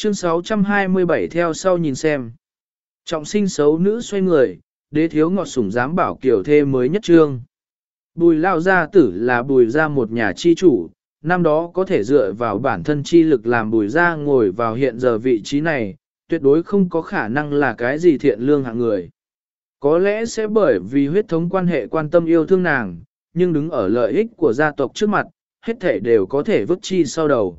Chương 627 theo sau nhìn xem. Trọng sinh xấu nữ xoay người, đế thiếu ngọt sủng dám bảo kiểu thê mới nhất trương. Bùi lao gia tử là bùi gia một nhà chi chủ, năm đó có thể dựa vào bản thân chi lực làm bùi gia ngồi vào hiện giờ vị trí này, tuyệt đối không có khả năng là cái gì thiện lương hạng người. Có lẽ sẽ bởi vì huyết thống quan hệ quan tâm yêu thương nàng, nhưng đứng ở lợi ích của gia tộc trước mặt, hết thể đều có thể vứt chi sau đầu.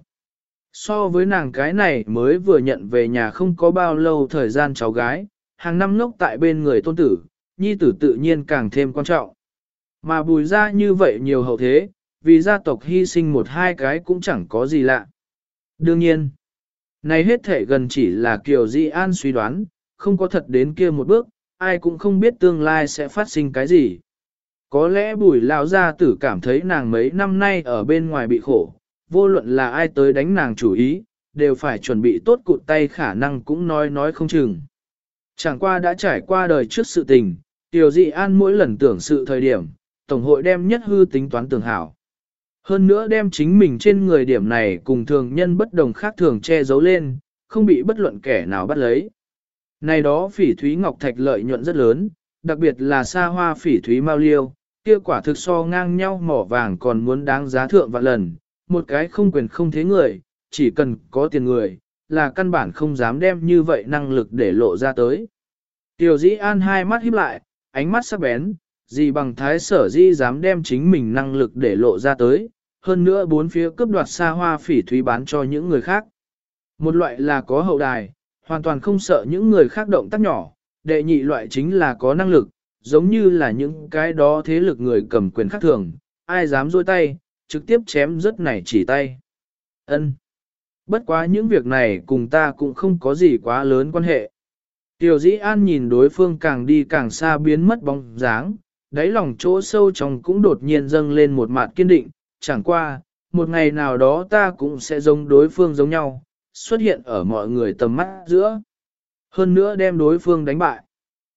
So với nàng cái này mới vừa nhận về nhà không có bao lâu thời gian cháu gái, hàng năm ngốc tại bên người tôn tử, nhi tử tự nhiên càng thêm quan trọng. Mà bùi ra như vậy nhiều hậu thế, vì gia tộc hy sinh một hai cái cũng chẳng có gì lạ. Đương nhiên, này hết thể gần chỉ là Kiều Di An suy đoán, không có thật đến kia một bước, ai cũng không biết tương lai sẽ phát sinh cái gì. Có lẽ bùi lão gia tử cảm thấy nàng mấy năm nay ở bên ngoài bị khổ, vô luận là ai tới đánh nàng chủ ý, đều phải chuẩn bị tốt cụt tay khả năng cũng nói không chừng. Chẳng qua đã trải qua đời trước sự tình, Tiểu Dị An mỗi lần tưởng sự thời điểm, Tổng hội đem nhất hư tính toán tưởng hảo. Hơn nữa đem chính mình trên người điểm này cùng thường nhân bất đồng khác thường che giấu lên, không bị bất luận kẻ nào bắt lấy. Này đó phỉ thúy ngọc thạch lợi nhuận rất lớn, đặc biệt là xa hoa phỉ thúy mao liêu, kia quả thực so ngang nhau mỏ vàng còn muốn đáng giá thượng vạn lần, một cái không quyền không thế người, chỉ cần có tiền người, là căn bản không dám đem như vậy năng lực để lộ ra tới. Tiểu Dĩ An hai mắt híp lại, ánh mắt sắc bén, gì bằng thái sở di dám đem chính mình năng lực để lộ ra tới, hơn nữa bốn phía cướp đoạt xa hoa phỉ thúy bán cho những người khác. Một loại là có hậu đài, hoàn toàn không sợ những người khác động tác nhỏ, đệ nhị loại chính là có năng lực, giống như là những cái đó thế lực người cầm quyền khác thường, ai dám dôi tay, trực tiếp chém rất này chỉ tay. Ân. Bất quá những việc này cùng ta cũng không có gì quá lớn quan hệ. Tiểu Dĩ An nhìn đối phương càng đi càng xa biến mất bóng dáng, đáy lòng chỗ sâu trong cũng đột nhiên dâng lên một mặt kiên định, chẳng qua, một ngày nào đó ta cũng sẽ giống đối phương giống nhau, xuất hiện ở mọi người tầm mắt giữa. Hơn nữa đem đối phương đánh bại.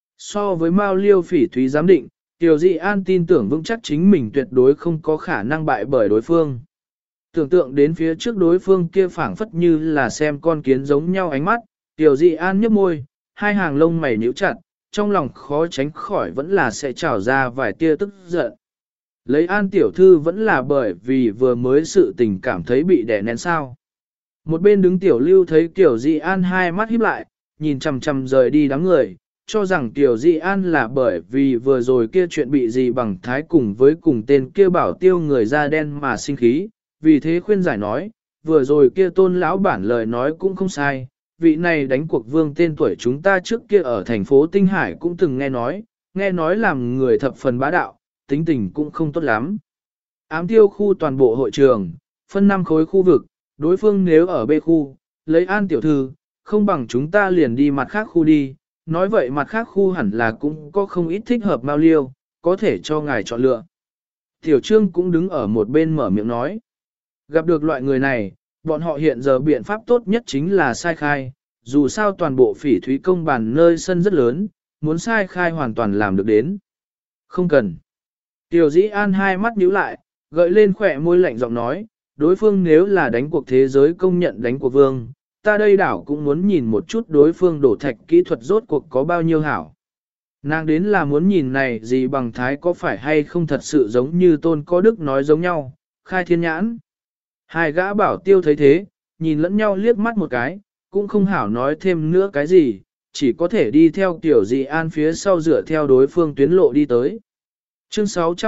So với Mao Liêu Phỉ Thúy giám định, Tiểu Dị An tin tưởng vững chắc chính mình tuyệt đối không có khả năng bại bởi đối phương. Tưởng tượng đến phía trước đối phương kia phảng phất như là xem con kiến giống nhau ánh mắt, Tiểu Dị An nhếch môi, hai hàng lông mày nhíu chặt, trong lòng khó tránh khỏi vẫn là sẽ trào ra vài tia tức giận. Lấy An tiểu thư vẫn là bởi vì vừa mới sự tình cảm thấy bị đè nén sao. Một bên đứng Tiểu Lưu thấy Tiểu Dị An hai mắt híp lại, nhìn chằm chằm rời đi đám người, cho rằng Tiểu Dị An là bởi vì vừa rồi kia chuyện bị gì bằng thái cùng với cùng tên kia bảo tiêu người da đen mà sinh khí, vì thế khuyên giải nói, vừa rồi kia Tôn lão bản lời nói cũng không sai, vị này đánh cuộc vương tên tuổi chúng ta trước kia ở thành phố Tinh Hải cũng từng nghe nói làm người thập phần bá đạo, tính tình cũng không tốt lắm. Ám tiêu khu toàn bộ hội trường, phân 5 khối khu vực, đối phương nếu ở B khu, lấy An tiểu thư, không bằng chúng ta liền đi mặt khác khu đi, nói vậy mặt khác khu hẳn là cũng có không ít thích hợp Mao Liêu, có thể cho ngài chọn lựa. Tiểu Trương cũng đứng ở một bên mở miệng nói, gặp được loại người này, bọn họ hiện giờ biện pháp tốt nhất chính là sai khai, dù sao toàn bộ Phỉ Thúy công bàn nơi sân rất lớn, muốn sai khai hoàn toàn làm được đến. Không cần. Tiểu Dĩ An hai mắt nhíu lại, gợi lên khỏe môi lạnh giọng nói, đối phương nếu là đánh cuộc thế giới công nhận đánh cuộc vương, ta đây đảo cũng muốn nhìn một chút đối phương đổ thạch kỹ thuật rốt cuộc có bao nhiêu hảo. Nàng đến là muốn nhìn này gì bằng thái có phải hay không thật sự giống như Tôn Có Đức nói giống nhau, khai thiên nhãn. Hai gã bảo tiêu thấy thế, nhìn lẫn nhau liếc mắt một cái, cũng không hảo nói thêm nữa cái gì, chỉ có thể đi theo Tiểu Dị An phía sau dựa theo đối phương tuyến lộ đi tới. Chương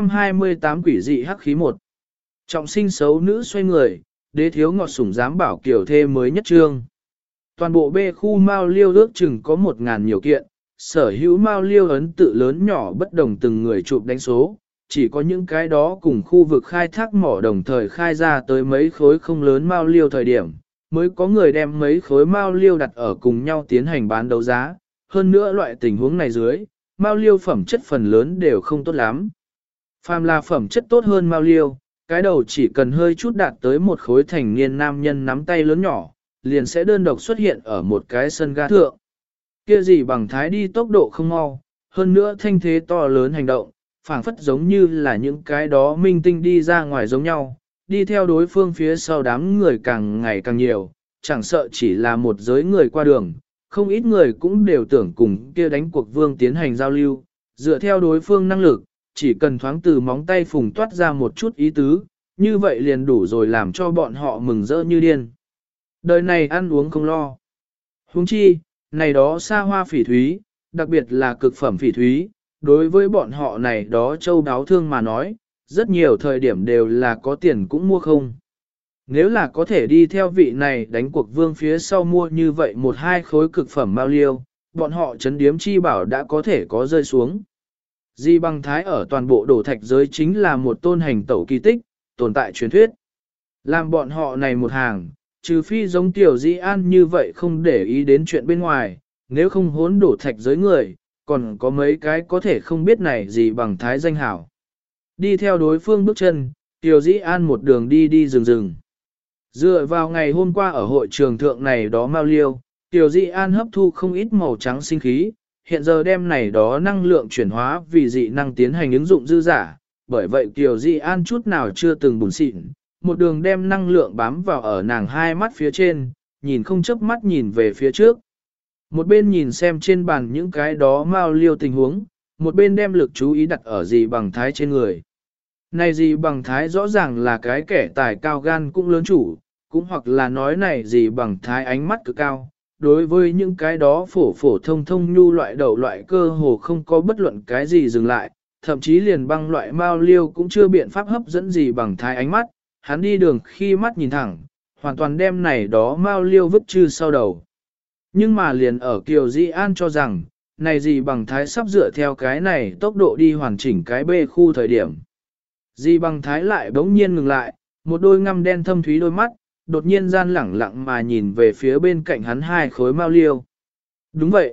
628 Quỷ dị hắc khí 1. Trọng sinh xấu nữ xoay người, đế thiếu ngọt sủng dám bảo kiểu thê mới nhất trương. Toàn bộ B khu Mao Liêu ước chừng có 1.000 nhiều kiện, sở hữu Mao Liêu ấn tự lớn nhỏ bất đồng từng người chụp đánh số, chỉ có những cái đó cùng khu vực khai thác mỏ đồng thời khai ra tới mấy khối không lớn Mao Liêu thời điểm, mới có người đem mấy khối Mao Liêu đặt ở cùng nhau tiến hành bán đấu giá. Hơn nữa loại tình huống này dưới, Mao Liêu phẩm chất phần lớn đều không tốt lắm. Phàm là phẩm chất tốt hơn Mao Liêu, cái đầu chỉ cần hơi chút đạt tới một khối thành niên nam nhân nắm tay lớn nhỏ, liền sẽ đơn độc xuất hiện ở một cái sân ga thượng. Kia gì bằng thái đi tốc độ không mau, hơn nữa thanh thế to lớn hành động, phảng phất giống như là những cái đó minh tinh đi ra ngoài giống nhau, đi theo đối phương phía sau đám người càng ngày càng nhiều, chẳng sợ chỉ là một giới người qua đường, không ít người cũng đều tưởng cùng kia đánh cuộc vương tiến hành giao lưu, dựa theo đối phương năng lực, chỉ cần thoáng từ móng tay phùng toát ra một chút ý tứ, như vậy liền đủ rồi làm cho bọn họ mừng rỡ như điên. Đời này ăn uống không lo. Huống chi, này đó xa hoa phỉ thúy, đặc biệt là cực phẩm phỉ thúy, đối với bọn họ này đó châu đáo thương mà nói, rất nhiều thời điểm đều là có tiền cũng mua không. Nếu là có thể đi theo vị này đánh cuộc vương phía sau mua như vậy một hai khối cực phẩm mao liêu, bọn họ chấn điếm chi bảo đã có thể có rơi xuống. Di Bằng Thái ở toàn bộ đổ thạch giới chính là một tôn hành tẩu kỳ tích, tồn tại truyền thuyết. Làm bọn họ này một hàng, trừ phi giống tiểu Di An như vậy không để ý đến chuyện bên ngoài, nếu không hốn đổ thạch giới người, còn có mấy cái có thể không biết này Di Bằng Thái danh hảo. Đi theo đối phương bước chân, tiểu Di An một đường đi rừng. Dựa vào ngày hôm qua ở hội trường thượng này đó mao liêu, tiểu Di An hấp thu không ít màu trắng sinh khí, hiện giờ đem này đó năng lượng chuyển hóa vì dị năng tiến hành ứng dụng dư giả, bởi vậy Kiều Di An chút nào chưa từng buồn xịn, một đường đem năng lượng bám vào ở nàng hai mắt phía trên, nhìn không chớp mắt nhìn về phía trước. Một bên nhìn xem trên bàn những cái đó mao liêu tình huống, một bên đem lực chú ý đặt ở Di Bằng Thái trên người. Này Di Bằng Thái rõ ràng là cái kẻ tài cao gan cũng lớn chủ, cũng hoặc là nói này Di Bằng Thái ánh mắt cực cao. Đối với những cái đó phổ thông nhu loại đậu loại cơ hồ không có bất luận cái gì dừng lại, thậm chí liền băng loại mao liêu cũng chưa biện pháp hấp dẫn gì bằng thái ánh mắt, hắn đi đường khi mắt nhìn thẳng, hoàn toàn đem này đó mao liêu vứt chư sau đầu. Nhưng mà liền ở Kiều Di An cho rằng, này gì bằng thái sắp dựa theo cái này tốc độ đi hoàn chỉnh cái bê khu thời điểm. Di bằng thái lại bỗng nhiên ngừng lại, một đôi ngăm đen thâm thúy đôi mắt, đột nhiên gian lẳng lặng mà nhìn về phía bên cạnh hắn hai khối mao liêu. Đúng vậy.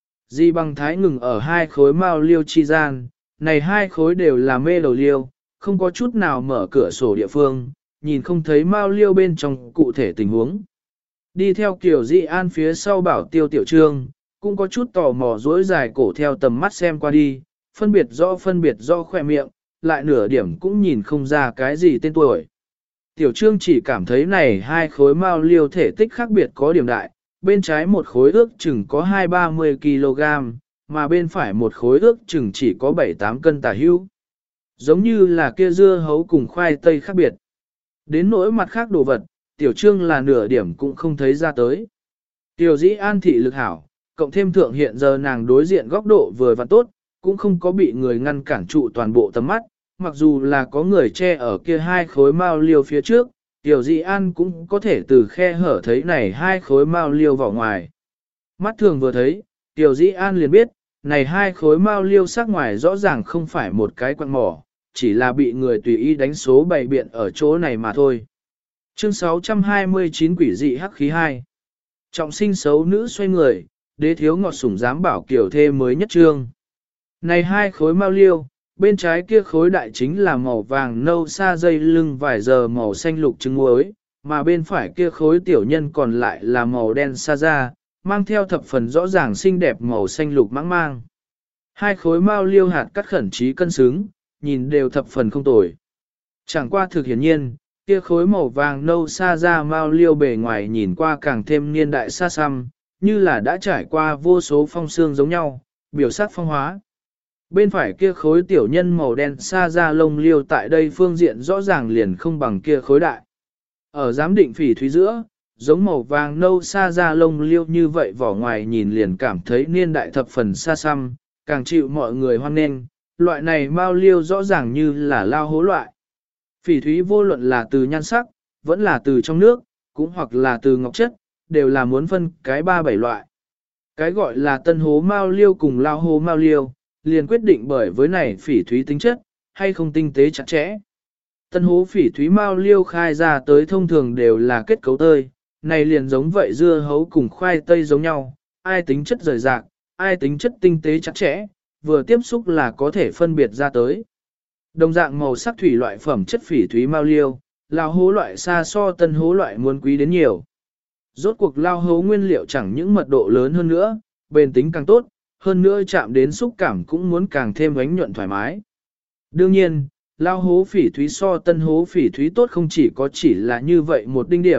Di Bằng Thái ngừng ở hai khối mao liêu chi gian, này hai khối đều là mê đầu liêu, không có chút nào mở cửa sổ địa phương, nhìn không thấy mao liêu bên trong cụ thể tình huống. Đi theo kiểu Di An phía sau bảo tiêu tiểu trương, cũng có chút tò mò dối dài cổ theo tầm mắt xem qua đi, phân biệt rõ khỏe miệng, lại nửa điểm cũng nhìn không ra cái gì tên tuổi. Tiểu trương chỉ cảm thấy này hai khối mao liêu thể tích khác biệt có điểm đại, bên trái một khối ước chừng có 2-30 kg, mà bên phải một khối ước chừng chỉ có 7-8 cân tả hữu. Giống như là kia dưa hấu cùng khoai tây khác biệt. Đến nỗi mặt khác đồ vật, tiểu trương là nửa điểm cũng không thấy ra tới. Tiểu dĩ an thị lực hảo, cộng thêm thượng hiện giờ nàng đối diện góc độ vừa và tốt, cũng không có bị người ngăn cản trụ toàn bộ tầm mắt, mặc dù là có người che ở kia hai khối mao liêu phía trước, Tiểu Di An cũng có thể từ khe hở thấy này hai khối mao liêu vào ngoài. Mắt thường vừa thấy, Tiểu Di An liền biết, này hai khối mao liêu sắc ngoài rõ ràng không phải một cái quặng mỏ, chỉ là bị người tùy ý đánh số bày biện ở chỗ này mà thôi. Chương 629 Quỷ dị hắc khí 2. Trọng sinh xấu nữ xoay người, đế thiếu ngọt sủng dám bảo kiểu thê mới nhất trương. Này hai khối mao liêu, bên trái kia khối đại chính là màu vàng nâu xa dây lưng vài giờ màu xanh lục trứng muối, mà bên phải kia khối tiểu nhân còn lại là màu đen xa da, mang theo thập phần rõ ràng xinh đẹp màu xanh lục mãng mang. Hai khối mao liêu hạt cắt khẩn trí cân xứng, nhìn đều thập phần không tồi. Chẳng qua thực hiển nhiên, kia khối màu vàng nâu xa da mao liêu bề ngoài nhìn qua càng thêm niên đại xa xăm, như là đã trải qua vô số phong sương giống nhau, biểu sắc phong hóa. Bên phải kia khối tiểu nhân màu đen xa ra lông liêu tại đây phương diện rõ ràng liền không bằng kia khối đại. Ở giám định phỉ thúy giữa, giống màu vàng nâu xa ra lông liêu như vậy vỏ ngoài nhìn liền cảm thấy niên đại thập phần xa xăm, càng chịu mọi người hoan nghênh, loại này mao liêu rõ ràng như là lao hố loại. Phỉ thúy vô luận là từ nhan sắc, vẫn là từ trong nước, cũng hoặc là từ ngọc chất, đều là muốn phân cái 3-7 loại. Cái gọi là tân hố mao liêu cùng lao hố mao liêu, liền quyết định bởi với này phỉ thúy tính chất, hay không tinh tế chặt chẽ. Tân hố phỉ thúy mao liêu khai ra tới thông thường đều là kết cấu tơi, này liền giống vậy dưa hấu cùng khoai tây giống nhau, ai tính chất rời rạc, ai tính chất tinh tế chặt chẽ, vừa tiếp xúc là có thể phân biệt ra tới. Đồng dạng màu sắc thủy loại phẩm chất phỉ thúy mao liêu, lao hố loại xa so tân hố loại muốn quý đến nhiều. Rốt cuộc lao hố nguyên liệu chẳng những mật độ lớn hơn nữa, bền tính càng tốt, hơn nữa chạm đến xúc cảm cũng muốn càng thêm ánh nhuận thoải mái. Đương nhiên, lao hố phỉ thúy so tân hố phỉ thúy tốt không chỉ là như vậy một đinh điểm,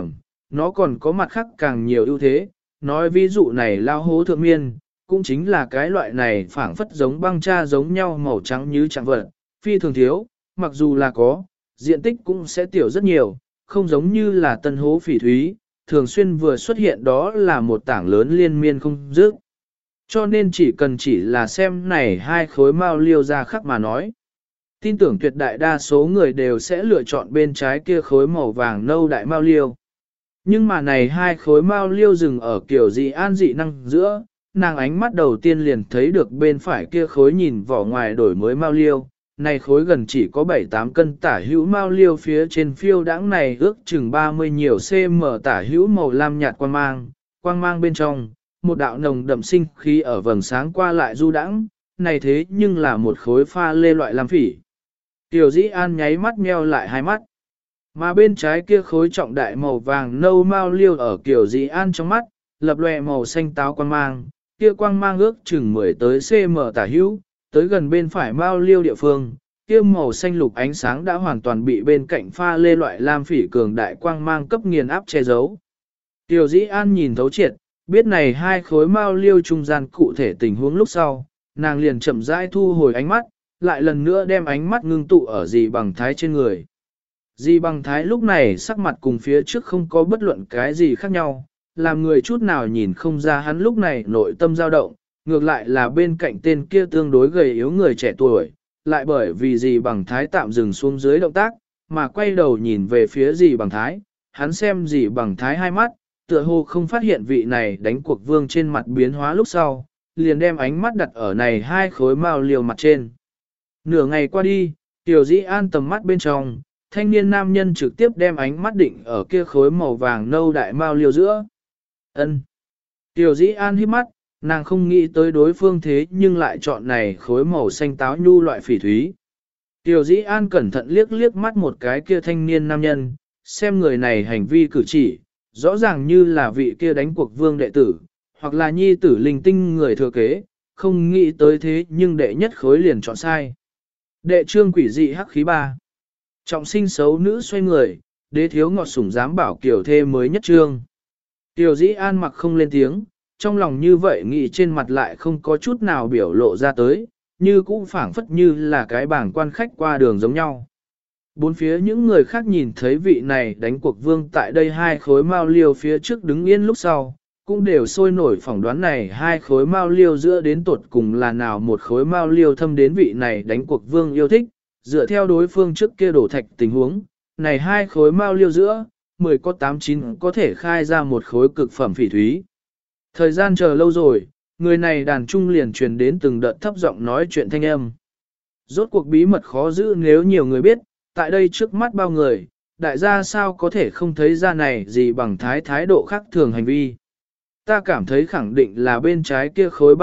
nó còn có mặt khác càng nhiều ưu thế, nói ví dụ này lao hố thượng miên, cũng chính là cái loại này phảng phất giống băng cha giống nhau màu trắng như trạng vật, phi thường thiếu, mặc dù là có, diện tích cũng sẽ tiểu rất nhiều, không giống như là tân hố phỉ thúy, thường xuyên vừa xuất hiện đó là một tảng lớn liên miên không dứt. Cho nên chỉ là xem này hai khối mao liêu ra khắc mà nói. Tin tưởng tuyệt đại đa số người đều sẽ lựa chọn bên trái kia khối màu vàng nâu đại mao liêu. Nhưng mà này hai khối mao liêu dừng ở kiểu dị an dị năng giữa, nàng ánh mắt đầu tiên liền thấy được bên phải kia khối nhìn vỏ ngoài đổi mới mao liêu. Này khối gần chỉ có 7-8 cân tả hữu mao liêu phía trên phiêu đãng này ước chừng 30 nhiều cm tả hữu màu lam nhạt quang mang bên trong, một đạo nồng đậm sinh khí ở vầng sáng qua lại du đãng, này thế nhưng là một khối pha lê loại lam phỉ. Tiểu dĩ an nháy mắt nheo lại hai mắt. Mà bên trái kia khối trọng đại màu vàng nâu mao liêu ở kiểu dĩ an trong mắt, lập lòe màu xanh táo quang mang, kia quang mang ước chừng 10 tới cm tả hữu, tới gần bên phải mao liêu địa phương, kia màu xanh lục ánh sáng đã hoàn toàn bị bên cạnh pha lê loại lam phỉ cường đại quang mang cấp nghiền áp che giấu. Tiểu dĩ an nhìn thấu triệt, biết này hai khối mao liêu trung gian cụ thể tình huống lúc sau, nàng liền chậm rãi thu hồi ánh mắt, lại lần nữa đem ánh mắt ngưng tụ ở dì bằng thái trên người. Dì bằng thái lúc này sắc mặt cùng phía trước không có bất luận cái gì khác nhau, làm người chút nào nhìn không ra hắn lúc này nội tâm dao động, ngược lại là bên cạnh tên kia tương đối gầy yếu người trẻ tuổi, lại bởi vì dì bằng thái tạm dừng xuống dưới động tác, mà quay đầu nhìn về phía dì bằng thái, hắn xem dì bằng thái hai mắt, tựa hồ không phát hiện vị này đánh cuộc vương trên mặt biến hóa lúc sau, liền đem ánh mắt đặt ở này hai khối mao liều mặt trên. Nửa ngày qua đi, Tiểu Dĩ An tầm mắt bên trong, thanh niên nam nhân trực tiếp đem ánh mắt định ở kia khối màu vàng nâu đại mao liều giữa. Ân. Tiểu Dĩ An hít mắt, nàng không nghĩ tới đối phương thế nhưng lại chọn này khối màu xanh táo nhu loại phỉ thúy. Tiểu Dĩ An cẩn thận liếc mắt một cái kia thanh niên nam nhân, xem người này hành vi cử chỉ, rõ ràng như là vị kia đánh cuộc vương đệ tử, hoặc là nhi tử linh tinh người thừa kế, không nghĩ tới thế nhưng đệ nhất khối liền chọn sai. Đệ trương quỷ dị hắc khí 3. Trọng sinh xấu nữ xoay người, đế thiếu ngọt sủng dám bảo kiểu thê mới nhất trương. Tiểu Dĩ An mặc không lên tiếng, trong lòng như vậy nghĩ trên mặt lại không có chút nào biểu lộ ra tới, như cũng phảng phất như là cái bảng quan khách qua đường giống nhau. Bốn phía những người khác nhìn thấy vị này đánh cuộc vương tại đây hai khối mao liêu phía trước đứng yên lúc sau, cũng đều sôi nổi phỏng đoán này hai khối mao liêu giữa đến tột cùng là nào một khối mao liêu thâm đến vị này đánh cuộc vương yêu thích, dựa theo đối phương trước kia đổ thạch tình huống, này hai khối mao liêu giữa, 10 có 8-9 có thể khai ra một khối cực phẩm phỉ thúy. Thời gian chờ lâu rồi, người này đàn trung liền truyền đến từng đợt thấp giọng nói chuyện thanh âm. Rốt cuộc bí mật khó giữ nếu nhiều người biết, tại đây trước mắt bao người, đại gia sao có thể không thấy ra này gì bằng thái độ khác thường hành vi. Ta cảm thấy khẳng định là bên trái kia khối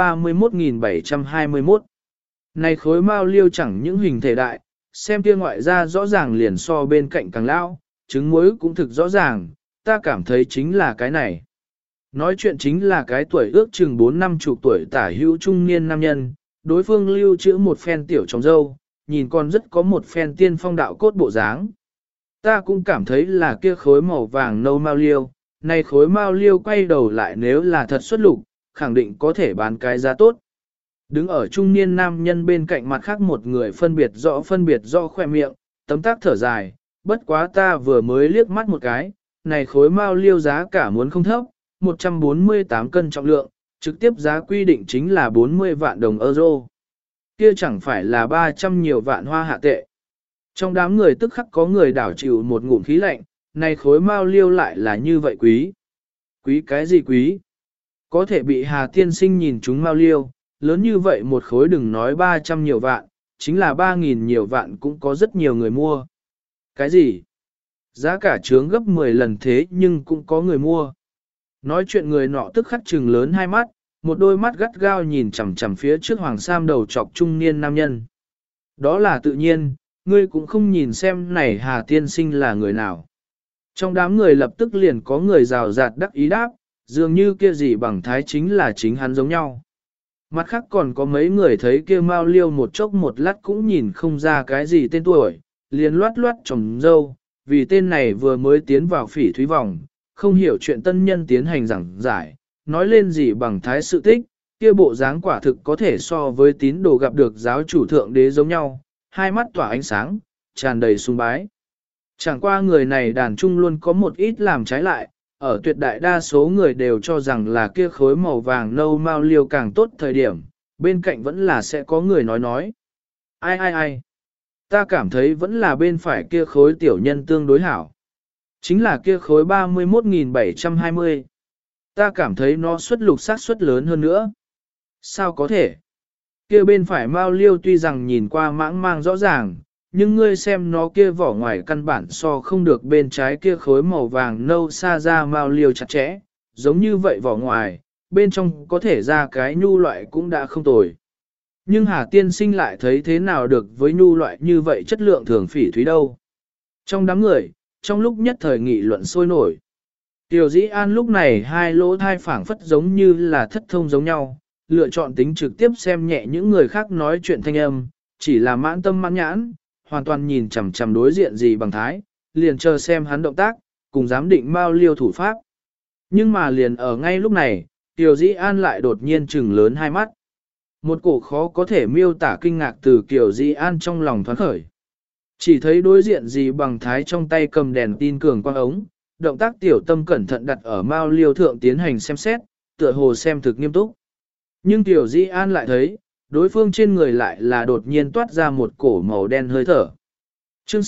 31.721. Này khối mao liêu chẳng những hình thể đại, xem kia ngoại ra rõ ràng liền so bên cạnh càng lão, trứng muối cũng thực rõ ràng, ta cảm thấy chính là cái này. Nói chuyện chính là cái tuổi ước chừng 4-50 tuổi tả hữu trung niên nam nhân, đối phương lưu trữ một phen tiểu trong dâu, nhìn còn rất có một phen tiên phong đạo cốt bộ dáng. Ta cũng cảm thấy là kia khối màu vàng nâu mao liêu, này khối mao liêu quay đầu lại nếu là thật xuất lục, khẳng định có thể bán cái giá tốt. Đứng ở trung niên nam nhân bên cạnh mặt khác một người phân biệt rõ khoe miệng, tấm tác thở dài, bất quá ta vừa mới liếc mắt một cái, này khối mao liêu giá cả muốn không thấp, 148 cân trọng lượng, trực tiếp giá quy định chính là 40 vạn đồng euro. Kia chẳng phải là 300 nhiều vạn hoa hạ tệ. Trong đám người tức khắc có người đảo chịu một ngụm khí lạnh, này khối mao liêu lại là như vậy quý. Quý cái gì quý? Có thể bị Hà Tiên Sinh nhìn chúng mao liêu, lớn như vậy một khối đừng nói 300 nhiều vạn, chính là 3.000 nhiều vạn cũng có rất nhiều người mua. Cái gì? Giá cả trướng gấp 10 lần thế nhưng cũng có người mua. Nói chuyện người nọ tức khắc trừng lớn hai mắt, một đôi mắt gắt gao nhìn chằm chằm phía trước hoàng sam đầu trọc trung niên nam nhân. Đó là tự nhiên, ngươi cũng không nhìn xem này Hà Tiên Sinh là người nào. Trong đám người lập tức liền có người rào rạt đắc ý đáp, dường như kia gì bằng thái chính là chính hắn giống nhau. Mặt khác còn có mấy người thấy kia mao liêu một chốc một lát cũng nhìn không ra cái gì tên tuổi, liền loát trồng dâu, vì tên này vừa mới tiến vào phỉ thúy vòng, không hiểu chuyện tân nhân tiến hành giảng giải, nói lên gì bằng thái sự tích, kia bộ dáng quả thực có thể so với tín đồ gặp được giáo chủ thượng đế giống nhau, hai mắt tỏa ánh sáng, tràn đầy sùng bái. Chẳng qua người này đàn trung luôn có một ít làm trái lại, ở tuyệt đại đa số người đều cho rằng là kia khối màu vàng nâu mau liêu càng tốt thời điểm, bên cạnh vẫn là sẽ có người nói. Ai, ta cảm thấy vẫn là bên phải kia khối tiểu nhân tương đối hảo. Chính là kia khối 31.720. Ta cảm thấy nó xuất lục sát suất lớn hơn nữa. Sao có thể? Kia bên phải mao liêu tuy rằng nhìn qua mãng mang rõ ràng, nhưng ngươi xem nó kia vỏ ngoài căn bản so không được bên trái kia khối màu vàng nâu xa ra mao liêu chặt chẽ, giống như vậy vỏ ngoài, bên trong có thể ra cái nhu loại cũng đã không tồi. Nhưng Hà Tiên Sinh lại thấy thế nào được với nhu loại như vậy chất lượng thường phỉ thúy đâu. Trong đám người, trong lúc nhất thời nghị luận sôi nổi. Tiểu Dĩ An lúc này hai lỗ thai phảng phất giống như là thất thông giống nhau, lựa chọn tính trực tiếp xem nhẹ những người khác nói chuyện thanh âm, chỉ là mãn tâm mãn nhãn, hoàn toàn nhìn chằm chằm đối diện gì bằng thái, liền chờ xem hắn động tác, cùng giám định mao liêu thủ pháp. Nhưng mà liền ở ngay lúc này, Tiểu Dĩ An lại đột nhiên trừng lớn hai mắt. Một cổ khó có thể miêu tả kinh ngạc từ Tiểu Dĩ An trong lòng thoáng khởi. Chỉ thấy đối diện gì bằng thái trong tay cầm đèn tin cường quang ống, động tác tiểu tâm cẩn thận đặt ở mao liêu thượng tiến hành xem xét, tựa hồ xem thực nghiêm túc. Nhưng Tiểu Dĩ An lại thấy, đối phương trên người lại là đột nhiên toát ra một cổ màu đen hơi thở. Chương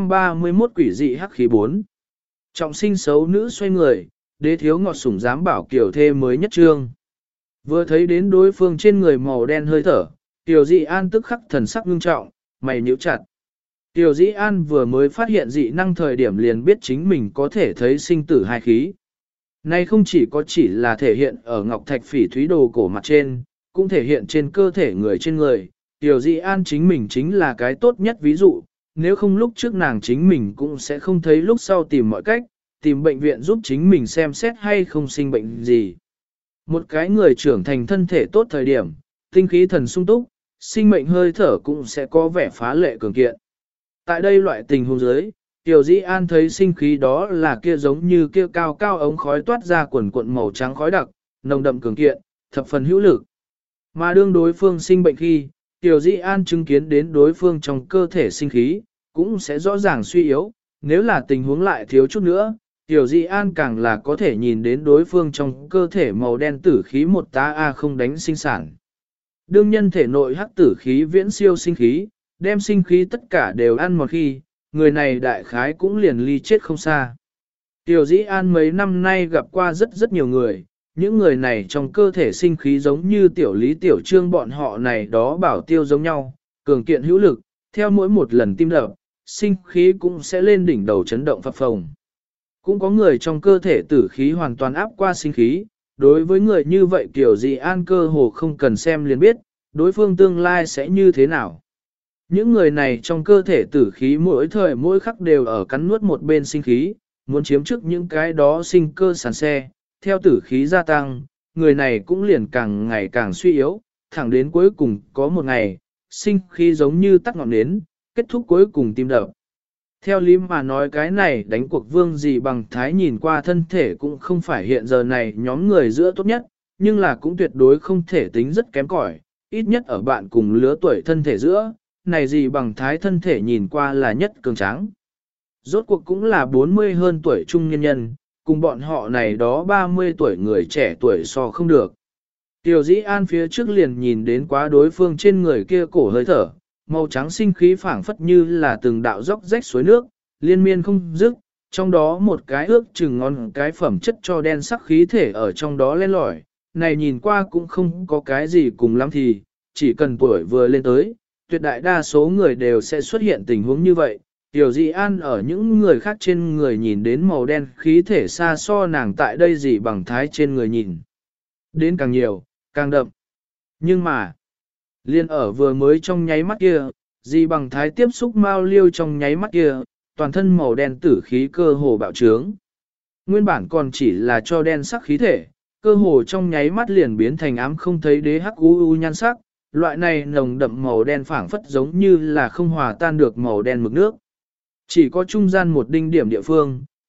631 quỷ dị hắc khí 4. Trọng sinh xấu nữ xoay người, đế thiếu ngọt sủng dám bảo kiểu thê mới nhất trương. Vừa thấy đến đối phương trên người màu đen hơi thở, Tiểu Dĩ An tức khắc thần sắc ngưng trọng, mày nhíu chặt. Tiểu Dĩ An vừa mới phát hiện dị năng thời điểm liền biết chính mình có thể thấy sinh tử hai khí. Này không chỉ là thể hiện ở ngọc thạch phỉ thúy đồ cổ mặt trên, cũng thể hiện trên cơ thể người trên người. Tiểu Dĩ An chính mình chính là cái tốt nhất ví dụ, nếu không lúc trước nàng chính mình cũng sẽ không thấy lúc sau tìm mọi cách, tìm bệnh viện giúp chính mình xem xét hay không sinh bệnh gì. Một cái người trưởng thành thân thể tốt thời điểm, tinh khí thần sung túc, sinh mệnh hơi thở cũng sẽ có vẻ phá lệ cường kiện. Tại đây loại tình huống dưới, Tiểu Dĩ An thấy sinh khí đó là kia giống như kia cao cao ống khói toát ra quần cuộn màu trắng khói đặc, nồng đậm cường kiện, thập phần hữu lực. Mà đương đối phương sinh bệnh khi, Tiểu Dĩ An chứng kiến đến đối phương trong cơ thể sinh khí, cũng sẽ rõ ràng suy yếu, nếu là tình huống lại thiếu chút nữa, Tiểu Dĩ An càng là có thể nhìn đến đối phương trong cơ thể màu đen tử khí một tá A không đánh sinh sản. Đương nhân thể nội hắc tử khí viễn siêu sinh khí, đem sinh khí tất cả đều ăn một khi, người này đại khái cũng liền ly chết không xa. Tiểu Dĩ An mấy năm nay gặp qua rất nhiều người, những người này trong cơ thể sinh khí giống như tiểu lý tiểu trương bọn họ này đó bảo tiêu giống nhau, cường kiện hữu lực, theo mỗi một lần tim đập, sinh khí cũng sẽ lên đỉnh đầu chấn động phập phồng. Cũng có người trong cơ thể tử khí hoàn toàn áp qua sinh khí, đối với người như vậy Tiểu Dĩ An cơ hồ không cần xem liền biết, đối phương tương lai sẽ như thế nào. Những người này trong cơ thể tử khí mỗi thời mỗi khắc đều ở cắn nuốt một bên sinh khí, muốn chiếm trước những cái đó sinh cơ sản xe, theo tử khí gia tăng, người này cũng liền càng ngày càng suy yếu, thẳng đến cuối cùng có một ngày, sinh khí giống như tắt ngọn nến, kết thúc cuối cùng tim đập. Theo lý mà nói cái này đánh cuộc vương gì bằng thái nhìn qua thân thể cũng không phải hiện giờ này nhóm người giữa tốt nhất, nhưng là cũng tuyệt đối không thể tính rất kém cỏi, ít nhất ở bạn cùng lứa tuổi thân thể giữa, này gì bằng thái thân thể nhìn qua là nhất cường tráng. Rốt cuộc cũng là 40 hơn tuổi trung nhân nhân, cùng bọn họ này đó 30 tuổi người trẻ tuổi so không được. Tiểu Dĩ An phía trước liền nhìn đến quá đối phương trên người kia cổ hơi thở, màu trắng sinh khí phảng phất như là từng đạo dốc rách suối nước, liên miên không dứt, trong đó một cái ước chừng ngon cái phẩm chất cho đen sắc khí thể ở trong đó lên lỏi, này nhìn qua cũng không có cái gì cùng lắm thì, chỉ cần tuổi vừa lên tới, tuyệt đại đa số người đều sẽ xuất hiện tình huống như vậy. Tiểu Dĩ An ở những người khác trên người nhìn đến màu đen khí thể xa so nàng tại đây gì bằng thái trên người nhìn. Đến càng nhiều, càng đậm. Nhưng mà, liên ở vừa mới trong nháy mắt kia, gì bằng thái tiếp xúc mao liêu trong nháy mắt kia, toàn thân màu đen tử khí cơ hồ bạo trướng. Nguyên bản còn chỉ là cho đen sắc khí thể, cơ hồ trong nháy mắt liền biến thành ám không thấy đế hắc u nhan sắc, loại này nồng đậm màu đen phảng phất giống như là không hòa tan được màu đen mực nước. Chỉ có trung gian một đinh điểm địa phương,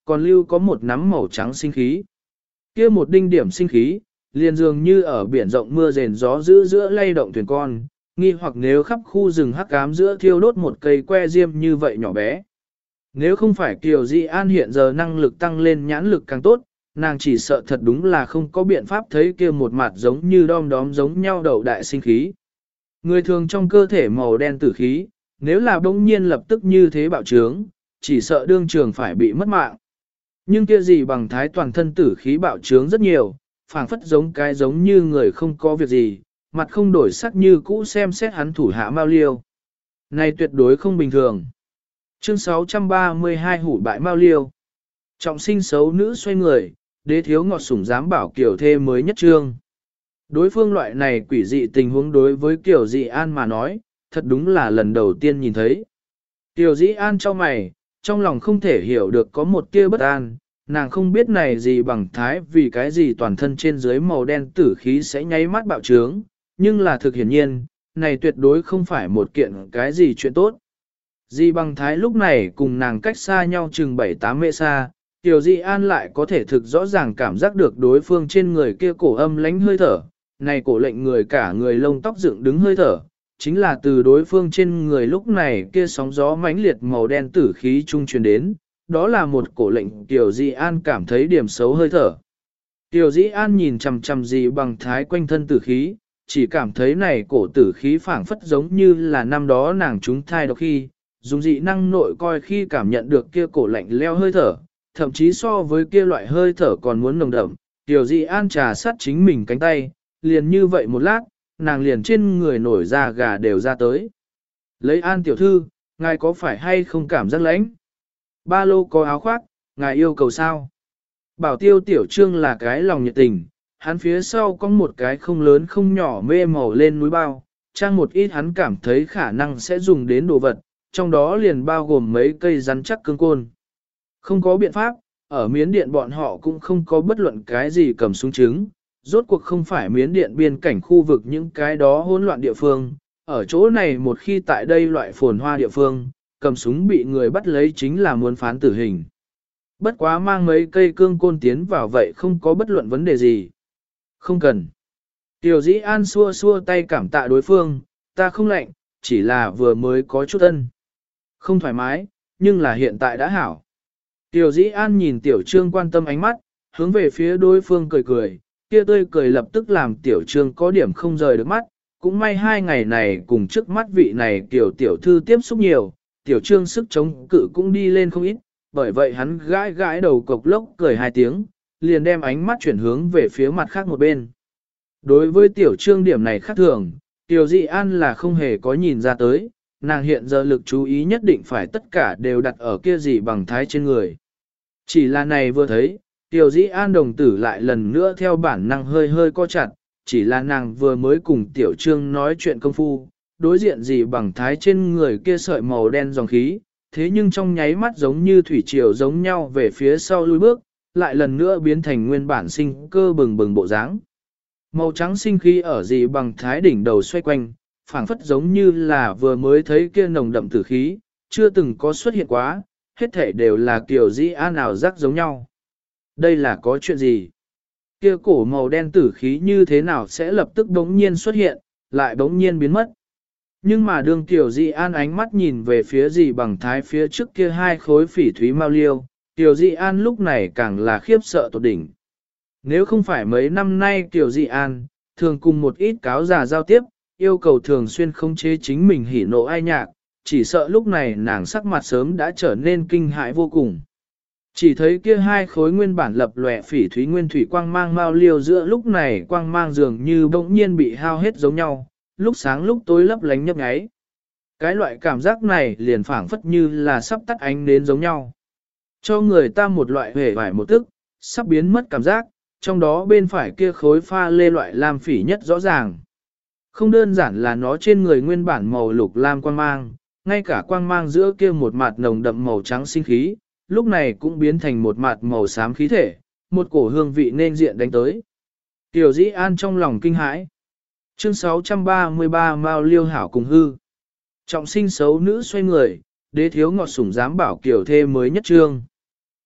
còn lưu có một nắm màu trắng sinh khí. Kia một đinh điểm sinh khí, liền dường như ở biển rộng mưa rền gió dữ giữa lay động thuyền con, nghi hoặc nếu khắp khu rừng hắc ám giữa thiêu đốt một cây que diêm như vậy nhỏ bé. Nếu không phải Kiều Di An hiện giờ năng lực tăng lên nhãn lực càng tốt, nàng chỉ sợ thật đúng là không có biện pháp thấy kia một mặt giống như đom đóm giống nhau đầu đại sinh khí. Người thường trong cơ thể màu đen tử khí, nếu là bỗng nhiên lập tức như thế bạo trướng, chỉ sợ đương trường phải bị mất mạng. Nhưng kia gì bằng thái toàn thân tử khí bạo trướng rất nhiều, phảng phất giống như người không có việc gì, mặt không đổi sắc như cũ xem xét hắn thủ hạ Mao Liêu. Này tuyệt đối không bình thường. Chương 632 hủ bại Mao Liêu. Trọng sinh xấu nữ xoay người, đế thiếu ngọt sủng dám bảo kiểu thê mới nhất trương. Đối phương loại này quỷ dị tình huống đối với Kiều Dị An mà nói, thật đúng là lần đầu tiên nhìn thấy. Kiều Dị An cho mày, trong lòng không thể hiểu được có một tia bất an, nàng không biết này gì bằng thái vì cái gì toàn thân trên dưới màu đen tử khí sẽ nháy mắt bạo trướng, nhưng là thực hiển nhiên, này tuyệt đối không phải một kiện cái gì chuyện tốt. Di bằng thái lúc này cùng nàng cách xa nhau chừng 7-8 mệ xa, Tiểu Di An lại có thể thực rõ ràng cảm giác được đối phương trên người kia cổ âm lánh hơi thở, này cổ lệnh người cả người lông tóc dựng đứng hơi thở, chính là từ đối phương trên người lúc này kia sóng gió mãnh liệt màu đen tử khí trung truyền đến, đó là một cổ lệnh Tiểu Di An cảm thấy điểm xấu hơi thở. Tiểu Di An nhìn chằm chằm Di bằng thái quanh thân tử khí, chỉ cảm thấy này cổ tử khí phảng phất giống như là năm đó nàng trúng thai độc khi, dùng dị năng nội coi khi cảm nhận được kia cổ lạnh leo hơi thở, thậm chí so với kia loại hơi thở còn muốn nồng đậm. Tiểu Dị An trà sát chính mình cánh tay, liền như vậy một lát, nàng liền trên người nổi da gà đều ra tới. Lấy An tiểu thư, ngài có phải hay không cảm giác lãnh? Ba lô có áo khoác, ngài yêu cầu sao? Bảo Tiêu tiểu trương là cái lòng nhiệt tình, hắn phía sau có một cái không lớn không nhỏ mê màu lên núi bao, trang một ít hắn cảm thấy khả năng sẽ dùng đến đồ vật, trong đó liền bao gồm mấy cây rắn chắc cương côn. Không có biện pháp, ở Miến Điện bọn họ cũng không có bất luận cái gì cầm súng trứng, rốt cuộc không phải Miến Điện biên cảnh khu vực những cái đó hỗn loạn địa phương, ở chỗ này một khi tại đây loại phồn hoa địa phương, cầm súng bị người bắt lấy chính là muốn phán tử hình. Bất quá mang mấy cây cương côn tiến vào vậy không có bất luận vấn đề gì. Không cần. Tiểu Dĩ An xua xua tay cảm tạ đối phương, ta không lạnh, chỉ là vừa mới có chút ân. Không thoải mái, nhưng là hiện tại đã hảo. Tiểu Dĩ An nhìn Tiểu Trương quan tâm ánh mắt, hướng về phía đối phương cười cười, kia tươi cười lập tức làm Tiểu Trương có điểm không rời được mắt, cũng may 2 ngày này cùng trước mắt vị này Tiểu thư tiếp xúc nhiều, Tiểu Trương sức chống cự cũng đi lên không ít, bởi vậy hắn gãi gãi đầu cộc lốc cười 2 tiếng, liền đem ánh mắt chuyển hướng về phía mặt khác một bên. Đối với Tiểu Trương điểm này khác thường, Tiểu Dị An là không hề có nhìn ra tới, nàng hiện giờ lực chú ý nhất định phải tất cả đều đặt ở kia gì bằng thái trên người. Chỉ là này vừa thấy, Tiểu Dĩ An đồng tử lại lần nữa theo bản năng hơi hơi co chặt, chỉ là nàng vừa mới cùng Tiểu Trương nói chuyện công phu, đối diện gì bằng thái trên người kia sợi màu đen dòng khí, thế nhưng trong nháy mắt giống như thủy triều giống nhau về phía sau lui bước, lại lần nữa biến thành nguyên bản sinh cơ bừng bừng bộ dáng. Màu trắng sinh khí ở gì bằng thái đỉnh đầu xoay quanh, phảng phất giống như là vừa mới thấy kia nồng đậm tử khí, chưa từng có xuất hiện quá, hết thể đều là kiểu Dĩ An ảo giác giống nhau. Đây là có chuyện gì? Kia cổ màu đen tử khí như thế nào sẽ lập tức bỗng nhiên xuất hiện, lại bỗng nhiên biến mất. Nhưng mà đương Tiểu Dĩ An ánh mắt nhìn về phía gì bằng thái phía trước kia 2 khối phỉ thúy mao liêu, Tiểu Dĩ An lúc này càng là khiếp sợ tột đỉnh. Nếu không phải mấy năm nay Tiểu Dĩ An, thường cùng một ít cáo già giao tiếp, yêu cầu thường xuyên khống chế chính mình hỉ nộ ai nhạc, chỉ sợ lúc này nàng sắc mặt sớm đã trở nên kinh hãi vô cùng. Chỉ thấy kia 2 khối nguyên bản lập lòe phỉ thúy nguyên thủy quang mang mao liêu giữa lúc này quang mang dường như bỗng nhiên bị hao hết giống nhau, lúc sáng lúc tối lấp lánh nhấp nháy. Cái loại cảm giác này liền phảng phất như là sắp tắt ánh đến giống nhau. Cho người ta một loại hề vải một tức, sắp biến mất cảm giác, trong đó bên phải kia khối pha lê loại lam phỉ nhất rõ ràng. Không đơn giản là nó trên người nguyên bản màu lục lam quang mang, ngay cả quang mang giữa kia một mặt nồng đậm màu trắng sinh khí, lúc này cũng biến thành một mặt màu xám khí thể, một cổ hương vị nên diện đánh tới. Tiểu Dĩ An trong lòng kinh hãi. Chương 633 Mao Liêu hảo cùng hư. Trọng sinh xấu nữ xoay người, đế thiếu ngọt sủng dám bảo kiểu thê mới nhất trương.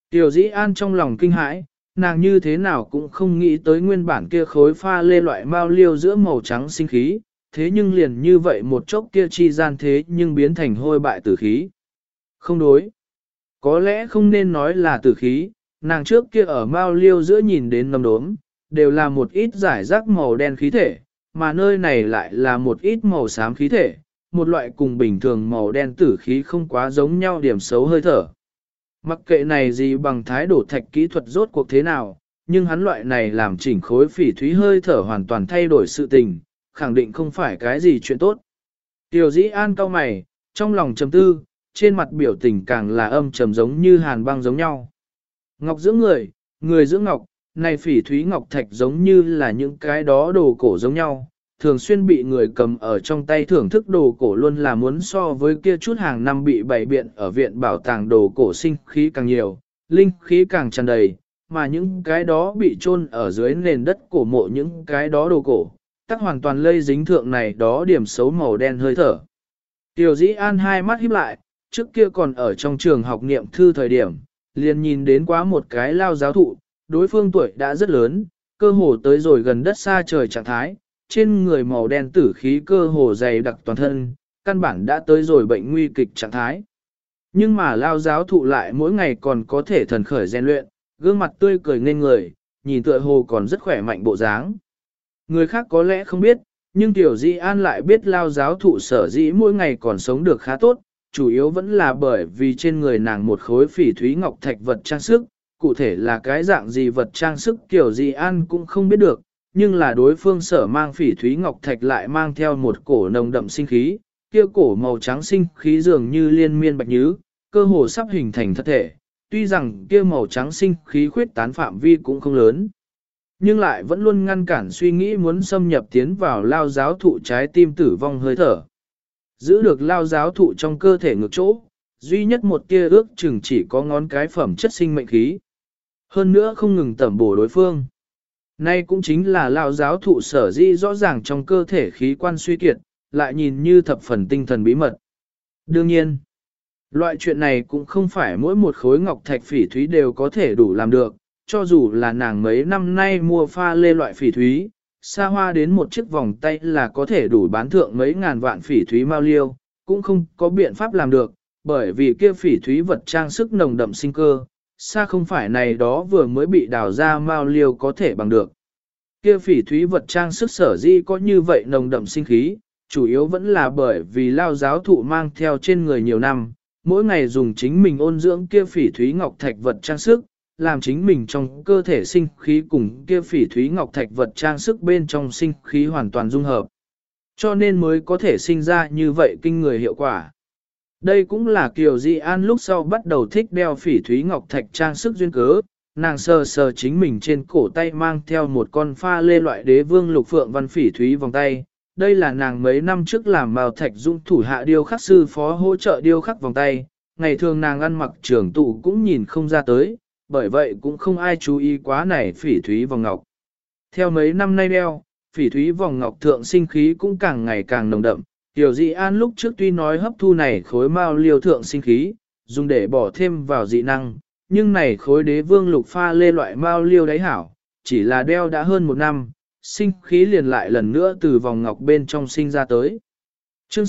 Tiểu Dĩ An trong lòng kinh hãi, nàng như thế nào cũng không nghĩ tới nguyên bản kia khối pha lê loại mao liêu giữa màu trắng sinh khí, thế nhưng liền như vậy một chốc kia chi gian thế nhưng biến thành hôi bại tử khí. Không đối. Có lẽ không nên nói là tử khí, nàng trước kia ở mao liêu giữa nhìn đến nấm đốm, đều là một ít giải rác màu đen khí thể, mà nơi này lại là một ít màu xám khí thể, một loại cùng bình thường màu đen tử khí không quá giống nhau điểm xấu hơi thở. Mặc kệ này gì bằng thái đổ thạch kỹ thuật rốt cuộc thế nào, nhưng hắn loại này làm chỉnh khối phỉ thúy hơi thở hoàn toàn thay đổi sự tình, khẳng định không phải cái gì chuyện tốt. Tiểu Dĩ An cau mày, trong lòng trầm tư, trên mặt biểu tình càng là âm trầm giống như hàn băng giống nhau. Ngọc dưỡng người, người dưỡng ngọc, này phỉ thúy ngọc thạch giống như là những cái đó đồ cổ giống nhau, thường xuyên bị người cầm ở trong tay thưởng thức đồ cổ luôn là muốn so với kia chút hàng năm bị bày biện ở viện bảo tàng đồ cổ sinh khí càng nhiều, linh khí càng tràn đầy, mà những cái đó bị chôn ở dưới nền đất cổ mộ những cái đó đồ cổ, tắc hoàn toàn lây dính thượng này đó điểm xấu màu đen hơi thở. Tiểu Dĩ An hai mắt híp lại, trước kia còn ở trong trường học niệm thư thời điểm, liền nhìn đến quá một cái lao giáo thụ, đối phương tuổi đã rất lớn, cơ hồ tới rồi gần đất xa trời trạng thái, trên người màu đen tử khí cơ hồ dày đặc toàn thân, căn bản đã tới rồi bệnh nguy kịch trạng thái. Nhưng mà lao giáo thụ lại mỗi ngày còn có thể thần khởi rèn luyện, gương mặt tươi cười nên người, nhìn tựa hồ còn rất khỏe mạnh bộ dáng. Người khác có lẽ không biết, nhưng Tiểu Dĩ An lại biết lao giáo thụ sở dĩ mỗi ngày còn sống được khá tốt, chủ yếu vẫn là bởi vì trên người nàng một khối phỉ thúy ngọc thạch vật trang sức, cụ thể là cái dạng gì vật trang sức Tiểu Dĩ An cũng không biết được, nhưng là đối phương sở mang phỉ thúy ngọc thạch lại mang theo một cổ nồng đậm sinh khí, kia cổ màu trắng sinh khí dường như liên miên bạch nhứ, cơ hồ sắp hình thành thật thể, tuy rằng kia màu trắng sinh khí khuyết tán phạm vi cũng không lớn, nhưng lại vẫn luôn ngăn cản suy nghĩ muốn xâm nhập tiến vào lao giáo thụ trái tim tử vong hơi thở. Giữ được lao giáo thụ trong cơ thể ngược chỗ, duy nhất một kia ước chừng chỉ có ngón cái phẩm chất sinh mệnh khí. Hơn nữa không ngừng tẩm bổ đối phương. Nay cũng chính là lao giáo thụ sở di rõ ràng trong cơ thể khí quan suy kiệt, lại nhìn như thập phần tinh thần bí mật. Đương nhiên, loại chuyện này cũng không phải mỗi một khối ngọc thạch phỉ thúy đều có thể đủ làm được, cho dù là nàng mấy năm nay mua pha lê loại phỉ thúy, xa hoa đến một chiếc vòng tay là có thể đủ bán thượng mấy ngàn vạn phỉ thúy mao liêu, cũng không có biện pháp làm được, bởi vì kia phỉ thúy vật trang sức nồng đậm sinh cơ, xa không phải này đó vừa mới bị đào ra mao liêu có thể bằng được. Kia phỉ thúy vật trang sức sở di có như vậy nồng đậm sinh khí, chủ yếu vẫn là bởi vì lao giáo thụ mang theo trên người nhiều năm, mỗi ngày dùng chính mình ôn dưỡng kia phỉ thúy ngọc thạch vật trang sức, làm chính mình trong cơ thể sinh khí cùng kia phỉ thúy ngọc thạch vật trang sức bên trong sinh khí hoàn toàn dung hợp. Cho nên mới có thể sinh ra như vậy kinh người hiệu quả. Đây cũng là Kiều Di An lúc sau bắt đầu thích đeo phỉ thúy ngọc thạch trang sức duyên cớ, nàng sờ sờ chính mình trên cổ tay mang theo một con pha lê loại đế vương lục phượng văn phỉ thúy vòng tay. Đây là nàng mấy năm trước làm màu thạch dung thủ hạ điêu khắc sư phó hỗ trợ điêu khắc vòng tay, ngày thường nàng ăn mặc trưởng tụ cũng nhìn không ra tới, bởi vậy cũng không ai chú ý quá này phỉ thúy vòng ngọc. Theo mấy năm nay đeo, phỉ thúy vòng ngọc thượng sinh khí cũng càng ngày càng nồng đậm. Tiểu Dị An lúc trước tuy nói hấp thu này khối mao liêu thượng sinh khí, dùng để bỏ thêm vào dị năng, nhưng này khối đế vương lục pha lê loại mao liêu đáy hảo, chỉ là đeo đã hơn một năm, sinh khí liền lại lần nữa từ vòng ngọc bên trong sinh ra tới. Chương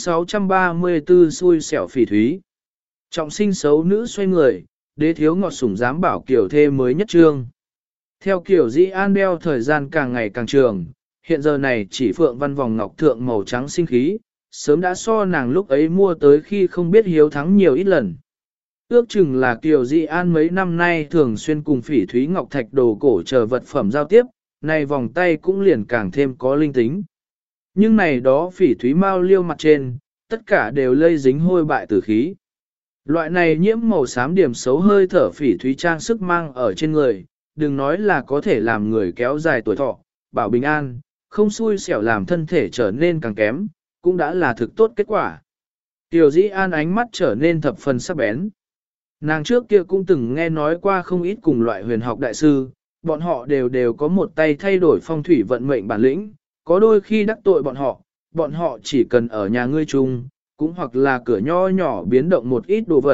634 xui xẻo phỉ thúy. Trọng sinh xấu nữ xoay người, đế thiếu ngọt sủng dám bảo kiểu thê mới nhất trương. Theo kiểu Dĩ An đeo thời gian càng ngày càng trường, hiện giờ này chỉ phượng văn vòng ngọc thượng màu trắng sinh khí, sớm đã so nàng lúc ấy mua tới khi không biết hiếu thắng nhiều ít lần. Ước chừng là Kiều Dĩ An mấy năm nay thường xuyên cùng phỉ thúy ngọc thạch đồ cổ chờ vật phẩm giao tiếp, này vòng tay cũng liền càng thêm có linh tính. Nhưng này đó phỉ thúy mao liêu mặt trên, tất cả đều lây dính hôi bại tử khí. Loại này nhiễm màu xám điểm xấu hơi thở phỉ thúy trang sức mang ở trên người, đừng nói là có thể làm người kéo dài tuổi thọ, bảo bình an, không xui xẻo làm thân thể trở nên càng kém, cũng đã là thực tốt kết quả. Tiểu Dĩ An ánh mắt trở nên thập phần sắc bén. Nàng trước kia cũng từng nghe nói qua không ít cùng loại huyền học đại sư, bọn họ đều có một tay thay đổi phong thủy vận mệnh bản lĩnh, có đôi khi đắc tội bọn họ chỉ cần ở nhà ngươi chung, cũng hoặc là cửa nho nhỏ biến động một ít đồ vật,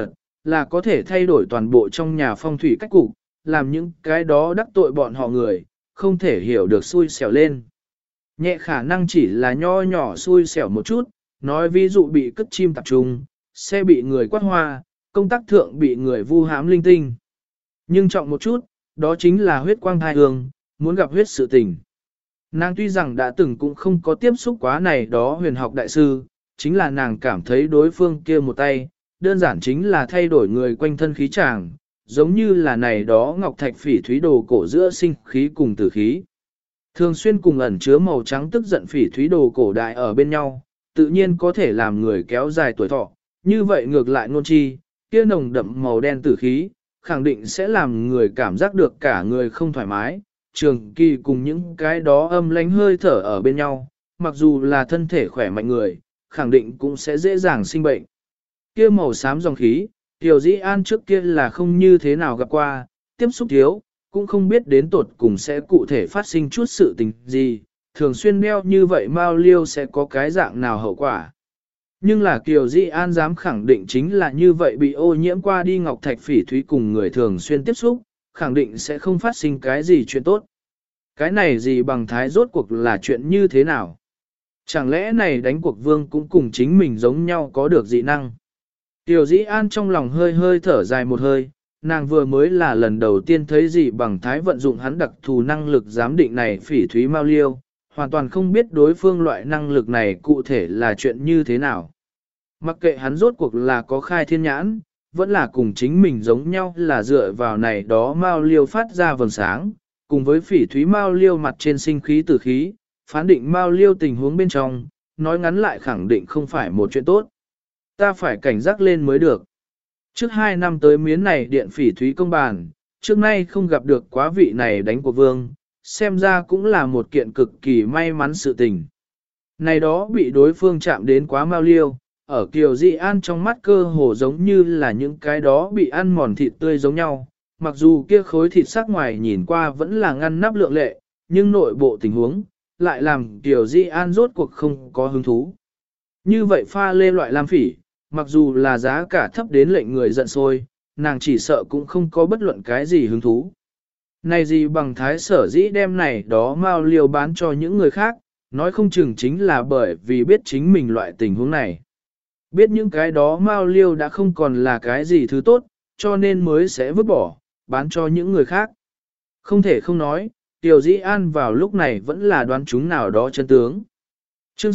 là có thể thay đổi toàn bộ trong nhà phong thủy cách cục, làm những cái đó đắc tội bọn họ người, không thể hiểu được xui xẻo lên. Nhẹ khả năng chỉ là nho nhỏ xui xẻo một chút, nói ví dụ bị cất chim tập trung, xe bị người quát hoa, công tác thượng bị người vu hãm linh tinh. Nhưng trọng một chút, đó chính là huyết quang thai hương, muốn gặp huyết sự tình. Nàng tuy rằng đã từng cũng không có tiếp xúc quá này đó huyền học đại sư, chính là nàng cảm thấy đối phương kia một tay, đơn giản chính là thay đổi người quanh thân khí tràng, giống như là này đó ngọc thạch phỉ thúy đồ cổ giữa sinh khí cùng tử khí. Thường xuyên cùng ẩn chứa màu trắng tức giận phỉ thúy đồ cổ đại ở bên nhau, tự nhiên có thể làm người kéo dài tuổi thọ, như vậy ngược lại ngôn chi, kia nồng đậm màu đen tử khí, khẳng định sẽ làm người cảm giác được cả người không thoải mái, trường kỳ cùng những cái đó âm lánh hơi thở ở bên nhau, mặc dù là thân thể khỏe mạnh người, khẳng định cũng sẽ dễ dàng sinh bệnh. Kia màu xám dòng khí, Tiểu Dĩ An trước kia là không như thế nào gặp qua, tiếp xúc thiếu, cũng không biết đến tột cùng sẽ cụ thể phát sinh chút sự tình gì, thường xuyên đeo như vậy Mao Liêu sẽ có cái dạng nào hậu quả. Nhưng là Kiều Dĩ An dám khẳng định chính là như vậy bị ô nhiễm qua đi ngọc thạch phỉ thúy cùng người thường xuyên tiếp xúc, khẳng định sẽ không phát sinh cái gì chuyện tốt. Cái này gì bằng thái rốt cuộc là chuyện như thế nào? Chẳng lẽ này đánh cuộc vương cũng cùng chính mình giống nhau có được dị năng? Tiểu Dĩ An trong lòng hơi hơi thở dài một hơi, nàng vừa mới là lần đầu tiên thấy gì bằng thái vận dụng hắn đặc thù năng lực giám định này phỉ thúy Mao Liêu, hoàn toàn không biết đối phương loại năng lực này cụ thể là chuyện như thế nào. Mặc kệ hắn rốt cuộc là có khai thiên nhãn, vẫn là cùng chính mình giống nhau là dựa vào này đó Mao Liêu phát ra vầng sáng, cùng với phỉ thúy Mao Liêu mặt trên sinh khí tử khí, phán định Mao Liêu tình huống bên trong, nói ngắn lại khẳng định không phải một chuyện tốt. Ta phải cảnh giác lên mới được. Trước 2 năm tới miến này điện phỉ thúy công bàn, trước nay không gặp được quá vị này đánh của vương, xem ra cũng là một kiện cực kỳ may mắn sự tình. Này đó bị đối phương chạm đến quá Mao Liêu, ở Kiều Dị An trong mắt cơ hồ giống như là những cái đó bị ăn mòn thịt tươi giống nhau, mặc dù kia khối thịt sắc ngoài nhìn qua vẫn là ngăn nắp lượng lệ, nhưng nội bộ tình huống lại làm Kiều Dị An rốt cuộc không có hứng thú. Như vậy pha lê loại lam phỉ, mặc dù là giá cả thấp đến lệnh người giận sôi, nàng chỉ sợ cũng không có bất luận cái gì hứng thú. Này gì bằng thái sở dĩ đem này đó Mao Liêu bán cho những người khác, nói không chừng chính là bởi vì biết chính mình loại tình huống này. Biết những cái đó Mao Liêu đã không còn là cái gì thứ tốt, cho nên mới sẽ vứt bỏ, bán cho những người khác. Không thể không nói, Tiểu Dĩ An vào lúc này vẫn là đoán chúng nào đó chân tướng. Chương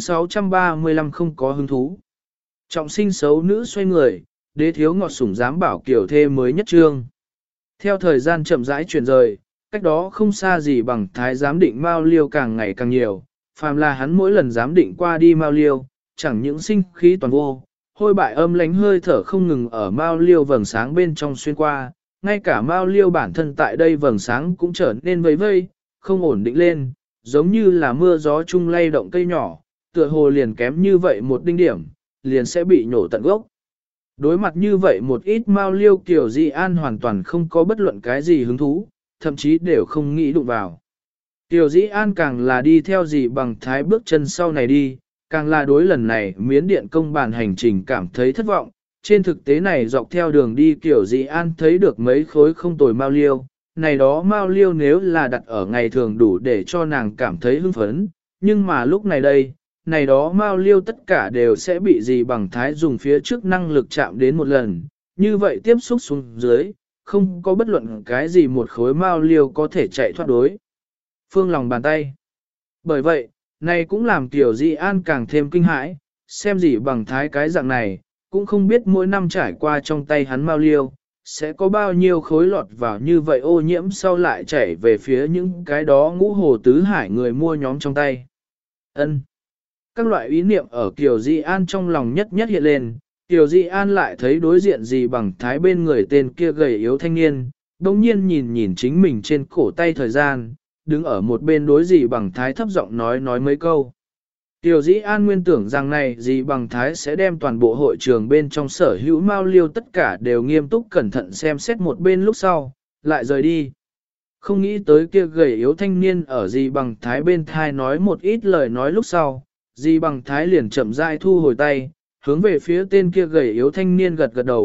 635 không có hứng thú. Trọng sinh xấu nữ xoay người, đế thiếu ngọt sủng dám bảo kiểu thê mới nhất trương. Theo thời gian chậm rãi chuyển rời, cách đó không xa gì bằng thái giám định Mao Liêu càng ngày càng nhiều, phàm là hắn mỗi lần giám định qua đi Mao Liêu, chẳng những sinh khí toàn vô, hôi bại âm lánh hơi thở không ngừng ở Mao Liêu vầng sáng bên trong xuyên qua, ngay cả Mao Liêu bản thân tại đây vầng sáng cũng trở nên vây vây, không ổn định lên, giống như là mưa gió chung lay động cây nhỏ, tựa hồ liền kém như vậy một đinh điểm, liền sẽ bị nhổ tận gốc. Đối mặt như vậy một ít Mao Liêu Kiều Dị An hoàn toàn không có bất luận cái gì hứng thú, thậm chí đều không nghĩ đụng vào. Kiều Dĩ An càng là đi theo gì bằng thái bước chân sau này đi, càng là đối lần này miến điện công bàn hành trình cảm thấy thất vọng. Trên thực tế này dọc theo đường đi Kiều Dĩ An thấy được mấy khối không tồi Mao Liêu, này đó Mao Liêu nếu là đặt ở ngày thường đủ để cho nàng cảm thấy hưng phấn, nhưng mà lúc này đây, này đó Mao Liêu tất cả đều sẽ bị gì bằng thái dùng phía trước năng lực chạm đến một lần, như vậy tiếp xúc xuống dưới, không có bất luận cái gì một khối Mao Liêu có thể chạy thoát đối phương lòng bàn tay. Bởi vậy, này cũng làm Tiểu Dị An càng thêm kinh hãi, xem gì bằng thái cái dạng này, cũng không biết mỗi năm trải qua trong tay hắn Mao Liêu, sẽ có bao nhiêu khối lọt vào như vậy ô nhiễm sau lại chảy về phía những cái đó ngũ hồ tứ hải người mua nhóm trong tay. Ân. Các loại ý niệm ở Kiều Dị An trong lòng nhất nhất hiện lên, Kiều Dị An lại thấy đối diện gì bằng thái bên người tên kia gầy yếu thanh niên, đồng nhiên nhìn nhìn chính mình trên cổ tay thời gian, đứng ở một bên đối gì bằng thái thấp giọng nói mấy câu. Kiều Dĩ An nguyên tưởng rằng này gì bằng thái sẽ đem toàn bộ hội trường bên trong sở hữu Mao Liêu tất cả đều nghiêm túc cẩn thận xem xét một bên lúc sau, lại rời đi. Không nghĩ tới kia gầy yếu thanh niên ở gì bằng thái bên thai nói một ít lời nói lúc sau, gì bằng thái liền chậm rãi thu hồi tay, hướng về phía tên kia gầy yếu thanh niên gật gật đầu,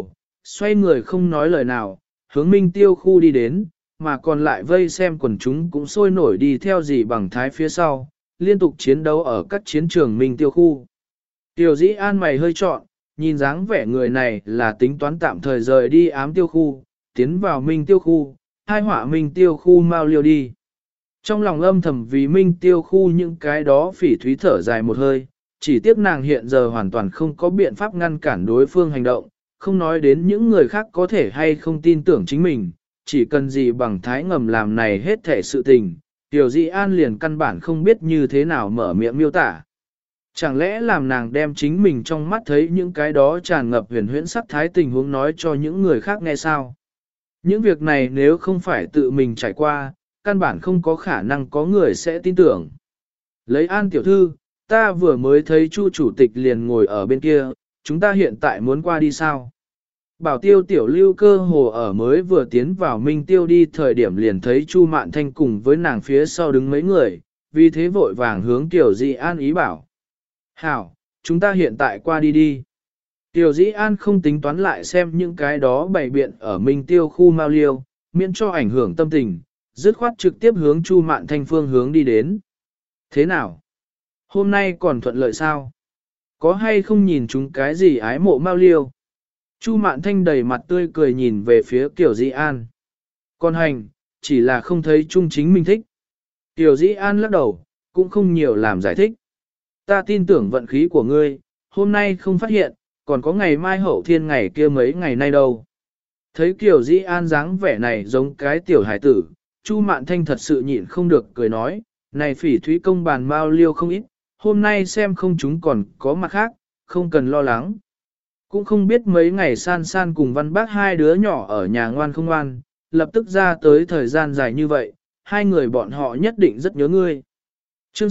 xoay người không nói lời nào, hướng Minh Tiêu khu đi đến, mà còn lại vây xem quần chúng cũng sôi nổi đi theo dì bằng thái phía sau, liên tục chiến đấu ở các chiến trường Minh Tiêu khu. Tiểu Dĩ An mày hơi trọn, nhìn dáng vẻ người này là tính toán tạm thời rời đi ám tiêu khu, tiến vào Minh Tiêu khu, hai họa Minh Tiêu khu mau liêu đi. Trong lòng âm thầm vì Minh Tiêu khu những cái đó phỉ thúy thở dài một hơi, chỉ tiếc nàng hiện giờ hoàn toàn không có biện pháp ngăn cản đối phương hành động, không nói đến những người khác có thể hay không tin tưởng chính mình, chỉ cần gì bằng thái ngầm làm này hết thể sự tình, Tiểu Dĩ An liền căn bản không biết như thế nào mở miệng miêu tả. Chẳng lẽ làm nàng đem chính mình trong mắt thấy những cái đó tràn ngập huyền huyễn sắc thái tình huống nói cho những người khác nghe sao? Những việc này nếu không phải tự mình trải qua, căn bản không có khả năng có người sẽ tin tưởng. Lấy An tiểu thư, ta vừa mới thấy Chu chủ tịch liền ngồi ở bên kia, chúng ta hiện tại muốn qua đi sao? Bảo Tiêu tiểu lưu cơ hồ ở mới vừa tiến vào Minh Tiêu đi thời điểm liền thấy Chu Mạn Thanh cùng với nàng phía sau đứng mấy người, vì thế vội vàng hướng Tiểu Dĩ An ý bảo. Hảo, chúng ta hiện tại qua đi đi. Tiểu Dĩ An không tính toán lại xem những cái đó bày biện ở Minh Tiêu khu Mao Liêu, miễn cho ảnh hưởng tâm tình, dứt khoát trực tiếp hướng Chu Mạn Thanh phương hướng đi đến. Thế nào? Hôm nay còn thuận lợi sao? Có hay không nhìn chúng cái gì ái mộ Mao Liêu? Chu Mạn Thanh đầy mặt tươi cười nhìn về phía Tiểu Dĩ An. Còn hành, chỉ là không thấy Trung chính mình thích. Tiểu Dĩ An lắc đầu, cũng không nhiều làm giải thích. Ta tin tưởng vận khí của ngươi, hôm nay không phát hiện, còn có ngày mai hậu thiên ngày kia mấy ngày nay đâu. Thấy Tiểu Dĩ An dáng vẻ này giống cái tiểu hải tử, Chu Mạn Thanh thật sự nhịn không được cười nói, này phỉ thúy công bàn Mao Liêu không ít, hôm nay xem không chúng còn có mặt khác, không cần lo lắng. Cũng không biết mấy ngày san san cùng văn bác hai đứa nhỏ ở nhà ngoan không ngoan, lập tức ra tới thời gian dài như vậy, hai người bọn họ nhất định rất nhớ ngươi. Chương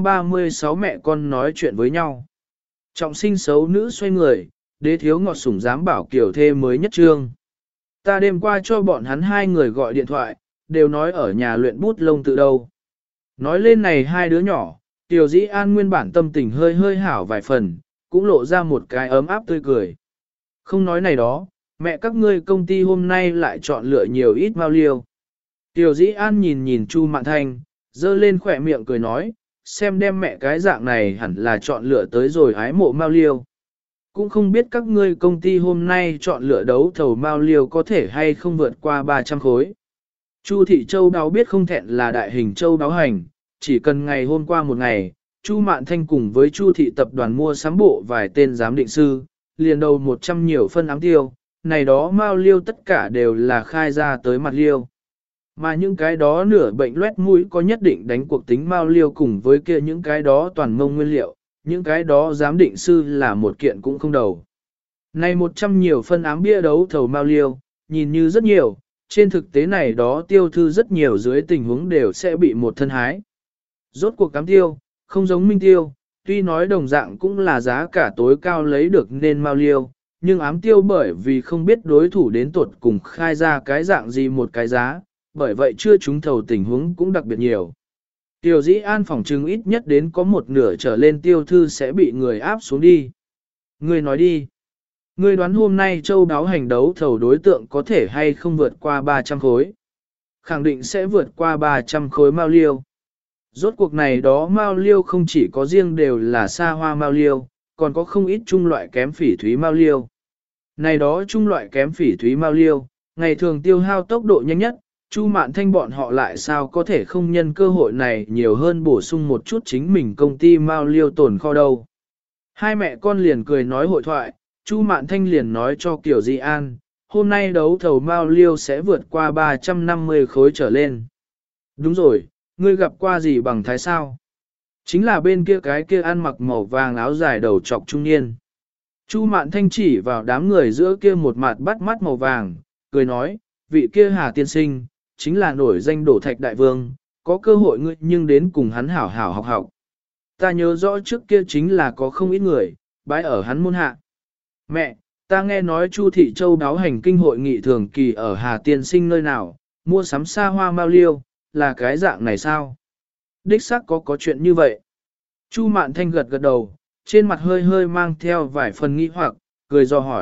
636 mẹ con nói chuyện với nhau. Trọng sinh xấu nữ xoay người, đế thiếu ngọt sủng dám bảo kiểu thê mới nhất trương. Ta đêm qua cho bọn hắn hai người gọi điện thoại, đều nói ở nhà luyện bút lông tự đâu. Nói lên này hai đứa nhỏ, Tiểu Dĩ An nguyên bản tâm tình hơi hơi hảo vài phần, cũng lộ ra một cái ấm áp tươi cười. Không nói này đó, mẹ các ngươi công ty hôm nay lại chọn lựa nhiều ít Mao Liêu. Tiểu Dĩ An nhìn nhìn Chu Mạn Thanh, dơ lên khỏe miệng cười nói, xem đem mẹ cái dạng này hẳn là chọn lựa tới rồi ái mộ Mao Liêu. Cũng không biết các ngươi công ty hôm nay chọn lựa đấu thầu Mao Liêu có thể hay không vượt qua 300 khối. Chu Thị Châu Đáo biết không thẹn là đại hình Châu Đáo hành, chỉ cần ngày hôm qua một ngày, Chu Mạn Thanh cùng với Chu Thị tập đoàn mua sắm bộ vài tên giám định sư, liền đầu 100 nhiều phân ám tiêu, này đó Mao Liêu tất cả đều là khai ra tới mặt liêu. Mà những cái đó nửa bệnh loét mũi có nhất định đánh cuộc tính Mao Liêu cùng với kia những cái đó toàn mông nguyên liệu, những cái đó giám định sư là một kiện cũng không đầu. Này 100 nhiều phân ám bia đấu thầu Mao Liêu, nhìn như rất nhiều, trên thực tế này đó tiêu thư rất nhiều dưới tình huống đều sẽ bị một thân hái. Rốt cuộc cám tiêu, không giống minh tiêu, tuy nói đồng dạng cũng là giá cả tối cao lấy được nên Mao Liêu, nhưng ám tiêu bởi vì không biết đối thủ đến tuột cùng khai ra cái dạng gì một cái giá, bởi vậy chưa trúng thầu tình huống cũng đặc biệt nhiều. Tiểu Dĩ An phòng trừng ít nhất đến có một nửa trở lên tiêu thư sẽ bị người áp xuống đi. Ngươi nói đi. Ngươi đoán hôm nay châu đáo hành đấu thầu đối tượng có thể hay không vượt qua 300 khối. Khẳng định sẽ vượt qua 300 khối Mao Liêu. Rốt cuộc này đó Mao Liêu không chỉ có riêng đều là xa hoa Mao Liêu, còn có không ít trung loại kém phỉ thúy Mao Liêu. Này đó trung loại kém phỉ thúy Mao Liêu, ngày thường tiêu hao tốc độ nhanh nhất, Chu Mạn Thanh bọn họ lại sao có thể không nhân cơ hội này nhiều hơn bổ sung một chút chính mình công ty Mao Liêu tồn kho đâu. Hai mẹ con liền cười nói hội thoại, Chu Mạn Thanh liền nói cho Kiều Di An, hôm nay đấu thầu Mao Liêu sẽ vượt qua 350 khối trở lên. Đúng rồi, ngươi gặp qua gì bằng thái sao? Chính là bên kia cái kia ăn mặc màu vàng áo dài đầu trọc trung niên. Chu Mạn Thanh chỉ vào đám người giữa kia một mặt bắt mắt màu vàng, cười nói, vị kia Hà tiên sinh, chính là nổi danh đổ thạch đại vương, có cơ hội ngươi nhưng đến cùng hắn hảo hảo học học. Ta nhớ rõ trước kia chính là có không ít người, bái ở hắn môn hạ. Mẹ, ta nghe nói Chu Thị Châu đáo hành kinh hội nghị thường kỳ ở Hà tiên sinh nơi nào, mua sắm xa hoa Mao Liêu, là cái dạng này sao? Đích xác có chuyện như vậy. Chu Mạn Thanh gật gật đầu, trên mặt hơi hơi mang theo vài phần nghi hoặc, cười do hỏi,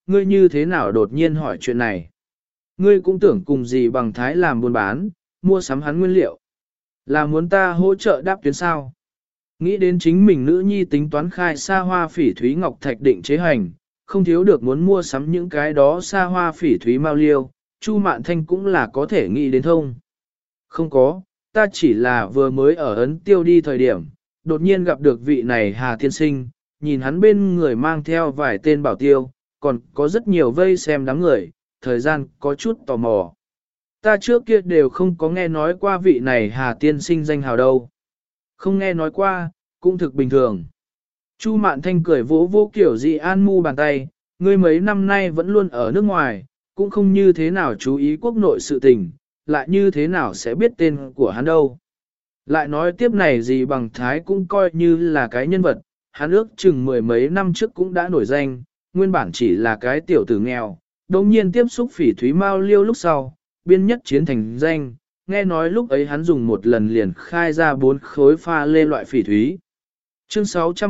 ngươi như thế nào đột nhiên hỏi chuyện này? Ngươi cũng tưởng cùng gì bằng thái làm buôn bán, mua sắm hắn nguyên liệu. Là muốn ta hỗ trợ đáp tuyến sao? Nghĩ đến chính mình nữ nhi tính toán khai xa hoa phỉ thúy ngọc thạch định chế hành, không thiếu được muốn mua sắm những cái đó xa hoa phỉ thúy mao liêu, Chu Mạn Thanh cũng là có thể nghĩ đến thông. Không có, ta chỉ là vừa mới ở Ấn Tiêu đi thời điểm, đột nhiên gặp được vị này Hà Tiên Sinh, nhìn hắn bên người mang theo vài tên bảo tiêu, còn có rất nhiều vây xem đám người, thời gian có chút tò mò. Ta trước kia đều không có nghe nói qua vị này Hà Tiên Sinh danh hào đâu. Không nghe nói qua, cũng thực bình thường. Chu Mạn Thanh cười vỗ vỗ kiểu gì an mu bàn tay, ngươi mấy năm nay vẫn luôn ở nước ngoài, cũng không như thế nào chú ý quốc nội sự tình, lại như thế nào sẽ biết tên của hắn đâu. Lại nói tiếp này gì bằng thái cũng coi như là cái nhân vật, hắn ước chừng mười mấy năm trước cũng đã nổi danh, nguyên bản chỉ là cái tiểu tử nghèo, đồng nhiên tiếp xúc phỉ thúy mao liêu lúc sau, biên nhất chiến thành danh, nghe nói lúc ấy hắn dùng một lần liền khai ra 4 khối pha lê loại phỉ thúy. Chương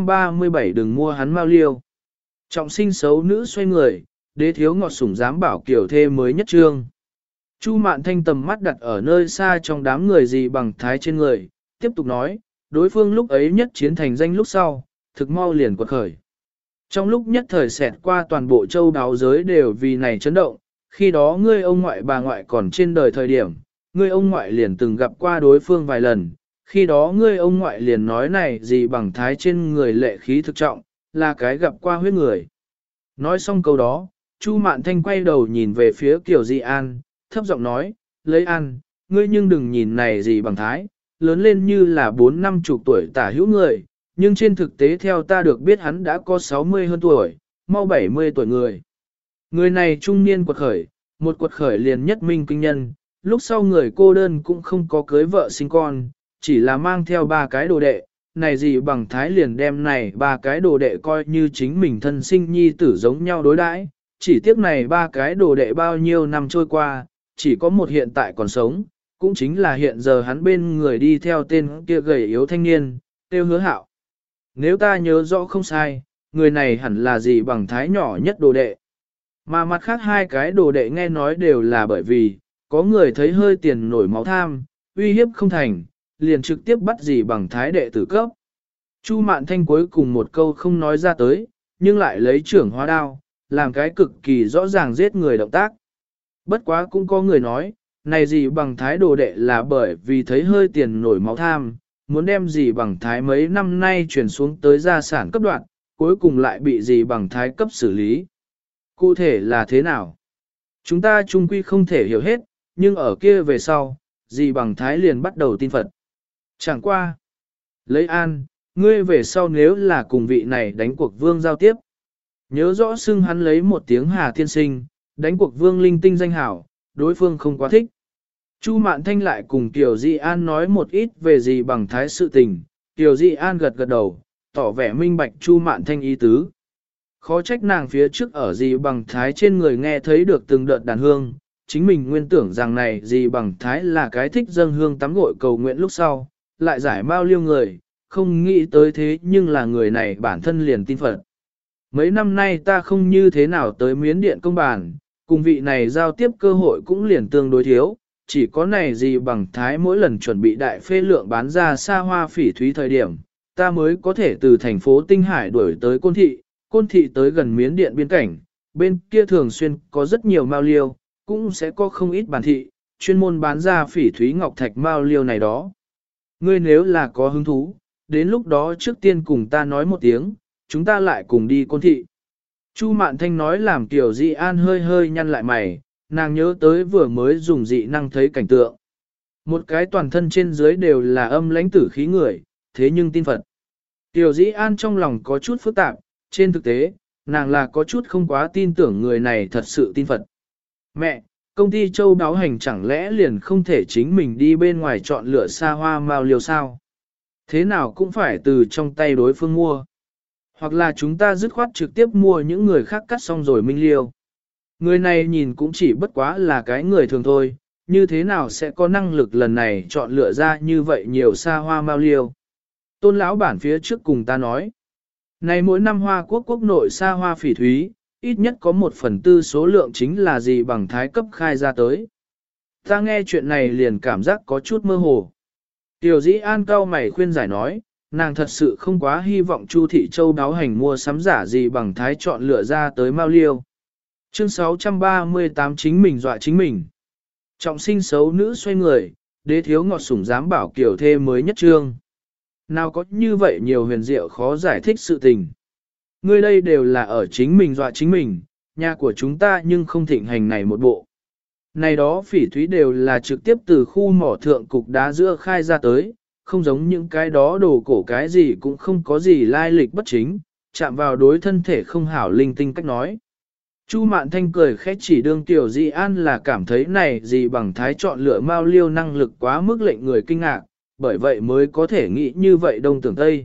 637 đừng mua hắn mao liêu. Trọng sinh xấu nữ xoay người, đế thiếu ngọt sủng dám bảo kiểu thê mới nhất trương. Chu Mạn Thanh tầm mắt đặt ở nơi xa trong đám người gì bằng thái trên người, tiếp tục nói, đối phương lúc ấy nhất chiến thành danh lúc sau, thực mau liền quật khởi. Trong lúc nhất thời xẹt qua toàn bộ châu đáo giới đều vì này chấn động, khi đó ngươi ông ngoại bà ngoại còn trên đời thời điểm, ngươi ông ngoại liền từng gặp qua đối phương vài lần, khi đó ngươi ông ngoại liền nói này gì bằng thái trên người lệ khí thực trọng, là cái gặp qua huyết người. Nói xong câu đó, Chu Mạn Thanh quay đầu nhìn về phía Kiều Di An, thấp giọng nói, lấy An, ngươi nhưng đừng nhìn này gì bằng thái, lớn lên như là 4-50 tuổi tả hữu người, nhưng trên thực tế theo ta được biết hắn đã có 60 hơn tuổi, mau 70 tuổi người. Người này trung niên quật khởi, một quật khởi liền nhất minh kinh nhân, lúc sau người cô đơn cũng không có cưới vợ sinh con, chỉ là mang theo 3 cái đồ đệ, này gì bằng thái liền đem này 3 cái đồ đệ coi như chính mình thân sinh nhi tử giống nhau đối đãi, chỉ tiếc này 3 cái đồ đệ bao nhiêu năm trôi qua, chỉ có một hiện tại còn sống, cũng chính là hiện giờ hắn bên người đi theo tên kia gầy yếu thanh niên, tiêu hứa hạo. Nếu ta nhớ rõ không sai, người này hẳn là gì bằng thái nhỏ nhất đồ đệ. Mà mặt khác 2 cái đồ đệ nghe nói đều là bởi vì, có người thấy hơi tiền nổi máu tham, uy hiếp không thành, liền trực tiếp bắt gì bằng thái đệ tử cấp. Chu Mạn Thanh cuối cùng một câu không nói ra tới, nhưng lại lấy trưởng hóa đao, làm cái cực kỳ rõ ràng giết người động tác. Bất quá cũng có người nói, này gì bằng thái đồ đệ là bởi vì thấy hơi tiền nổi máu tham, muốn đem gì bằng thái mấy năm nay chuyển xuống tới gia sản cấp đoạn, cuối cùng lại bị gì bằng thái cấp xử lý. Cụ thể là thế nào? Chúng ta chung quy không thể hiểu hết, nhưng ở kia về sau, gì bằng thái liền bắt đầu tin Phật. Chẳng qua. Lấy An, ngươi về sau nếu là cùng vị này đánh cuộc vương giao tiếp. Nhớ rõ xưng hắn lấy một tiếng Hà Tiên Sinh, đánh cuộc vương linh tinh danh hảo, đối phương không quá thích. Chu Mạn Thanh lại cùng Kiều Di An nói một ít về gì bằng thái sự tình, Kiều Di An gật gật đầu, tỏ vẻ minh bạch Chu Mạn Thanh ý tứ. Khó trách nàng phía trước ở gì bằng thái trên người nghe thấy được từng đợt đàn hương, chính mình nguyên tưởng rằng này gì bằng thái là cái thích dâng hương tắm gội cầu nguyện lúc sau, lại giải mao liêu người, không nghĩ tới thế nhưng là người này bản thân liền tin Phật. Mấy năm nay ta không như thế nào tới miến điện công bản, cùng vị này giao tiếp cơ hội cũng liền tương đối thiếu, chỉ có này gì bằng thái mỗi lần chuẩn bị đại phê lượng bán ra xa hoa phỉ thúy thời điểm, ta mới có thể từ thành phố Tinh Hải đuổi tới Côn Thị tới gần miến điện biên cảnh, bên kia thường xuyên có rất nhiều mao liêu, cũng sẽ có không ít bản thị, chuyên môn bán ra phỉ thúy ngọc thạch mao liêu này đó. Ngươi nếu là có hứng thú, đến lúc đó trước tiên cùng ta nói một tiếng, chúng ta lại cùng đi Côn Thị. Chu Mạn Thanh nói làm Kiều Di An hơi hơi nhăn lại mày, nàng nhớ tới vừa mới dùng dị năng thấy cảnh tượng. Một cái toàn thân trên dưới đều là âm lãnh tử khí người, thế nhưng tin Phật. Kiều Di An trong lòng có chút phức tạp, trên thực tế, nàng là có chút không quá tin tưởng người này thật sự tin Phật. Mẹ, công ty châu đáo hành chẳng lẽ liền không thể chính mình đi bên ngoài chọn lựa xa hoa mao liêu sao? Thế nào cũng phải từ trong tay đối phương mua. Hoặc là chúng ta dứt khoát trực tiếp mua những người khác cắt xong rồi minh liêu. Người này nhìn cũng chỉ bất quá là cái người thường thôi, như thế nào sẽ có năng lực lần này chọn lựa ra như vậy nhiều xa hoa mao liêu. Tôn lão bản phía trước cùng ta nói, này mỗi năm Hoa Quốc quốc nội xa hoa phỉ thúy, ít nhất có 1/4 số lượng chính là gì bằng thái cấp khai ra tới. Ta nghe chuyện này liền cảm giác có chút mơ hồ. Tiểu Dĩ An cau mày khuyên giải nói, nàng thật sự không quá hy vọng Chu Thị Châu đáo hành mua sắm giả gì bằng thái chọn lựa ra tới mau liêu. Chương 638 chính mình dọa chính mình. Trọng sinh xấu nữ xoay người, đế thiếu ngọt sủng dám bảo kiểu thê mới nhất trương. Nào có như vậy nhiều huyền diệu khó giải thích sự tình. Ngươi đây đều là ở chính mình dọa chính mình, nhà của chúng ta nhưng không thịnh hành này một bộ. Này đó phỉ thúy đều là trực tiếp từ khu mỏ thượng cục đá giữa khai ra tới, không giống những cái đó đồ cổ cái gì cũng không có gì lai lịch bất chính, chạm vào đối thân thể không hảo linh tinh cách nói. Chu Mạn Thanh cười khẽ chỉ đương Tiểu Di An là cảm thấy này gì bằng thái chọn lựa mao liêu năng lực quá mức lệnh người kinh ngạc, bởi vậy mới có thể nghĩ như vậy đông tưởng tây.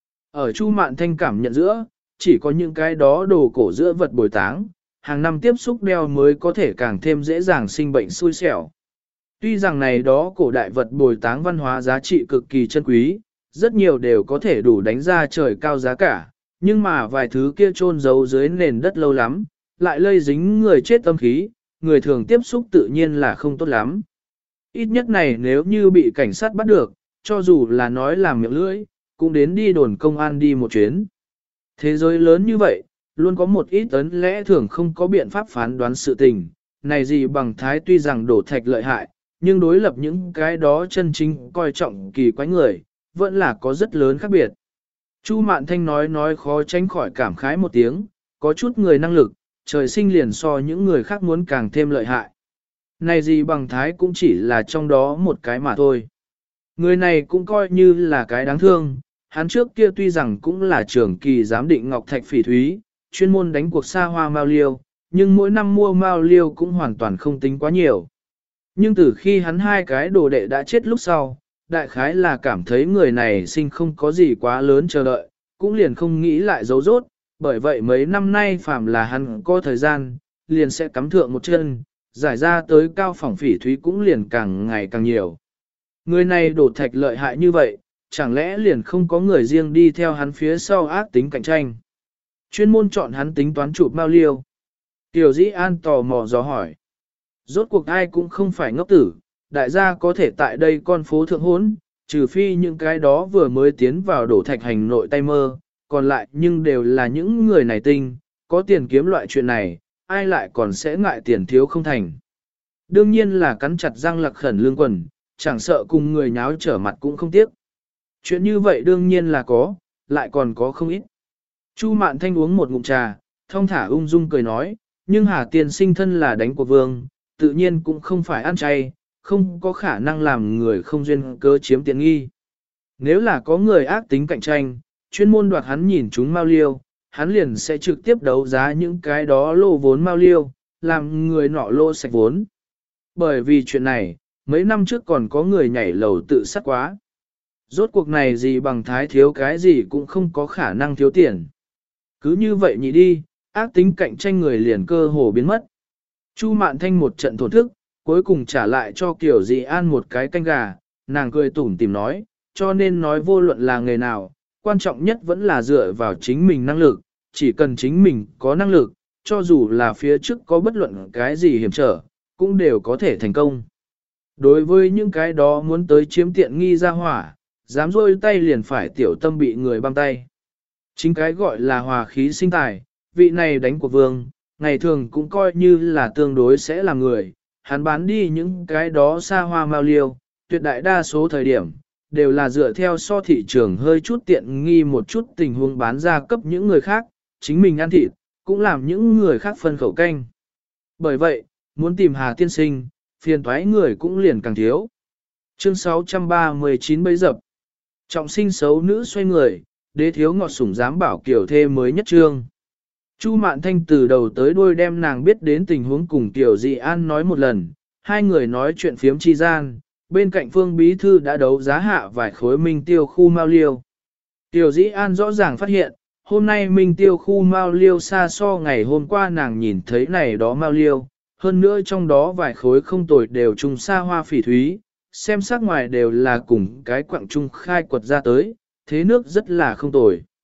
Ở Chu Mạn Thanh cảm nhận giữa, chỉ có những cái đó đồ cổ giữa vật bồi táng, hàng năm tiếp xúc đeo mới có thể càng thêm dễ dàng sinh bệnh xui xẻo. Tuy rằng này đó cổ đại vật bồi táng văn hóa giá trị cực kỳ chân quý, rất nhiều đều có thể đủ đánh ra trời cao giá cả, nhưng mà vài thứ kia chôn giấu dưới nền đất lâu lắm, lại lây dính người chết tâm khí, người thường tiếp xúc tự nhiên là không tốt lắm. Ít nhất này nếu như bị cảnh sát bắt được, cho dù là nói làm miệng lưỡi, cũng đến đi đồn công an đi một chuyến. Thế giới lớn như vậy, luôn có một ít ấn lẽ thường không có biện pháp phán đoán sự tình, này gì bằng thái tuy rằng đổ thạch lợi hại, nhưng đối lập những cái đó chân chính coi trọng kỳ quái người, vẫn là có rất lớn khác biệt. Chu Mạn Thanh nói khó tránh khỏi cảm khái một tiếng, có chút người năng lực, trời sinh liền so những người khác muốn càng thêm lợi hại. Này gì bằng thái cũng chỉ là trong đó một cái mà thôi. Người này cũng coi như là cái đáng thương, hắn trước kia tuy rằng cũng là trưởng kỳ giám định ngọc thạch phỉ thúy, chuyên môn đánh cuộc xa hoa mao liêu, nhưng mỗi năm mua mao liêu cũng hoàn toàn không tính quá nhiều. Nhưng từ khi hắn hai cái đồ đệ đã chết lúc sau, đại khái là cảm thấy người này sinh không có gì quá lớn chờ đợi, cũng liền không nghĩ lại giấu rốt, bởi vậy mấy năm nay phàm là hắn có thời gian, liền sẽ cắm thượng một chân, giải ra tới cao phỏng phỉ thúy cũng liền càng ngày càng nhiều. Người này đổ thạch lợi hại như vậy, chẳng lẽ liền không có người riêng đi theo hắn phía sau ác tính cạnh tranh. Chuyên môn chọn hắn tính toán chụp mao liêu. Tiểu Dĩ An tò mò dò hỏi. Rốt cuộc ai cũng không phải ngốc tử, đại gia có thể tại đây con phố thượng hốn, trừ phi những cái đó vừa mới tiến vào đổ thạch hành nội tay mơ, còn lại nhưng đều là những người này tinh, có tiền kiếm loại chuyện này, ai lại còn sẽ ngại tiền thiếu không thành. Đương nhiên là cắn chặt răng lặc khẩn lương quần, chẳng sợ cùng người nháo trở mặt cũng không tiếc. Chuyện như vậy đương nhiên là có, lại còn có không ít. Chu Mạn Thanh uống một ngụm trà, thong thả ung dung cười nói, nhưng Hà Tiên sinh thân là đánh của vương, tự nhiên cũng không phải ăn chay, không có khả năng làm người không duyên cớ chiếm tiện nghi. Nếu là có người ác tính cạnh tranh, chuyên môn đoạt hắn nhìn chúng mao liêu, hắn liền sẽ trực tiếp đấu giá những cái đó lô vốn mao liêu, làm người nọ lô sạch vốn. Bởi vì chuyện này, mấy năm trước còn có người nhảy lầu tự sát quá. Rốt cuộc này gì bằng thái thiếu cái gì cũng không có khả năng thiếu tiền. Cứ như vậy nhị đi, ác tính cạnh tranh người liền cơ hồ biến mất. Chu Mạn Thanh một trận thổn thức, cuối cùng trả lại cho Kiều Dị An một cái canh gà, nàng cười tủm tìm nói, cho nên nói vô luận là người nào, quan trọng nhất vẫn là dựa vào chính mình năng lực, chỉ cần chính mình có năng lực, cho dù là phía trước có bất luận cái gì hiểm trở, cũng đều có thể thành công. Đối với những cái đó muốn tới chiếm tiện nghi ra hỏa, dám rôi tay liền phải tiểu tâm bị người băm tay. Chính cái gọi là hòa khí sinh tài, vị này đánh của vương, ngày thường cũng coi như là tương đối sẽ là người, hắn bán đi những cái đó xa hoa mao liêu, tuyệt đại đa số thời điểm, đều là dựa theo so thị trường hơi chút tiện nghi một chút tình huống bán ra cấp những người khác, chính mình ăn thịt, cũng làm những người khác phân khẩu canh. Bởi vậy, muốn tìm Hà tiên sinh, phiền toái người cũng liền càng thiếu. Chương 639 bấy dập. Trọng sinh xấu nữ xoay người, đế thiếu ngọt sủng dám bảo kiểu thê mới nhất trương. Chu Mạn Thanh từ đầu tới đuôi đem nàng biết đến tình huống cùng Tiểu Dị An nói một lần, hai người nói chuyện phiếm chi gian, bên cạnh Phương Bí Thư đã đấu giá hạ vài khối minh tiêu khu mao liêu. Tiểu Dị An rõ ràng phát hiện, hôm nay minh tiêu khu mao liêu xa so ngày hôm qua nàng nhìn thấy này đó mao liêu, hơn nữa trong đó vài khối không tồi đều trùng xa hoa phỉ thúy, xem sắc ngoài đều là cùng cái quặng trung khai quật ra tới, thế nước rất là không tồi.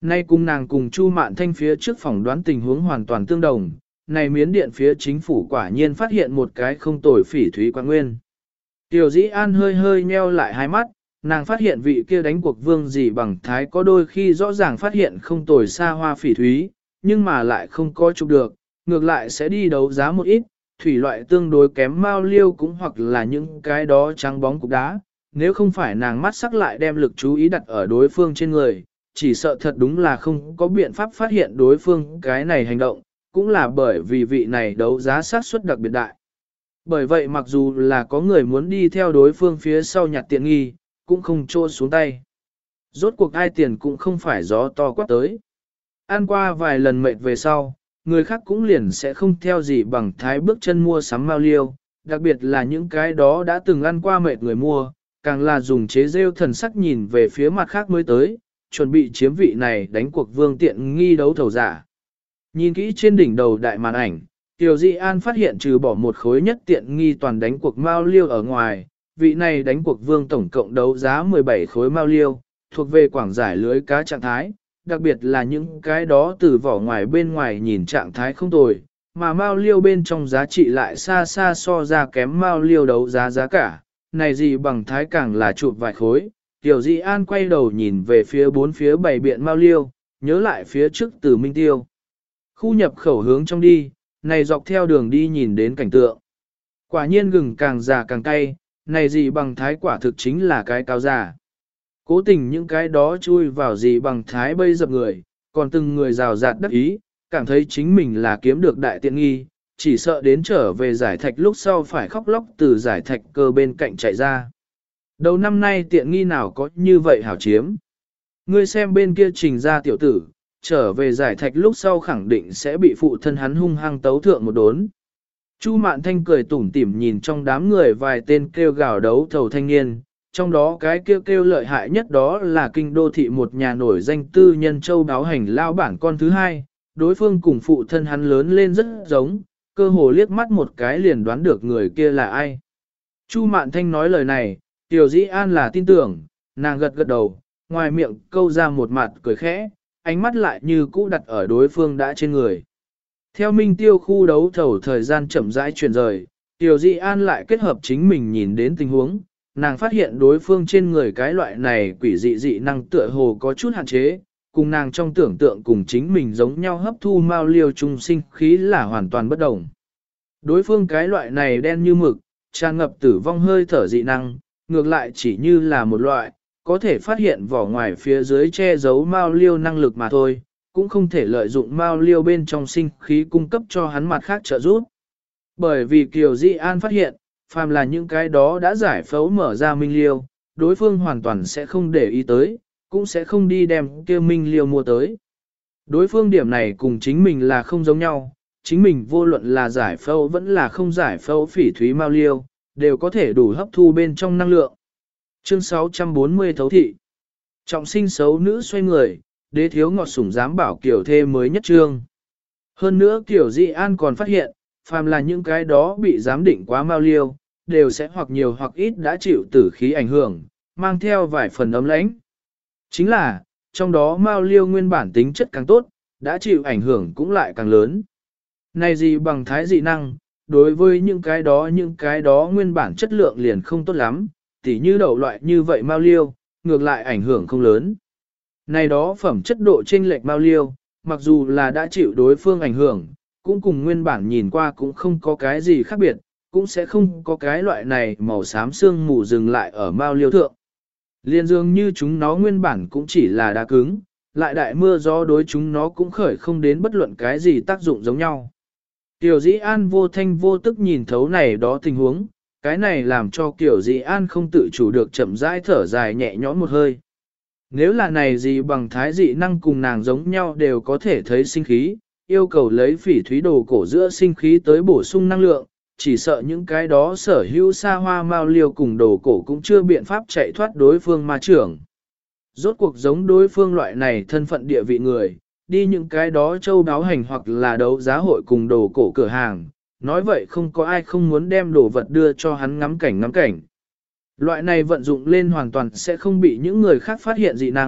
Nay cùng nàng cùng Chu Mạn Thanh phía trước phỏng đoán tình huống hoàn toàn tương đồng, này Miến Điện phía chính phủ quả nhiên phát hiện một cái không tồi phỉ thúy quan nguyên. Tiểu Dĩ An hơi hơi nheo lại hai mắt, nàng phát hiện vị kia đánh cuộc vương gì bằng thái có đôi khi rõ ràng phát hiện không tồi xa hoa phỉ thúy, nhưng mà lại không có chụp được, ngược lại sẽ đi đấu giá một ít, thủy loại tương đối kém mao liêu cũng hoặc là những cái đó trắng bóng cục đá, nếu không phải nàng mắt sắc lại đem lực chú ý đặt ở đối phương trên người, chỉ sợ thật đúng là không có biện pháp phát hiện đối phương cái này hành động, cũng là bởi vì vị này đấu giá sát suất đặc biệt đại. Bởi vậy mặc dù là có người muốn đi theo đối phương phía sau nhặt tiện nghi, cũng không trô xuống tay. Rốt cuộc ai tiền cũng không phải gió to quát tới. Ăn qua vài lần mệt về sau, người khác cũng liền sẽ không theo gì bằng thái bước chân mua sắm mao liêu, đặc biệt là những cái đó đã từng ăn qua mệt người mua, càng là dùng chế rêu thần sắc nhìn về phía mặt khác mới tới, chuẩn bị chiếm vị này đánh cuộc vương tiện nghi đấu thầu giả. Nhìn kỹ trên đỉnh đầu đại màn ảnh, Tiểu Di An phát hiện trừ bỏ một khối nhất tiện nghi toàn đánh cuộc mao liêu ở ngoài, vị này đánh cuộc vương tổng cộng đấu giá 17 khối mao liêu, thuộc về quảng giải lưới cá trạng thái, đặc biệt là những cái đó từ vỏ ngoài bên ngoài nhìn trạng thái không tồi, mà mao liêu bên trong giá trị lại xa xa so ra kém mao liêu đấu giá giá cả, này gì bằng thái càng là chụp vài khối. Tiểu Di An quay đầu nhìn về phía bốn phía bảy biện mao liêu, nhớ lại phía trước từ Minh Tiêu. Khu nhập khẩu hướng trong đi, này dọc theo đường đi nhìn đến cảnh tượng. Quả nhiên gừng càng già càng cay, này gì bằng thái quả thực chính là cái cao già. Cố tình những cái đó chui vào gì bằng thái bây dập người, còn từng người rào rạt đắc ý, cảm thấy chính mình là kiếm được đại tiện nghi, chỉ sợ đến trở về giải thạch lúc sau phải khóc lóc từ giải thạch cơ bên cạnh chạy ra. Đầu năm nay tiện nghi nào có như vậy hảo chiếm. Ngươi xem bên kia trình ra tiểu tử, trở về giải thạch lúc sau khẳng định sẽ bị phụ thân hắn hung hăng tấu thượng một đốn. Chu Mạn Thanh cười tủm tỉm nhìn trong đám người vài tên kêu gào đấu thầu thanh niên, trong đó cái kêu lợi hại nhất đó là kinh đô thị một nhà nổi danh tư nhân châu đáo hành lao bản con thứ hai, đối phương cùng phụ thân hắn lớn lên rất giống, cơ hồ liếc mắt một cái liền đoán được người kia là ai. Chu Mạn Thanh nói lời này, Tiểu Dĩ An là tin tưởng, nàng gật gật đầu, ngoài miệng câu ra một mặt cười khẽ, ánh mắt lại như cũ đặt ở đối phương đã trên người. Theo Minh Tiêu khu đấu thầu thời gian chậm rãi chuyển rời, Tiểu Dĩ An lại kết hợp chính mình nhìn đến tình huống, nàng phát hiện đối phương trên người cái loại này quỷ dị dị năng tựa hồ có chút hạn chế, cùng nàng trong tưởng tượng cùng chính mình giống nhau hấp thu mao liêu trung sinh khí là hoàn toàn bất đồng. Đối phương cái loại này đen như mực, tràn ngập tử vong hơi thở dị năng, ngược lại chỉ như là một loại, có thể phát hiện vỏ ngoài phía dưới che giấu mao liêu năng lực mà thôi, cũng không thể lợi dụng mao liêu bên trong sinh khí cung cấp cho hắn mặt khác trợ giúp. Bởi vì Kiều Di An phát hiện, phàm là những cái đó đã giải phẫu mở ra minh liêu, đối phương hoàn toàn sẽ không để ý tới, cũng sẽ không đi đem kia minh liêu mua tới. Đối phương điểm này cùng chính mình là không giống nhau, chính mình vô luận là giải phẫu vẫn là không giải phẫu phỉ thúy mao liêu, đều có thể đủ hấp thu bên trong năng lượng. Chương 640 thấu thị. Trọng sinh xấu nữ xoay người, đế thiếu ngọt sủng dám bảo kiểu thê mới nhất trương. Hơn nữa kiểu Di An còn phát hiện, phàm là những cái đó bị giám định quá mao liêu, đều sẽ hoặc nhiều hoặc ít đã chịu tử khí ảnh hưởng, mang theo vài phần ấm lãnh. Chính là, trong đó mao liêu nguyên bản tính chất càng tốt, đã chịu ảnh hưởng cũng lại càng lớn. Này gì bằng thái dị năng, đối với những cái đó nguyên bản chất lượng liền không tốt lắm, tỉ như đậu loại như vậy mao liêu, ngược lại ảnh hưởng không lớn. Này đó phẩm chất độ chênh lệch mao liêu, mặc dù là đã chịu đối phương ảnh hưởng, cũng cùng nguyên bản nhìn qua cũng không có cái gì khác biệt, cũng sẽ không có cái loại này màu xám xương mù dừng lại ở mao liêu thượng. Liên dường như chúng nó nguyên bản cũng chỉ là đá cứng, lại đại mưa gió đối chúng nó cũng khởi không đến bất luận cái gì tác dụng giống nhau. Tiểu Dĩ An vô thanh vô tức nhìn thấu này đó tình huống, cái này làm cho Tiểu Dĩ An không tự chủ được chậm rãi thở dài nhẹ nhõm một hơi. Nếu là này gì bằng thái dị năng cùng nàng giống nhau đều có thể thấy sinh khí, yêu cầu lấy phỉ thúy đồ cổ giữa sinh khí tới bổ sung năng lượng, chỉ sợ những cái đó sở hữu xa hoa mao liêu cùng đồ cổ cũng chưa biện pháp chạy thoát đối phương ma trưởng. Rốt cuộc giống đối phương loại này thân phận địa vị người, đi những cái đó châu đáo hành hoặc là đấu giá hội cùng đồ cổ cửa hàng, nói vậy không có ai không muốn đem đồ vật đưa cho hắn ngắm cảnh ngắm cảnh. Loại này vận dụng lên hoàn toàn sẽ không bị những người khác phát hiện dị năng,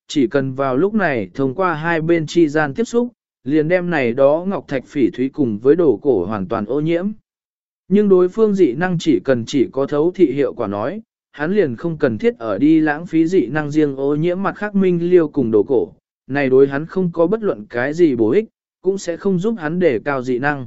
chỉ cần vào lúc này thông qua hai bên chi gian tiếp xúc, liền đem này đó ngọc thạch phỉ thúy cùng với đồ cổ hoàn toàn ô nhiễm. Nhưng đối phương dị năng chỉ có thấu thị hiệu quả nói, hắn liền không cần thiết ở đi lãng phí dị năng riêng ô nhiễm mặt khác minh liêu cùng đồ cổ, này đối hắn không có bất luận cái gì bổ ích, cũng sẽ không giúp hắn để cao dị năng.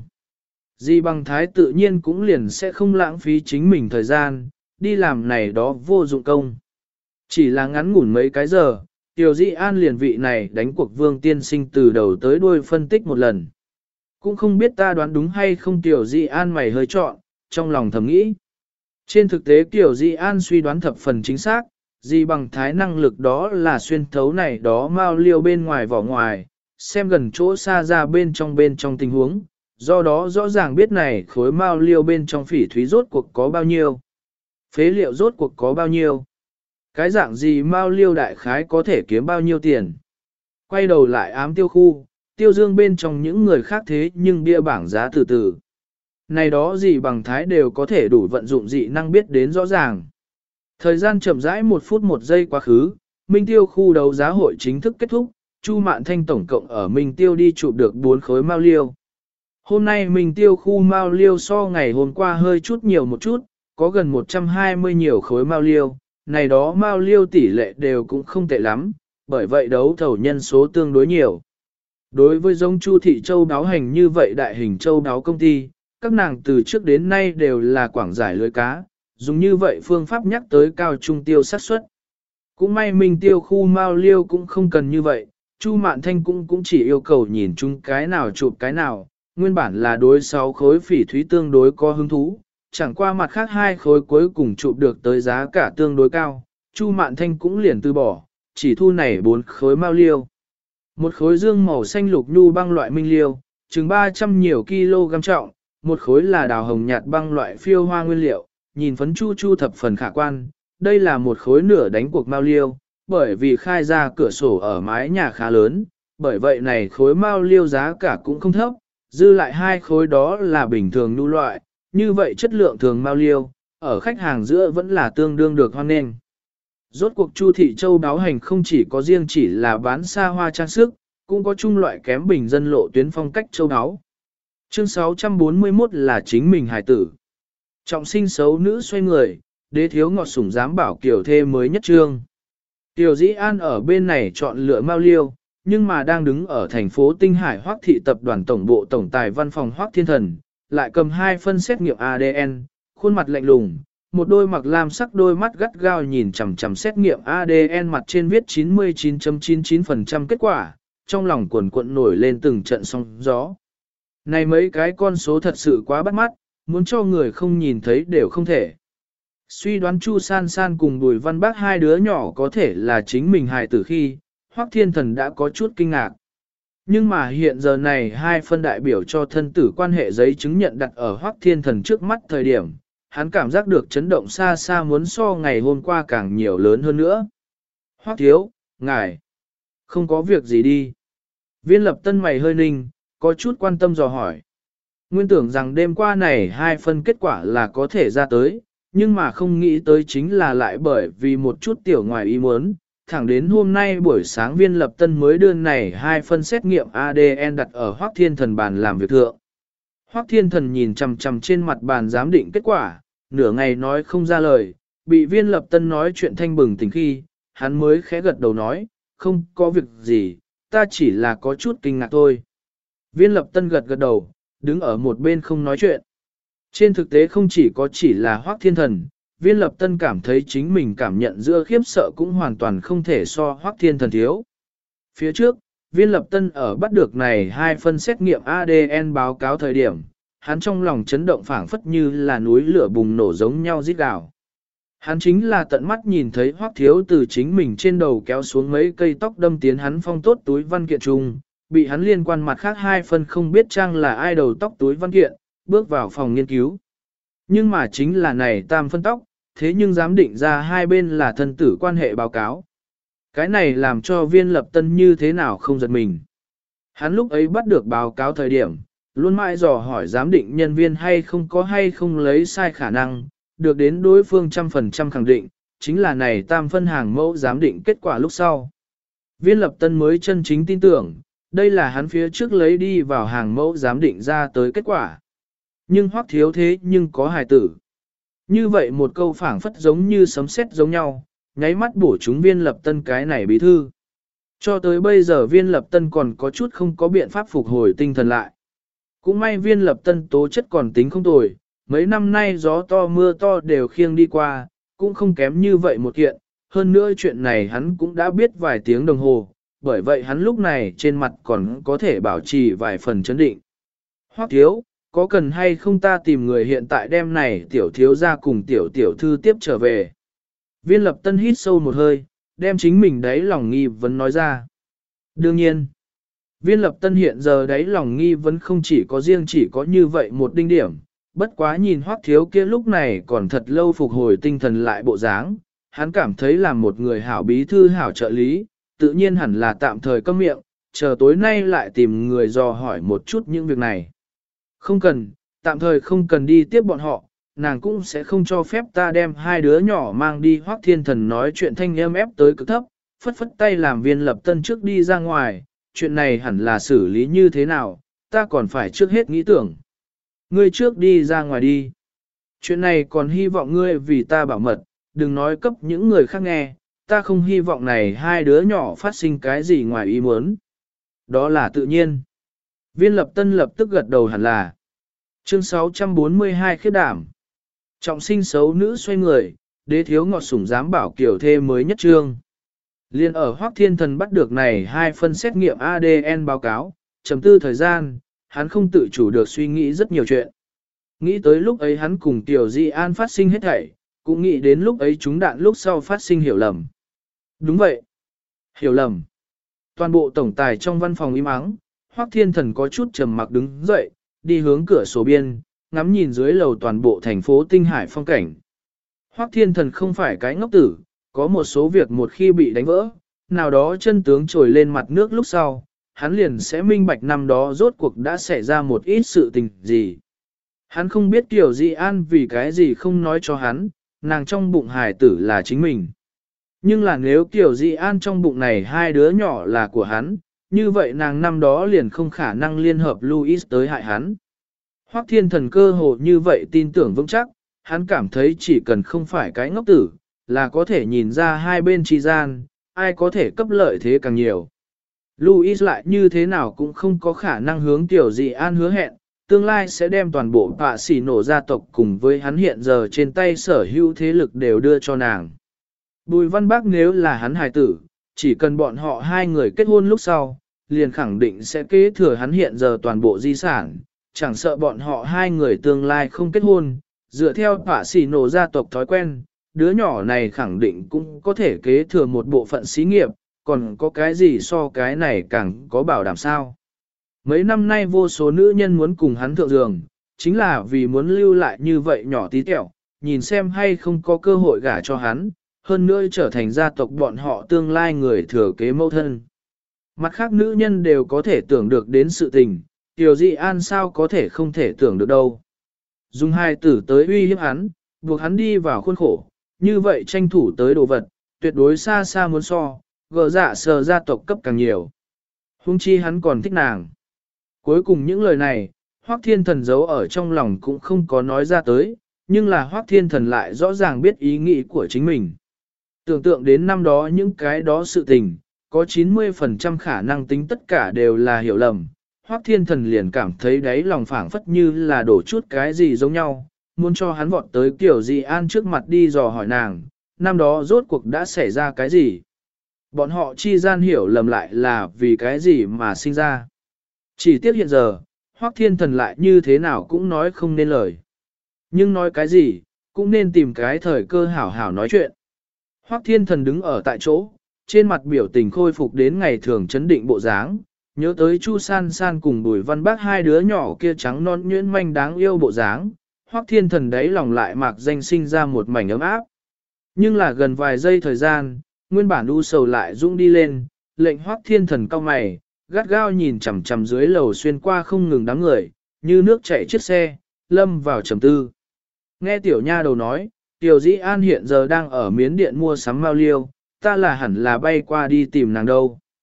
Di Bằng Thái tự nhiên cũng liền sẽ không lãng phí chính mình thời gian, đi làm này đó vô dụng công. Chỉ là ngắn ngủn mấy cái giờ, Tiểu Di An liền vị này đánh cuộc vương tiên sinh từ đầu tới đuôi phân tích một lần. Cũng không biết ta đoán đúng hay không Tiểu Di An mày hơi chọn, trong lòng thầm nghĩ. Trên thực tế Tiểu Di An suy đoán thập phần chính xác, Di Bằng Thái năng lực đó là xuyên thấu này đó mau liêu bên ngoài vỏ ngoài, xem gần chỗ xa ra bên trong tình huống, do đó rõ ràng biết này khối mao liêu bên trong phỉ thúy rốt cuộc có bao nhiêu, phế liệu rốt cuộc có bao nhiêu, cái dạng gì mao liêu đại khái có thể kiếm bao nhiêu tiền. Quay đầu lại ám tiêu khu, tiêu dương bên trong những người khác thế nhưng bia bảng giá từ từ. Này đó gì bằng thái đều có thể đủ vận dụng dị năng biết đến rõ ràng. Thời gian chậm rãi 1 phút 1 giây quá khứ, Minh Tiêu khu đấu giá hội chính thức kết thúc, Chu Mạn Thanh tổng cộng ở Minh Tiêu đi chụp được 4 khối mao liêu. Hôm nay Minh Tiêu khu mao liêu so ngày hôm qua hơi chút nhiều một chút, có gần 120 nhiều khối mao liêu, này đó mao liêu tỷ lệ đều cũng không tệ lắm, bởi vậy đấu thầu nhân số tương đối nhiều. Đối với giống Chu Thị Châu đáo hành như vậy đại hình châu đáo công ty, các nàng từ trước đến nay đều là quảng giải lưới cá, dùng như vậy phương pháp nhắc tới cao trung tiêu xác suất. Cũng may Minh Tiêu khu mao liêu cũng không cần như vậy, Chu Mạn Thanh cũng chỉ yêu cầu nhìn chung cái nào chụp cái nào, nguyên bản là đối 6 khối phỉ thúy tương đối có hứng thú, chẳng qua mặt khác 2 khối cuối cùng chụp được tới giá cả tương đối cao, Chu Mạn Thanh cũng liền từ bỏ, chỉ thu này 4 khối mao liêu. Một khối dương màu xanh lục nhu băng loại minh liêu, chừng 300 nhiều kg trọng, một khối là đào hồng nhạt băng loại phiêu hoa nguyên liệu, nhìn phấn chu thập phần khả quan, đây là một khối nửa đánh cuộc mao liêu, bởi vì khai ra cửa sổ ở mái nhà khá lớn, bởi vậy này khối mao liêu giá cả cũng không thấp, dư lại 2 khối đó là bình thường nhu loại, như vậy chất lượng thường mao liêu, ở khách hàng giữa vẫn là tương đương được hoan nghênh. Rốt cuộc Chu Thị Châu đáo hành không chỉ có riêng chỉ là bán xa hoa trang sức, cũng có chung loại kém bình dân lộ tuyến phong cách châu đáo. Chương 641 là chính mình hài tử. Trọng sinh xấu nữ xoay người, đế thiếu ngọt sủng dám bảo kiểu thê mới nhất trương. Tiểu Dĩ An ở bên này chọn lựa mao liêu, nhưng mà đang đứng ở thành phố Tinh Hải Hoắc thị tập đoàn tổng bộ tổng tài văn phòng Hoắc Thiên Thần, lại cầm 2 phân xét nghiệm ADN, khuôn mặt lạnh lùng, một đôi mặc lam sắc đôi mắt gắt gao nhìn chằm chằm xét nghiệm ADN mặt trên viết 99.99% kết quả, trong lòng cuộn cuộn nổi lên từng trận sóng gió. Này mấy cái con số thật sự quá bắt mắt, muốn cho người không nhìn thấy đều không thể. Suy đoán Chu San San cùng Bùi Văn Bác 2 đứa nhỏ có thể là chính mình hài tử khi, Hoắc Thiên Thần đã có chút kinh ngạc. Nhưng mà hiện giờ này 2 phân đại biểu cho thân tử quan hệ giấy chứng nhận đặt ở Hoắc Thiên Thần trước mắt thời điểm, hắn cảm giác được chấn động xa xa muốn so ngày hôm qua càng nhiều lớn hơn nữa. Hoắc thiếu, ngài, không có việc gì đi. Viên Lập Tân mày hơi ninh, có chút quan tâm dò hỏi. Nguyên tưởng rằng đêm qua này 2 phân kết quả là có thể ra tới, nhưng mà không nghĩ tới chính là lại bởi vì một chút tiểu ngoài ý muốn, thẳng đến hôm nay buổi sáng Viên Lập Tân mới đưa này 2 phân xét nghiệm ADN đặt ở Hoắc Thiên Thần bàn làm việc thượng. Hoắc Thiên Thần nhìn chằm chằm trên mặt bàn giám định kết quả, nửa ngày nói không ra lời, bị Viên Lập Tân nói chuyện thanh bừng tỉnh khi, hắn mới khẽ gật đầu nói, không có việc gì, ta chỉ là có chút kinh ngạc thôi. Viên Lập Tân gật gật đầu, đứng ở một bên không nói chuyện. Trên thực tế không chỉ là Hoắc Thiên Thần, Viên Lập Tân cảm thấy chính mình cảm nhận giữa khiếp sợ cũng hoàn toàn không thể so Hoắc Thiên Thần thiếu. Phía trước, Viên Lập Tân ở bắt được này 2 phân xét nghiệm ADN báo cáo thời điểm, hắn trong lòng chấn động phảng phất như là núi lửa bùng nổ giống nhau rít gào. Hắn chính là tận mắt nhìn thấy Hoắc Thiếu từ chính mình trên đầu kéo xuống mấy cây tóc đâm tiến hắn phong tốt túi văn kiện chung, bị hắn liên quan mặt khác 2 phân không biết trang là ai đầu tóc túi văn kiện, bước vào phòng nghiên cứu. Nhưng mà chính là này tam phân tóc, thế nhưng dám định ra 2 bên là thân tử quan hệ báo cáo. Cái này làm cho Viên Lập Tân như thế nào không giật mình. Hắn lúc ấy bắt được báo cáo thời điểm, luôn mãi dò hỏi giám định nhân viên hay không lấy sai khả năng, được đến đối phương 100% khẳng định, chính là này tam phân hàng mẫu giám định kết quả lúc sau. Viên Lập Tân mới chân chính tin tưởng, đây là hắn phía trước lấy đi vào hàng mẫu giám định ra tới kết quả. Nhưng Hoắc Thiếu thế nhưng có hài tử. Như vậy một câu phảng phất giống như sấm sét giống nhau, nháy mắt bổ trúng Viên Lập Tân cái này bí thư. Cho tới bây giờ Viên Lập Tân còn có chút không có biện pháp phục hồi tinh thần lại. Cũng may Viên Lập Tân tố chất còn tính không tồi, mấy năm nay gió to mưa to đều khiêng đi qua, cũng không kém như vậy một kiện. Hơn nữa chuyện này hắn cũng đã biết vài tiếng đồng hồ, bởi vậy hắn lúc này trên mặt còn có thể bảo trì vài phần chấn định. Hoắc thiếu, có cần hay không ta tìm người hiện tại đem này tiểu thiếu ra cùng tiểu tiểu thư tiếp trở về. Viên Lập Tân hít sâu một hơi, đem chính mình đáy lòng nghi vấn nói ra. Đương nhiên, Viên Lập Tân hiện giờ đáy lòng nghi vấn không chỉ có riêng chỉ có như vậy một đinh điểm, bất quá nhìn Hoắc thiếu kia lúc này còn thật lâu phục hồi tinh thần lại bộ dáng, hắn cảm thấy là một người hảo bí thư hảo trợ lý, tự nhiên hẳn là tạm thời câm miệng, chờ tối nay lại tìm người dò hỏi một chút những việc này. Không cần, tạm thời không cần đi tiếp bọn họ, nàng cũng sẽ không cho phép ta đem hai đứa nhỏ mang đi. Hoắc Thiên Thần nói chuyện thanh êm ép tới cực thấp, phất phất tay làm Viên Lập Tân trước đi ra ngoài, chuyện này hẳn là xử lý như thế nào, ta còn phải trước hết nghĩ tưởng. Ngươi trước đi ra ngoài đi. Chuyện này còn hy vọng ngươi vì ta bảo mật, đừng nói cấp những người khác nghe, ta không hy vọng này hai đứa nhỏ phát sinh cái gì ngoài ý muốn. Đó là tự nhiên. Viên Lập Tân lập tức gật đầu hẳn là. Chương 642 khiếp đảm. Trọng sinh xấu nữ xoay người, đế thiếu ngọt sủng dám bảo kiểu thê mới nhất trương. Liên ở Hoắc Thiên Thần bắt được này hai phân xét nghiệm ADN báo cáo, chấm tư thời gian, hắn không tự chủ được suy nghĩ rất nhiều chuyện. Nghĩ tới lúc ấy hắn cùng Tiểu Di An phát sinh hết thảy, cũng nghĩ đến lúc ấy trúng đạn lúc sau phát sinh hiểu lầm. Đúng vậy. Hiểu lầm. Toàn bộ tổng tài trong văn phòng im ắng, Hoắc Thiên Thần có chút trầm mặc đứng dậy, đi hướng cửa sổ biên, ngắm nhìn dưới lầu toàn bộ thành phố Tinh Hải phong cảnh. Hoắc Thiên Thần không phải cái ngốc tử, có một số việc một khi bị đánh vỡ, nào đó chân tướng trồi lên mặt nước lúc sau, hắn liền sẽ minh bạch năm đó rốt cuộc đã xảy ra một ít sự tình gì. Hắn không biết Tiểu Di An vì cái gì không nói cho hắn, nàng trong bụng hài tử là chính mình. Nhưng là nếu Tiểu Di An trong bụng này hai đứa nhỏ là của hắn, như vậy nàng năm đó liền không khả năng liên hợp Louis tới hại hắn. Hoắc Thiên Thần cơ hồ như vậy tin tưởng vững chắc, hắn cảm thấy chỉ cần không phải cái ngốc tử, là có thể nhìn ra hai bên chi gian, ai có thể cấp lợi thế càng nhiều. Louis lại như thế nào cũng không có khả năng hướng Tiểu Di An hứa hẹn, tương lai sẽ đem toàn bộ bạ xỉ nổ gia tộc cùng với hắn hiện giờ trên tay sở hữu thế lực đều đưa cho nàng. Bùi Văn Bác nếu là hắn hài tử, chỉ cần bọn họ hai người kết hôn lúc sau, liền khẳng định sẽ kế thừa hắn hiện giờ toàn bộ di sản, chẳng sợ bọn họ hai người tương lai không kết hôn, dựa theo bạ xỉ nổ gia tộc thói quen, đứa nhỏ này khẳng định cũng có thể kế thừa một bộ phận xí nghiệp, còn có cái gì so cái này càng có bảo đảm sao. Mấy năm nay vô số nữ nhân muốn cùng hắn thượng giường, chính là vì muốn lưu lại như vậy nhỏ tí tẹo, nhìn xem hay không có cơ hội gả cho hắn, hơn nữa trở thành gia tộc bọn họ tương lai người thừa kế mẫu thân. Mặt khác nữ nhân đều có thể tưởng được đến sự tình, Tiểu Di An sao có thể không thể tưởng được đâu. Dùng hai tử tới uy hiếp hắn, buộc hắn đi vào khuôn khổ, như vậy tranh thủ tới đồ vật, tuyệt đối xa xa muốn so, gỡ dạ sờ gia tộc cấp càng nhiều. Hung chi hắn còn thích nàng. Cuối cùng những lời này, Hoắc Thiên Thần giấu ở trong lòng cũng không có nói ra tới, nhưng là Hoắc Thiên Thần lại rõ ràng biết ý nghĩ của chính mình. Tưởng tượng đến năm đó những cái đó sự tình, có 90% khả năng tính tất cả đều là hiểu lầm. Hoắc Thiên Thần liền cảm thấy đáy lòng phảng phất như là đổ chút cái gì giống nhau, muốn cho hắn vọt tới Tiểu Di An trước mặt đi dò hỏi nàng, năm đó rốt cuộc đã xảy ra cái gì. Bọn họ chi gian hiểu lầm lại là vì cái gì mà sinh ra. Chỉ tiếc hiện giờ, Hoắc Thiên Thần lại như thế nào cũng nói không nên lời. Nhưng nói cái gì, cũng nên tìm cái thời cơ hảo hảo nói chuyện. Hoắc Thiên Thần đứng ở tại chỗ, trên mặt biểu tình khôi phục đến ngày thường chấn định bộ dáng, nhớ tới Chu San San cùng Bùi Văn Bác hai đứa nhỏ kia trắng non nhuyễn manh đáng yêu bộ dáng, Hoắc Thiên Thần đấy lòng lại mạc danh sinh ra một mảnh ấm áp. Nhưng là gần vài giây thời gian, nguyên bản u sầu lại dũng đi lên, lệnh Hoắc Thiên Thần cau mày, gắt gao nhìn chằm chằm dưới lầu xuyên qua không ngừng đám người, như nước chảy chiếc xe, lâm vào trầm tư. Nghe tiểu nha đầu nói, Tiểu Dĩ An hiện giờ đang ở Miến Điện mua sắm mao liêu, ta là hẳn là bay qua đi tìm nàng đâu.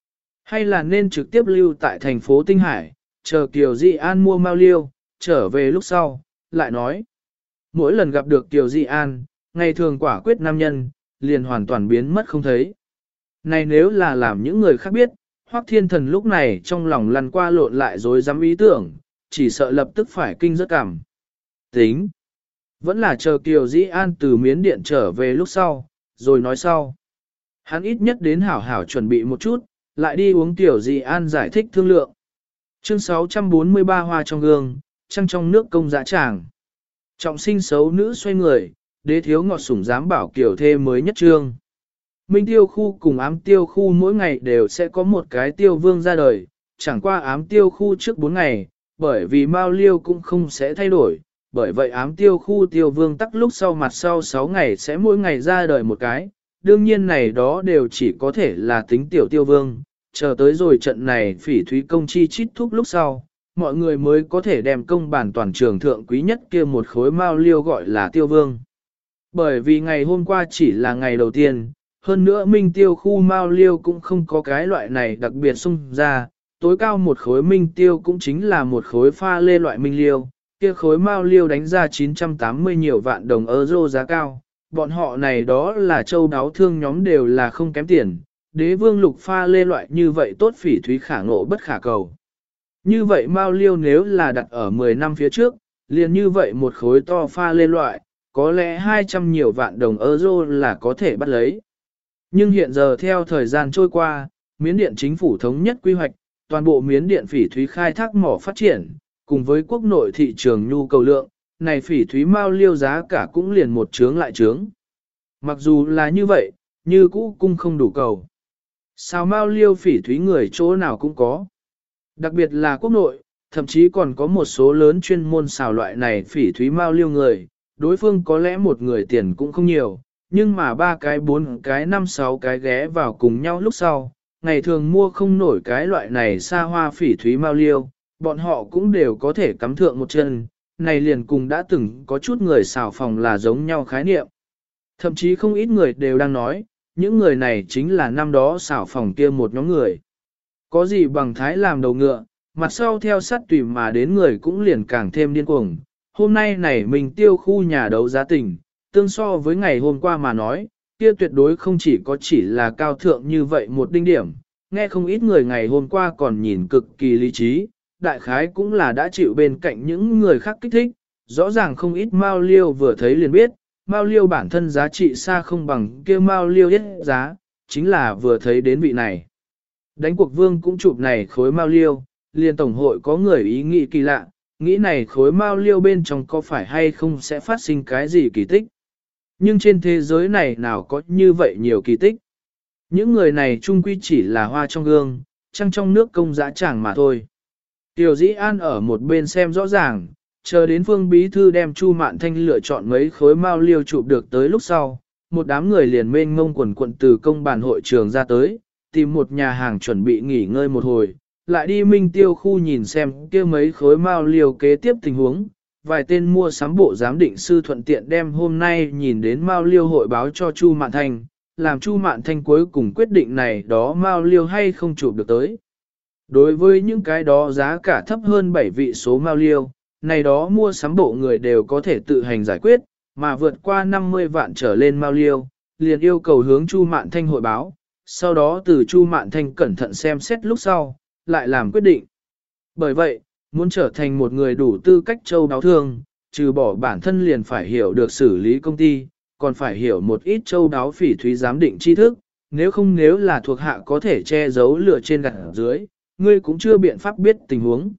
Hay là nên trực tiếp lưu tại thành phố Tinh Hải, chờ Kiều Di An mua mao liêu, trở về lúc sau, lại nói. Mỗi lần gặp được Kiều Di An, ngày thường quả quyết nam nhân, liền hoàn toàn biến mất không thấy. Này nếu là làm những người khác biết, Hoắc Thiên Thần lúc này trong lòng lăn qua lộn lại rối rắm ý tưởng, chỉ sợ lập tức phải kinh rất cảm. Tính. Vẫn là chờ Kiều Di An từ Miến Điện trở về lúc sau, rồi nói sau. Hắn ít nhất đến hảo hảo chuẩn bị một chút, lại đi uống Kiều Di An giải thích thương lượng. Chương 643 Hoa trong gương, trăng trong nước công dã tràng. Trọng sinh xấu nữ xoay người, đế thiếu ngọt sủng dám bảo kiểu thê mới nhất trương. Minh tiêu khu cùng ám tiêu khu mỗi ngày đều sẽ có một cái tiêu vương ra đời, chẳng qua ám tiêu khu trước 4 ngày, bởi vì mao liêu cũng không sẽ thay đổi, bởi vậy ám tiêu khu tiêu vương tắc lúc sau mặt sau 6 ngày sẽ mỗi ngày ra đời một cái, đương nhiên này đó đều chỉ có thể là tính tiểu tiêu vương, chờ tới rồi trận này phỉ thúy công chi chít thúc lúc sau, mọi người mới có thể đem công bản toàn trường thượng quý nhất kia một khối mao liêu gọi là tiêu vương. Bởi vì ngày hôm qua chỉ là ngày đầu tiên, hơn nữa minh tiêu khu mao liêu cũng không có cái loại này đặc biệt xung ra, tối cao một khối minh tiêu cũng chính là một khối pha lê loại minh liêu, kia khối mao liêu đánh ra 980 nhiều vạn đồng euro giá cao, bọn họ này đó là châu đáo thương nhóm đều là không kém tiền, đế vương lục pha lê loại như vậy tốt phỉ thúy khả ngộ bất khả cầu. Như vậy mao liêu nếu là đặt ở 10 năm phía trước, liền như vậy một khối to pha lê loại, có lẽ 200 nhiều vạn đồng euro là có thể bắt lấy. Nhưng hiện giờ theo thời gian trôi qua, Miến Điện chính phủ thống nhất quy hoạch, toàn bộ Miến Điện phỉ thúy khai thác mỏ phát triển, cùng với quốc nội thị trường nhu cầu lượng, này phỉ thúy mao liêu giá cả cũng liền một trướng lại trướng. Mặc dù là như vậy, như cũ cung không đủ cầu. Sao mao liêu phỉ thúy người chỗ nào cũng có. Đặc biệt là quốc nội, thậm chí còn có một số lớn chuyên môn xào loại này phỉ thúy mao liêu người, đối phương có lẽ một người tiền cũng không nhiều, nhưng mà 3 cái 4 cái 5 6 cái ghé vào cùng nhau lúc sau, ngày thường mua không nổi cái loại này xa hoa phỉ thúy mao liêu, bọn họ cũng đều có thể cắm thượng một chân, này liền cùng đã từng có chút người xào phòng là giống nhau khái niệm. Thậm chí không ít người đều đang nói, những người này chính là năm đó xào phòng kia một nhóm người. Có gì bằng thái làm đầu ngựa, mặt sau theo sát tùy mà đến người cũng liền càng thêm điên cuồng. Hôm nay này mình tiêu khu nhà đấu giá tỉnh, tương so với ngày hôm qua mà nói, kia tuyệt đối không chỉ là cao thượng như vậy một đinh điểm. Nghe không ít người ngày hôm qua còn nhìn cực kỳ lý trí, đại khái cũng là đã chịu bên cạnh những người khác kích thích, rõ ràng không ít mao liêu vừa thấy liền biết, mao liêu bản thân giá trị xa không bằng kia mao liêu hết giá, chính là vừa thấy đến vị này. Đánh cuộc vương cũng chụp này khối mao liêu, liền tổng hội có người ý nghĩ kỳ lạ, nghĩ này khối mao liêu bên trong có phải hay không sẽ phát sinh cái gì kỳ tích. Nhưng trên thế giới này nào có như vậy nhiều kỳ tích. Những người này chung quy chỉ là hoa trong gương, trăng trong nước công dã tràng mà thôi. Tiểu Dĩ An ở một bên xem rõ ràng, chờ đến Phương Bí Thư đem Chu Mạn Thanh lựa chọn mấy khối mao liêu chụp được tới lúc sau, một đám người liền mênh mông quần quận từ công bản hội trường ra tới, tìm một nhà hàng chuẩn bị nghỉ ngơi một hồi, lại đi Minh Tiêu khu nhìn xem kia mấy khối mao liêu kế tiếp tình huống. Vài tên mua sắm bộ giám định sư thuận tiện đem hôm nay nhìn đến mao liêu hội báo cho Chu Mạn Thanh, làm Chu Mạn Thanh cuối cùng quyết định này đó mao liêu hay không chụp được tới. Đối với những cái đó giá cả thấp hơn 7 vị số mao liêu, này đó mua sắm bộ người đều có thể tự hành giải quyết, mà vượt qua 50 vạn trở lên mao liêu, liền yêu cầu hướng Chu Mạn Thanh hội báo, sau đó từ Chu Mạn Thanh cẩn thận xem xét lúc sau, lại làm quyết định. Bởi vậy, muốn trở thành một người đủ tư cách châu đáo thương, trừ bỏ bản thân liền phải hiểu được xử lý công ty, còn phải hiểu một ít châu đáo phỉ thúy giám định tri thức, nếu là thuộc hạ có thể che giấu lửa trên gặt dưới, ngươi cũng chưa biện pháp biết tình huống.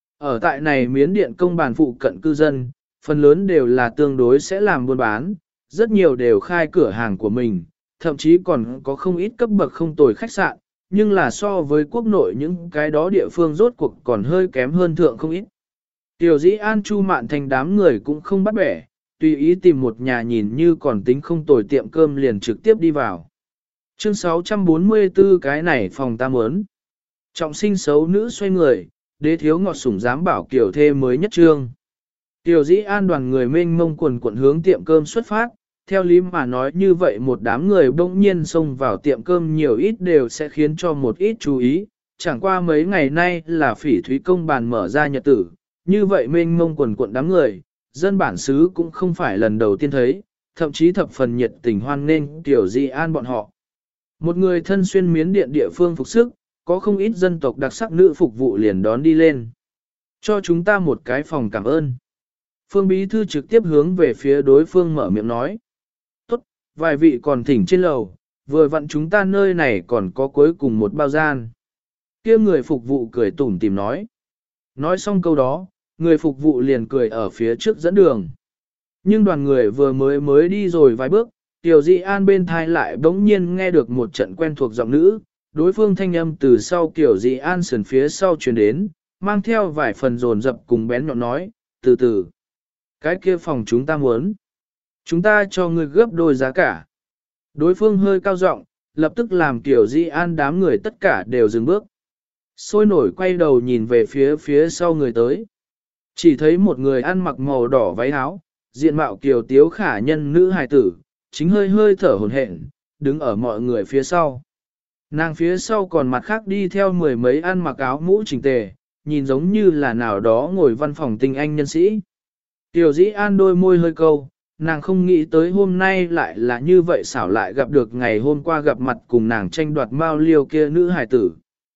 Ở tại này Miến Điện công bàn phụ cận cư dân, phần lớn đều là tương đối sẽ làm buôn bán, rất nhiều đều khai cửa hàng của mình, thậm chí còn có không ít cấp bậc không tồi khách sạn, nhưng là so với quốc nội những cái đó địa phương rốt cuộc còn hơi kém hơn thượng không ít. Tiểu Dĩ An Chu Mạn Thanh đám người cũng không bắt bẻ, tùy ý tìm một nhà nhìn như còn tính không tồi tiệm cơm liền trực tiếp đi vào. Chương 644 cái này phòng ta muốn. Trọng sinh xấu nữ xoay người, đế thiếu ngọt sủng dám bảo kiểu thê mới nhất trương. Tiểu Dĩ An đoàn người mênh mông quần quận hướng tiệm cơm xuất phát, theo lý mà nói như vậy một đám người bỗng nhiên xông vào tiệm cơm nhiều ít đều sẽ khiến cho một ít chú ý, chẳng qua mấy ngày nay là Phỉ Thúy công bàn mở ra nhật tử, như vậy mênh mông quần cuộn đám người, dân bản xứ cũng không phải lần đầu tiên thấy, thậm chí thập phần nhiệt tình hoan nghênh Tiểu Di An bọn họ. Một người thân xuyên miến điện địa phương phục sức, có không ít dân tộc đặc sắc nữ phục vụ liền đón đi lên. Cho chúng ta một cái phòng cảm ơn. Phương Bí Thư trực tiếp hướng về phía đối phương mở miệng nói. Tốt, vài vị còn thỉnh trên lầu, vừa vặn chúng ta nơi này còn có cuối cùng một bao gian. Kia người phục vụ cười tủm tìm nói. Nói xong câu đó, người phục vụ liền cười ở phía trước dẫn đường. Nhưng đoàn người vừa mới đi rồi vài bước, Tiểu Di An bên thai lại bỗng nhiên nghe được một trận quen thuộc giọng nữ, đối phương thanh âm từ sau Tiểu Di An sườn phía sau truyền đến, mang theo vài phần dồn dập cùng bén nhọn nói, từ từ. Cái kia phòng chúng ta muốn. Chúng ta cho người gấp đôi giá cả. Đối phương hơi cao giọng, lập tức làm Tiểu Di An đám người tất cả đều dừng bước. Sôi nổi quay đầu nhìn về phía sau người tới. Chỉ thấy một người ăn mặc màu đỏ váy áo, diện mạo kiều tiếu khả nhân nữ hài tử, chính hơi hơi thở hổn hển, đứng ở mọi người phía sau. Nàng phía sau còn mặt khác đi theo mười mấy ăn mặc áo mũ chỉnh tề, nhìn giống như là nào đó ngồi văn phòng tinh anh nhân sĩ. Tiểu Dĩ An đôi môi hơi câu, nàng không nghĩ tới hôm nay lại là như vậy xảo lại gặp được ngày hôm qua gặp mặt cùng nàng tranh đoạt mao liêu kia nữ hài tử.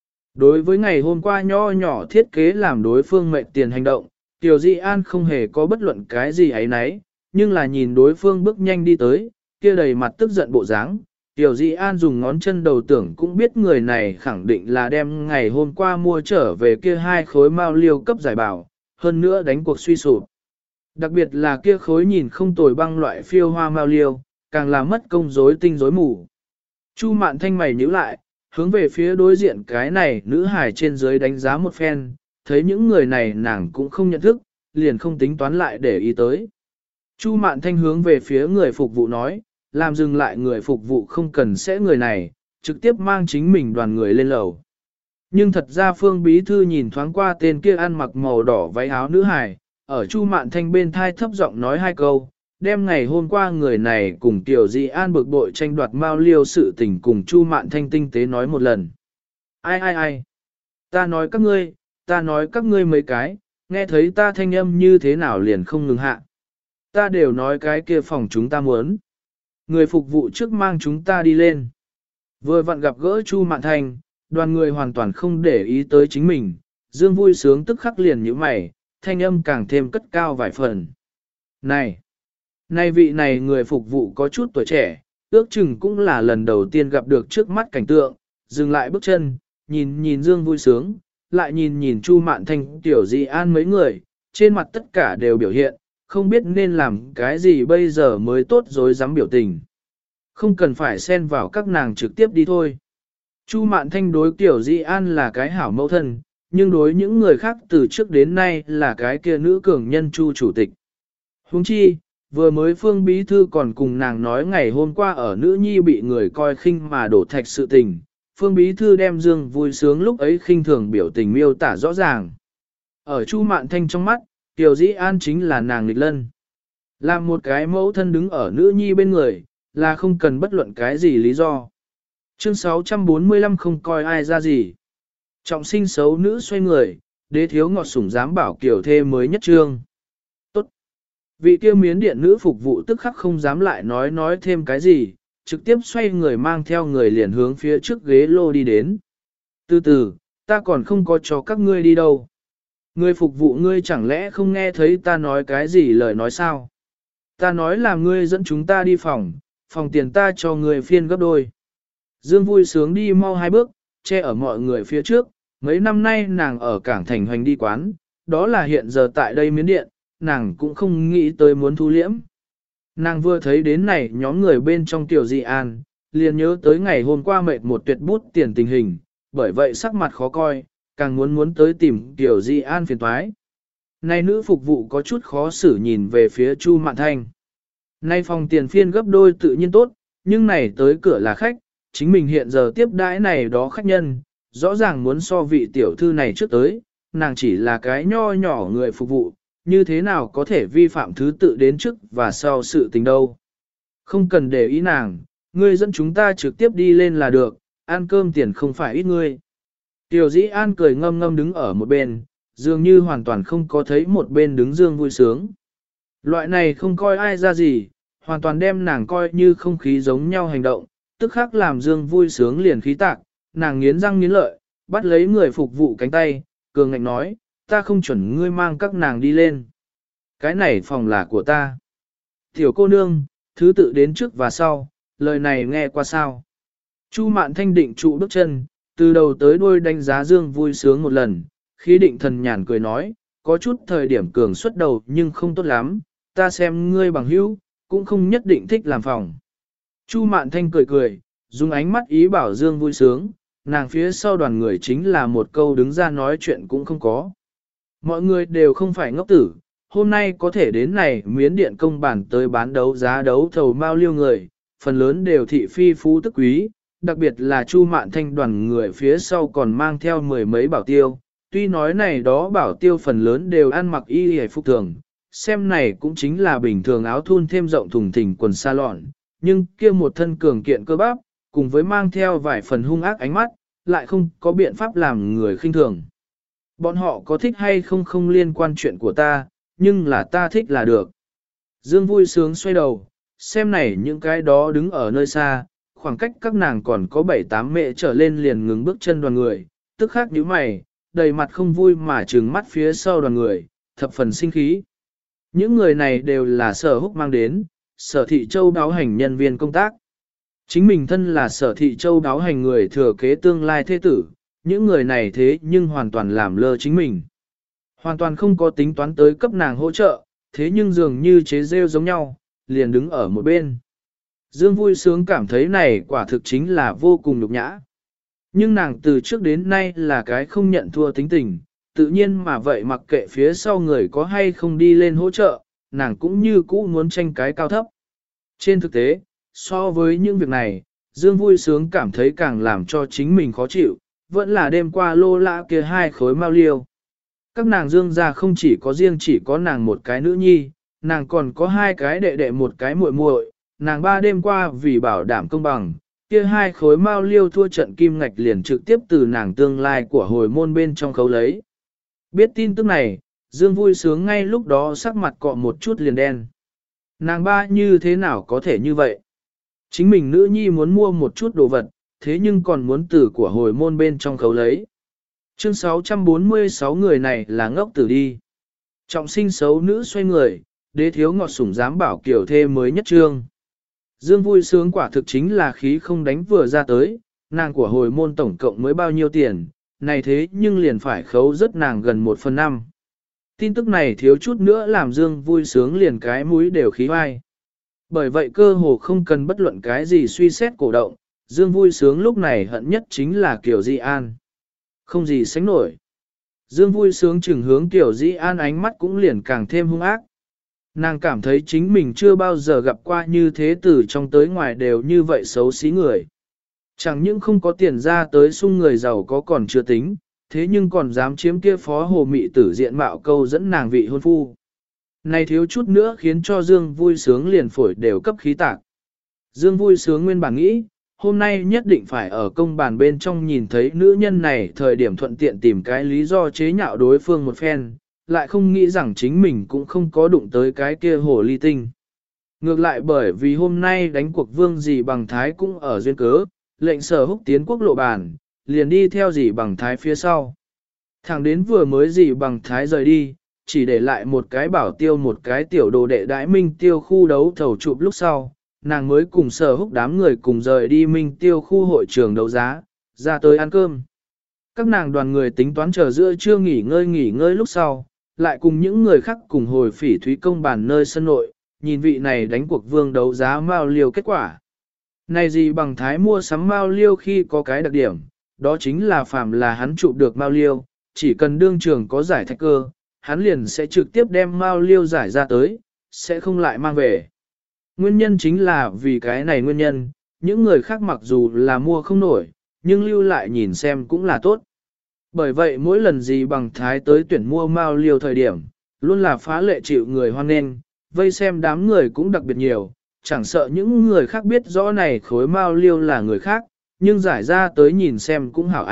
Đối với ngày hôm qua nho nhỏ thiết kế làm đối phương mệnh tiền hành động, Tiểu Di An không hề có bất luận cái gì ấy nấy, nhưng là nhìn đối phương bước nhanh đi tới, kia đầy mặt tức giận bộ dáng. Tiểu Di An dùng ngón chân đầu tưởng cũng biết người này khẳng định là đem ngày hôm qua mua trở về kia hai khối mao liêu cấp giải bảo, hơn nữa đánh cuộc suy sụp. Đặc biệt là kia khối nhìn không tồi băng loại phiêu hoa mao liêu, càng là mất công rối tinh rối mù. Chu Mạn Thanh mày nhíu lại, hướng về phía đối diện cái này nữ hài trên dưới đánh giá một phen, thấy những người này nàng cũng không nhận thức, liền không tính toán lại để ý tới. Chu Mạn Thanh hướng về phía người phục vụ nói, làm dừng lại người phục vụ không cần sẽ người này, trực tiếp mang chính mình đoàn người lên lầu. Nhưng thật ra Phương Bí Thư nhìn thoáng qua tên kia ăn mặc màu đỏ váy áo nữ hài, ở Chu Mạn Thanh bên thai thấp giọng nói hai câu, đem ngày hôm qua người này cùng Tiểu Di An bực bội tranh đoạt mao liêu sự tình cùng Chu Mạn Thanh tinh tế nói một lần. Ai? Ta nói các ngươi mấy cái, nghe thấy ta thanh âm như thế nào liền không ngừng hạ. Ta đều nói cái kia phòng chúng ta muốn. Người phục vụ trước mang chúng ta đi lên. Vừa vặn gặp gỡ Chu Mạn Thanh, đoàn người hoàn toàn không để ý tới chính mình, Dương vui sướng tức khắc liền như mày, thanh âm càng thêm cất cao vài phần. Này vị này người phục vụ có chút tuổi trẻ, ước chừng cũng là lần đầu tiên gặp được trước mắt cảnh tượng, dừng lại bước chân, nhìn Dương vui sướng, lại nhìn Chu Mạn Thanh Tiểu Di An mấy người, trên mặt tất cả đều biểu hiện, không biết nên làm cái gì bây giờ mới tốt dối dám biểu tình. Không cần phải xen vào các nàng trực tiếp đi thôi. Chu Mạn Thanh đối Tiểu Di An là cái hảo mẫu thân, nhưng đối những người khác từ trước đến nay là cái kia nữ cường nhân Chu chủ tịch. Huống chi, vừa mới Phương Bí Thư còn cùng nàng nói ngày hôm qua ở nữ nhi bị người coi khinh mà đổ thạch sự tình. Phương Bí Thư đem Dương vui sướng lúc ấy khinh thường biểu tình miêu tả rõ ràng. Ở Chu Mạn Thanh trong mắt, Tiểu Dĩ An chính là nàng nghịch lân. Làm một cái mẫu thân đứng ở nữ nhi bên người, là không cần bất luận cái gì lý do. Chương 645 không coi ai ra gì. Trọng sinh xấu nữ xoay người, đế thiếu ngọt sủng dám bảo kiểu thê mới nhất trương. Tốt. Vị kia miến điện nữ phục vụ tức khắc không dám lại nói thêm cái gì, trực tiếp xoay người mang theo người liền hướng phía trước ghế lô đi đến. Từ từ, ta còn không có cho các ngươi đi đâu. Người phục vụ ngươi chẳng lẽ không nghe thấy ta nói cái gì lời nói sao? Ta nói là ngươi dẫn chúng ta đi phòng tiền ta cho ngươi phiên gấp đôi. Dương vui sướng đi mau hai bước, che ở mọi người phía trước, mấy năm nay nàng ở cảng thành hoành đi quán, đó là hiện giờ tại đây miến điện, nàng cũng không nghĩ tới muốn thu liễm. Nàng vừa thấy đến này nhóm người bên trong Tiểu Di An, liền nhớ tới ngày hôm qua mệt một tuyệt bút tiền tình hình, bởi vậy sắc mặt khó coi, càng muốn tới tìm Tiểu Di An phiền toái. Này nữ phục vụ có chút khó xử nhìn về phía Chu Mạn Thanh. Nay phòng tiền phiên gấp đôi tự nhiên tốt, nhưng này tới cửa là khách, chính mình hiện giờ tiếp đãi này đó khách nhân, rõ ràng muốn so vị tiểu thư này trước tới, nàng chỉ là cái nho nhỏ người phục vụ, như thế nào có thể vi phạm thứ tự đến trước và sau sự tình đâu. Không cần để ý nàng, ngươi dẫn chúng ta trực tiếp đi lên là được, ăn cơm tiền không phải ít ngươi. Tiểu Dĩ An cười ngâm ngâm đứng ở một bên, dường như hoàn toàn không có thấy một bên đứng Dương vui sướng. Loại này không coi ai ra gì, hoàn toàn đem nàng coi như không khí giống nhau hành động, tức khắc làm Dương vui sướng liền khí tạc, nàng nghiến răng nghiến lợi, bắt lấy người phục vụ cánh tay, cường ngạnh nói, ta không chuẩn ngươi mang các nàng đi lên. Cái này phòng là của ta. Tiểu cô nương, thứ tự đến trước và sau, lời này nghe qua sao. Chu Mạn Thanh định trụ bước chân, từ đầu tới đuôi đánh giá Dương vui sướng một lần, khí định thần nhàn cười nói, có chút thời điểm cường xuất đầu nhưng không tốt lắm, ta xem ngươi bằng hữu, cũng không nhất định thích làm phòng. Chu Mạn Thanh cười cười, dùng ánh mắt ý bảo Dương vui sướng, nàng phía sau đoàn người chính là một câu đứng ra nói chuyện cũng không có. Mọi người đều không phải ngốc tử, hôm nay có thể đến này miến điện công bản tới bán đấu giá đấu thầu mao liêu người, phần lớn đều thị phi phú tức quý, đặc biệt là Chu Mạn Thanh đoàn người phía sau còn mang theo mười mấy bảo tiêu. Tuy nói này đó bảo tiêu phần lớn đều ăn mặc y hề phục thường, xem này cũng chính là bình thường áo thun thêm rộng thùng thình quần sa lọn, nhưng kia một thân cường kiện cơ bắp, cùng với mang theo vài phần hung ác ánh mắt, lại không có biện pháp làm người khinh thường. Bọn họ có thích hay không không liên quan chuyện của ta, nhưng là ta thích là được. Dương vui sướng xoay đầu, xem này những cái đó đứng ở nơi xa, khoảng cách các nàng còn có 7-8 mẹ trở lên liền ngừng bước chân đoàn người, tức khắc nhíu mày, đầy mặt không vui mà trừng mắt phía sau đoàn người, thập phần sinh khí. Những người này đều là Sở Húc mang đến, Sở Thị Châu đáo hành nhân viên công tác. Chính mình thân là Sở Thị Châu đáo hành người thừa kế tương lai thế tử, những người này thế nhưng hoàn toàn làm lơ chính mình. Hoàn toàn không có tính toán tới cấp nàng hỗ trợ, thế nhưng dường như chế rêu giống nhau, liền đứng ở một bên. Dương vui sướng cảm thấy này quả thực chính là vô cùng nhục nhã. Nhưng nàng từ trước đến nay là cái không nhận thua tính tình, tự nhiên mà vậy mặc kệ phía sau người có hay không đi lên hỗ trợ, nàng cũng như cũ muốn tranh cái cao thấp. Trên thực tế, so với những việc này, Dương vui sướng cảm thấy càng làm cho chính mình khó chịu, vẫn là đêm qua lô lã kia 2 khối mao liêu. Các nàng Dương gia không chỉ có riêng chỉ có nàng một cái nữ nhi, nàng còn có 2 cái đệ đệ một cái muội muội, nàng 3 đêm qua vì bảo đảm công bằng, kia 2 khối mao liêu thua trận kim ngạch liền trực tiếp từ nàng tương lai của hồi môn bên trong khấu lấy. Biết tin tức này, Dương vui sướng ngay lúc đó sắc mặt cọ một chút liền đen. Nàng 3 như thế nào có thể như vậy? Chính mình nữ nhi muốn mua một chút đồ vật, thế nhưng còn muốn từ của hồi môn bên trong khấu lấy. Chương 646 người này là ngốc tử đi. Trọng sinh xấu nữ xoay người, đế thiếu ngọt sủng dám bảo kiểu thê mới nhất trương. Dương vui sướng quả thực chính là khí không đánh vừa ra tới, nàng của hồi môn tổng cộng mới bao nhiêu tiền, này thế nhưng liền phải khấu rất nàng gần 1/5. Tin tức này thiếu chút nữa làm Dương vui sướng liền cái mũi đều khí vai. Bởi vậy cơ hồ không cần bất luận cái gì suy xét cổ động, Dương vui sướng lúc này hận nhất chính là Kiều Di An. Không gì sánh nổi. Dương vui sướng chừng hướng Kiều Di An ánh mắt cũng liền càng thêm hung ác. Nàng cảm thấy chính mình chưa bao giờ gặp qua như thế từ trong tới ngoài đều như vậy xấu xí người. Chẳng những không có tiền ra tới sung người giàu có còn chưa tính, thế nhưng còn dám chiếm kia phó hồ mị tử diện mạo câu dẫn nàng vị hôn phu. Này thiếu chút nữa khiến cho Dương vui sướng liền phổi đều cấp khí tạc. Dương vui sướng nguyên bản nghĩ, hôm nay nhất định phải ở công bàn bên trong nhìn thấy nữ nhân này thời điểm thuận tiện tìm cái lý do chế nhạo đối phương một phen, lại không nghĩ rằng chính mình cũng không có đụng tới cái kia hồ ly tinh. Ngược lại bởi vì hôm nay đánh cuộc vương dì bằng thái cũng ở duyên cớ, lệnh Sở Húc tiến quốc lộ bàn, liền đi theo dì bằng thái phía sau. Thẳng đến vừa mới dì bằng thái rời đi, chỉ để lại một cái bảo tiêu một cái tiểu đồ đệ đại minh tiêu khu đấu thầu chụp lúc sau, nàng mới cùng Sở Húc đám người cùng rời đi minh tiêu khu hội trường đấu giá, ra tới ăn cơm. Các nàng đoàn người tính toán chờ giữa trưa nghỉ ngơi lúc sau, lại cùng những người khác cùng hồi phỉ thúy công bàn nơi sân nội, nhìn vị này đánh cuộc vương đấu giá mao liêu kết quả. Này gì bằng thái mua sắm mao liêu khi có cái đặc điểm, đó chính là phàm là hắn chụp được mao liêu, chỉ cần đương trường có giải thạch cơ, hắn liền sẽ trực tiếp đem mao liêu giải ra tới, sẽ không lại mang về. Nguyên nhân chính là vì cái này nguyên nhân, những người khác mặc dù là mua không nổi, nhưng lưu lại nhìn xem cũng là tốt. Bởi vậy mỗi lần gì bằng thái tới tuyển mua mao liêu thời điểm, luôn là phá lệ chịu người hoan nghênh, vây xem đám người cũng đặc biệt nhiều, chẳng sợ những người khác biết rõ này khối mao liêu là người khác, nhưng giải ra tới nhìn xem cũng hảo a,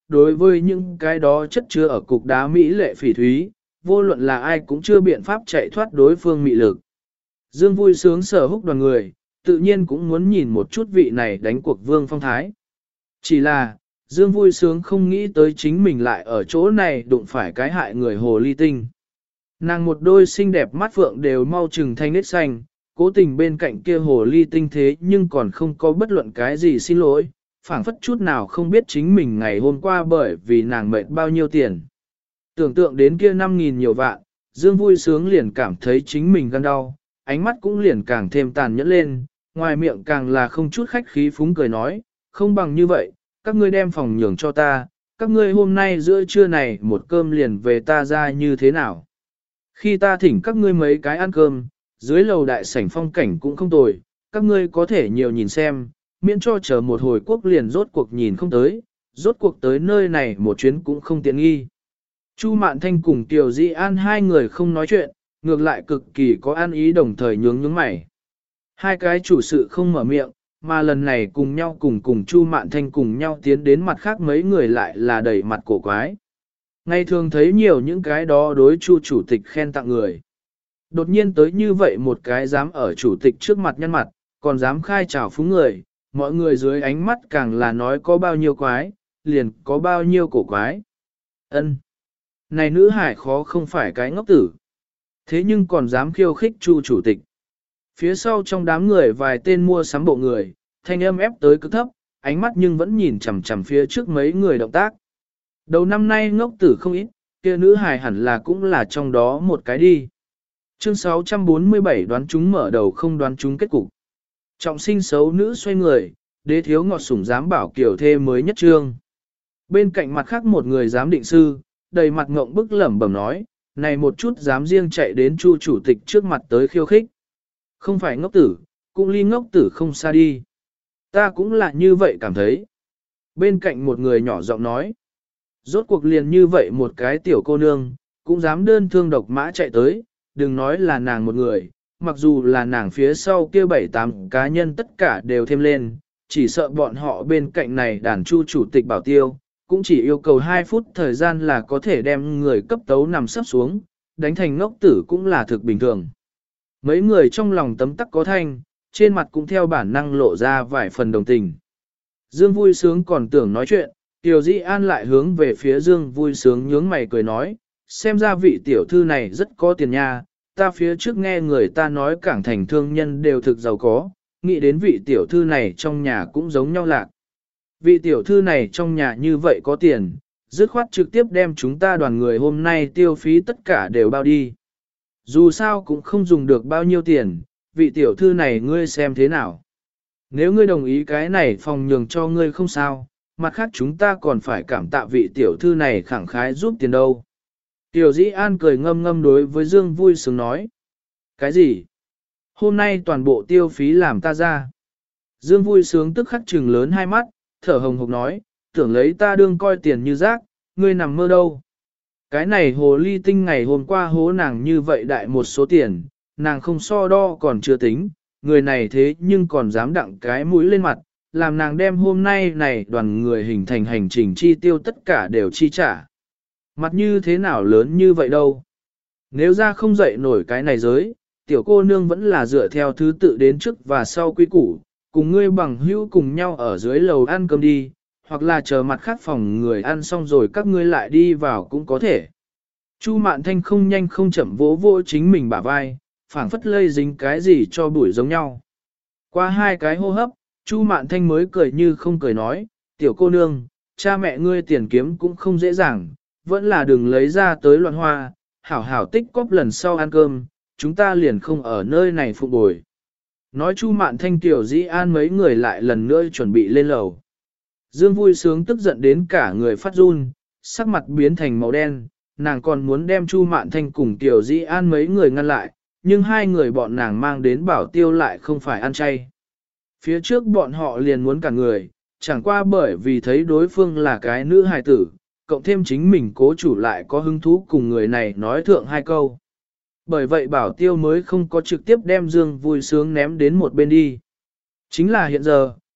đối với những cái đó chất chứa ở cục đá mỹ lệ phỉ thúy, vô luận là ai cũng chưa biện pháp chạy thoát đối phương mị lực. Dương vui sướng sở húc đoàn người, tự nhiên cũng muốn nhìn một chút vị này đánh cuộc vương phong thái. Chỉ là, Dương vui sướng không nghĩ tới chính mình lại ở chỗ này đụng phải cái hại người hồ ly tinh. Nàng một đôi xinh đẹp mắt phượng đều mau trừng thanh nết xanh, cố tình bên cạnh kia hồ ly tinh thế nhưng còn không có bất luận cái gì xin lỗi, phảng phất chút nào không biết chính mình ngày hôm qua bởi vì nàng mệt bao nhiêu tiền. Tưởng tượng đến kia 5.000 nhiều vạn, Dương vui sướng liền cảm thấy chính mình gan đau, ánh mắt cũng liền càng thêm tàn nhẫn lên, ngoài miệng càng là không chút khách khí phúng cười nói, không bằng như vậy, các ngươi đem phòng nhường cho ta, các ngươi hôm nay giữa trưa này một cơm liền về ta ra như thế nào. Khi ta thỉnh các ngươi mấy cái ăn cơm, dưới lầu đại sảnh phong cảnh cũng không tồi, các ngươi có thể nhiều nhìn xem, miễn cho chờ một hồi quốc liền rốt cuộc nhìn không tới, rốt cuộc tới nơi này một chuyến cũng không tiện nghi. Chu Mạn Thanh cùng Tiểu Di An hai người không nói chuyện, ngược lại cực kỳ có an ý đồng thời nhướng nhướng mày. Hai cái chủ sự không mở miệng, mà lần này cùng nhau cùng Chu Mạn Thanh cùng nhau tiến đến mặt khác mấy người lại là đầy mặt cổ quái. Ngày thường thấy nhiều những cái đó đối Chu chủ tịch khen tặng người. Đột nhiên tới như vậy một cái dám ở chủ tịch trước mặt nhân mặt, còn dám khai trào phúng người, mọi người dưới ánh mắt càng là nói có bao nhiêu quái, liền có bao nhiêu cổ quái. Ân, này nữ hải khó không phải cái ngốc tử. Thế nhưng còn dám khiêu khích Chu chủ tịch. Phía sau trong đám người vài tên mua sắm bộ người, thanh âm ép tới cực thấp, ánh mắt nhưng vẫn nhìn chằm chằm phía trước mấy người động tác. Đầu năm nay ngốc tử không ít, kia nữ hài hẳn là cũng là trong đó một cái đi. Chương 647 đoán chúng mở đầu không đoán chúng kết cục. Trọng sinh xấu nữ xoay người, đế thiếu ngọt sủng dám bảo kiểu thê mới nhất trương. Bên cạnh mặt khác một người giám định sư, đầy mặt ngộng bức lẩm bẩm nói, này một chút dám riêng chạy đến Chu chủ tịch trước mặt tới khiêu khích. Không phải ngốc tử, cũng ly ngốc tử không xa đi. Ta cũng là như vậy cảm thấy. Bên cạnh một người nhỏ giọng nói. Rốt cuộc liền như vậy một cái tiểu cô nương, cũng dám đơn thương độc mã chạy tới, đừng nói là nàng một người, mặc dù là nàng phía sau kia 7-8 cá nhân tất cả đều thêm lên, chỉ sợ bọn họ bên cạnh này đàn Chu chủ tịch bảo tiêu, cũng chỉ yêu cầu 2 phút thời gian là có thể đem người cấp tấu nằm sắp xuống, đánh thành ngốc tử cũng là thực bình thường. Mấy người trong lòng tấm tắc có thanh, trên mặt cũng theo bản năng lộ ra vài phần đồng tình. Dương vui sướng còn tưởng nói chuyện, Tiểu Dĩ An lại hướng về phía Dương vui sướng nhướng mày cười nói, xem ra vị tiểu thư này rất có tiền nha, ta phía trước nghe người ta nói cảng thành thương nhân đều thực giàu có, nghĩ đến vị tiểu thư này trong nhà cũng giống nhau lạc. Vị tiểu thư này trong nhà như vậy có tiền, dứt khoát trực tiếp đem chúng ta đoàn người hôm nay tiêu phí tất cả đều bao đi. Dù sao cũng không dùng được bao nhiêu tiền, vị tiểu thư này ngươi xem thế nào. Nếu ngươi đồng ý cái này phòng nhường cho ngươi không sao, mặt khác chúng ta còn phải cảm tạ vị tiểu thư này khẳng khái giúp tiền đâu. Tiểu Dĩ An cười ngâm ngâm đối với Dương vui sướng nói. Cái gì? Hôm nay toàn bộ tiêu phí làm ta ra. Dương vui sướng tức khắc trừng lớn hai mắt, thở hồng hộc nói, tưởng lấy ta đương coi tiền như rác, ngươi nằm mơ đâu. Cái này hồ ly tinh ngày hôm qua hố nàng như vậy đại một số tiền, nàng không so đo còn chưa tính, người này thế nhưng còn dám đặng cái mũi lên mặt, làm nàng đem hôm nay này đoàn người hình thành hành trình chi tiêu tất cả đều chi trả. Mặt như thế nào lớn như vậy đâu. Nếu ra không dậy nổi cái này giới, tiểu cô nương vẫn là dựa theo thứ tự đến trước và sau quy củ, cùng ngươi bằng hữu cùng nhau ở dưới lầu ăn cơm đi, hoặc là chờ mặt khác phòng người ăn xong rồi các ngươi lại đi vào cũng có thể. Chu Mạn Thanh không nhanh không chậm vỗ vỗ chính mình bả vai, phảng phất lây dính cái gì cho bụi giống nhau. Qua 2 cái hô hấp, Chu Mạn Thanh mới cười như không cười nói, tiểu cô nương, cha mẹ ngươi tiền kiếm cũng không dễ dàng, vẫn là đừng lấy ra tới loạn hoa, hảo hảo tích cóp lần sau ăn cơm, chúng ta liền không ở nơi này phụ bồi. Nói Chu Mạn Thanh Tiểu Dĩ An mấy người lại lần nữa chuẩn bị lên lầu. Dương vui sướng tức giận đến cả người phát run, sắc mặt biến thành màu đen, nàng còn muốn đem Chu Mạn Thanh cùng Tiểu Dĩ An mấy người ngăn lại, nhưng 2 người bọn nàng mang đến bảo tiêu lại không phải ăn chay. Phía trước bọn họ liền muốn cả người, chẳng qua bởi vì thấy đối phương là cái nữ hài tử, cộng thêm chính mình cố chủ lại có hứng thú cùng người này nói thượng 2 câu. Bởi vậy bảo tiêu mới không có trực tiếp đem Dương vui sướng ném đến một bên đi. Chính là hiện giờ,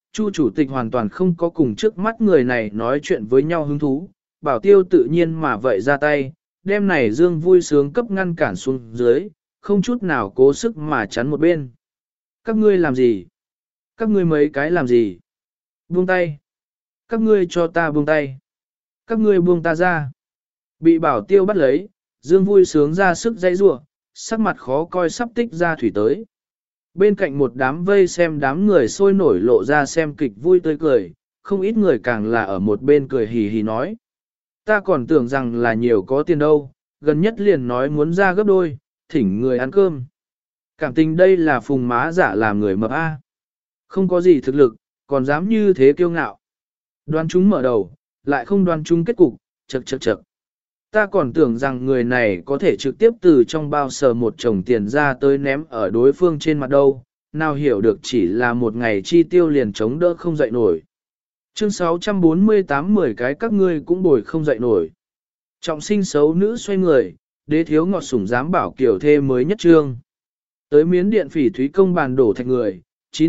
Chu chủ tịch hoàn toàn không có cùng trước mắt người này nói chuyện với nhau hứng thú, Bảo Tiêu tự nhiên mà vậy ra tay, đem này Dương vui sướng cấp ngăn cản xuống dưới, không chút nào cố sức mà chắn một bên. Các ngươi làm gì? Các ngươi mấy cái làm gì? Buông tay! Các ngươi cho ta buông tay! Các ngươi buông ta ra! Bị Bảo Tiêu bắt lấy, Dương vui sướng ra sức dãy rủa, sắc mặt khó coi sắp tích ra thủy tới. Bên cạnh một đám vây xem đám người sôi nổi lộ ra xem kịch vui tươi cười, không ít người càng là ở một bên cười hì hì nói. Ta còn tưởng rằng là nhiều có tiền đâu, gần nhất liền nói muốn ra gấp đôi, thỉnh người ăn cơm. Cảm tình đây là phùng má giả làm người mập A. Không có gì thực lực, còn dám như thế kiêu ngạo. Đoán chúng mở đầu, lại không đoán chúng kết cục, chật chật chật. Ta còn tưởng rằng người này có thể trực tiếp từ trong bao sờ một chồng tiền ra tới ném ở đối phương trên mặt đâu, nào hiểu được chỉ là một ngày chi tiêu liền chống đỡ không dậy nổi. Chương 648 10 cái các ngươi cũng bồi không dậy nổi. Trọng sinh xấu nữ xoay người, đế thiếu ngọt sủng dám bảo kiểu thê mới nhất trương. Tới miến điện phỉ thúy công bàn đổ thạch người,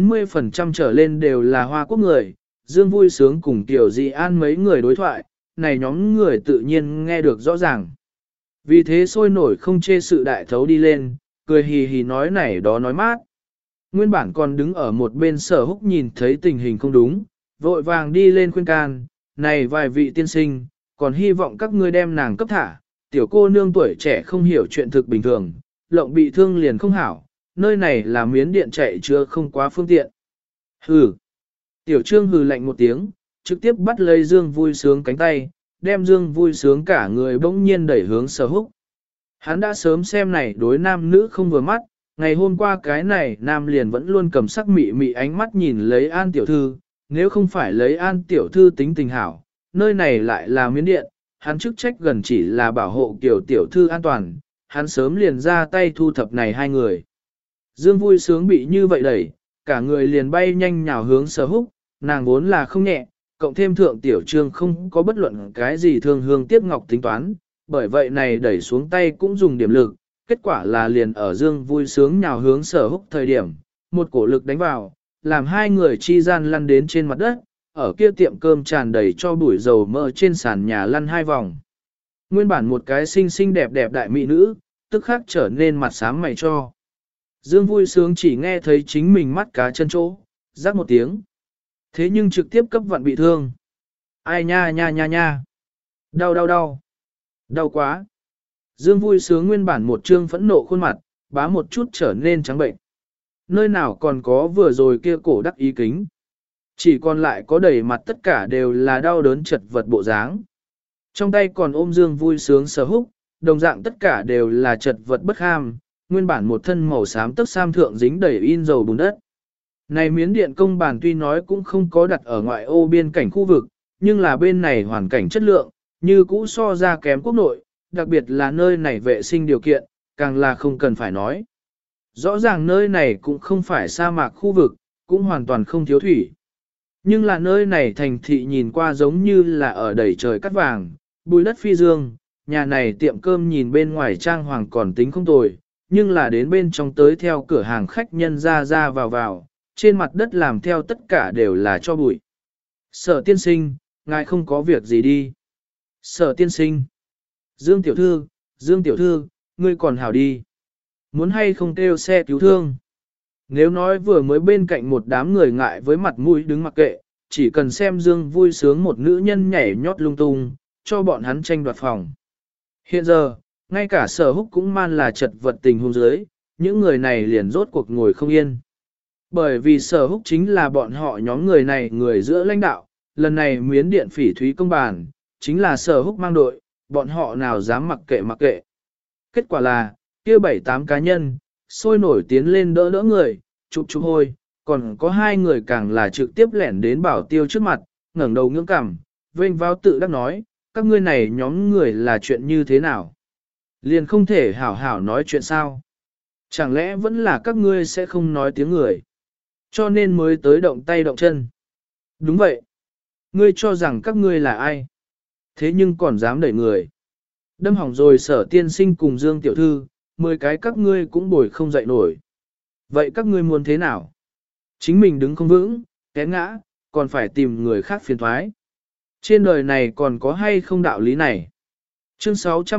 90% trở lên đều là Hoa Quốc người, Dương vui sướng cùng Tiểu Dị An mấy người đối thoại, này nhóm người tự nhiên nghe được rõ ràng. Vì thế sôi nổi không chê sự đại thấu đi lên, cười hì hì nói này đó nói mát. Nguyên bản còn đứng ở một bên Sở Húc nhìn thấy tình hình không đúng, vội vàng đi lên khuyên can, này vài vị tiên sinh, còn hy vọng các ngươi đem nàng cấp thả, tiểu cô nương tuổi trẻ không hiểu chuyện thực bình thường, lộng bị thương liền không hảo, nơi này là miến điện chạy chưa không quá phương tiện. Hừ. Tiểu Trương hừ lạnh một tiếng, trực tiếp bắt lấy Dương vui sướng cánh tay, đem Dương vui sướng cả người bỗng nhiên đẩy hướng Sở Húc. Hắn đã sớm xem này đối nam nữ không vừa mắt, ngày hôm qua cái này nam liền vẫn luôn cầm sắc mị mị ánh mắt nhìn lấy An tiểu thư, nếu không phải lấy An tiểu thư tính tình hảo, nơi này lại là miến điện, hắn chức trách gần chỉ là bảo hộ kiểu tiểu thư an toàn, hắn sớm liền ra tay thu thập này hai người. Dương vui sướng bị như vậy đẩy, cả người liền bay nhanh nhào hướng Sở Húc, nàng vốn là không nhẹ, cộng thêm thượng tiểu trương không có bất luận cái gì thương hương tiếc ngọc tính toán, bởi vậy này đẩy xuống tay cũng dùng điểm lực, kết quả là liền ở Dương vui sướng nhào hướng Sở Húc thời điểm, một cổ lực đánh vào, làm hai người chi gian lăn đến trên mặt đất, ở kia tiệm cơm tràn đầy cho bụi dầu mỡ trên sàn nhà lăn hai vòng. Nguyên bản một cái xinh xinh đẹp đẹp đại mỹ nữ, tức khắc trở nên mặt xám mày cho. Dương vui sướng chỉ nghe thấy chính mình mắt cá chân chỗ, rắc một tiếng. Thế nhưng trực tiếp cấp vận bị thương. Ai nha nha nha nha. Đau đau đau. Đau quá. Dương vui sướng nguyên bản một trương phẫn nộ khuôn mặt, bá một chút trở nên trắng bệnh. Nơi nào còn có vừa rồi kia cổ đắc ý kính. Chỉ còn lại có đầy mặt tất cả đều là đau đớn chật vật bộ dáng. Trong tay còn ôm Dương vui sướng Sở Húc, đồng dạng tất cả đều là chật vật bất ham, nguyên bản một thân màu xám tức sam thượng dính đầy in dầu bùn đất. Này miến điện công bàn tuy nói cũng không có đặt ở ngoại ô biên cảnh khu vực, nhưng là bên này hoàn cảnh chất lượng, như cũ so ra kém quốc nội, đặc biệt là nơi này vệ sinh điều kiện, càng là không cần phải nói. Rõ ràng nơi này cũng không phải sa mạc khu vực, cũng hoàn toàn không thiếu thủy. Nhưng là nơi này thành thị nhìn qua giống như là ở đầy trời cắt vàng, bùi đất phi dương, nhà này tiệm cơm nhìn bên ngoài trang hoàng còn tính không tồi, nhưng là đến bên trong tới theo cửa hàng khách nhân ra vào, trên mặt đất làm theo tất cả đều là cho bụi. Sở tiên sinh, ngài không có việc gì đi. Sở tiên sinh. Dương tiểu thư, ngươi còn hảo đi. Muốn hay không kêu xe cứu thương? Nếu nói vừa mới bên cạnh một đám người ngại với mặt mũi đứng mặc kệ, chỉ cần xem Dương vui sướng một nữ nhân nhảy nhót lung tung, cho bọn hắn tranh đoạt phòng. Hiện giờ, ngay cả Sở Húc cũng man là chật vật tình huống dưới, những người này liền rốt cuộc ngồi không yên. Bởi vì Sở Húc chính là bọn họ nhóm người này người giữa lãnh đạo, lần này miến điện phỉ thúy công bàn, chính là Sở Húc mang đội, bọn họ nào dám mặc kệ. Kết quả là, kia 7-8 cá nhân, sôi nổi tiến lên đỡ người, chụp hôi, còn có hai người càng là trực tiếp lẻn đến Bảo Tiêu trước mặt, ngẩng đầu ngưỡng cằm, vênh vào tự đắc nói, các ngươi này nhóm người là chuyện như thế nào? Liền không thể hảo hảo nói chuyện sao? Chẳng lẽ vẫn là các ngươi sẽ không nói tiếng người? Cho nên mới tới động tay động chân. Đúng vậy. Ngươi cho rằng các ngươi là ai? Thế nhưng còn dám đẩy người. Đâm hỏng rồi Sở tiên sinh cùng Dương tiểu thư, 10 cái các ngươi cũng bồi không dậy nổi. Vậy các ngươi muốn thế nào? Chính mình đứng không vững, té ngã, còn phải tìm người khác phiền thoái. Trên đời này còn có hay không đạo lý này? Chương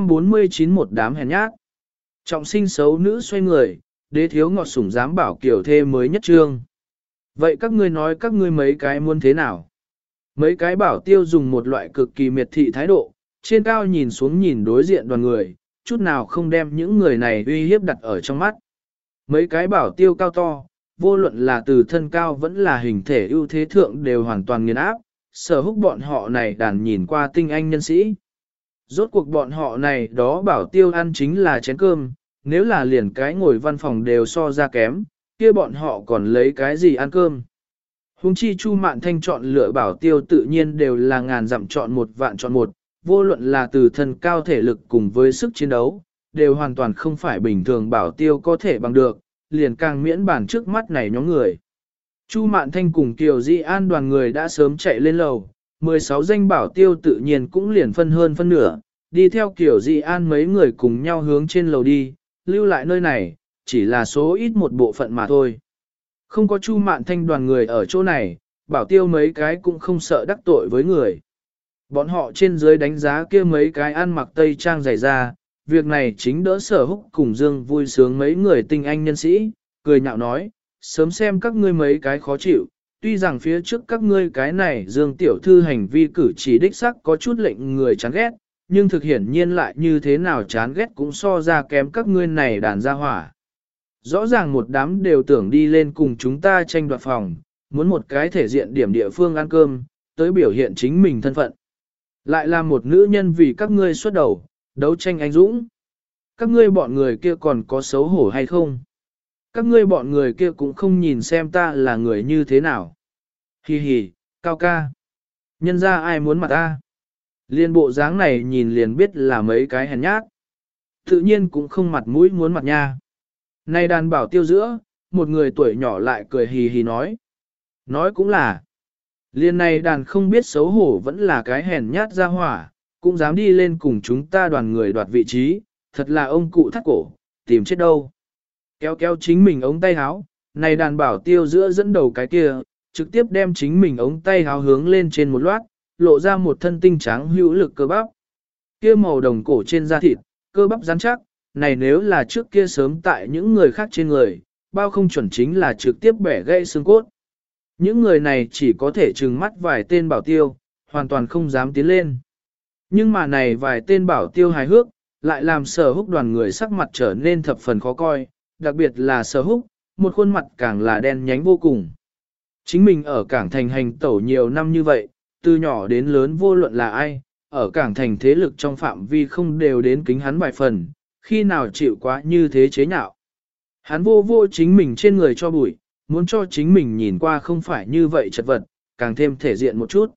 649 một đám hèn nhát. Trọng sinh xấu nữ xoay người, đế thiếu ngọt sủng dám bảo kiểu thê mới nhất trương. Vậy các ngươi nói các ngươi mấy cái muốn thế nào? Mấy cái bảo tiêu dùng một loại cực kỳ miệt thị thái độ, trên cao nhìn xuống nhìn đối diện đoàn người, chút nào không đem những người này uy hiếp đặt ở trong mắt. Mấy cái bảo tiêu cao to, vô luận là từ thân cao vẫn là hình thể ưu thế thượng đều hoàn toàn nghiền áp, Sở Húc bọn họ này đàn nhìn qua tinh anh nhân sĩ. Rốt cuộc bọn họ này đó bảo tiêu ăn chính là chén cơm, nếu là liền cái ngồi văn phòng đều so ra kém, kia bọn họ còn lấy cái gì ăn cơm. Hùng chi Chu Mạn Thanh chọn lựa bảo tiêu tự nhiên đều là ngàn dặm chọn một vạn chọn một, vô luận là từ thân cao thể lực cùng với sức chiến đấu, đều hoàn toàn không phải bình thường bảo tiêu có thể bằng được, liền càng miễn bản trước mắt này nhóm người. Chu Mạn Thanh cùng Kiều Di An đoàn người đã sớm chạy lên lầu, 16 danh bảo tiêu tự nhiên cũng liền phân hơn phân nửa, đi theo Kiều Di An mấy người cùng nhau hướng trên lầu đi, lưu lại nơi này, chỉ là số ít một bộ phận mà thôi. Không có Chu Mạn Thanh đoàn người ở chỗ này, bảo tiêu mấy cái cũng không sợ đắc tội với người. Bọn họ trên dưới đánh giá kia mấy cái ăn mặc tây trang dày da, việc này chính đỡ Sở Húc cùng Dương vui sướng mấy người tinh anh nhân sĩ, cười nhạo nói, sớm xem các ngươi mấy cái khó chịu, tuy rằng phía trước các ngươi cái này Dương tiểu thư hành vi cử chỉ đích sắc có chút lệnh người chán ghét, nhưng thực hiển nhiên lại như thế nào chán ghét cũng so ra kém các ngươi này đàn gia hỏa. Rõ ràng một đám đều tưởng đi lên cùng chúng ta tranh đoạt phòng, muốn một cái thể diện điểm địa phương ăn cơm, tới biểu hiện chính mình thân phận. Lại là một nữ nhân vì các ngươi xuất đầu, đấu tranh anh dũng. Các ngươi bọn người kia còn có xấu hổ hay không? Các ngươi bọn người kia cũng không nhìn xem ta là người như thế nào. Hi hi, cao ca. Nhân ra ai muốn mặt ta? Liên bộ dáng này nhìn liền biết là mấy cái hèn nhát. Tự nhiên cũng không mặt mũi muốn mặt nha. Này đàn bảo tiêu giữa, một người tuổi nhỏ lại cười hì hì nói. Nói cũng là. Liên này đàn không biết xấu hổ vẫn là cái hèn nhát ra hỏa, cũng dám đi lên cùng chúng ta đoàn người đoạt vị trí, thật là ông cụ thắt cổ, tìm chết đâu. Kéo kéo chính mình ống tay háo, này đàn bảo tiêu giữa dẫn đầu cái kia, trực tiếp đem chính mình ống tay háo hướng lên trên một loát, lộ ra một thân tinh trắng hữu lực cơ bắp. Kia màu đồng cổ trên da thịt, cơ bắp rắn chắc, này nếu là trước kia sớm tại những người khác trên người, bao không chuẩn chính là trực tiếp bẻ gãy xương cốt. Những người này chỉ có thể trừng mắt vài tên bảo tiêu, hoàn toàn không dám tiến lên. Nhưng mà này vài tên bảo tiêu hài hước, lại làm Sở Húc đoàn người sắc mặt trở nên thập phần khó coi, đặc biệt là Sở Húc, một khuôn mặt càng là đen nhánh vô cùng. Chính mình ở Cảng Thành hành tẩu nhiều năm như vậy, từ nhỏ đến lớn vô luận là ai, ở Cảng Thành thế lực trong phạm vi không đều đến kính hắn vài phần, khi nào chịu quá như thế chế nhạo. Hắn vô chính mình trên người cho bụi, muốn cho chính mình nhìn qua không phải như vậy chật vật, càng thêm thể diện một chút.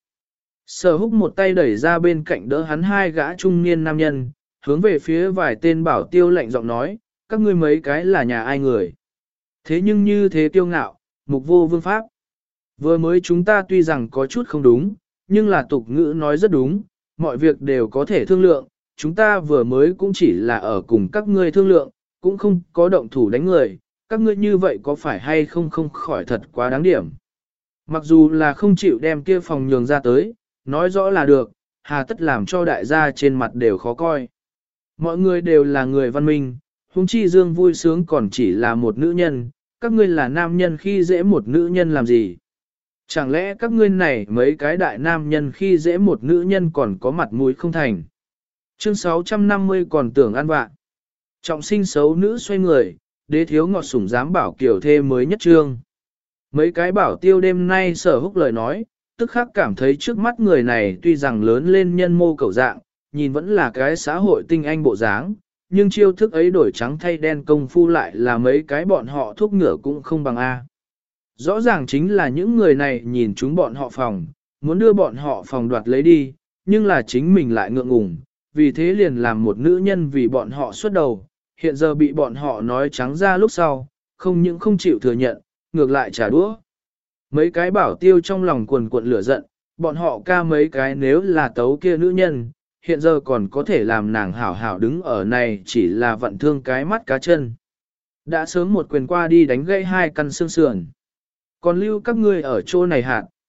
Sở Húc một tay đẩy ra bên cạnh đỡ hắn hai gã trung niên nam nhân, hướng về phía vài tên bảo tiêu lạnh giọng nói, các ngươi mấy cái là nhà ai người. Thế nhưng như thế kiêu ngạo, mục vô vương pháp. Vừa mới chúng ta tuy rằng có chút không đúng, nhưng là tục ngữ nói rất đúng, mọi việc đều có thể thương lượng, chúng ta vừa mới cũng chỉ là ở cùng các ngươi thương lượng, cũng không có động thủ đánh người, các ngươi như vậy có phải hay không không khỏi thật quá đáng điểm. Mặc dù là không chịu đem kia phòng nhường ra tới, nói rõ là được, hà tất làm cho đại gia trên mặt đều khó coi. Mọi người đều là người văn minh, huống chi Dương vui sướng còn chỉ là một nữ nhân, các ngươi là nam nhân khi dễ một nữ nhân làm gì? Chẳng lẽ các ngươi này mấy cái đại nam nhân khi dễ một nữ nhân còn có mặt mũi không thành? Chương 650 còn tưởng ăn vạ. Trọng sinh xấu nữ xoay người, đế thiếu ngọt sủng dám bảo kiểu thê mới nhất trương. Mấy cái bảo tiêu đêm nay Sở Húc lời nói, tức khắc cảm thấy trước mắt người này tuy rằng lớn lên nhân mô cầu dạng, nhìn vẫn là cái xã hội tinh anh bộ dáng, nhưng chiêu thức ấy đổi trắng thay đen công phu lại là mấy cái bọn họ thuốc ngựa cũng không bằng A. Rõ ràng chính là những người này nhìn chúng bọn họ phòng, muốn đưa bọn họ phòng đoạt lấy đi, nhưng là chính mình lại ngượng ngùng, vì thế liền làm một nữ nhân vì bọn họ xuất đầu, hiện giờ bị bọn họ nói trắng ra lúc sau, không những không chịu thừa nhận, ngược lại trả đũa. Mấy cái bảo tiêu trong lòng quần cuộn lửa giận, bọn họ ca mấy cái nếu là tấu kia nữ nhân, hiện giờ còn có thể làm nàng hảo hảo đứng ở này chỉ là vận thương cái mắt cá chân. Đã sớm một quyền qua đi đánh gãy hai căn xương sườn. Còn lưu các ngươi ở chỗ này hạt.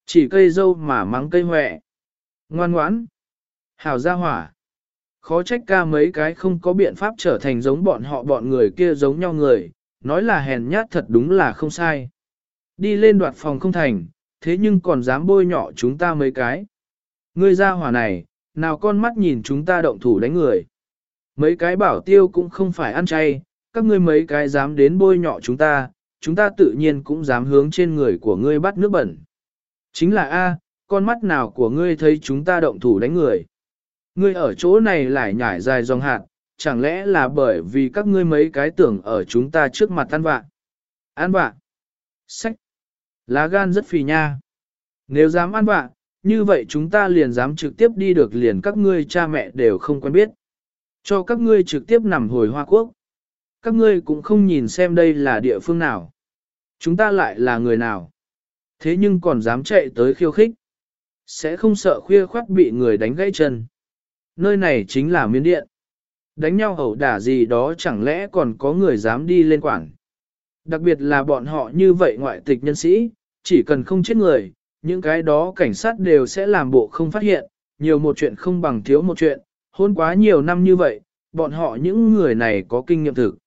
Chỉ cây dâu mà mắng cây hoẹ. Ngoan ngoãn. Hảo gia hỏa. Khó trách ca mấy cái không có biện pháp trở thành giống bọn người kia giống nhau người, nói là hèn nhát thật đúng là không sai. Đi lên đoạt phòng không thành, thế nhưng còn dám bôi nhọ chúng ta mấy cái. Ngươi gia hỏa này, nào con mắt nhìn chúng ta động thủ đánh người. Mấy cái bảo tiêu cũng không phải ăn chay, các ngươi mấy cái dám đến bôi nhọ chúng ta tự nhiên cũng dám hướng trên người của ngươi bắt nước bẩn. Chính là A, con mắt nào của ngươi thấy chúng ta động thủ đánh người. Ngươi ở chỗ này lại nhảy dài dòng hạt, chẳng lẽ là bởi vì các ngươi mấy cái tưởng ở chúng ta trước mặt ăn vạ. Ăn vạ. Sách. Lá gan rất phì nha. Nếu dám ăn vạ, như vậy chúng ta liền dám trực tiếp đi được liền các ngươi cha mẹ đều không quen biết. Cho các ngươi trực tiếp nằm hồi Hoa Quốc. Các ngươi cũng không nhìn xem đây là địa phương nào. Chúng ta lại là người nào. Thế nhưng còn dám chạy tới khiêu khích. Sẽ không sợ khuya khoắt bị người đánh gãy chân. Nơi này chính là Miến Điện. Đánh nhau ẩu đả gì đó chẳng lẽ còn có người dám đi lên quản. Đặc biệt là bọn họ như vậy ngoại tịch nhân sĩ, chỉ cần không chết người, những cái đó cảnh sát đều sẽ làm bộ không phát hiện, nhiều một chuyện không bằng thiếu một chuyện, hôn quá nhiều năm như vậy, bọn họ những người này có kinh nghiệm thực.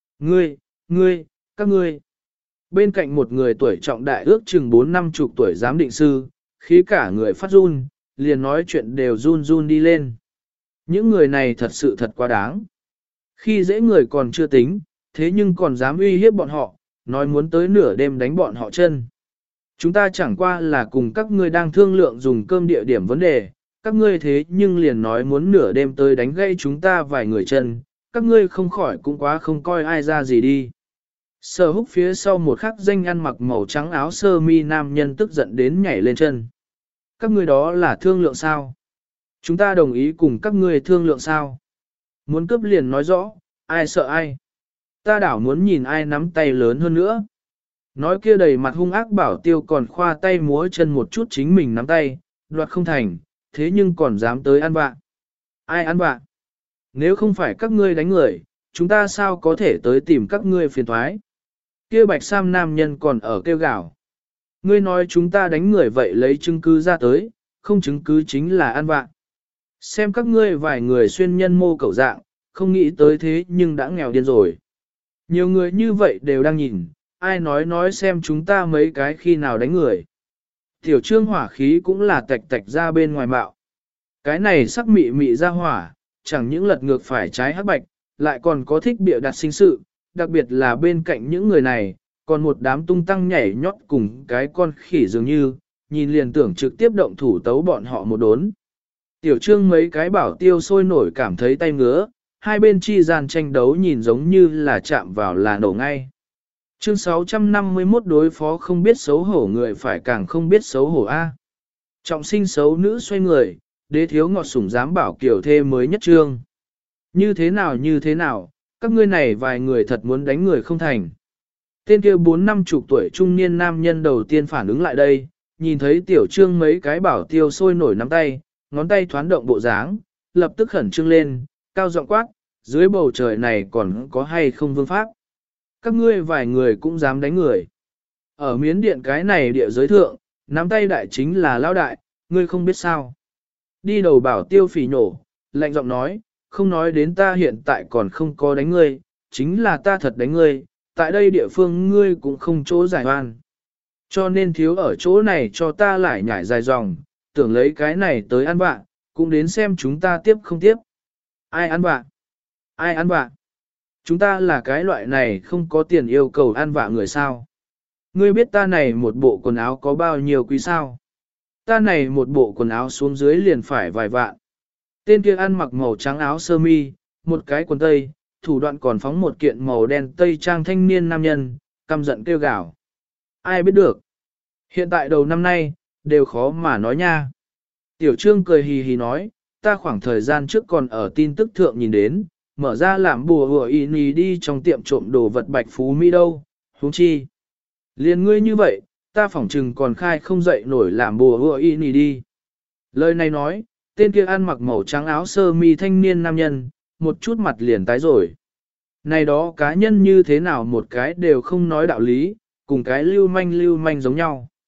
Các ngươi. Bên cạnh một người tuổi trọng đại ước chừng 4-50 tuổi giám định sư, khí cả người phát run, liền nói chuyện đều run run đi lên. Những người này thật sự thật quá đáng. Khi dễ người còn chưa tính, thế nhưng còn dám uy hiếp bọn họ, nói muốn tới nửa đêm đánh bọn họ chân. Chúng ta chẳng qua là cùng các ngươi đang thương lượng dùng cơm địa điểm vấn đề, các ngươi thế nhưng liền nói muốn nửa đêm tới đánh gây chúng ta vài người chân, các ngươi không khỏi cũng quá không coi ai ra gì đi. Sở Húc phía sau một khắc danh ăn mặc màu trắng áo sơ mi nam nhân tức giận đến nhảy lên chân. Các ngươi đó là thương lượng sao? Chúng ta đồng ý cùng các ngươi thương lượng sao? Muốn cướp liền nói rõ, ai sợ ai? Ta đảo muốn nhìn ai nắm tay lớn hơn nữa. Nói kia đầy mặt hung ác bảo tiêu còn khoa tay múa chân một chút chính mình nắm tay, đoạt không thành, thế nhưng còn dám tới ăn vạ. Ai ăn vạ? Nếu không phải các ngươi đánh người, chúng ta sao có thể tới tìm các ngươi phiền thoái? Kia bạch sam nam nhân còn ở kêu gào. Ngươi nói chúng ta đánh người vậy lấy chứng cứ ra tới, không chứng cứ chính là ăn vạ. Xem các ngươi vài người xuyên nhân mô cẩu dạng, không nghĩ tới thế nhưng đã nghèo điên rồi. Nhiều người như vậy đều đang nhìn, ai nói xem chúng ta mấy cái khi nào đánh người. Tiểu trương hỏa khí cũng là tạch tạch ra bên ngoài bạo. Cái này sắc mị mị ra hỏa, chẳng những lật ngược phải trái hắc bạch, lại còn có thích bịa đặt sinh sự, đặc biệt là bên cạnh những người này, còn một đám tung tăng nhảy nhót cùng cái con khỉ dường như, nhìn liền tưởng trực tiếp động thủ tấu bọn họ một đốn. Tiểu trương mấy cái bảo tiêu sôi nổi cảm thấy tay ngứa, hai bên chi gian tranh đấu nhìn giống như là chạm vào là nổ ngay. Chương 651 đối phó không biết xấu hổ người phải càng không biết xấu hổ A. Trọng sinh xấu nữ xoay người, đế thiếu ngọt sủng dám bảo kiểu thê mới nhất trương. Như thế nào, các ngươi này vài người thật muốn đánh người không thành. Tên kia 4-50 tuổi trung niên nam nhân đầu tiên phản ứng lại đây, nhìn thấy tiểu trương mấy cái bảo tiêu sôi nổi nắm tay, ngón tay thoáng động bộ dáng, lập tức khẩn trương lên, cao giọng quát, dưới bầu trời này còn có hay không vương pháp. Các ngươi vài người cũng dám đánh người. Ở Miến Điện cái này địa giới thượng, nắm tay đại chính là lão đại, ngươi không biết sao. Đi đầu bảo tiêu phỉ nổ, lạnh giọng nói, không nói đến ta hiện tại còn không có đánh ngươi, chính là ta thật đánh ngươi, tại đây địa phương ngươi cũng không chỗ giải oan. Cho nên thiếu ở chỗ này cho ta lại nhảy dài dòng, tưởng lấy cái này tới ăn vạ, cũng đến xem chúng ta tiếp không tiếp. Ai ăn vạ? Ai ăn vạ? Chúng ta là cái loại này không có tiền yêu cầu ăn vạ người sao. Ngươi biết ta này một bộ quần áo có bao nhiêu quý sao? Ta này một bộ quần áo xuống dưới liền phải vài vạn. Tên kia ăn mặc màu trắng áo sơ mi, một cái quần tây, thủ đoạn còn phóng một kiện màu đen tây trang thanh niên nam nhân, căm giận kêu gào. Ai biết được? Hiện tại đầu năm nay, đều khó mà nói nha. Tiểu Trương cười hì hì nói, ta khoảng thời gian trước còn ở tin tức thượng nhìn đến, mở ra làm bùa hùa y nì đi trong tiệm trộm đồ vật bạch phú Mỹ đâu, huống chi. Liên ngươi như vậy, ta phỏng chừng còn khai không dậy nổi làm bùa hùa y nì đi. Lời này nói, tên kia ăn mặc màu trắng áo sơ mi thanh niên nam nhân, một chút mặt liền tái rồi. Này đó cá nhân như thế nào một cái đều không nói đạo lý, cùng cái lưu manh giống nhau.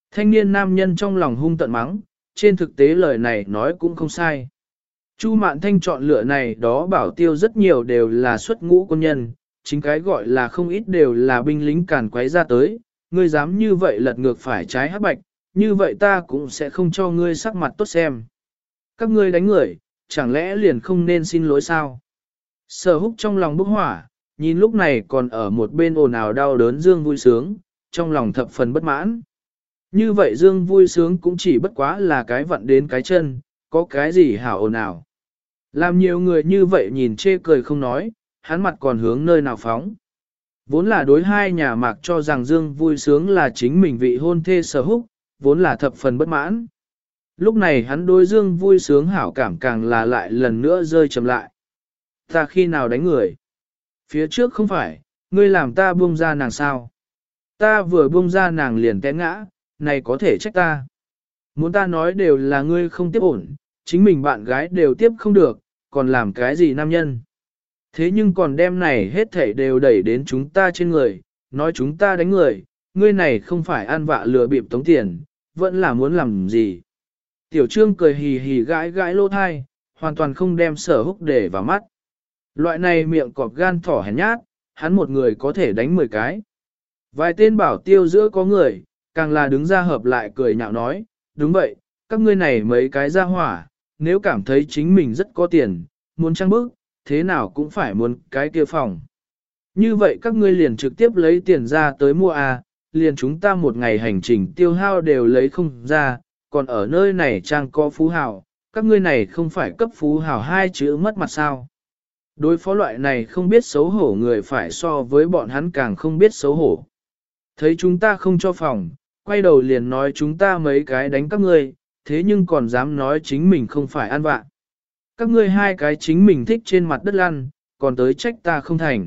Thanh niên nam nhân trong lòng hung tận mắng, trên thực tế lời này nói cũng không sai. Chu Mạn Thanh chọn lựa này đó bảo tiêu rất nhiều đều là xuất ngũ quân nhân, chính cái gọi là không ít đều là binh lính càn quấy ra tới, ngươi dám như vậy lật ngược phải trái hắc bạch, như vậy ta cũng sẽ không cho ngươi sắc mặt tốt xem. Các ngươi đánh người, chẳng lẽ liền không nên xin lỗi sao? Sở Húc trong lòng bốc hỏa, nhìn lúc này còn ở một bên ồn ào đau đớn Dương vui sướng, trong lòng thập phần bất mãn. Như vậy Dương vui sướng cũng chỉ bất quá là cái vận đến cái chân, có cái gì hảo ồn ào. Làm nhiều người như vậy nhìn chê cười không nói, hắn mặt còn hướng nơi nào phóng. Vốn là đối hai nhà mạc cho rằng Dương vui sướng là chính mình vị hôn thê Sở Húc, vốn là thập phần bất mãn. Lúc này hắn đối Dương vui sướng hảo cảm càng là lại lần nữa rơi chậm lại. Ta khi nào đánh người? Phía trước không phải, ngươi làm ta buông ra nàng sao? Ta vừa buông ra nàng liền té ngã, này có thể trách ta. Muốn ta nói đều là ngươi không tiếp ổn, chính mình bạn gái đều tiếp không được, còn làm cái gì nam nhân? Thế nhưng còn đem này hết thảy đều đẩy đến chúng ta trên người, nói chúng ta đánh người, ngươi này không phải ăn vạ lừa bịp tống tiền, vẫn là muốn làm gì? Tiểu Trương cười hì hì gãi gãi lỗ thai, hoàn toàn không đem Sở Húc để vào mắt. Loại này miệng cọp gan thỏ hèn nhát, hắn một người có thể đánh 10 cái. Vài tên bảo tiêu giữa có người, càng là đứng ra hợp lại cười nhạo nói, đúng vậy, các ngươi này mấy cái ra hỏa, nếu cảm thấy chính mình rất có tiền, muốn trang bức, thế nào cũng phải muốn cái kia phòng. Như vậy các ngươi liền trực tiếp lấy tiền ra tới mua liền chúng ta một ngày hành trình tiêu hao đều lấy không ra, còn ở nơi này trang có phú hào, các ngươi này không phải cấp phú hào hai chữ mất mặt sao. Đối phó loại này không biết xấu hổ người phải so với bọn hắn càng không biết xấu hổ. Thấy chúng ta không cho phòng, quay đầu liền nói chúng ta mấy cái đánh các ngươi, thế nhưng còn dám nói chính mình không phải ăn vạ. Các ngươi hai cái chính mình thích trên mặt đất lăn, còn tới trách ta không thành.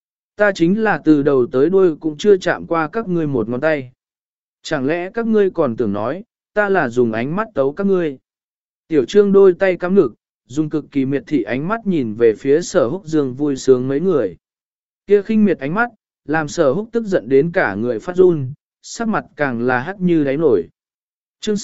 Ta chính là từ đầu tới đuôi cũng chưa chạm qua các ngươi một ngón tay. Chẳng lẽ các ngươi còn tưởng nói, ta là dùng ánh mắt tấu các ngươi. Tiểu Trương đôi tay cắm ngực, dùng cực kỳ miệt thị ánh mắt nhìn về phía Sở Húc Dương vui sướng mấy người. Kia khinh miệt ánh mắt, làm Sở Húc tức giận đến cả người phát run, sắc mặt càng là hắc như đáy nổi. Chương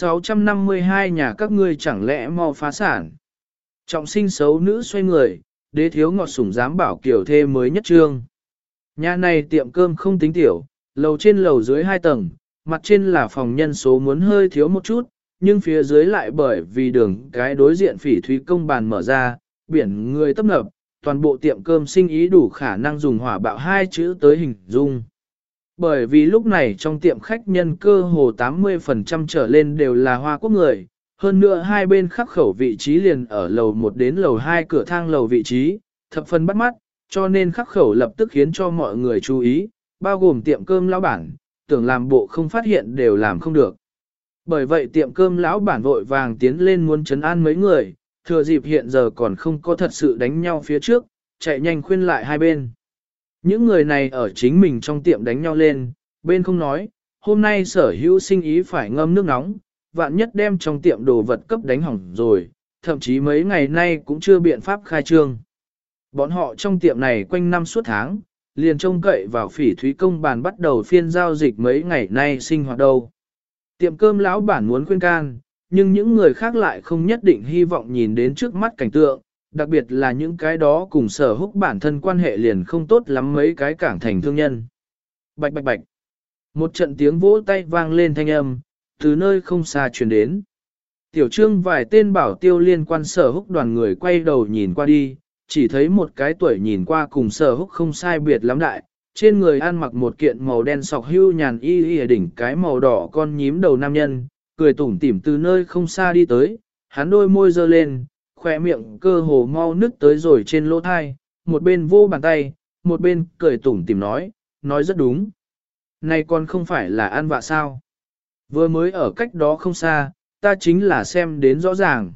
652 nhà các ngươi chẳng lẽ mau phá sản. Trọng sinh xấu nữ xoay người, đế thiếu ngọt sủng dám bảo kiểu thê mới nhất trương. Nhà này tiệm cơm không tính tiểu, lầu trên lầu dưới 2 tầng, mặt trên là phòng nhân số muốn hơi thiếu một chút, nhưng phía dưới lại bởi vì đường cái đối diện Phỉ Thúy công bàn mở ra, biển người tấp nập, toàn bộ tiệm cơm sinh ý đủ khả năng dùng hỏa bạo 2 chữ tới hình dung. Bởi vì lúc này trong tiệm khách nhân cơ hồ 80% trở lên đều là Hoa Quốc người, hơn nữa hai bên khắc khẩu vị trí liền ở lầu 1 đến lầu 2 cửa thang lầu vị trí, thập phần bắt mắt, cho nên khắc khẩu lập tức khiến cho mọi người chú ý, bao gồm tiệm cơm lão bản, tưởng làm bộ không phát hiện đều làm không được. Bởi vậy tiệm cơm lão bản vội vàng tiến lên muốn trấn an mấy người, thừa dịp hiện giờ còn không có thật sự đánh nhau phía trước, chạy nhanh khuyên lại hai bên. Những người này ở chính mình trong tiệm đánh nhau lên, bên không nói, hôm nay sở hữu sinh ý phải ngâm nước nóng, vạn nhất đem trong tiệm đồ vật cấp đánh hỏng rồi, thậm chí mấy ngày nay cũng chưa biện pháp khai trương. Bọn họ trong tiệm này quanh năm suốt tháng, liền trông cậy vào Phỉ Thúy công bàn bắt đầu phiên giao dịch mấy ngày nay sinh hoạt đâu. Tiệm cơm lão bản muốn khuyên can, nhưng những người khác lại không nhất định hy vọng nhìn đến trước mắt cảnh tượng, đặc biệt là những cái đó cùng Sở Húc bản thân quan hệ liền không tốt lắm mấy cái cảng thành thương nhân. Bạch bạch bạch. Một trận tiếng vỗ tay vang lên thanh âm, từ nơi không xa truyền đến. Tiểu Trương vài tên bảo tiêu liên quan Sở Húc đoàn người quay đầu nhìn qua đi, chỉ thấy một cái tuổi nhìn qua cùng Sở Húc không sai biệt lắm đại, trên người ăn mặc một kiện màu đen sọc hưu nhàn y đỉnh cái màu đỏ con nhím đầu nam nhân, cười tủm tỉm từ nơi không xa đi tới, hắn đôi môi giơ lên, khỏe miệng cơ hồ mau nứt tới rồi trên lỗ thai, một bên vô bàn tay, một bên cười tủm tỉm nói rất đúng. Này còn không phải là ăn vạ sao? Vừa mới ở cách đó không xa, ta chính là xem đến rõ ràng.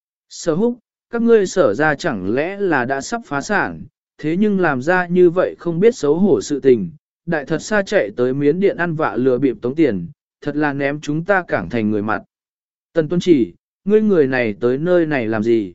Sở Húc, các ngươi sở ra chẳng lẽ là đã sắp phá sản, thế nhưng làm ra như vậy không biết xấu hổ sự tình, đại thật xa chạy tới miến điện ăn vạ lừa bịp tống tiền, thật là ném chúng ta cảng thành người mặt. Tần Tuân Chỉ, ngươi người này tới nơi này làm gì?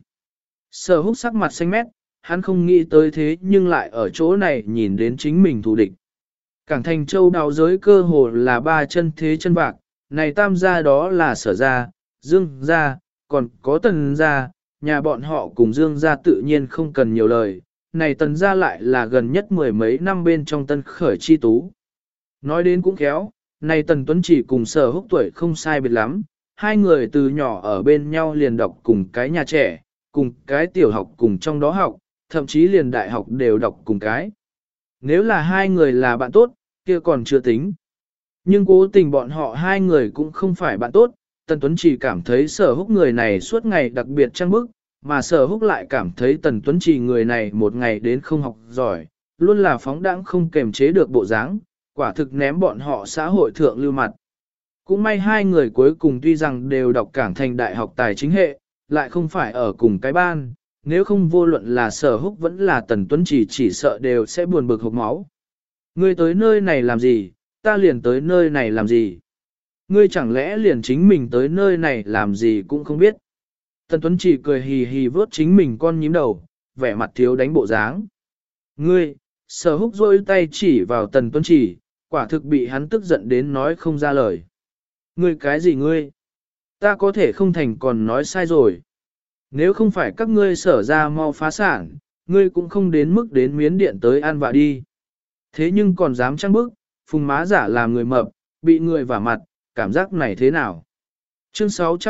Sở Húc sắc mặt xanh mét, hắn không nghĩ tới thế nhưng lại ở chỗ này nhìn đến chính mình thù địch. Cảng thành châu đào giới cơ hồ là ba chân thế chân bạc, này tam gia đó là Sở gia, Dương gia, còn có Tần gia, nhà bọn họ cùng Dương gia tự nhiên không cần nhiều lời, này Tần gia lại là gần nhất mười mấy năm bên trong tân khởi chi tú. Nói đến cũng khéo, này Tần Tuấn Chỉ cùng Sở Húc tuổi không sai biệt lắm, hai người từ nhỏ ở bên nhau liền đọc cùng cái nhà trẻ, cùng cái tiểu học cùng trong đó học, thậm chí liền đại học đều đọc cùng cái. Nếu là hai người là bạn tốt, kia còn chưa tính. Nhưng cố tình bọn họ hai người cũng không phải bạn tốt, Tần Tuấn Chỉ cảm thấy Sở Húc người này suốt ngày đặc biệt trăng bức, mà Sở Húc lại cảm thấy Tần Tuấn Chỉ người này một ngày đến không học giỏi, luôn là phóng đãng không kềm chế được bộ dáng, quả thực ném bọn họ xã hội thượng lưu mặt. Cũng may hai người cuối cùng tuy rằng đều đọc Cảng Thành Đại học Tài chính hệ, lại không phải ở cùng cái ban, nếu không vô luận là Sở Húc vẫn là Tần Tuấn chỉ sợ đều sẽ buồn bực hộc máu. Ngươi tới nơi này làm gì, ta liền tới nơi này làm gì? Ngươi chẳng lẽ liền chính mình tới nơi này làm gì cũng không biết? Tần Tuấn chỉ cười hì hì vớt chính mình con nhím đầu, vẻ mặt thiếu đánh bộ dáng. Ngươi, Sở Húc rôi tay chỉ vào Tần Tuấn chỉ, quả thực bị hắn tức giận đến nói không ra lời. Ngươi cái gì ngươi? Ta có thể không thành còn nói sai rồi. Nếu không phải các ngươi Sở ra mau phá sản, ngươi cũng không đến mức đến miến điện tới ăn vạ đi. Thế nhưng còn dám trăng bức, phùng má giả làm người mập, bị người vả mặt, cảm giác này thế nào? Chương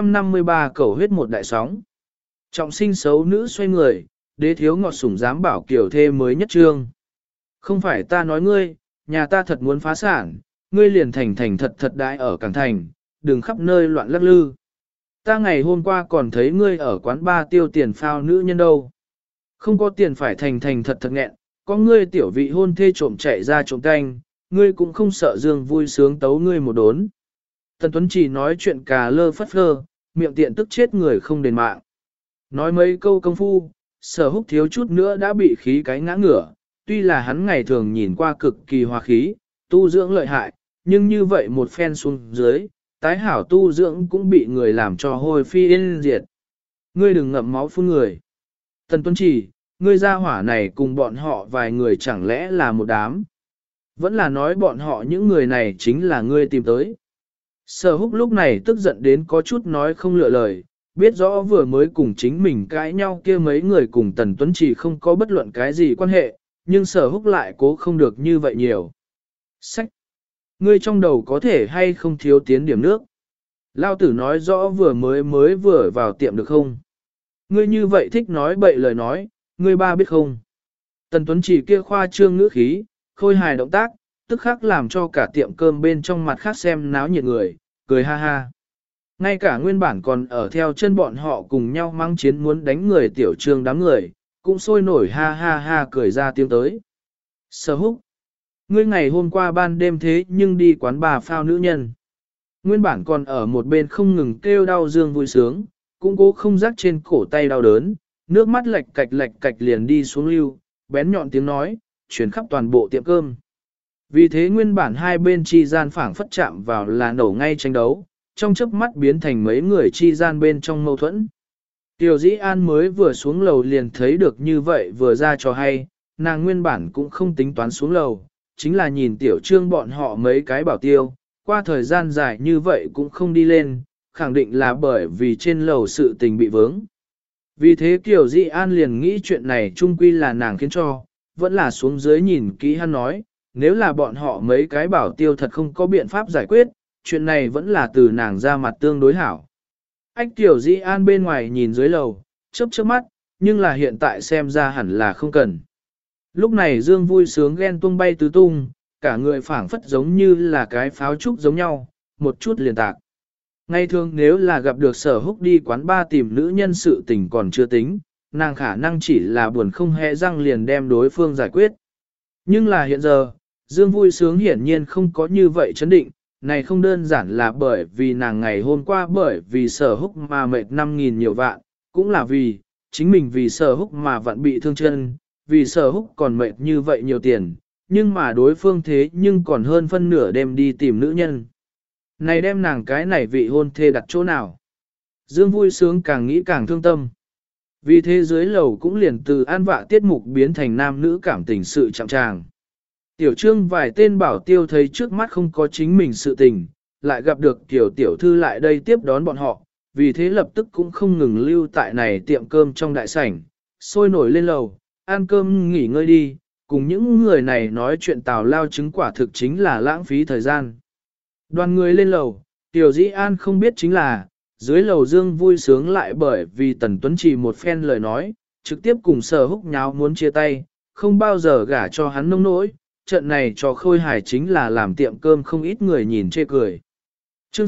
653 cầu huyết một đại sóng. Trọng sinh xấu nữ xoay người, đế thiếu ngọt sủng dám bảo kiểu thê mới nhất trương. Không phải ta nói ngươi, nhà ta thật muốn phá sản, ngươi liền thành thành thật thật đãi ở Cảng Thành, đừng khắp nơi loạn lắc lư. Ta ngày hôm qua còn thấy ngươi ở quán bar tiêu tiền phao nữ nhân đâu. Không có tiền phải thành thành thật thật nghẹn, có ngươi tiểu vị hôn thê trộm chạy ra trộm canh, ngươi cũng không sợ Dương vui sướng tấu ngươi một đốn. Tần Tuấn chỉ nói chuyện cà lơ phất lơ, miệng tiện tức chết người không đền mạng. Nói mấy câu công phu, Sở Húc thiếu chút nữa đã bị khí cái ngã ngửa, tuy là hắn ngày thường nhìn qua cực kỳ hòa khí, tu dưỡng lợi hại, nhưng như vậy một phen xuống dưới, tái hảo tu dưỡng cũng bị người làm cho hôi phi yên diệt. Ngươi đừng ngậm máu phun người. Tần Tuấn chỉ, ngươi ra hỏa này cùng bọn họ vài người chẳng lẽ là một đám. Vẫn là nói bọn họ những người này chính là ngươi tìm tới. Sở Húc lúc này tức giận đến có chút nói không lựa lời, biết rõ vừa mới cùng chính mình cãi nhau kia mấy người cùng Tần Tuấn chỉ không có bất luận cái gì quan hệ, nhưng Sở Húc lại cố không được như vậy nhiều. Sách! Ngươi trong đầu có thể hay không thiếu tiến điểm nước? Lao tử nói rõ vừa vừa vào tiệm được không? Ngươi như vậy thích nói bậy lời nói, ngươi ba biết không? Tần Tuấn chỉ kia khoa trương ngữ khí, khôi hài động tác, tức khắc làm cho cả tiệm cơm bên trong mặt khác xem náo nhiệt người, cười ha ha. Ngay cả nguyên bản còn ở theo chân bọn họ cùng nhau mang chiến muốn đánh người tiểu trương đám người, cũng sôi nổi ha ha ha cười ra tiếng tới. Sở Húc, ngươi ngày hôm qua ban đêm thế nhưng đi quán bà phao nữ nhân. Nguyên bản còn ở một bên không ngừng kêu đau Dương vui sướng, cũng cố không rắc trên cổ tay đau đớn, nước mắt lệch cạch liền đi xuống lưu, bén nhọn tiếng nói, chuyển khắp toàn bộ tiệm cơm. Vì thế nguyên bản hai bên chi gian phảng phất chạm vào là nổ ngay tranh đấu, trong chớp mắt biến thành mấy người chi gian bên trong mâu thuẫn. Tiểu Dĩ An mới vừa xuống lầu liền thấy được như vậy vừa ra cho hay, nàng nguyên bản cũng không tính toán xuống lầu, chính là nhìn Tiểu Trương bọn họ mấy cái bảo tiêu, qua thời gian dài như vậy cũng không đi lên, khẳng định là bởi vì trên lầu sự tình bị vướng. Vì thế Tiểu Dĩ An liền nghĩ chuyện này chung quy là nàng khiến cho, vẫn là xuống dưới nhìn kỹ hắn nói, nếu là bọn họ mấy cái bảo tiêu thật không có biện pháp giải quyết, chuyện này vẫn là từ nàng ra mặt tương đối hảo. Ách Tiểu Dĩ An bên ngoài nhìn dưới lầu, chớp mắt, nhưng là hiện tại xem ra hẳn là không cần. Lúc này Dương vui sướng ghen tung bay tứ tung, cả người phảng phất giống như là cái pháo trúc giống nhau, một chút liền tạc. Ngay thường nếu là gặp được Sở Húc đi quán bar tìm nữ nhân sự tình còn chưa tính, nàng khả năng chỉ là buồn không hề răng liền đem đối phương giải quyết. Nhưng là hiện giờ, Dương vui sướng hiển nhiên không có như vậy chấn định, này không đơn giản là bởi vì nàng ngày hôm qua bởi vì Sở Húc mà mệt 5.000 nhiều vạn, cũng là vì, chính mình vì Sở Húc mà vặn bị thương chân, vì Sở Húc còn mệt như vậy nhiều tiền, nhưng mà đối phương thế nhưng còn hơn phân nửa đêm đi tìm nữ nhân. Này đem nàng cái này vị hôn thê đặt chỗ nào? Dương vui sướng càng nghĩ càng thương tâm. Vì thế dưới lầu cũng liền từ an vạ tiết mục biến thành nam nữ cảm tình sự chạm tràng. Tiểu Trương vài tên bảo tiêu thấy trước mắt không có chính mình sự tình, lại gặp được tiểu tiểu thư lại đây tiếp đón bọn họ, vì thế lập tức cũng không ngừng lưu tại này tiệm cơm trong đại sảnh, sôi nổi lên lầu, ăn cơm nghỉ ngơi đi, cùng những người này nói chuyện tào lao chứng quả thực chính là lãng phí thời gian. Đoàn người lên lầu, Tiểu Dĩ An không biết chính là, dưới lầu Dương vui sướng lại bởi vì Tần Tuấn Trì một phen lời nói, trực tiếp cùng Sở Húc nháo muốn chia tay, không bao giờ gả cho hắn nông nỗi, trận này cho khôi hài chính là làm tiệm cơm không ít người nhìn chê cười. Chương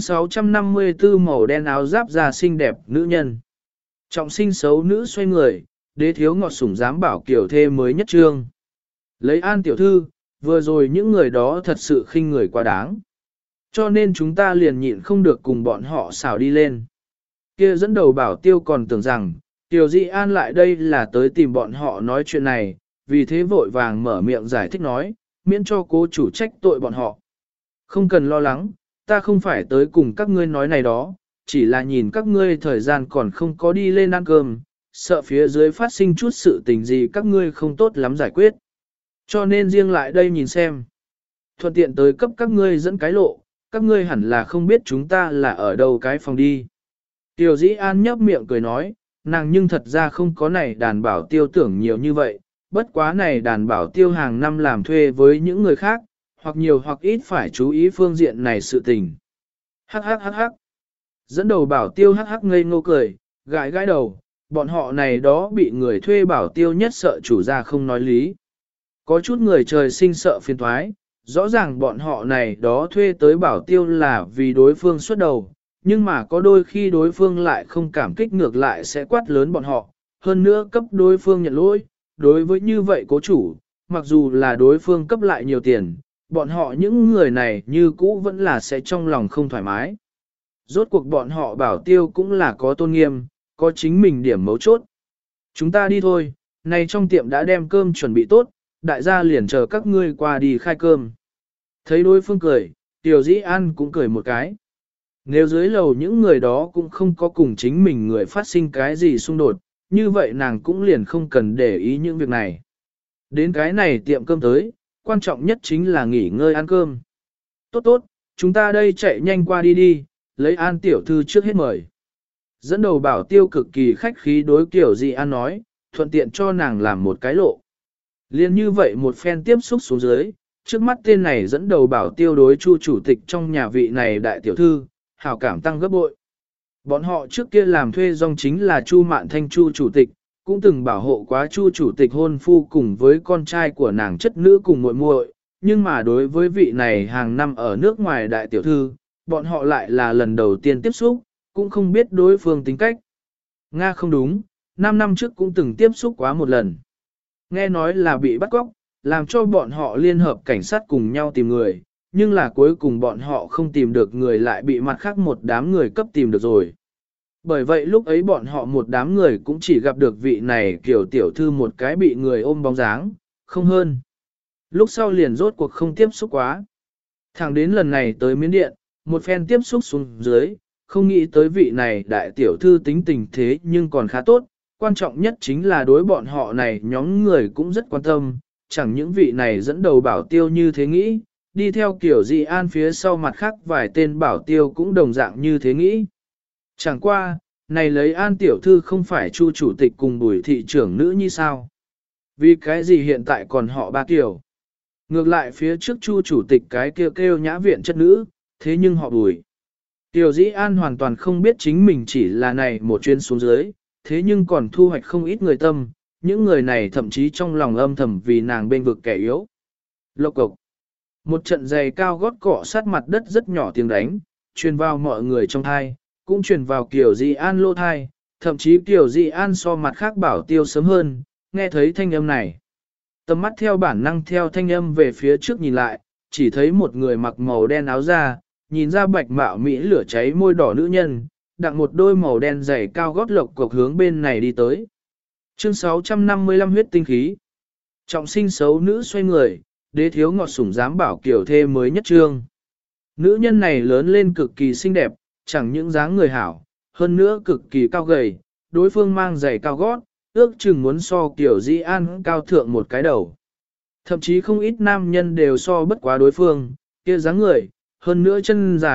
654 màu đen áo giáp da xinh đẹp nữ nhân. Trọng sinh xấu nữ xoay người, đế thiếu ngọt sủng dám bảo kiểu thê mới nhất trương. Lấy An tiểu thư, vừa rồi những người đó thật sự khinh người quá đáng. Cho nên chúng ta liền nhịn không được cùng bọn họ xảo đi lên. Kia dẫn đầu bảo tiêu còn tưởng rằng, Tiểu Dĩ An lại đây là tới tìm bọn họ nói chuyện này, vì thế vội vàng mở miệng giải thích nói, miễn cho cố chủ trách tội bọn họ. Không cần lo lắng, ta không phải tới cùng các ngươi nói này đó, chỉ là nhìn các ngươi thời gian còn không có đi lên ăn cơm, sợ phía dưới phát sinh chút sự tình gì các ngươi không tốt lắm giải quyết. Cho nên riêng lại đây nhìn xem. Thuận tiện tới cấp các ngươi dẫn cái lộ, các ngươi hẳn là không biết chúng ta là ở đâu cái phòng đi. Tiểu Dĩ An nhấp miệng cười nói, nàng nhưng thật ra không có này đàn bảo tiêu tưởng nhiều như vậy, bất quá này đàn bảo tiêu hàng năm làm thuê với những người khác, hoặc nhiều hoặc ít phải chú ý phương diện này sự tình. Hắc hắc hắc hắc. Dẫn đầu bảo tiêu hắc hắc ngây ngô cười, gãi gãi đầu, bọn họ này đó bị người thuê bảo tiêu nhất sợ chủ gia không nói lý. Có chút người trời sinh sợ phiền thoái, rõ ràng bọn họ này đó thuê tới bảo tiêu là vì đối phương xuất đầu, nhưng mà có đôi khi đối phương lại không cảm kích ngược lại sẽ quát lớn bọn họ, hơn nữa cấp đối phương nhận lỗi. Đối với như vậy cố chủ, mặc dù là đối phương cấp lại nhiều tiền, bọn họ những người này như cũ vẫn là sẽ trong lòng không thoải mái. Rốt cuộc bọn họ bảo tiêu cũng là có tôn nghiêm, có chính mình điểm mấu chốt. Chúng ta đi thôi, này trong tiệm đã đem cơm chuẩn bị tốt, đại gia liền chờ các ngươi qua đi khai cơm. Thấy đối phương cười, Tiểu Dĩ An cũng cười một cái. Nếu dưới lầu những người đó cũng không có cùng chính mình người phát sinh cái gì xung đột, như vậy nàng cũng liền không cần để ý những việc này. Đến cái này tiệm cơm tới, quan trọng nhất chính là nghỉ ngơi ăn cơm. Tốt tốt, chúng ta đây chạy nhanh qua đi đi, lấy An tiểu thư trước hết mời. Dẫn đầu bảo tiêu cực kỳ khách khí đối Tiểu Dĩ An nói, thuận tiện cho nàng làm một cái lộ. Liên như vậy một phen tiếp xúc xuống dưới, trước mắt tên này dẫn đầu bảo tiêu đối Chu chủ tịch trong nhà vị này đại tiểu thư, hảo cảm tăng gấp bội. Bọn họ trước kia làm thuê dòng chính là Chu Mạn Thanh Chu chủ tịch, cũng từng bảo hộ quá Chu chủ tịch hôn phu cùng với con trai của nàng chất nữ cùng muội muội, nhưng mà đối với vị này hàng năm ở nước ngoài đại tiểu thư, bọn họ lại là lần đầu tiên tiếp xúc, cũng không biết đối phương tính cách. Nga không đúng, 5 năm trước cũng từng tiếp xúc quá một lần. Nghe nói là bị bắt cóc, làm cho bọn họ liên hợp cảnh sát cùng nhau tìm người, nhưng là cuối cùng bọn họ không tìm được người lại bị mặt khác một đám người cấp tìm được rồi. Bởi vậy lúc ấy bọn họ một đám người cũng chỉ gặp được vị này kiểu tiểu thư một cái bị người ôm bóng dáng, không hơn. Lúc sau liền rốt cuộc không tiếp xúc quá. Thẳng đến lần này tới Miến Điện, một phen tiếp xúc xuống dưới, không nghĩ tới vị này đại tiểu thư tính tình thế nhưng còn khá tốt, quan trọng nhất chính là đối bọn họ này nhóm người cũng rất quan tâm, chẳng những vị này dẫn đầu bảo tiêu như thế nghĩ, đi theo kiểu Dị An phía sau mặt khác vài tên bảo tiêu cũng đồng dạng như thế nghĩ. Chẳng qua, này lấy An tiểu thư không phải Chu chủ tịch cùng Bùi thị trưởng nữ như sao? Vì cái gì hiện tại còn họ ba kiểu? Ngược lại phía trước Chu chủ tịch cái kêu nhã viện chất nữ, thế nhưng họ Bùi. Tiểu Dĩ An hoàn toàn không biết chính mình chỉ là này một chuyến xuống dưới, thế nhưng còn thu hoạch không ít người tâm, những người này thậm chí trong lòng âm thầm vì nàng bên vực kẻ yếu. Lộc cộc. Một trận giày cao gót cọ sát mặt đất rất nhỏ tiếng đánh, truyền vào mọi người trong thai, cũng truyền vào Kiều Dị An lô thai, thậm chí Kiều Dị An so mặt khác bảo tiêu sớm hơn, nghe thấy thanh âm này. Tầm mắt theo bản năng theo thanh âm về phía trước nhìn lại, chỉ thấy một người mặc màu đen áo da, nhìn ra bạch mạo mỹ lửa cháy môi đỏ nữ nhân, đặng một đôi màu đen giày cao gót lộc cộc hướng bên này đi tới. Chương 655 huyết tinh khí. Trọng sinh xấu nữ xoay người, đế thiếu ngọt sủng dám bảo kiểu thê mới nhất trương. Nữ nhân này lớn lên cực kỳ xinh đẹp, chẳng những dáng người hảo, hơn nữa cực kỳ cao gầy, đối phương mang giày cao gót, ước chừng muốn so kiểu Dị An cao thượng một cái đầu. Thậm chí không ít nam nhân đều so bất quá đối phương, kia dáng người, hơn nữa chân dài,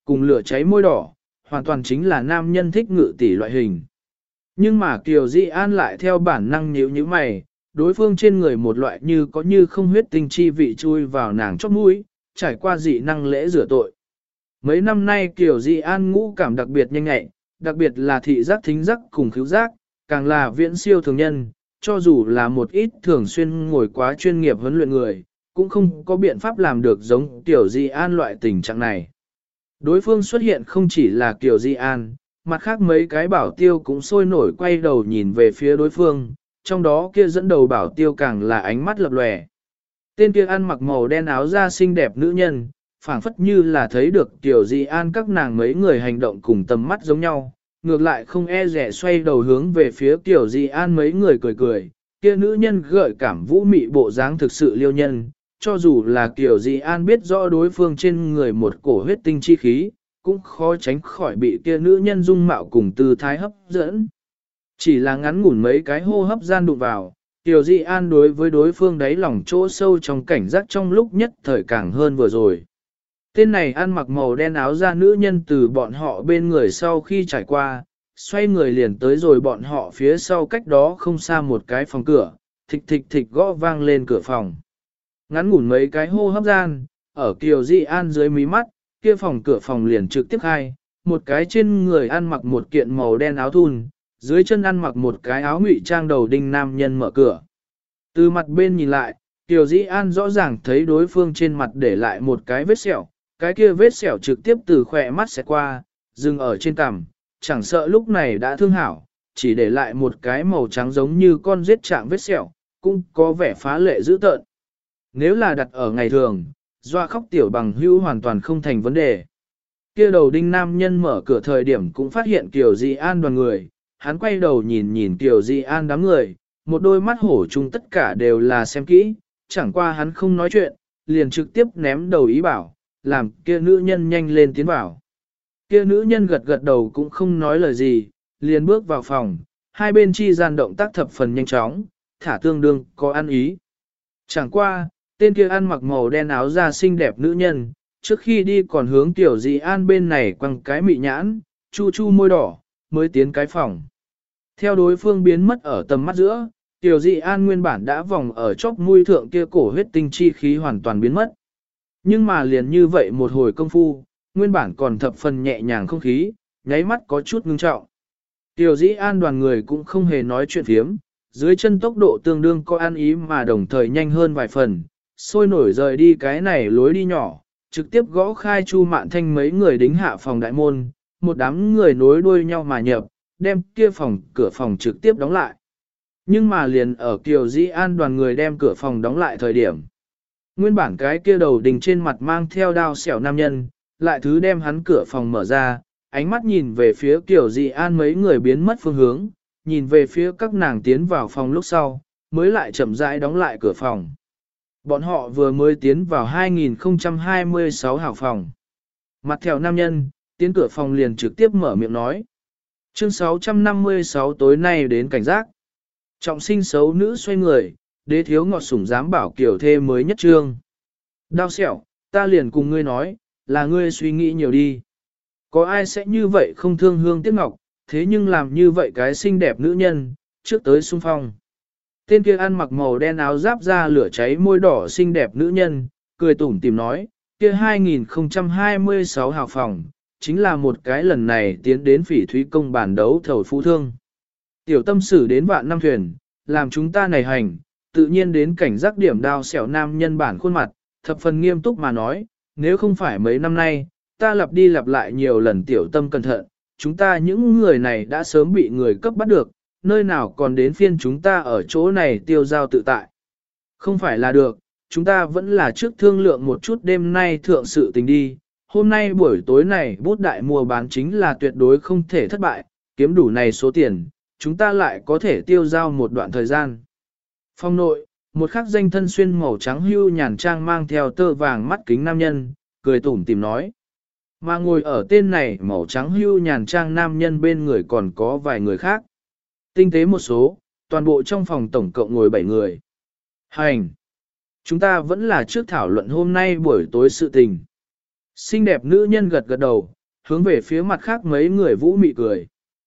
cùng lửa cháy môi đỏ, hoàn toàn chính là nam nhân thích ngự tỷ loại hình. Nhưng mà Kiều Di An lại theo bản năng nhíu nhíu mày, đối phương trên người một loại như có như không huyết tinh chi vị chui vào nàng chóp mũi, trải qua dị năng lễ rửa tội. Mấy năm nay Kiều Di An ngũ cảm đặc biệt nhanh nhạy, đặc biệt là thị giác thính giác cùng khứu giác, càng là viễn siêu thường nhân, cho dù là một ít thường xuyên ngồi quá chuyên nghiệp huấn luyện người, cũng không có biện pháp làm được giống Kiều Di An loại tình trạng này. Đối phương xuất hiện không chỉ là Kiều Di An, mặt khác mấy cái bảo tiêu cũng sôi nổi quay đầu nhìn về phía đối phương, trong đó kia dẫn đầu bảo tiêu càng là ánh mắt lập lòe. Tên kia ăn mặc màu đen áo da xinh đẹp nữ nhân, phảng phất như là thấy được Kiều Di An các nàng mấy người hành động cùng tầm mắt giống nhau, ngược lại không e rẻ xoay đầu hướng về phía Kiều Di An mấy người cười cười, kia nữ nhân gợi cảm vũ mị bộ dáng thực sự liêu nhân, cho dù là Kiều Di An biết rõ đối phương trên người một cổ huyết tinh chi khí, cũng khó tránh khỏi bị kia nữ nhân dung mạo cùng tư thái hấp dẫn. Chỉ là ngắn ngủn mấy cái hô hấp gian đụng vào, Kiều Di An đối với đối phương đáy lòng chỗ sâu trong cảnh giác trong lúc nhất thời càng hơn vừa rồi. Tên này ăn mặc màu đen áo da nữ nhân từ bọn họ bên người sau khi trải qua, xoay người liền tới rồi bọn họ phía sau cách đó không xa một cái phòng cửa, thịch thịch thịch gõ vang lên cửa phòng. Ngắn ngủn mấy cái hô hấp gian, ở Kiều Di An dưới mí mắt, kia phòng cửa phòng liền trực tiếp khai, một cái trên người ăn mặc một kiện màu đen áo thun, dưới chân ăn mặc một cái áo ngụy trang đầu đinh nam nhân mở cửa. Từ mặt bên nhìn lại, Kiều Di An rõ ràng thấy đối phương trên mặt để lại một cái vết sẹo, cái kia vết sẹo trực tiếp từ khỏe mắt sẽ qua, dừng ở trên cằm, chẳng sợ lúc này đã thương hảo, chỉ để lại một cái màu trắng giống như con giết trạng vết sẹo, cũng có vẻ phá lệ dữ tợn. Nếu là đặt ở ngày thường, doa khóc tiểu bằng hữu hoàn toàn không thành vấn đề. Kia đầu đinh nam nhân mở cửa thời điểm cũng phát hiện Kiều Di An đoàn người, hắn quay đầu nhìn nhìn Kiều Di An đám người, một đôi mắt hổ chung tất cả đều là xem kỹ, chẳng qua hắn không nói chuyện, liền trực tiếp ném đầu ý bảo, làm kia nữ nhân nhanh lên tiến vào. Kia nữ nhân gật gật đầu cũng không nói lời gì, liền bước vào phòng, hai bên chi gian động tác thập phần nhanh chóng, thả tương đương có ăn ý. Chẳng qua, tên kia ăn mặc màu đen áo da xinh đẹp nữ nhân, trước khi đi còn hướng Tiểu Di An bên này quăng cái mị nhãn, chu chu môi đỏ, mới tiến cái phòng. Theo đối phương biến mất ở tầm mắt giữa, Tiểu Di An nguyên bản đã vòng ở chóp mũi thượng kia cổ huyết tinh chi khí hoàn toàn biến mất. Nhưng mà liền như vậy một hồi công phu, nguyên bản còn thập phần nhẹ nhàng không khí, nháy mắt có chút ngưng trọng. Tiểu Di An đoàn người cũng không hề nói chuyện phiếm, dưới chân tốc độ tương đương có ăn ý mà đồng thời nhanh hơn vài phần, sôi nổi rời đi cái này lối đi nhỏ, trực tiếp gõ khai Chu Mạn Thanh mấy người đính hạ phòng đại môn, một đám người nối đuôi nhau mà nhập, đem kia cửa phòng trực tiếp đóng lại. Nhưng mà liền ở Kiều Di An đoàn người đem cửa phòng đóng lại thời điểm. Nguyên bản cái kia đầu đình trên mặt mang theo đao xẻo nam nhân, lại thứ đem hắn cửa phòng mở ra, ánh mắt nhìn về phía Kiều Di An mấy người biến mất phương hướng, nhìn về phía các nàng tiến vào phòng lúc sau, mới lại chậm rãi đóng lại cửa phòng. Bọn họ vừa mới tiến vào 2026 hào phòng. Mặt theo nam nhân, tiến cửa phòng liền trực tiếp mở miệng nói. Chương 656 tối nay đến cảnh giác. Trọng sinh xấu nữ xoay người, đế thiếu ngọt sủng dám bảo kiểu thê mới nhất trương. Đao xẻo, ta liền cùng ngươi nói, là ngươi suy nghĩ nhiều đi. Có ai sẽ như vậy không thương hương tiếc ngọc, thế nhưng làm như vậy cái xinh đẹp nữ nhân, trước tới xung phong. Tên kia ăn mặc màu đen áo giáp da lửa cháy môi đỏ xinh đẹp nữ nhân, cười tủm tìm nói, kia 2026 hào phòng, chính là một cái lần này tiến đến phỉ thúy công bản đấu thầu phú thương. Tiểu tâm sử đến vạn năm thuyền, làm chúng ta này hành, tự nhiên đến cảnh giác điểm đao xẻo nam nhân bản khuôn mặt, thập phần nghiêm túc mà nói, nếu không phải mấy năm nay, ta lặp đi lặp lại nhiều lần tiểu tâm cẩn thận, chúng ta những người này đã sớm bị người cấp bắt được, nơi nào còn đến phiên chúng ta ở chỗ này tiêu giao tự tại. Không phải là được, chúng ta vẫn là trước thương lượng một chút đêm nay thượng sự tình đi, hôm nay buổi tối này bút đại mua bán chính là tuyệt đối không thể thất bại, kiếm đủ này số tiền, chúng ta lại có thể tiêu giao một đoạn thời gian. Phong nội, một khắc danh thân xuyên màu trắng hưu nhàn trang mang theo tơ vàng mắt kính nam nhân, cười tủm tìm nói. Mà ngồi ở tên này màu trắng hưu nhàn trang nam nhân bên người còn có vài người khác. Tinh tế một số, toàn bộ trong phòng tổng cộng ngồi 7 người. Hành! Chúng ta vẫn là trước thảo luận hôm nay buổi tối sự tình. Xinh đẹp nữ nhân gật gật đầu, hướng về phía mặt khác mấy người vũ mị cười.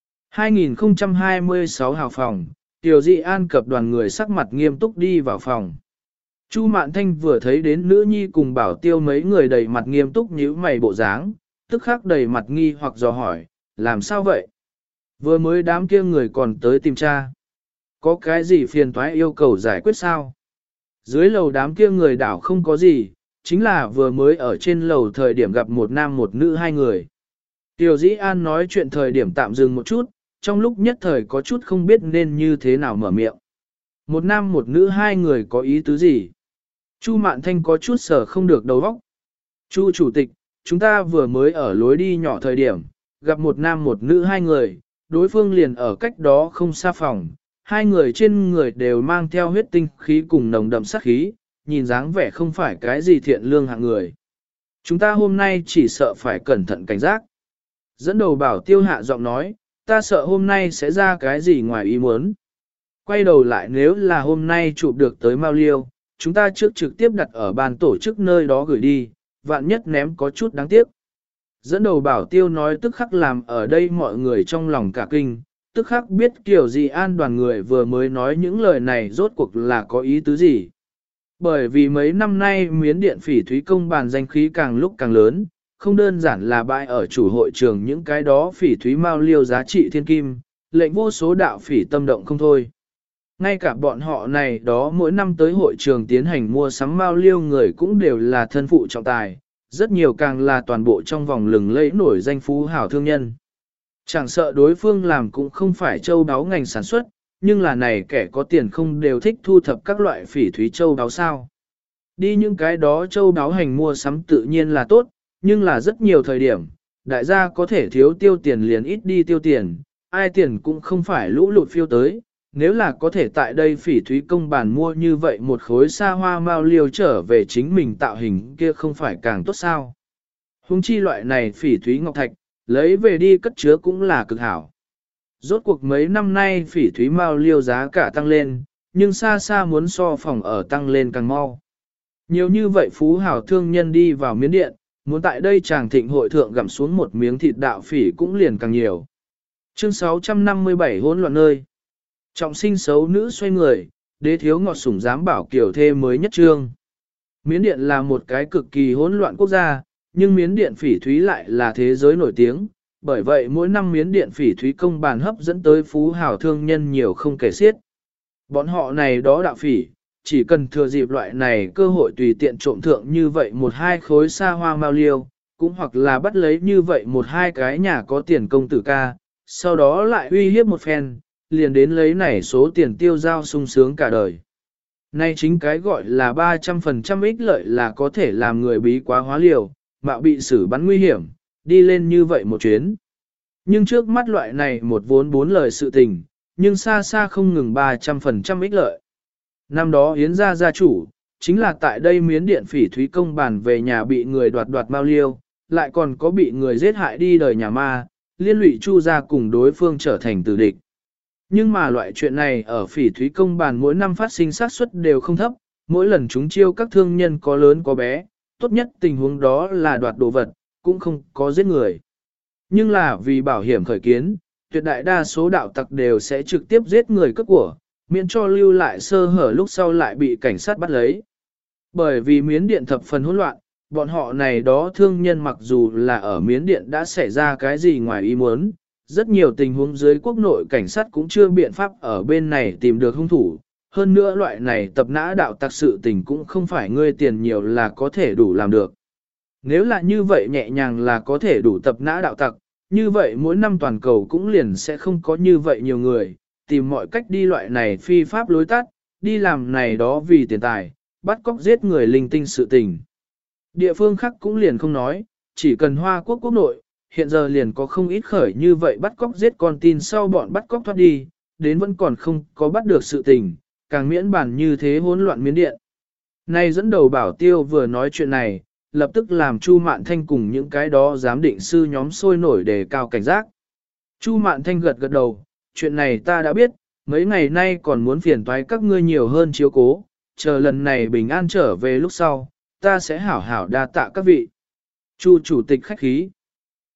2026 hào phòng, Tiểu Dị An cập đoàn người sắc mặt nghiêm túc đi vào phòng. Chu Mạn Thanh vừa thấy đến nữ nhi cùng Bảo Tiêu mấy người đầy mặt nghiêm túc nhíu mày bộ dáng, tức khắc đầy mặt nghi hoặc dò hỏi, làm sao vậy? Vừa mới đám kia người còn tới tìm cha. Có cái gì phiền toái yêu cầu giải quyết sao? Dưới lầu đám kia người đảo không có gì, chính là vừa mới ở trên lầu thời điểm gặp một nam một nữ hai người. Tiểu Dĩ An nói chuyện thời điểm tạm dừng một chút, trong lúc nhất thời có chút không biết nên như thế nào mở miệng. Một nam một nữ hai người có ý tứ gì? Chu Mạn Thanh có chút sở không được đầu óc. Chu chủ tịch, chúng ta vừa mới ở lối đi nhỏ thời điểm, gặp một nam một nữ hai người, đối phương liền ở cách đó không xa phòng, hai người trên người đều mang theo huyết tinh khí cùng nồng đậm sát khí, nhìn dáng vẻ không phải cái gì thiện lương hạng người. Chúng ta hôm nay chỉ sợ phải cẩn thận cảnh giác. Dẫn đầu Bảo Tiêu hạ giọng nói, ta sợ hôm nay sẽ ra cái gì ngoài ý muốn. Quay đầu lại nếu là hôm nay chụp được tới Mao Liêu, chúng ta trước trực tiếp đặt ở ban tổ chức nơi đó gửi đi, vạn nhất ném có chút đáng tiếc. Dẫn đầu Bảo Tiêu nói tức khắc làm ở đây mọi người trong lòng cả kinh, tức khắc biết kiểu gì an đoàn người vừa mới nói những lời này rốt cuộc là có ý tứ gì. Bởi vì mấy năm nay miến điện phỉ thúy công bàn danh khí càng lúc càng lớn, không đơn giản là bại ở chủ hội trường những cái đó phỉ thúy Mao Liêu giá trị thiên kim, lệnh vô số đạo phỉ tâm động không thôi. Ngay cả bọn họ này đó mỗi năm tới hội trường tiến hành mua sắm Mao Liêu người cũng đều là thân phụ trọng tài, rất nhiều càng là toàn bộ trong vòng lừng lẫy nổi danh phú hảo thương nhân. Chẳng sợ đối phương làm cũng không phải châu đáo ngành sản xuất, nhưng là này kẻ có tiền không đều thích thu thập các loại phỉ thúy châu đáo sao. Đi những cái đó châu đáo hành mua sắm tự nhiên là tốt, nhưng là rất nhiều thời điểm, đại gia có thể thiếu tiêu tiền liền ít đi tiêu tiền, ai tiền cũng không phải lũ lụt phiêu tới. Nếu là có thể tại đây phỉ thúy công bàn mua như vậy một khối xa hoa Mao Liêu trở về chính mình tạo hình kia không phải càng tốt sao. Hùng chi loại này phỉ thúy ngọc thạch, lấy về đi cất chứa cũng là cực hảo. Rốt cuộc mấy năm nay phỉ thúy Mao Liêu giá cả tăng lên, nhưng xa xa muốn so phòng ở tăng lên càng mau. Nhiều như vậy phú hảo thương nhân đi vào miến điện, muốn tại đây chàng thịnh hội thượng gặm xuống một miếng thịt đạo phỉ cũng liền càng nhiều. Chương 657 hỗn loạn nơi. Trọng sinh xấu nữ xoay người, đế thiếu ngọt sủng dám bảo kiểu thê mới nhất trương. Miến điện là một cái cực kỳ hỗn loạn quốc gia, nhưng miến điện phỉ thúy lại là thế giới nổi tiếng, bởi vậy mỗi năm miến điện phỉ thúy công bàn hấp dẫn tới phú hào thương nhân nhiều không kể xiết. Bọn họ này đó đạo phỉ, chỉ cần thừa dịp loại này cơ hội tùy tiện trộm thượng như vậy một hai khối xa hoa Mao Liêu, cũng hoặc là bắt lấy như vậy một hai cái nhà có tiền công tử ca, sau đó lại uy hiếp một phen, liền đến lấy này số tiền tiêu giao sung sướng cả đời. Nay chính cái gọi là 300% ích lợi là có thể làm người bí quá hóa liều, mạo bị xử bắn nguy hiểm, đi lên như vậy một chuyến. Nhưng trước mắt loại này một vốn bốn lời sự tình, nhưng xa xa không ngừng 300% ích lợi. Năm đó Yến gia gia chủ, chính là tại đây miến điện phỉ thúy công bàn về nhà bị người đoạt Mao Liêu, lại còn có bị người giết hại đi đời nhà ma, liên lụy Chu gia cùng đối phương trở thành tử địch. Nhưng mà loại chuyện này ở phỉ thúy công bàn mỗi năm phát sinh xác suất đều không thấp, mỗi lần chúng chiêu các thương nhân có lớn có bé, tốt nhất tình huống đó là đoạt đồ vật, cũng không có giết người. Nhưng là vì bảo hiểm khởi kiến, tuyệt đại đa số đạo tặc đều sẽ trực tiếp giết người cướp của, miễn cho lưu lại sơ hở lúc sau lại bị cảnh sát bắt lấy. Bởi vì miến điện thập phần hỗn loạn, bọn họ này đó thương nhân mặc dù là ở miến điện đã xảy ra cái gì ngoài ý muốn, rất nhiều tình huống dưới quốc nội cảnh sát cũng chưa biện pháp ở bên này tìm được hung thủ. Hơn nữa loại này tập nã đạo tặc sự tình cũng không phải ngươi tiền nhiều là có thể đủ làm được. Nếu là như vậy nhẹ nhàng là có thể đủ tập nã đạo tặc, như vậy mỗi năm toàn cầu cũng liền sẽ không có như vậy nhiều người, tìm mọi cách đi loại này phi pháp lối tắt, đi làm này đó vì tiền tài, bắt cóc giết người linh tinh sự tình. Địa phương khác cũng liền không nói, chỉ cần Hoa Quốc quốc nội, hiện giờ liền có không ít khởi như vậy bắt cóc giết con tin sau bọn bắt cóc thoát đi, đến vẫn còn không có bắt được sự tình, càng miễn bản như thế hỗn loạn miến điện. Nay dẫn đầu Bảo Tiêu vừa nói chuyện này, lập tức làm Chu Mạn Thanh cùng những cái đó giám định sư nhóm sôi nổi đề cao cảnh giác. Chu Mạn Thanh gật gật đầu, chuyện này ta đã biết, mấy ngày nay còn muốn phiền toái các ngươi nhiều hơn chiếu cố, chờ lần này bình an trở về lúc sau, ta sẽ hảo hảo đa tạ các vị. Chu chủ tịch khách khí.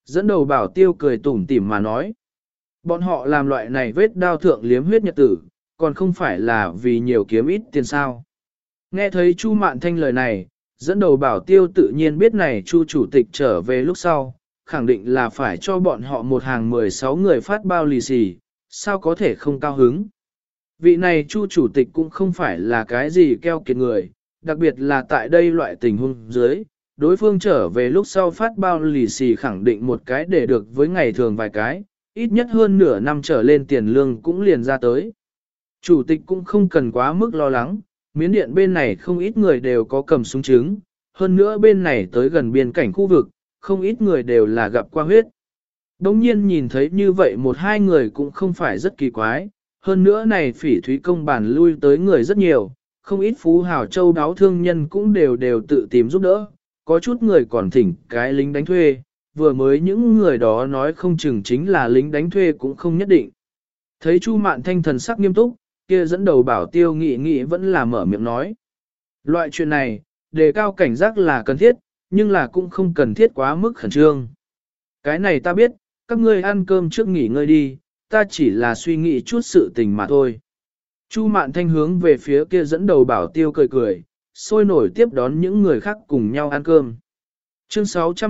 Dẫn đầu bảo tiêu cười tủm tỉm mà nói. Bọn họ làm loại này vết đao thượng liếm huyết nhật tử, còn không phải là vì nhiều kiếm ít tiền sao. Nghe thấy Chu Mạn Thanh lời này, dẫn đầu bảo tiêu tự nhiên biết này Chu chủ tịch trở về lúc sau, khẳng định là phải cho bọn họ một hàng 16 người phát bao lì xì, sao có thể không cao hứng. Vị này Chu chủ tịch cũng không phải là cái gì keo kiệt người, đặc biệt là tại đây loại tình huống dưới, đối phương trở về lúc sau phát bao lì xì khẳng định một cái để được với ngày thường vài cái, ít nhất hơn nửa năm trở lên tiền lương cũng liền ra tới. Chủ tịch cũng không cần quá mức lo lắng, Miến Điện bên này không ít người đều có cầm súng trứng, hơn nữa bên này tới gần biên cảnh khu vực, không ít người đều là gặp qua huyết. Đống nhiên nhìn thấy như vậy một hai người cũng không phải rất kỳ quái, hơn nữa này Phỉ Thúy công bản lui tới người rất nhiều, không ít phú hào châu đáo thương nhân cũng đều tự tìm giúp đỡ, có chút người còn thỉnh cái lính đánh thuê, vừa mới những người đó nói không chừng chính là lính đánh thuê cũng không nhất định. Thấy Chu Mạn Thanh thần sắc nghiêm túc, kia dẫn đầu bảo tiêu nghị vẫn là mở miệng nói. Loại chuyện này, đề cao cảnh giác là cần thiết, nhưng là cũng không cần thiết quá mức khẩn trương. Cái này ta biết, các ngươi ăn cơm trước nghỉ ngơi đi, ta chỉ là suy nghĩ chút sự tình mà thôi. Chu Mạn Thanh hướng về phía kia dẫn đầu bảo tiêu cười, sôi nổi tiếp đón những người khác cùng nhau ăn cơm. Chương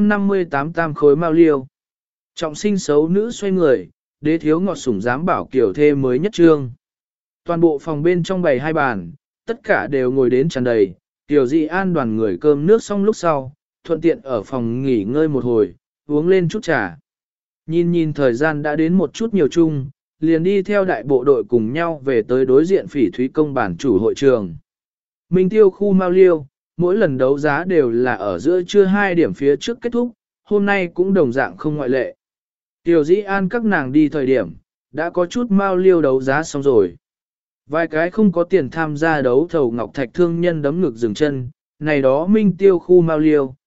658 tam khối mao liêu. Trọng sinh xấu nữ xoay người, đế thiếu ngọt sủng dám bảo kiểu thê mới nhất trương. Toàn bộ phòng bên trong bày hai bàn, tất cả đều ngồi đến tràn đầy, Tiểu Dị An đoàn người cơm nước xong lúc sau, thuận tiện ở phòng nghỉ ngơi một hồi, uống lên chút trà. Nhìn thời gian đã đến một chút nhiều chung, liền đi theo đại bộ đội cùng nhau về tới đối diện Phỉ Thúy công bản chủ hội trường. Minh Tiêu khu Mao Liêu, mỗi lần đấu giá đều là ở giữa trưa 2 điểm phía trước kết thúc, hôm nay cũng đồng dạng không ngoại lệ. Tiểu Dĩ An các nàng đi thời điểm, đã có chút Mao Liêu đấu giá xong rồi. Vài cái không có tiền tham gia đấu thầu ngọc thạch thương nhân đấm ngực dừng chân, này đó Minh Tiêu khu Mao Liêu,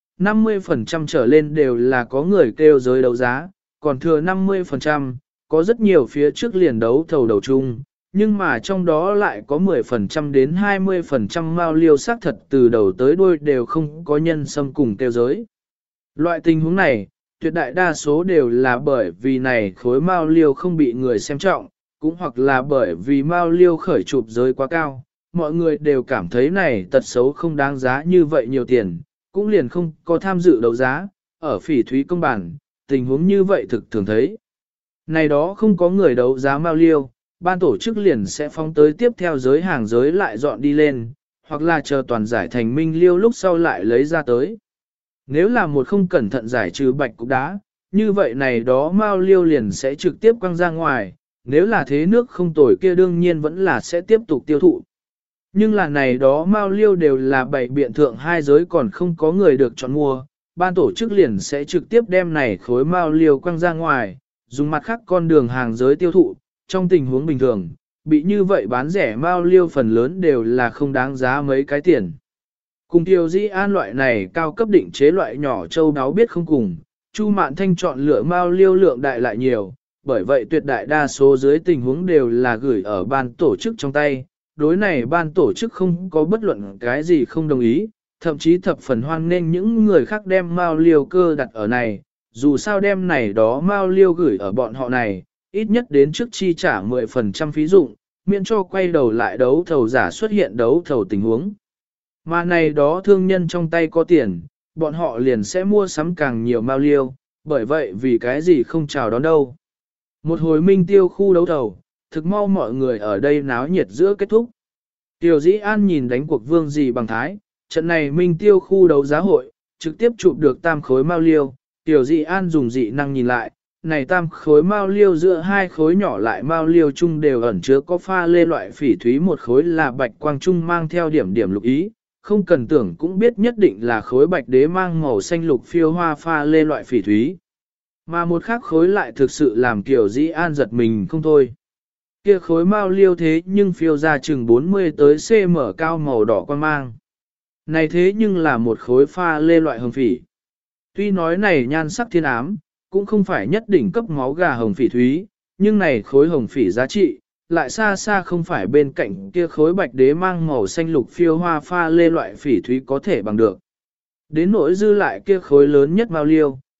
50% trở lên đều là có người kêu giới đấu giá, còn thừa 50%, có rất nhiều phía trước liền đấu thầu đầu chung, nhưng mà trong đó lại có 10% đến 20% Mao Liêu xác thật từ đầu tới đuôi đều không có nhân xâm cùng kêu giới. Loại tình huống này, tuyệt đại đa số đều là bởi vì này khối Mao Liêu không bị người xem trọng, cũng hoặc là bởi vì Mao Liêu khởi chụp giới quá cao, mọi người đều cảm thấy này tật xấu không đáng giá như vậy nhiều tiền, cũng liền không có tham dự đấu giá, ở Phỉ Thúy công bản, tình huống như vậy thực thường thấy. Này đó không có người đấu giá Mao Liêu, ban tổ chức liền sẽ phóng tới tiếp theo giới hàng giới lại dọn đi lên, hoặc là chờ toàn giải thành Minh Liêu lúc sau lại lấy ra tới. Nếu là một không cẩn thận giải trừ bạch cục đá, như vậy này đó Mao Liêu liền sẽ trực tiếp quăng ra ngoài, nếu là thế nước không tồi kia đương nhiên vẫn là sẽ tiếp tục tiêu thụ. Nhưng là này đó Mao Liêu đều là bảy biện thượng hai giới còn không có người được chọn mua, ban tổ chức liền sẽ trực tiếp đem này khối Mao Liêu quăng ra ngoài, dùng mặt khác con đường hàng giới tiêu thụ, trong tình huống bình thường, bị như vậy bán rẻ Mao Liêu phần lớn đều là không đáng giá mấy cái tiền. Cùng Tiểu Dĩ An loại này cao cấp định chế loại nhỏ châu đáo biết không cùng, Chu Mạn Thanh chọn lựa Mao Liêu lượng đại lại nhiều, bởi vậy tuyệt đại đa số dưới tình huống đều là gửi ở ban tổ chức trong tay. Đối này ban tổ chức không có bất luận cái gì không đồng ý, thậm chí thập phần hoan nên những người khác đem Mao Liêu cơ đặt ở này, dù sao đem này đó Mao Liêu gửi ở bọn họ này, ít nhất đến trước chi trả 10% phí dụng, miễn cho quay đầu lại đấu thầu giả xuất hiện đấu thầu tình huống. Mà này đó thương nhân trong tay có tiền, bọn họ liền sẽ mua sắm càng nhiều Mao Liêu, bởi vậy vì cái gì không chào đón đâu. Một hồi Minh Tiêu khu đấu thầu, thực mau mọi người ở đây náo nhiệt giữa kết thúc. Tiểu Dĩ An nhìn đánh cuộc vương gì bằng thái, trận này Minh Tiêu khu đấu giá hội, trực tiếp chụp được tam khối Mao Liêu, Tiểu Dĩ An dùng dị năng nhìn lại, này tam khối Mao Liêu giữa hai khối nhỏ lại Mao Liêu chung đều ẩn chứa có pha lê loại phỉ thúy, một khối là bạch quang trung mang theo điểm điểm lục ý, không cần tưởng cũng biết nhất định là khối bạch đế mang màu xanh lục phiêu hoa pha lê loại phỉ thúy. Mà một khác khối lại thực sự làm Tiểu Dĩ An giật mình không thôi. Kia khối Mao Liêu thế nhưng phiêu ra chừng 40 tới cm cao màu đỏ quan mang. Này thế nhưng là một khối pha lê loại hồng phỉ. Tuy nói này nhan sắc thiên ám, cũng không phải nhất định cấp máu gà hồng phỉ thúy, nhưng này khối hồng phỉ giá trị, lại xa xa không phải bên cạnh kia khối bạch đế mang màu xanh lục phiêu hoa pha lê loại phỉ thúy có thể bằng được. Đến nỗi dư lại kia khối lớn nhất Mao Liêu,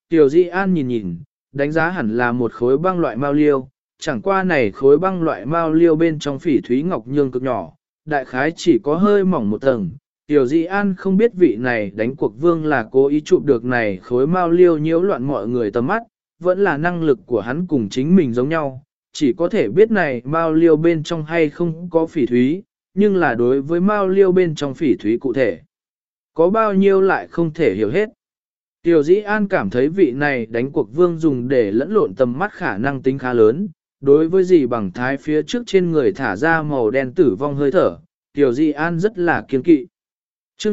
Tiểu Di An nhìn nhìn, đánh giá hẳn là một khối băng loại mao liêu, chẳng qua này khối băng loại mao liêu bên trong phỉ thúy ngọc nhương cực nhỏ, đại khái chỉ có hơi mỏng một tầng. Tiểu Di An không biết vị này đánh cuộc vương là cố ý chụp được này khối mao liêu nhiễu loạn mọi người tầm mắt, vẫn là năng lực của hắn cùng chính mình giống nhau, chỉ có thể biết này mao liêu bên trong hay không có phỉ thúy, nhưng là đối với mao liêu bên trong phỉ thúy cụ thể. Có bao nhiêu lại không thể hiểu hết. Tiểu Dĩ An cảm thấy vị này đánh cuộc vương dùng để lẫn lộn tầm mắt khả năng tính khá lớn, đối với gì bằng thái phía trước trên người thả ra màu đen tử vong hơi thở, Tiểu Dĩ An rất là kiên kỵ. Chương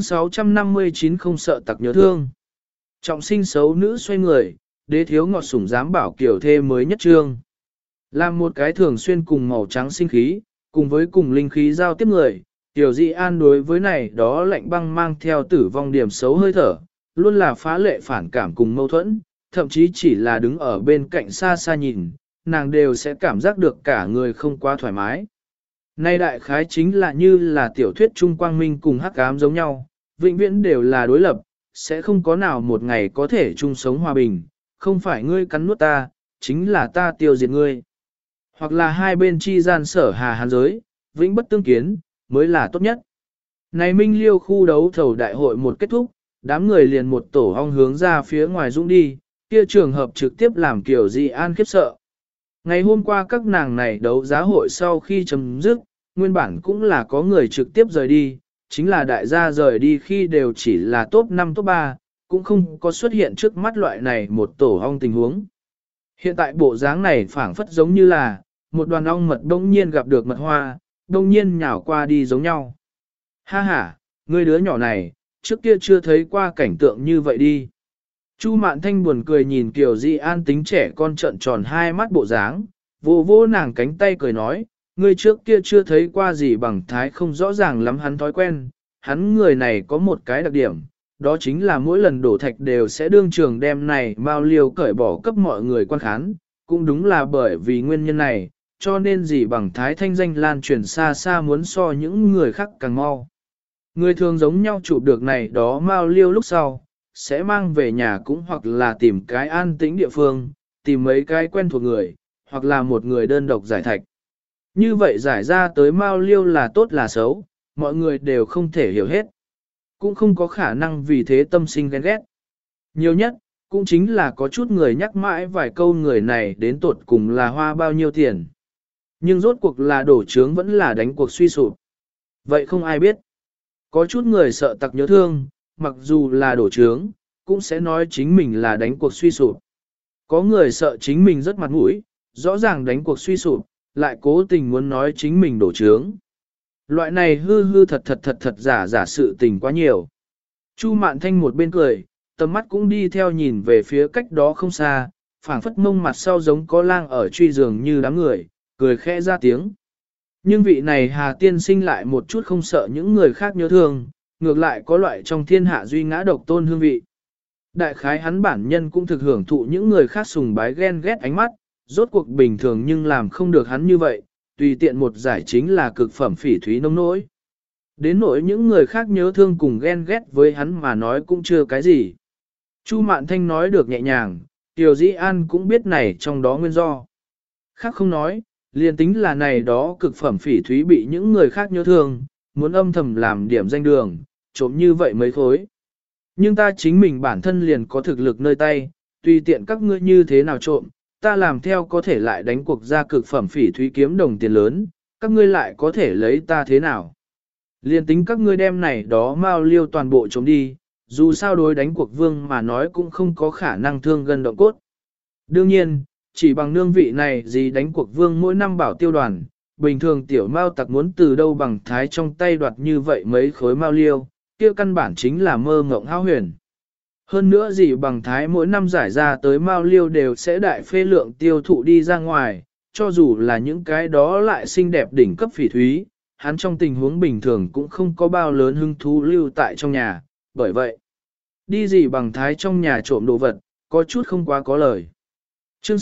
659 không sợ tặc nhớ thương. Trọng sinh xấu nữ xoay người, đế thiếu ngọt sủng dám bảo kiểu thê mới nhất trương. Làm một cái thường xuyên cùng màu trắng sinh khí, cùng với cùng linh khí giao tiếp người, Tiểu Dĩ An đối với này đó lạnh băng mang theo tử vong điểm xấu hơi thở, luôn là phá lệ phản cảm cùng mâu thuẫn, thậm chí chỉ là đứng ở bên cạnh xa xa nhìn, nàng đều sẽ cảm giác được cả người không quá thoải mái. Nay đại khái chính là như là tiểu thuyết Trung Quang Minh cùng hắc ám giống nhau, vĩnh viễn đều là đối lập, sẽ không có nào một ngày có thể chung sống hòa bình, không phải ngươi cắn nuốt ta, chính là ta tiêu diệt ngươi. Hoặc là hai bên chi gian sở hà hàn giới, vĩnh bất tương kiến, mới là tốt nhất. Này Minh Liêu khu đấu thầu đại hội một kết thúc, đám người liền một tổ ong hướng ra phía ngoài dũng đi, kia trường hợp trực tiếp làm Kiều Di An khiếp sợ. Ngày hôm qua các nàng này đấu giá hội sau khi chấm dứt, nguyên bản cũng là có người trực tiếp rời đi, chính là đại gia rời đi khi đều chỉ là top 5 top 3, cũng không có xuất hiện trước mắt loại này một tổ ong tình huống. Hiện tại bộ dáng này phảng phất giống như là một đoàn ong mật đông nhiên gặp được mật hoa, đông nhiên nhào qua đi giống nhau. Ha ha, ngươi đứa nhỏ này, trước kia chưa thấy qua cảnh tượng như vậy đi. Chu Mạn Thanh buồn cười nhìn Kiều Di An tính trẻ con trợn tròn hai mắt bộ dáng, vô vô nàng cánh tay cười nói, ngươi trước kia chưa thấy qua gì bằng thái không rõ ràng lắm hắn thói quen, hắn người này có một cái đặc điểm, đó chính là mỗi lần đổ thạch đều sẽ đương trường đem này mao liêu cởi bỏ cấp mọi người quan khán, cũng đúng là bởi vì nguyên nhân này, cho nên gì bằng thái thanh danh lan truyền xa xa muốn so những người khác càng mau. Người thường giống nhau chụp được này đó mao liêu lúc sau, sẽ mang về nhà cũng hoặc là tìm cái an tĩnh địa phương, tìm mấy cái quen thuộc người, hoặc là một người đơn độc giải thạch. Như vậy giải ra tới mao liêu là tốt là xấu, mọi người đều không thể hiểu hết. Cũng không có khả năng vì thế tâm sinh ghen ghét. Nhiều nhất, cũng chính là có chút người nhắc mãi vài câu người này đến tột cùng là hoa bao nhiêu tiền. Nhưng rốt cuộc là đổ trướng vẫn là đánh cuộc suy sụp. Vậy không ai biết. Có chút người sợ tặc nhớ thương, mặc dù là đổ trướng, cũng sẽ nói chính mình là đánh cuộc suy sụp. Có người sợ chính mình rất mặt mũi, rõ ràng đánh cuộc suy sụp, lại cố tình muốn nói chính mình đổ trướng. Loại này hư hư thật giả sự tình quá nhiều. Chu Mạn Thanh một bên cười, tầm mắt cũng đi theo nhìn về phía cách đó không xa, phảng phất mông mặt sau giống có lang ở truy giường như đám người, cười khẽ ra tiếng. Nhưng vị này Hà Tiên Sinh lại một chút không sợ những người khác nhớ thương, ngược lại có loại trong thiên hạ duy ngã độc tôn hương vị. Đại khái hắn bản nhân cũng thực hưởng thụ những người khác sùng bái ghen ghét ánh mắt, rốt cuộc bình thường nhưng làm không được hắn như vậy, tùy tiện một giải chính là cực phẩm phỉ thúy nông nỗi. Đến nỗi những người khác nhớ thương cùng ghen ghét với hắn mà nói cũng chưa cái gì. Chu Mạn Thanh nói được nhẹ nhàng, Tiểu Dĩ An cũng biết này trong đó nguyên do. Khác không nói, liền tính là này đó cực phẩm phỉ thúy bị những người khác nhớ thương, muốn âm thầm làm điểm danh đường, trộm như vậy mấy khối. Nhưng ta chính mình bản thân liền có thực lực nơi tay, tùy tiện các ngươi như thế nào trộm, ta làm theo có thể lại đánh cuộc ra cực phẩm phỉ thúy kiếm đồng tiền lớn, các ngươi lại có thể lấy ta thế nào. Liên tính các ngươi đem này đó mau liêu toàn bộ trộm đi, dù sao đối đánh cuộc vương mà nói cũng không có khả năng thương gần động cốt. Đương nhiên, chỉ bằng nương vị này gì đánh cuộc vương mỗi năm bảo tiêu đoàn, bình thường tiểu mao tặc muốn từ đâu bằng thái trong tay đoạt như vậy mấy khối mao liêu, kia căn bản chính là mơ ngộng hão huyền. Hơn nữa gì bằng thái mỗi năm giải ra tới mao liêu đều sẽ đại phê lượng tiêu thụ đi ra ngoài, cho dù là những cái đó lại xinh đẹp đỉnh cấp phỉ thúy, hắn trong tình huống bình thường cũng không có bao lớn hứng thú lưu tại trong nhà, bởi vậy, đi gì bằng thái trong nhà trộm đồ vật, có chút không quá có lời. Chương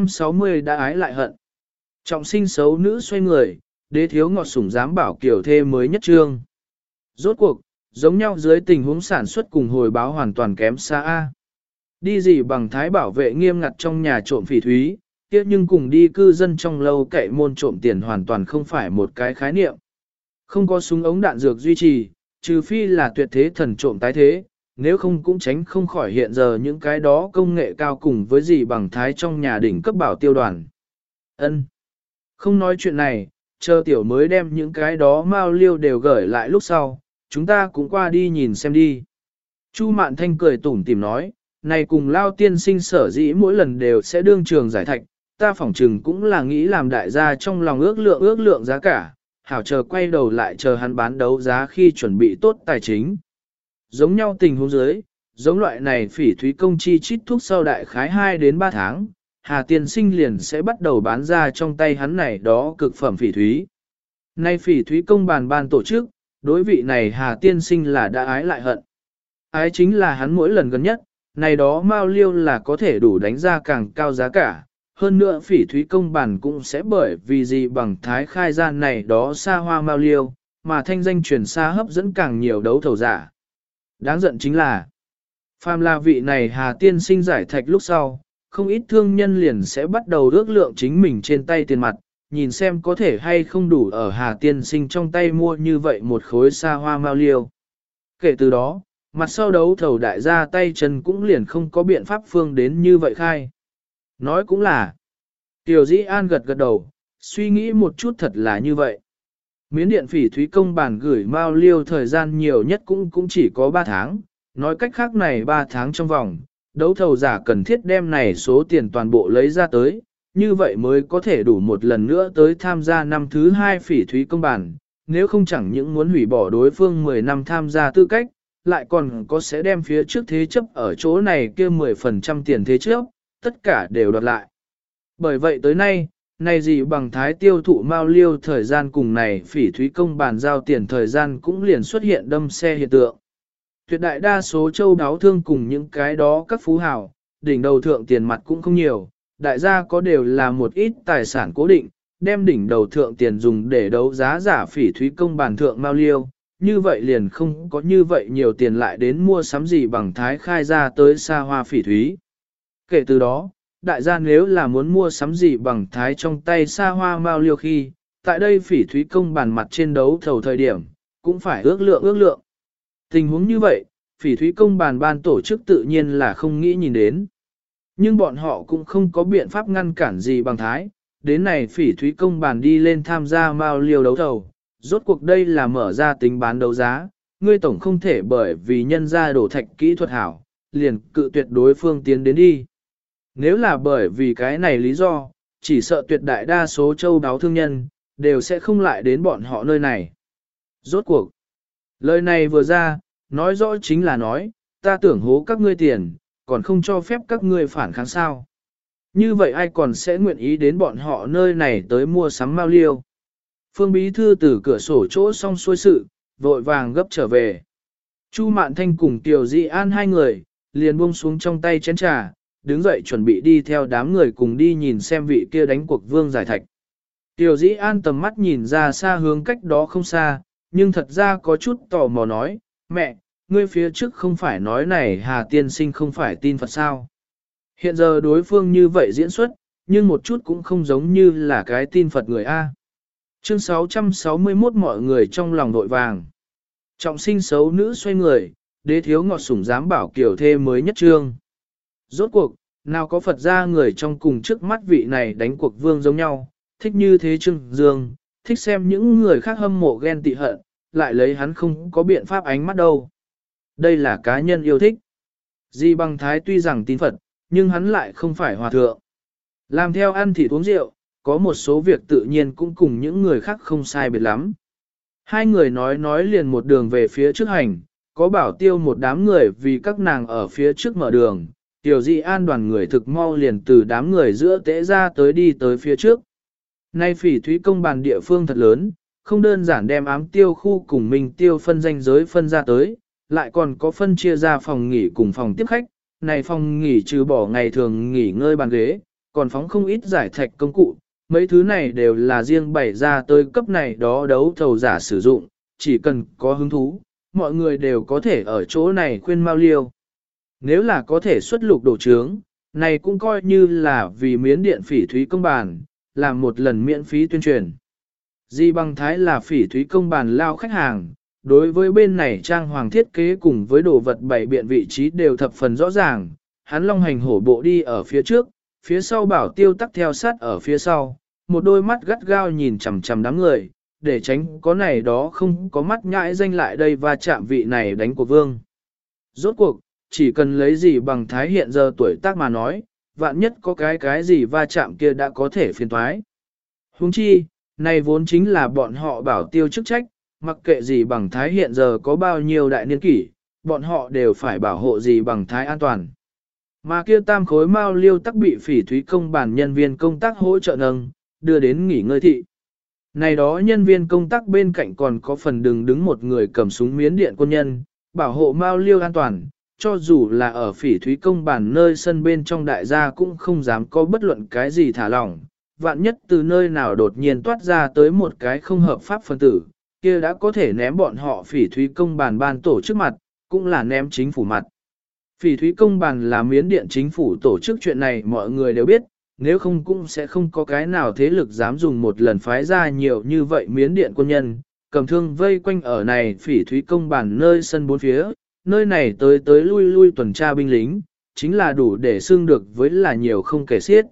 660 đã ái lại hận. Trọng sinh xấu nữ xoay người, đế thiếu ngọt sủng dám bảo kiểu thê mới nhất trương. Rốt cuộc, giống nhau dưới tình huống sản xuất cùng hồi báo hoàn toàn kém xa A. Đi gì bằng thái bảo vệ nghiêm ngặt trong nhà trộm phỉ thúy, tiếc nhưng cùng đi cư dân trong lâu cậy môn trộm tiền hoàn toàn không phải một cái khái niệm. Không có súng ống đạn dược duy trì, trừ phi là tuyệt thế thần trộm tái thế, nếu không cũng tránh không khỏi hiện giờ những cái đó công nghệ cao cùng với gì bằng thái trong nhà đỉnh cấp bảo tiêu đoàn. Ân, không nói chuyện này, chờ tiểu mới đem những cái đó mao liêu đều gửi lại lúc sau, chúng ta cũng qua đi nhìn xem đi. Chu Mạn Thanh cười tủm tỉm nói, này cùng Lao tiên sinh sở dĩ mỗi lần đều sẽ đương trường giải thạch, ta phỏng chừng cũng là nghĩ làm đại gia trong lòng ước lượng giá cả, hảo chờ quay đầu lại chờ hắn bán đấu giá khi chuẩn bị tốt tài chính. Giống nhau tình huống dưới, giống loại này phỉ thúy công chi chít thuốc sau đại khái 2 đến 3 tháng, Hà tiên sinh liền sẽ bắt đầu bán ra trong tay hắn này đó cực phẩm phỉ thúy. Nay phỉ thúy công bàn ban tổ chức, đối vị này Hà tiên sinh là đã ái lại hận. Ái chính là hắn mỗi lần gần nhất, này đó mao liêu là có thể đủ đánh ra càng cao giá cả. Hơn nữa phỉ thúy công bản cũng sẽ bởi vì gì bằng thái khai gian này đó xa hoa mao liêu, mà thanh danh truyền xa hấp dẫn càng nhiều đấu thầu giả. Đáng giận chính là, phàm là vị này Hà tiên sinh giải thạch lúc sau, không ít thương nhân liền sẽ bắt đầu ước lượng chính mình trên tay tiền mặt, nhìn xem có thể hay không đủ ở Hà tiên sinh trong tay mua như vậy một khối xa hoa mao liêu. Kể từ đó, mặt sau đấu thầu đại gia tay chân cũng liền không có biện pháp phương đến như vậy khai. Nói cũng là, Tiểu Dĩ An gật gật đầu, suy nghĩ một chút thật là như vậy. Miến điện phỉ thúy công bản gửi mao liêu thời gian nhiều nhất cũng chỉ có 3 tháng, nói cách khác này 3 tháng trong vòng, đấu thầu giả cần thiết đem này số tiền toàn bộ lấy ra tới, như vậy mới có thể đủ một lần nữa tới tham gia năm thứ 2 phỉ thúy công bản, nếu không chẳng những muốn hủy bỏ đối phương 10 năm tham gia tư cách, lại còn có sẽ đem phía trước thế chấp ở chỗ này kia 10% tiền thế chấp, tất cả đều đoạt lại. Bởi vậy tới nay, này gì bằng thái tiêu thụ mao liêu thời gian cùng này phỉ thúy công bàn giao tiền thời gian cũng liền xuất hiện đâm xe hiện tượng. Tuyệt đại đa số châu đáo thương cùng những cái đó các phú hào, đỉnh đầu thượng tiền mặt cũng không nhiều, đại gia có đều là một ít tài sản cố định, đem đỉnh đầu thượng tiền dùng để đấu giá giả phỉ thúy công bàn thượng mao liêu, như vậy liền không có như vậy nhiều tiền lại đến mua sắm gì bằng thái khai ra tới xa hoa phỉ thúy. Kể từ đó, đại gia nếu là muốn mua sắm gì bằng thái trong tay xa hoa mao liêu khi, tại đây phỉ thúy công bàn mặt trên đấu thầu thời điểm, cũng phải ước lượng. Tình huống như vậy, phỉ thúy công bàn ban tổ chức tự nhiên là không nghĩ nhìn đến. Nhưng bọn họ cũng không có biện pháp ngăn cản gì bằng thái, đến này phỉ thúy công bàn đi lên tham gia mao liêu đấu thầu, rốt cuộc đây là mở ra tính bán đấu giá, ngươi tổng không thể bởi vì nhân ra đổ thạch kỹ thuật hảo, liền cự tuyệt đối phương tiến đến đi. Nếu là bởi vì cái này lý do, chỉ sợ tuyệt đại đa số châu đáo thương nhân, đều sẽ không lại đến bọn họ nơi này. Rốt cuộc, lời này vừa ra, nói rõ chính là nói, ta tưởng hố các ngươi tiền, còn không cho phép các ngươi phản kháng sao. Như vậy ai còn sẽ nguyện ý đến bọn họ nơi này tới mua sắm mao liêu. Phương Bí Thư từ cửa sổ chỗ xong xuôi sự, vội vàng gấp trở về. Chu Mạn Thanh cùng Tiểu Dĩ An hai người, liền buông xuống trong tay chén trà, đứng dậy chuẩn bị đi theo đám người cùng đi nhìn xem vị kia đánh cuộc vương giải thạch. Tiểu Dĩ An tầm mắt nhìn ra xa hướng cách đó không xa, nhưng thật ra có chút tò mò nói, mẹ, ngươi phía trước không phải nói này Hà tiên sinh không phải tin Phật sao. Hiện giờ đối phương như vậy diễn xuất, nhưng một chút cũng không giống như là cái tin Phật người A. Chương 661 mọi người trong lòng vội vàng. Trọng sinh xấu nữ xoay người, đế thiếu ngọt sủng dám bảo kiểu thê mới nhất trương. Rốt cuộc, nào có Phật ra người trong cùng trước mắt vị này đánh cuộc vương giống nhau, thích như thế trương dương, thích xem những người khác hâm mộ ghen tị hận, lại lấy hắn không có biện pháp ánh mắt đâu. Đây là cá nhân yêu thích. Di Bằng Thái tuy rằng tin Phật, nhưng hắn lại không phải hòa thượng. Làm theo ăn thịt uống rượu, có một số việc tự nhiên cũng cùng những người khác không sai biệt lắm. Hai người nói liền một đường về phía trước hành, có bảo tiêu một đám người vì các nàng ở phía trước mở đường, Tiểu Dị An đoàn người thực mau liền từ đám người giữa tễ ra tới đi tới phía trước. Nay phỉ thúy công bàn địa phương thật lớn, không đơn giản đem ám tiêu khu cùng mình tiêu phân danh giới phân ra tới, lại còn có phân chia ra phòng nghỉ cùng phòng tiếp khách. Này phòng nghỉ trừ bỏ ngày thường nghỉ ngơi bàn ghế, còn phóng không ít giải thạch công cụ, mấy thứ này đều là riêng bày ra tới cấp này đó đấu thầu giả sử dụng, chỉ cần có hứng thú, mọi người đều có thể ở chỗ này khuyên mau liêu. Nếu là có thể xuất lục đổ trướng, này cũng coi như là vì miến điện phỉ thúy công bàn, làm một lần miễn phí tuyên truyền. Di Bằng Thái là phỉ thúy công bàn lao khách hàng, đối với bên này trang hoàng thiết kế cùng với đồ vật bày biện vị trí đều thập phần rõ ràng, hắn long hành hổ bộ đi ở phía trước, phía sau bảo tiêu tắc theo sát ở phía sau, một đôi mắt gắt gao nhìn chằm chằm đám người, để tránh có này đó không có mắt nhãi danh lại đây và chạm vị này đánh của vương. Rốt cuộc, chỉ cần lấy gì bằng thái hiện giờ tuổi tác mà nói, vạn nhất có cái gì va chạm kia đã có thể phiền toái. Huống chi, này vốn chính là bọn họ bảo tiêu chức trách, mặc kệ gì bằng thái hiện giờ có bao nhiêu đại niên kỷ, bọn họ đều phải bảo hộ gì bằng thái an toàn. Mà kia tam khối mao liêu tắc bị phỉ thúy công bản nhân viên công tác hỗ trợ nâng, đưa đến nghỉ ngơi thị. Này đó nhân viên công tác bên cạnh còn có phần đứng một người cầm súng miến điện quân nhân, bảo hộ mao liêu an toàn, cho dù là ở phỉ thúy công bản nơi sân bên trong đại gia cũng không dám có bất luận cái gì thả lỏng. Vạn nhất từ nơi nào đột nhiên toát ra tới một cái không hợp pháp phân tử, kia đã có thể ném bọn họ phỉ thúy công bản ban tổ chức mặt, cũng là ném chính phủ mặt. Phỉ thúy công bàn là miến điện chính phủ tổ chức chuyện này mọi người đều biết, nếu không cũng sẽ không có cái nào thế lực dám dùng một lần phái ra nhiều như vậy miến điện quân nhân, cầm thương vây quanh ở này phỉ thúy công bàn nơi sân bốn phía, nơi này tới lui tuần tra binh lính, chính là đủ để xưng được với là nhiều không kể xiết.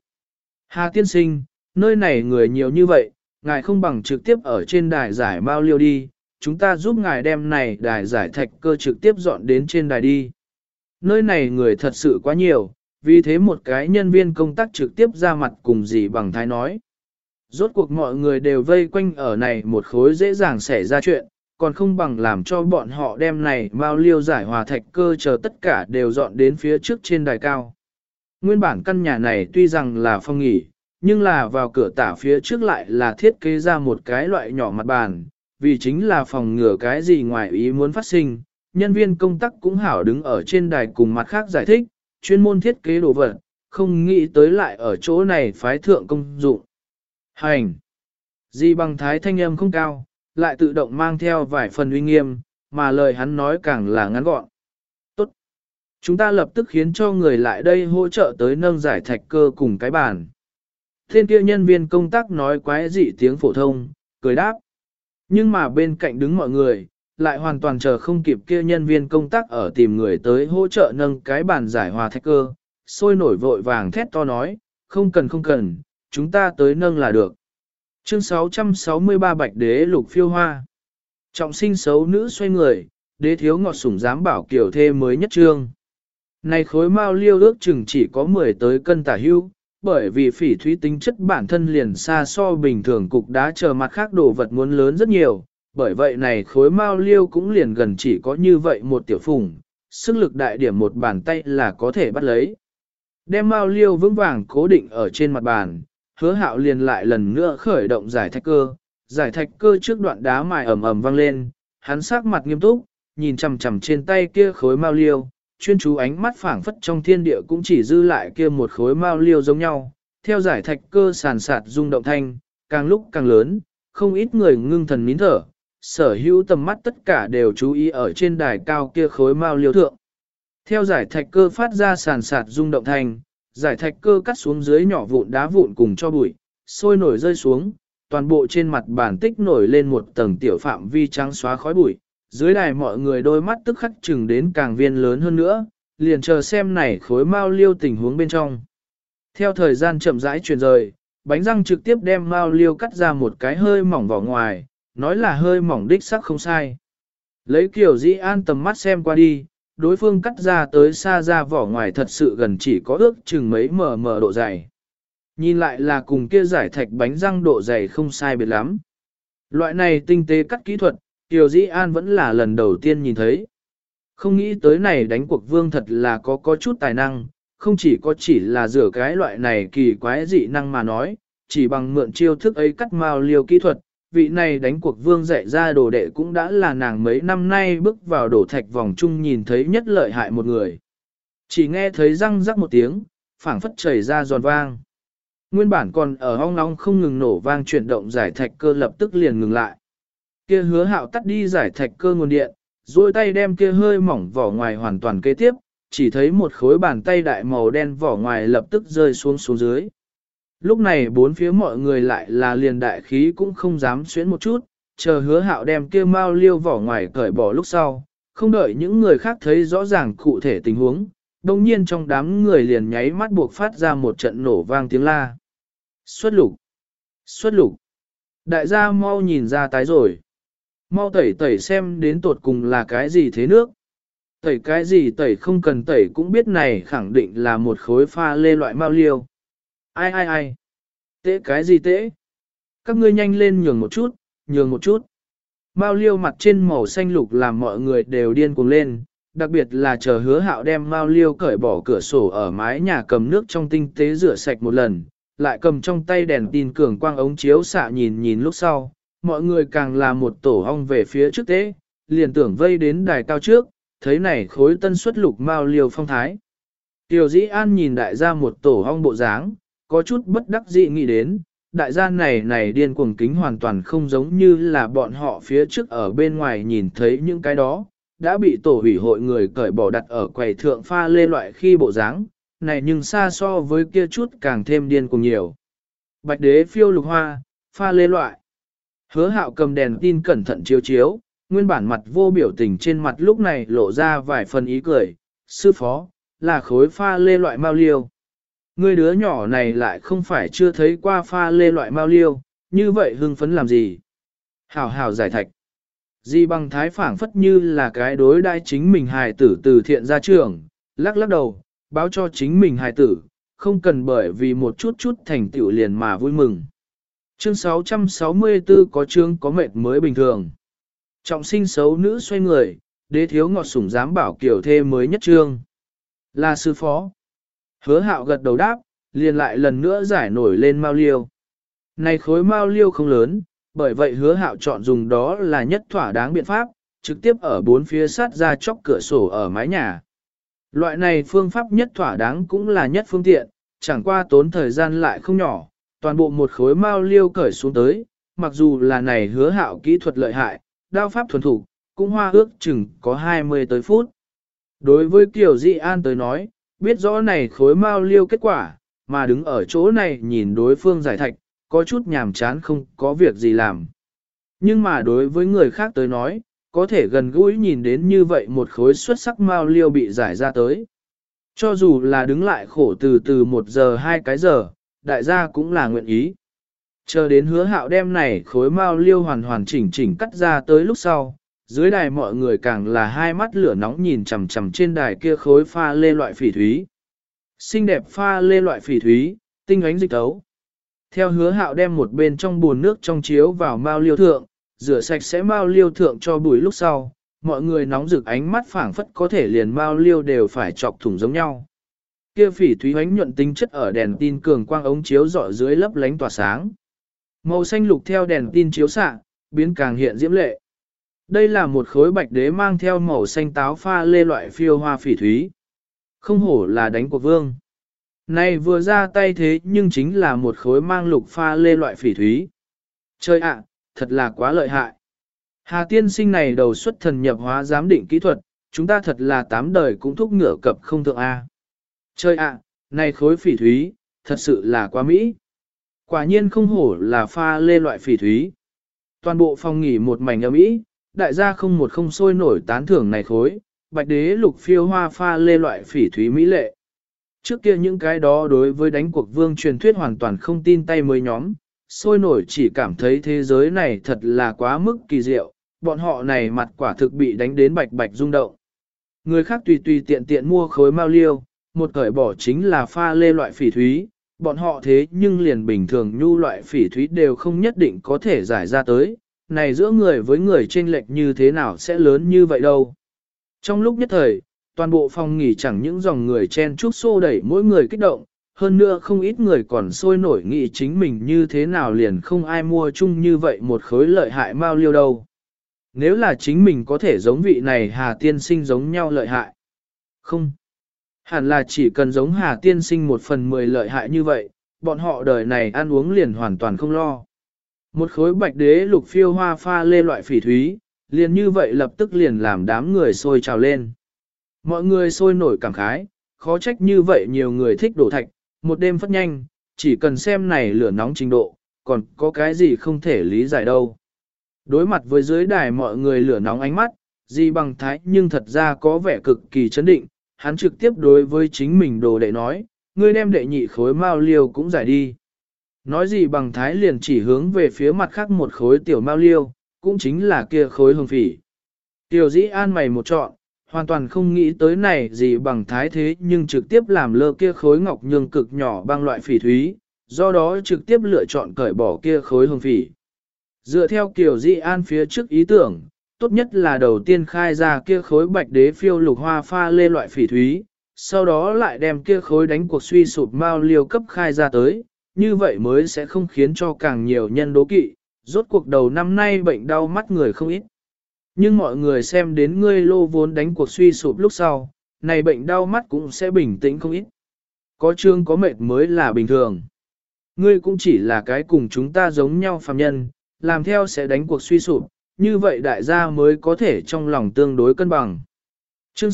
Hà tiên sinh, nơi này người nhiều như vậy, ngài không bằng trực tiếp ở trên đài giải Mao Liêu đi, chúng ta giúp ngài đem này đài giải thạch cơ trực tiếp dọn đến trên đài đi. Nơi này người thật sự quá nhiều, vì thế một cái nhân viên công tác trực tiếp ra mặt cùng dì bằng thái nói. Rốt cuộc mọi người đều vây quanh ở này một khối dễ dàng xảy ra chuyện, còn không bằng làm cho bọn họ đem này Mao Liêu giải hòa thạch cơ chờ tất cả đều dọn đến phía trước trên đài cao. Nguyên bản căn nhà này tuy rằng là phòng nghỉ, nhưng là vào cửa tả phía trước lại là thiết kế ra một cái loại nhỏ mặt bàn, vì chính là phòng ngừa cái gì ngoài ý muốn phát sinh. Nhân viên công tác cũng hảo đứng ở trên đài cùng mặt khác giải thích, chuyên môn thiết kế đồ vật, không nghĩ tới lại ở chỗ này phái thượng công dụng. Hành! Di bằng thái thanh âm không cao, lại tự động mang theo vài phần uy nghiêm, mà lời hắn nói càng là ngắn gọn. Tốt! Chúng ta lập tức khiến cho người lại đây hỗ trợ tới nâng giải thạch cơ cùng cái bàn. Thiên kia nhân viên công tác nói quái dị tiếng phổ thông, cười đáp. Nhưng mà bên cạnh đứng mọi người, lại hoàn toàn chờ không kịp kia nhân viên công tác ở tìm người tới hỗ trợ nâng cái bàn giải hòa thạch cơ, sôi nổi vội vàng thét to nói, không cần, chúng ta tới nâng là được. Chương 663 Bạch Đế Lục Phiêu Hoa. Trọng sinh xấu nữ xoay người, đế thiếu ngọt sủng dám bảo kiểu thê mới nhất trương. Này khối mao liêu ước chừng chỉ có 10 tới cân tả hưu, bởi vì phỉ thúy tính chất bản thân liền xa so bình thường cục đá chờ mặt khác đồ vật muốn lớn rất nhiều. Bởi vậy này khối mao liêu cũng liền gần chỉ có như vậy một tiểu phùng, sức lực đại điểm một bàn tay là có thể bắt lấy. Đem mao liêu vững vàng cố định ở trên mặt bàn, Hứa Hạo liền lại lần nữa khởi động giải thạch cơ trước đoạn đá mài ầm vang lên, hắn sắc mặt nghiêm túc, nhìn chằm chằm trên tay kia khối mao liêu, chuyên chú ánh mắt phảng phất trong thiên địa cũng chỉ dư lại kia một khối mao liêu giống nhau, theo giải thạch cơ sàn sạt rung động thanh, càng lúc càng lớn, không ít người ngưng thần nín thở. Sở hữu tầm mắt tất cả đều chú ý ở trên đài cao kia khối mao liêu thượng. Theo giải thạch cơ phát ra sàn sạt rung động thành, giải thạch cơ cắt xuống dưới nhỏ vụn đá vụn cùng cho bụi, sôi nổi rơi xuống, toàn bộ trên mặt bàn tích nổi lên một tầng tiểu phạm vi trắng xóa khói bụi. Dưới đài mọi người đôi mắt tức khắc chừng đến càng viên lớn hơn nữa, liền chờ xem này khối mao liêu tình huống bên trong. Theo thời gian chậm rãi truyền rời, bánh răng trực tiếp đem mao liêu cắt ra một cái hơi mỏng vỏ ngoài, nói là hơi mỏng đích sắc không sai. Lấy Kiều Dĩ An tầm mắt xem qua đi, đối phương cắt ra tới xa ra vỏ ngoài thật sự gần chỉ có ước chừng mấy mờ độ dày. Nhìn lại là cùng kia giải thạch bánh răng độ dày không sai biệt lắm. Loại này tinh tế cắt kỹ thuật, Kiều Dĩ An vẫn là lần đầu tiên nhìn thấy. Không nghĩ tới này đánh cuộc vương thật là có chút tài năng, không chỉ là rửa cái loại này kỳ quái dị năng mà nói, chỉ bằng mượn chiêu thức ấy cắt mao liêu kỹ thuật, vị này đánh cuộc vương dạy ra đồ đệ cũng đã là nàng mấy năm nay bước vào đổ thạch vòng chung nhìn thấy nhất lợi hại một người. Chỉ nghe thấy răng rắc một tiếng, phảng phất chảy ra giòn vang. Nguyên bản còn ở ong long không ngừng nổ vang chuyển động giải thạch cơ lập tức liền ngừng lại. Kia Hứa Hạo tắt đi giải thạch cơ nguồn điện, duỗi tay đem kia hơi mỏng vỏ ngoài hoàn toàn kế tiếp, chỉ thấy một khối bàn tay đại màu đen vỏ ngoài lập tức rơi xuống xuống dưới. Lúc này bốn phía mọi người lại là liền đại khí cũng không dám xuyến một chút, chờ Hứa Hạo đem kia mao liêu vỏ ngoài cởi bỏ lúc sau, không đợi những người khác thấy rõ ràng cụ thể tình huống, đồng nhiên trong đám người liền nháy mắt buộc phát ra một trận nổ vang tiếng la. Xuất lục! Xuất lục! Đại gia mau nhìn ra tái rồi. Mau tẩy tẩy xem đến tột cùng là cái gì thế nước. Tẩy cái gì tẩy không cần tẩy cũng biết này khẳng định là một khối pha lê loại mao liêu. Ai ai ai? Tễ cái gì tễ? Các ngươi nhanh lên nhường một chút, nhường một chút. Mao liêu mặt trên màu xanh lục làm mọi người đều điên cuồng lên, đặc biệt là chờ Hứa Hạo đem mao liêu cởi bỏ cửa sổ ở mái nhà cầm nước trong tinh tế rửa sạch một lần, lại cầm trong tay đèn tin cường quang ống chiếu xạ nhìn nhìn lúc sau, mọi người càng là một tổ ong về phía trước tế, liền tưởng vây đến đài cao trước, thấy này khối tân xuất lục mao liêu phong thái. Tiểu Dĩ An nhìn đại gia một tổ ong bộ dáng, có chút bất đắc dĩ nghĩ đến, đại gia này điên cuồng kính hoàn toàn không giống như là bọn họ phía trước ở bên ngoài nhìn thấy những cái đó, đã bị tổ hủy hội người cởi bỏ đặt ở quầy thượng pha lê loại khi bộ dáng, này nhưng xa so với kia chút càng thêm điên cuồng nhiều. Bạch đế phiêu lục hoa, pha lê loại. Hứa Hạo cầm đèn tin cẩn thận chiếu chiếu, nguyên bản mặt vô biểu tình trên mặt lúc này lộ ra vài phần ý cười, sư phó, là khối pha lê loại mao liêu. Người đứa nhỏ này lại không phải chưa thấy qua pha lê loại mao liêu, như vậy hưng phấn làm gì? Hảo hảo giải thạch. Di Bằng thái phảng phất như là cái đối đai chính mình hài tử từ thiện gia trưởng, lắc lắc đầu, báo cho chính mình hài tử, không cần bởi vì một chút thành tựu liền mà vui mừng. Chương 664 có chương có mệt mới bình thường. Trọng sinh xấu nữ xoay người, đế thiếu ngọt sủng dám bảo kiểu thê mới nhất chương. Là sư phó. Hứa Hạo gật đầu đáp, liền lại lần nữa giải nổi lên mao liêu. Này khối mao liêu không lớn, bởi vậy Hứa Hạo chọn dùng đó là nhất thỏa đáng biện pháp, trực tiếp ở bốn phía sát ra chóc cửa sổ ở mái nhà. Loại này phương pháp nhất thỏa đáng cũng là nhất phương tiện, chẳng qua tốn thời gian lại không nhỏ, toàn bộ một khối mao liêu cởi xuống tới, mặc dù là này Hứa Hạo kỹ thuật lợi hại, đao pháp thuần thủ, cũng hoa ước chừng có 20 tới phút. Đối với Kiều Dị An tới nói, biết rõ này khối mao liêu kết quả, mà đứng ở chỗ này nhìn đối phương giải thạch, có chút nhàm chán không có việc gì làm. Nhưng mà đối với người khác tới nói, có thể gần gũi nhìn đến như vậy một khối xuất sắc mao liêu bị giải ra tới. Cho dù là đứng lại khổ từ từ 1 giờ 2 cái giờ, đại gia cũng là nguyện ý. Chờ đến Hứa Hạo đem này khối mao liêu hoàn chỉnh cắt ra tới lúc sau, dưới đài mọi người càng là hai mắt lửa nóng nhìn chằm chằm trên đài kia khối pha lê loại phỉ thúy. Xinh đẹp pha lê loại phỉ thúy, tinh ánh dịch tấu. Theo Hứa Hạo đem một bên trong bồn nước trong chiếu vào mao liêu thượng, rửa sạch sẽ mao liêu thượng cho bụi lúc sau, mọi người nóng rực ánh mắt phảng phất có thể liền mao liêu đều phải chọc thủng giống nhau. Kia phỉ thúy ánh nhuận tính chất ở đèn tin cường quang ống chiếu rọi dưới lấp lánh tỏa sáng. Màu xanh lục theo đèn tin chiếu xạ, biến càng hiện diễm lệ. Đây là một khối bạch đế mang theo màu xanh táo pha lê loại phiêu hoa phỉ thúy. Không hổ là đánh của vương. Này vừa ra tay thế nhưng chính là một khối mang lục pha lê loại phỉ thúy. Chơi ạ, thật là quá lợi hại. Hà tiên sinh này đầu xuất thần nhập hóa giám định kỹ thuật, chúng ta thật là 8 đời cũng thúc ngựa cập không thượng A. Chơi ạ, này khối phỉ thúy, thật sự là quá mỹ. Quả nhiên không hổ là pha lê loại phỉ thúy. Toàn bộ phòng nghỉ một mảnh ấm ý, đại gia không sôi nổi tán thưởng này khối, bạch đế lục phiêu hoa pha lê loại phỉ thúy mỹ lệ. Trước kia những cái đó đối với đánh cuộc vương truyền thuyết hoàn toàn không tin tay mới nhóm, sôi nổi chỉ cảm thấy thế giới này thật là quá mức kỳ diệu, bọn họ này mặt quả thực bị đánh đến bạch bạch rung động. Người khác tùy tiện mua khối mao liêu, một cởi bỏ chính là pha lê loại phỉ thúy, bọn họ thế nhưng liền bình thường nhu loại phỉ thúy đều không nhất định có thể giải ra tới, này giữa người với người chênh lệch như thế nào sẽ lớn như vậy đâu. Trong lúc nhất thời, toàn bộ phòng nghỉ chẳng những dòng người chen chúc xô đẩy mỗi người kích động, hơn nữa không ít người còn sôi nổi nghĩ chính mình như thế nào liền không ai mua chung như vậy một khối lợi hại mao liêu đâu. Nếu là chính mình có thể giống vị này Hà tiên sinh giống nhau lợi hại. Không. Hẳn là chỉ cần giống Hà tiên sinh 1/10 lợi hại như vậy, bọn họ đời này ăn uống liền hoàn toàn không lo. Một khối bạch đế lục phiêu hoa pha lê loại phỉ thúy, liền như vậy lập tức liền làm đám người sôi trào lên. Mọi người sôi nổi cảm khái, khó trách như vậy nhiều người thích đổ thạch, một đêm phất nhanh, chỉ cần xem này lửa nóng trình độ, còn có cái gì không thể lý giải đâu. Đối mặt với dưới đài mọi người lửa nóng ánh mắt, Di Bằng Thái nhưng thật ra có vẻ cực kỳ chấn định, hắn trực tiếp đối với chính mình đồ đệ nói, ngươi đem đệ nhị khối mao liêu cũng giải đi. Nói gì Bằng Thái liền chỉ hướng về phía mặt khác một khối tiểu mao liêu, cũng chính là kia khối hồng phỉ. Tiểu dĩ an mày một chọn, hoàn toàn không nghĩ tới này gì Bằng Thái thế nhưng trực tiếp làm lơ kia khối ngọc nhương cực nhỏ băng loại phỉ thúy, do đó trực tiếp lựa chọn cởi bỏ kia khối hồng phỉ. Dựa theo kiểu Di An phía trước ý tưởng, tốt nhất là đầu tiên khai ra kia khối bạch đế phiêu lục hoa pha lê loại phỉ thúy, sau đó lại đem kia khối đánh cuộc suy sụp mao liêu cấp khai ra tới, như vậy mới sẽ không khiến cho càng nhiều nhân đố kỵ, rốt cuộc đầu năm nay bệnh đau mắt người không ít. Nhưng mọi người xem đến ngươi lô vốn đánh cuộc suy sụp lúc sau, này bệnh đau mắt cũng sẽ bình tĩnh không ít. Có trương có mệt mới là bình thường. Ngươi cũng chỉ là cái cùng chúng ta giống nhau phàm nhân, làm theo sẽ đánh cuộc suy sụp, như vậy đại gia mới có thể trong lòng tương đối cân bằng. Chương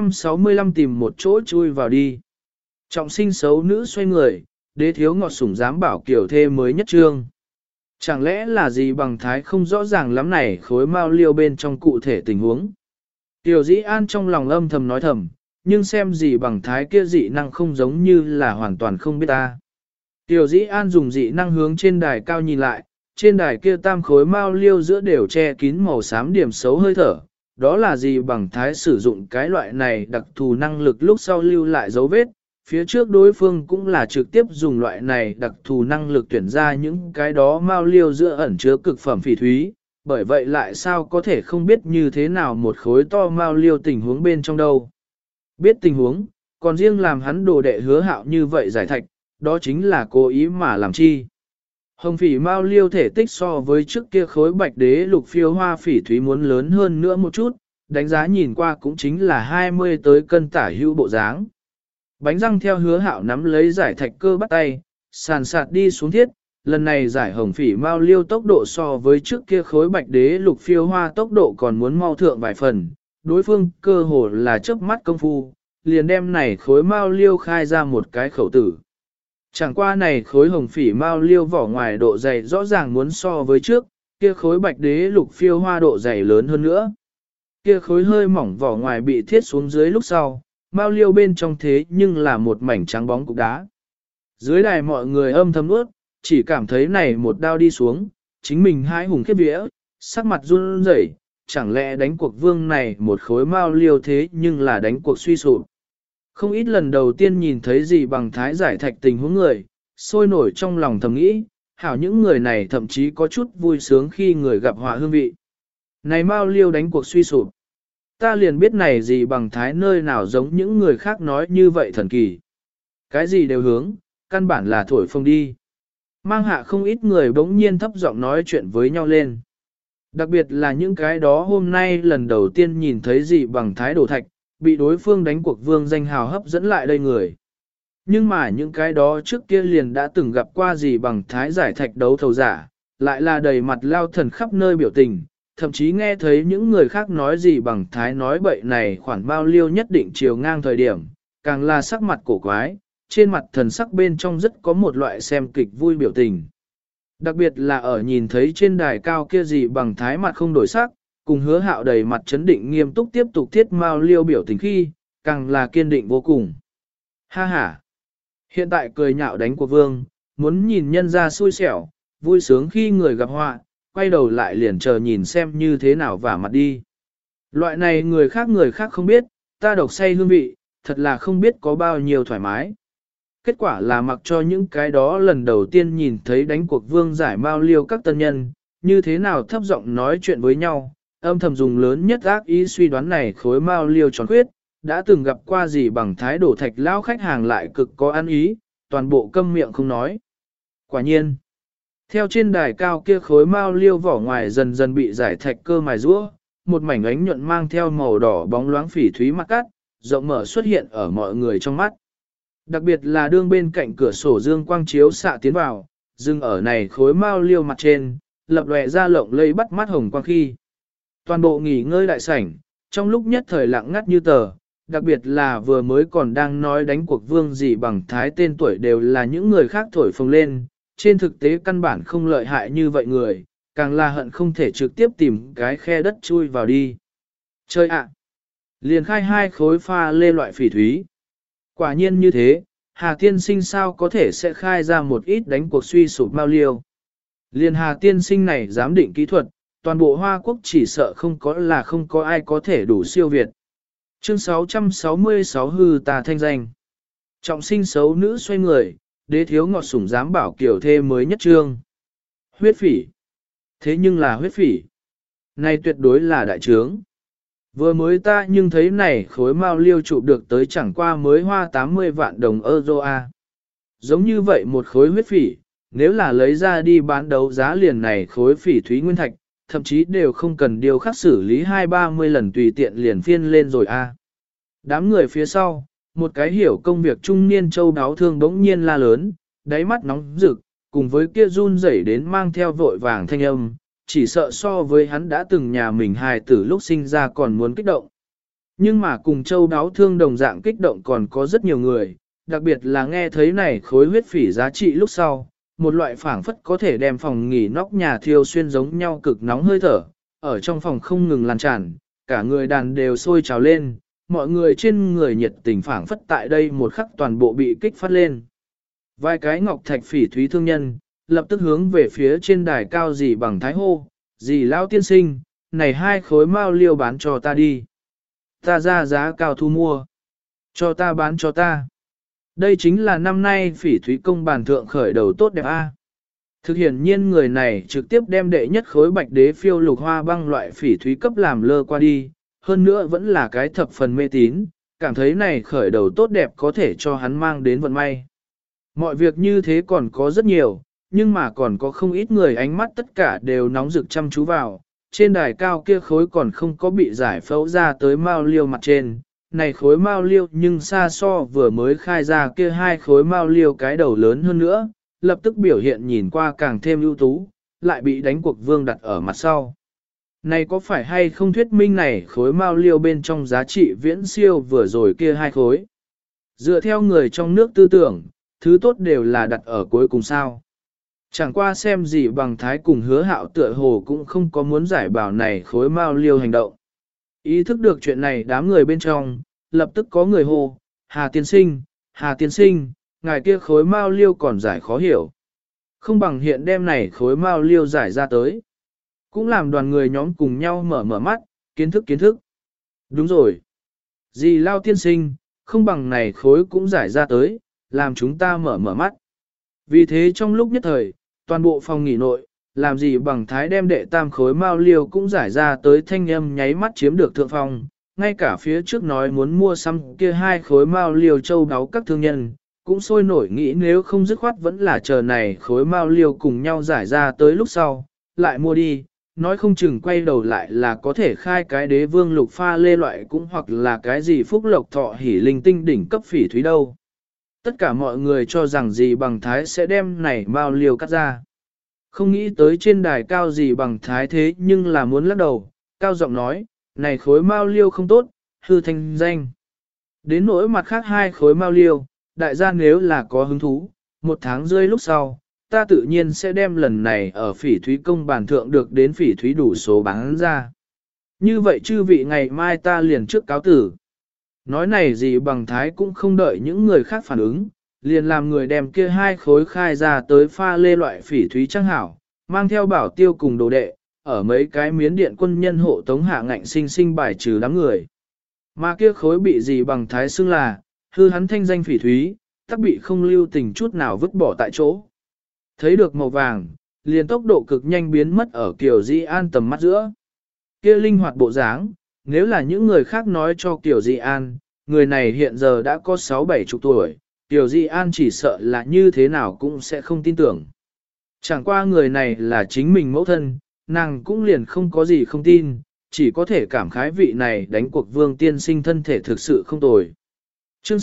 665 tìm một chỗ chui vào đi. Trọng sinh xấu nữ xoay người, đế thiếu ngọt sủng dám bảo kiểu thê mới nhất trương. Chẳng lẽ là gì Bằng Thái không rõ ràng lắm này khối mao liêu bên trong cụ thể tình huống. Tiểu dĩ an trong lòng âm thầm nói thầm, nhưng xem gì Bằng Thái kia dị năng không giống như là hoàn toàn không biết ta. Tiểu dĩ an dùng dị năng hướng trên đài cao nhìn lại, trên đài kia tam khối mao liêu giữa đều che kín màu xám điểm xấu hơi thở. Đó là gì Bằng Thái sử dụng cái loại này đặc thù năng lực lúc sau lưu lại dấu vết, phía trước đối phương cũng là trực tiếp dùng loại này đặc thù năng lực tuyển ra những cái đó mao liêu giữa ẩn chứa cực phẩm phỉ thúy, bởi vậy lại sao có thể không biết như thế nào một khối to mao liêu tình huống bên trong đâu. Biết tình huống, còn riêng làm hắn đồ đệ hứa hạo như vậy giải thạch, đó chính là cố ý mà làm chi. Hồng phỉ mao liêu thể tích so với trước kia khối bạch đế lục phiêu hoa phỉ thúy muốn lớn hơn nữa một chút, đánh giá nhìn qua cũng chính là 20 tới cân tả hữu bộ dáng. Bánh răng theo hứa hạo nắm lấy giải thạch cơ bắt tay, sàn sạt đi xuống thiết, lần này giải hồng phỉ mao liêu tốc độ so với trước kia khối bạch đế lục phiêu hoa tốc độ còn muốn mau thượng vài phần, đối phương cơ hồ là chớp mắt công phu, liền đem này khối mao liêu khai ra một cái khẩu tử. Chẳng qua này khối hồng phỉ mao liêu vỏ ngoài độ dày rõ ràng muốn so với trước, kia khối bạch đế lục phiêu hoa độ dày lớn hơn nữa. Kia khối hơi mỏng vỏ ngoài bị thiết xuống dưới lúc sau, mao liêu bên trong thế nhưng là một mảnh trắng bóng cục đá. Dưới đài mọi người âm thầm nuốt, chỉ cảm thấy này một đao đi xuống, chính mình hãi hùng khiếp vía, sắc mặt run rẩy, chẳng lẽ đánh cuộc vương này một khối mao liêu thế nhưng là đánh cuộc suy sụp. Không ít lần đầu tiên nhìn thấy gì Bằng Thái giải thạch tình huống người, sôi nổi trong lòng thầm nghĩ, hảo những người này thậm chí có chút vui sướng khi người gặp họa hương vị. Này mao liêu đánh cuộc suy sụp. Ta liền biết này gì Bằng Thái nơi nào giống những người khác nói như vậy thần kỳ. Cái gì đều hướng, căn bản là thổi phồng đi. Mang hạ không ít người bỗng nhiên thấp giọng nói chuyện với nhau lên. Đặc biệt là những cái đó hôm nay lần đầu tiên nhìn thấy gì Bằng Thái đổ thạch, bị đối phương đánh cuộc vương danh hào hấp dẫn lại đây người. Nhưng mà những cái đó trước kia liền đã từng gặp qua gì Bằng Thái giải thạch đấu thầu giả, lại là đầy mặt lao thần khắp nơi biểu tình, thậm chí nghe thấy những người khác nói gì Bằng Thái nói bậy này khoản bao liêu nhất định chiều ngang thời điểm, càng là sắc mặt cổ quái, trên mặt thần sắc bên trong rất có một loại xem kịch vui biểu tình. Đặc biệt là ở nhìn thấy trên đài cao kia gì Bằng Thái mặt không đổi sắc, cùng hứa hạo đầy mặt chấn định nghiêm túc tiếp tục thiết mao liêu biểu tình khi, càng là kiên định vô cùng. Ha ha! Hiện tại cười nhạo đánh của vương, muốn nhìn nhân ra xui xẻo, vui sướng khi người gặp họa, quay đầu lại liền chờ nhìn xem như thế nào vả mặt đi. Loại này người khác không biết, ta độc say hương vị, thật là không biết có bao nhiêu thoải mái. Kết quả là mặc cho những cái đó lần đầu tiên nhìn thấy đánh cuộc vương giải mao liêu các tân nhân, như thế nào thấp giọng nói chuyện với nhau, âm thầm dùng lớn nhất ác ý suy đoán này khối mao liêu tròn khuyết, đã từng gặp qua gì Bằng Thái đổ thạch lão khách hàng lại cực có ăn ý, toàn bộ câm miệng không nói. Quả nhiên, theo trên đài cao kia khối mao liêu vỏ ngoài dần dần bị giải thạch cơ mài rũa, một mảnh ánh nhuận mang theo màu đỏ bóng loáng phỉ thúy mặt cắt, rộng mở xuất hiện ở mọi người trong mắt. Đặc biệt là đương bên cạnh cửa sổ dương quang chiếu xạ tiến vào, dừng ở này khối mao liêu mặt trên, lập lòe ra lộng lây bắt mắt hồng quang khi. Toàn bộ nghỉ ngơi đại sảnh, trong lúc nhất thời lặng ngắt như tờ, đặc biệt là vừa mới còn đang nói đánh cuộc vương gì bằng thái tên tuổi đều là những người khác thổi phồng lên, trên thực tế căn bản không lợi hại như vậy người, càng là hận không thể trực tiếp tìm cái khe đất chui vào đi. Chơi ạ! Liền khai 2 khối pha lê loại phỉ thúy. Quả nhiên như thế, Hà Tiên Sinh sao có thể sẽ khai ra một ít đánh cuộc suy sụp mau liêu. Liền Hà Tiên Sinh này giám định kỹ thuật, toàn bộ Hoa Quốc chỉ sợ không có ai có thể đủ siêu việt. Chương 666 hư tà thanh danh. Trọng sinh xấu nữ xoay người, đế thiếu ngọt sủng dám bảo kiểu thê mới nhất trương. Huyết phỉ. Thế nhưng là huyết phỉ. Này tuyệt đối là đại trướng. Vừa mới ta nhưng thấy này khối mao liêu chụp được tới chẳng qua mới hoa 80 vạn đồng euro a. Giống như vậy một khối huyết phỉ, nếu là lấy ra đi bán đấu giá liền này khối phỉ thúy nguyên thạch, thậm chí đều không cần điều khắc xử lý 2-30 lần tùy tiện liền phiên lên rồi a. Đám người phía sau, một cái hiểu công việc trung niên châu đáo thương bỗng nhiên la lớn, đáy mắt nóng rực, cùng với kia run rẩy đến mang theo vội vàng thanh âm, chỉ sợ so với hắn đã từng nhà mình hài tử lúc sinh ra còn muốn kích động. Nhưng mà cùng châu đáo thương đồng dạng kích động còn có rất nhiều người, đặc biệt là nghe thấy này khối huyết phỉ giá trị lúc sau, một loại phảng phất có thể đem phòng nghỉ nóc nhà thiêu xuyên giống nhau cực nóng hơi thở, ở trong phòng không ngừng lan tràn, cả người đàn đều sôi trào lên, mọi người trên người nhiệt tình phảng phất tại đây một khắc toàn bộ bị kích phát lên. Vài cái ngọc thạch phỉ thúy thương nhân, lập tức hướng về phía trên đài cao dì bằng thái hô, dì lao tiên sinh, này 2 khối mao liêu bán cho ta đi. Ta ra giá cao thu mua. Cho ta bán cho ta. Đây chính là năm nay phỉ thúy công bàn thượng khởi đầu tốt đẹp a. Thực hiện nhiên người này trực tiếp đem đệ nhất khối bạch đế phiêu lục hoa băng loại phỉ thúy cấp làm lơ qua đi, hơn nữa vẫn là cái thập phần mê tín, cảm thấy này khởi đầu tốt đẹp có thể cho hắn mang đến vận may. Mọi việc như thế còn có rất nhiều, nhưng mà còn có không ít người ánh mắt tất cả đều nóng rực chăm chú vào, trên đài cao kia khối còn không có bị giải phẫu ra tới mao liêu mặt trên, này khối mao liêu nhưng xa so vừa mới khai ra kia 2 khối mao liêu cái đầu lớn hơn nữa, lập tức biểu hiện nhìn qua càng thêm ưu tú, lại bị đánh cuộc vương đặt ở mặt sau. Này có phải hay không thuyết minh này khối mao liêu bên trong giá trị viễn siêu vừa rồi kia 2 khối? Dựa theo người trong nước tư tưởng, thứ tốt đều là đặt ở cuối cùng sao. Chẳng qua xem gì bằng thái cùng hứa hạo tựa hồ cũng không có muốn giải bảo này khối mao liêu hành động. Ý thức được chuyện này đám người bên trong, lập tức có người hô, Hà tiên sinh, ngài kia khối mao liêu còn giải khó hiểu. Không bằng hiện đem này khối mao liêu giải ra tới. Cũng làm đoàn người nhóm cùng nhau mở mắt, kiến thức. Đúng rồi. Dì lao tiên sinh, không bằng này khối cũng giải ra tới, làm chúng ta mở mắt. Vì thế trong lúc nhất thời, toàn bộ phòng nghỉ nội, làm gì bằng thái đem đệ tam khối mao liêu cũng giải ra tới thanh âm nháy mắt chiếm được thượng phong, ngay cả phía trước nói muốn mua xăm kia 2 khối mao liêu châu đáo các thương nhân, cũng sôi nổi nghĩ nếu không dứt khoát vẫn là chờ này khối mao liêu cùng nhau giải ra tới lúc sau, lại mua đi, nói không chừng quay đầu lại là có thể khai cái đế vương lục pha lê loại cũng hoặc là cái gì phúc lộc thọ hỉ linh tinh đỉnh cấp phỉ thúy đâu. Tất cả mọi người cho rằng gì bằng thái sẽ đem này mao liêu cắt ra. Không nghĩ tới trên đài cao gì bằng thái thế nhưng là muốn lắc đầu, cao giọng nói, này khối mao liêu không tốt, hư thanh danh. Đến nỗi mặt khác 2 khối mao liêu, đại gia nếu là có hứng thú, 1 tháng rơi lúc sau, ta tự nhiên sẽ đem lần này ở phỉ thúy công bàn thượng được đến phỉ thúy đủ số bán ra. Như vậy chư vị ngày mai ta liền trước cáo tử. Nói này gì bằng thái cũng không đợi những người khác phản ứng, liền làm người đem kia 2 khối khai ra tới pha lê loại phỉ thúy trang hảo, mang theo bảo tiêu cùng đồ đệ, ở mấy cái miến điện quân nhân hộ tống hạ ngạnh sinh bài trừ đám người. Mà kia khối bị gì bằng thái xưng là, hư hắn thanh danh phỉ thúy, tắc bị không lưu tình chút nào vứt bỏ tại chỗ. Thấy được màu vàng, liền tốc độ cực nhanh biến mất ở Kiều Di An tầm mắt giữa. Kia linh hoạt bộ dáng, nếu là những người khác nói cho Kiều Di An, người này hiện giờ đã có 6-7 chục tuổi, Kiều Di An chỉ sợ là như thế nào cũng sẽ không tin tưởng. Chẳng qua người này là chính mình mẫu thân, nàng cũng liền không có gì không tin, chỉ có thể cảm khái vị này đánh cuộc vương tiên sinh thân thể thực sự không tồi. Chương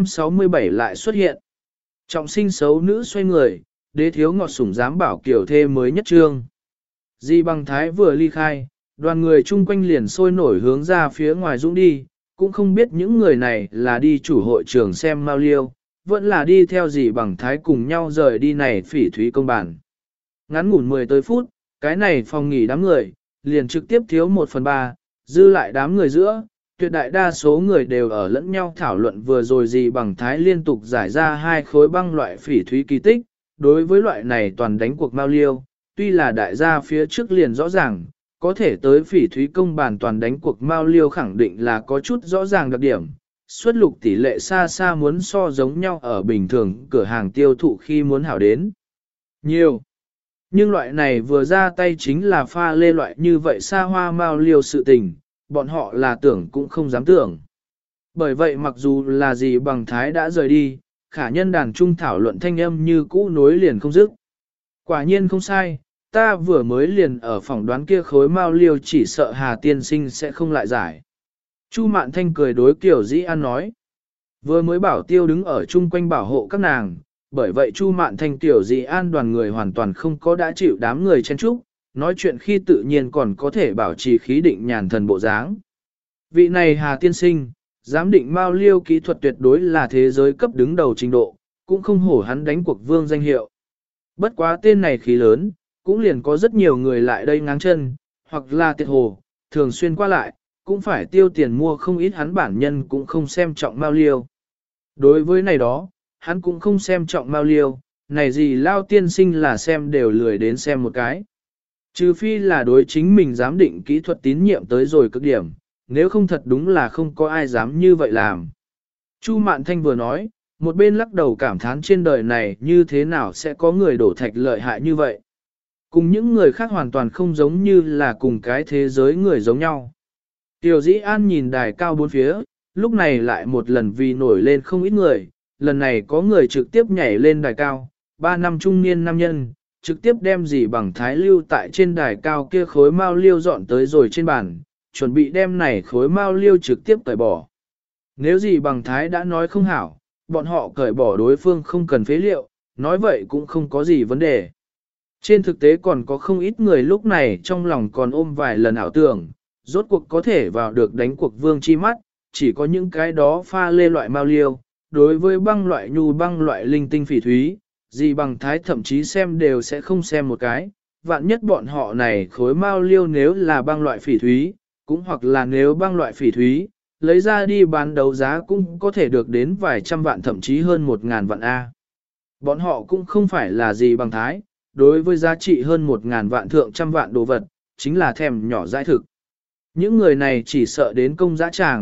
667 lại xuất hiện. Trọng sinh xấu nữ xoay người, đế thiếu ngọt sủng dám bảo kiểu thê mới nhất trương. Di bằng thái vừa ly khai, đoàn người chung quanh liền sôi nổi hướng ra phía ngoài dũng đi, cũng không biết những người này là đi chủ hội trường xem Mao Liêu, vẫn là đi theo gì bằng thái cùng nhau rời đi này phỉ thúy công bản. Ngắn ngủn 10 tới phút, cái này phòng nghỉ đám người, liền trực tiếp thiếu 1/3, dư lại đám người giữa, tuyệt đại đa số người đều ở lẫn nhau thảo luận vừa rồi gì bằng thái liên tục giải ra 2 khối băng loại phỉ thúy kỳ tích, đối với loại này toàn đánh cuộc Mao Liêu, tuy là đại gia phía trước liền rõ ràng, có thể tới phỉ thúy công bàn toàn đánh cuộc Mao Liêu khẳng định là có chút rõ ràng đặc điểm, xuất lục tỷ lệ xa xa muốn so giống nhau ở bình thường cửa hàng tiêu thụ khi muốn hảo đến. Nhiều. Nhưng loại này vừa ra tay chính là pha lê loại như vậy xa hoa Mao Liêu sự tình, bọn họ là tưởng cũng không dám tưởng. Bởi vậy mặc dù là gì bằng thái đã rời đi, khả nhân đàn trung thảo luận thanh âm như cũ nối liền không dứt. Quả nhiên không sai, ta vừa mới liền ở phỏng đoán kia khối Mao Liêu chỉ sợ Hà tiên sinh sẽ không lại giải. Chu Mạn Thanh cười đối Kiều Dĩ An nói. Vừa mới bảo tiêu đứng ở chung quanh bảo hộ các nàng, bởi vậy Chu Mạn Thanh Kiều Dĩ An đoàn người hoàn toàn không có đã chịu đám người chen chúc, nói chuyện khi tự nhiên còn có thể bảo trì khí định nhàn thần bộ dáng. Vị này Hà tiên sinh, giám định Mao Liêu kỹ thuật tuyệt đối là thế giới cấp đứng đầu trình độ, cũng không hổ hắn đánh cuộc vương danh hiệu. Bất quá tên này khí lớn, cũng liền có rất nhiều người lại đây ngáng chân, hoặc là tiệt hồ, thường xuyên qua lại, cũng phải tiêu tiền mua không ít hắn bản nhân cũng không xem trọng Mao Liêu. Đối với này đó, hắn cũng không xem trọng Mao Liêu, này gì lao tiên sinh là xem đều lười đến xem một cái. Trừ phi là đối chính mình giám định kỹ thuật tín nhiệm tới rồi cực điểm, nếu không thật đúng là không có ai dám như vậy làm. Chu Mạn Thanh vừa nói, một bên lắc đầu cảm thán trên đời này như thế nào sẽ có người đổ thạch lợi hại như vậy. Cùng những người khác hoàn toàn không giống như là cùng cái thế giới người giống nhau. Tiểu Dĩ An nhìn đài cao bốn phía, lúc này lại một lần vì nổi lên không ít người, lần này có người trực tiếp nhảy lên đài cao, 3 năm trung niên nam nhân, trực tiếp đem gì bằng thái lưu tại trên đài cao kia khối Mao Liêu dọn tới rồi trên bàn, chuẩn bị đem này khối Mao Liêu trực tiếp cởi bỏ. Nếu gì bằng thái đã nói không hảo, bọn họ cởi bỏ đối phương không cần phế liệu, nói vậy cũng không có gì vấn đề. Trên thực tế còn có không ít người lúc này trong lòng còn ôm vài lần ảo tưởng, rốt cuộc có thể vào được đánh cuộc vương chi mắt, chỉ có những cái đó pha lê loại Mao Liêu, đối với băng loại nhu băng loại linh tinh phỉ thúy, gì bằng thái thậm chí xem đều sẽ không xem một cái, vạn nhất bọn họ này khối Mao Liêu nếu là băng loại phỉ thúy, cũng hoặc là nếu băng loại phỉ thúy, lấy ra đi bán đấu giá cũng có thể được đến vài trăm vạn thậm chí hơn 1.000 vạn A. Bọn họ cũng không phải là gì bằng thái, đối với giá trị hơn 1.000 vạn thượng trăm vạn đồ vật, chính là thèm nhỏ dãi thực. Những người này chỉ sợ đến công giá tràng.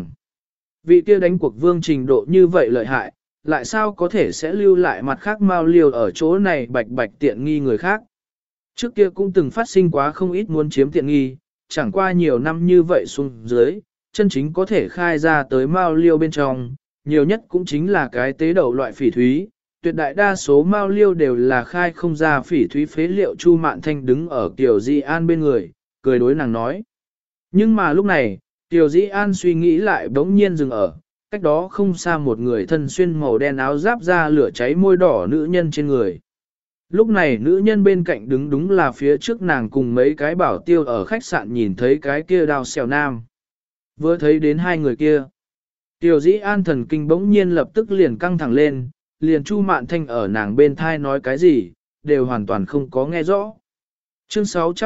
Vị kia đánh cuộc vương trình độ như vậy lợi hại, lại sao có thể sẽ lưu lại mặt khác Mao Liêu ở chỗ này bạch bạch tiện nghi người khác. Trước kia cũng từng phát sinh quá không ít muốn chiếm tiện nghi, chẳng qua nhiều năm như vậy xuống dưới, chân chính có thể khai ra tới Mao Liêu bên trong, nhiều nhất cũng chính là cái tế đậu loại phỉ thúy. Tuyệt đại đa số Mao Liêu đều là khai không ra phỉ thúy phế liệu. Chu Mạn Thanh đứng ở Kiều Di An bên người, cười đối nàng nói. Nhưng mà lúc này, Kiều Di An suy nghĩ lại bỗng nhiên dừng ở, cách đó không xa một người thân xuyên màu đen áo giáp ra lửa cháy môi đỏ nữ nhân trên người. Lúc này nữ nhân bên cạnh đứng đúng là phía trước nàng cùng mấy cái bảo tiêu ở khách sạn nhìn thấy cái kia đao xèo nam. Vừa thấy đến hai người kia, Kiều Dĩ An thần kinh bỗng nhiên lập tức liền căng thẳng lên, liền Chu Mạn Thanh ở nàng bên thai nói cái gì, đều hoàn toàn không có nghe rõ. Chương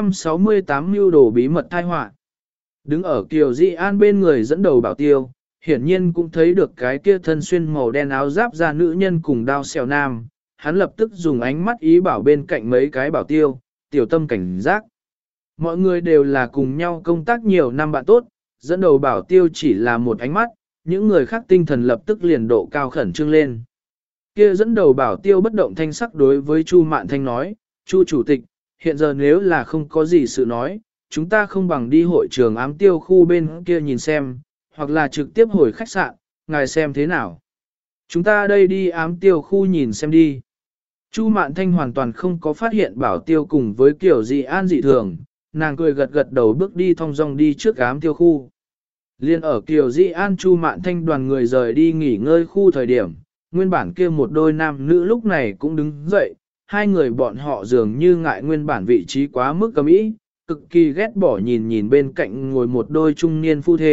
668 mưu đồ bí mật thai họa. Đứng ở Kiều Dĩ An bên người dẫn đầu bảo tiêu, hiển nhiên cũng thấy được cái kia thân xuyên màu đen áo giáp ra nữ nhân cùng đao xèo nam, hắn lập tức dùng ánh mắt ý bảo bên cạnh mấy cái bảo tiêu, tiểu tâm cảnh giác. Mọi người đều là cùng nhau công tác nhiều năm bạn tốt, dẫn đầu bảo tiêu chỉ là một ánh mắt, những người khác tinh thần lập tức liền độ cao khẩn trương lên. Kia dẫn đầu bảo tiêu bất động thanh sắc đối với Chu Mạn Thanh nói, Chu chủ tịch, hiện giờ nếu là không có gì sự nói, chúng ta không bằng đi hội trường ám tiêu khu bên kia nhìn xem, hoặc là trực tiếp hồi khách sạn, ngài xem thế nào. Chúng ta đây đi ám tiêu khu nhìn xem đi. Chu Mạn Thanh hoàn toàn không có phát hiện bảo tiêu cùng với kiểu dị an dị thường, nàng cười gật gật đầu bước đi thong dong đi trước ám tiêu khu. Liên ở Kiều Di An Chu Mạn Thanh đoàn người rời đi nghỉ ngơi khu thời điểm, nguyên bản kia một đôi nam nữ lúc này cũng đứng dậy, hai người bọn họ dường như ngại nguyên bản vị trí quá mức cấm ý, cực kỳ ghét bỏ nhìn nhìn bên cạnh ngồi một đôi trung niên phu thê,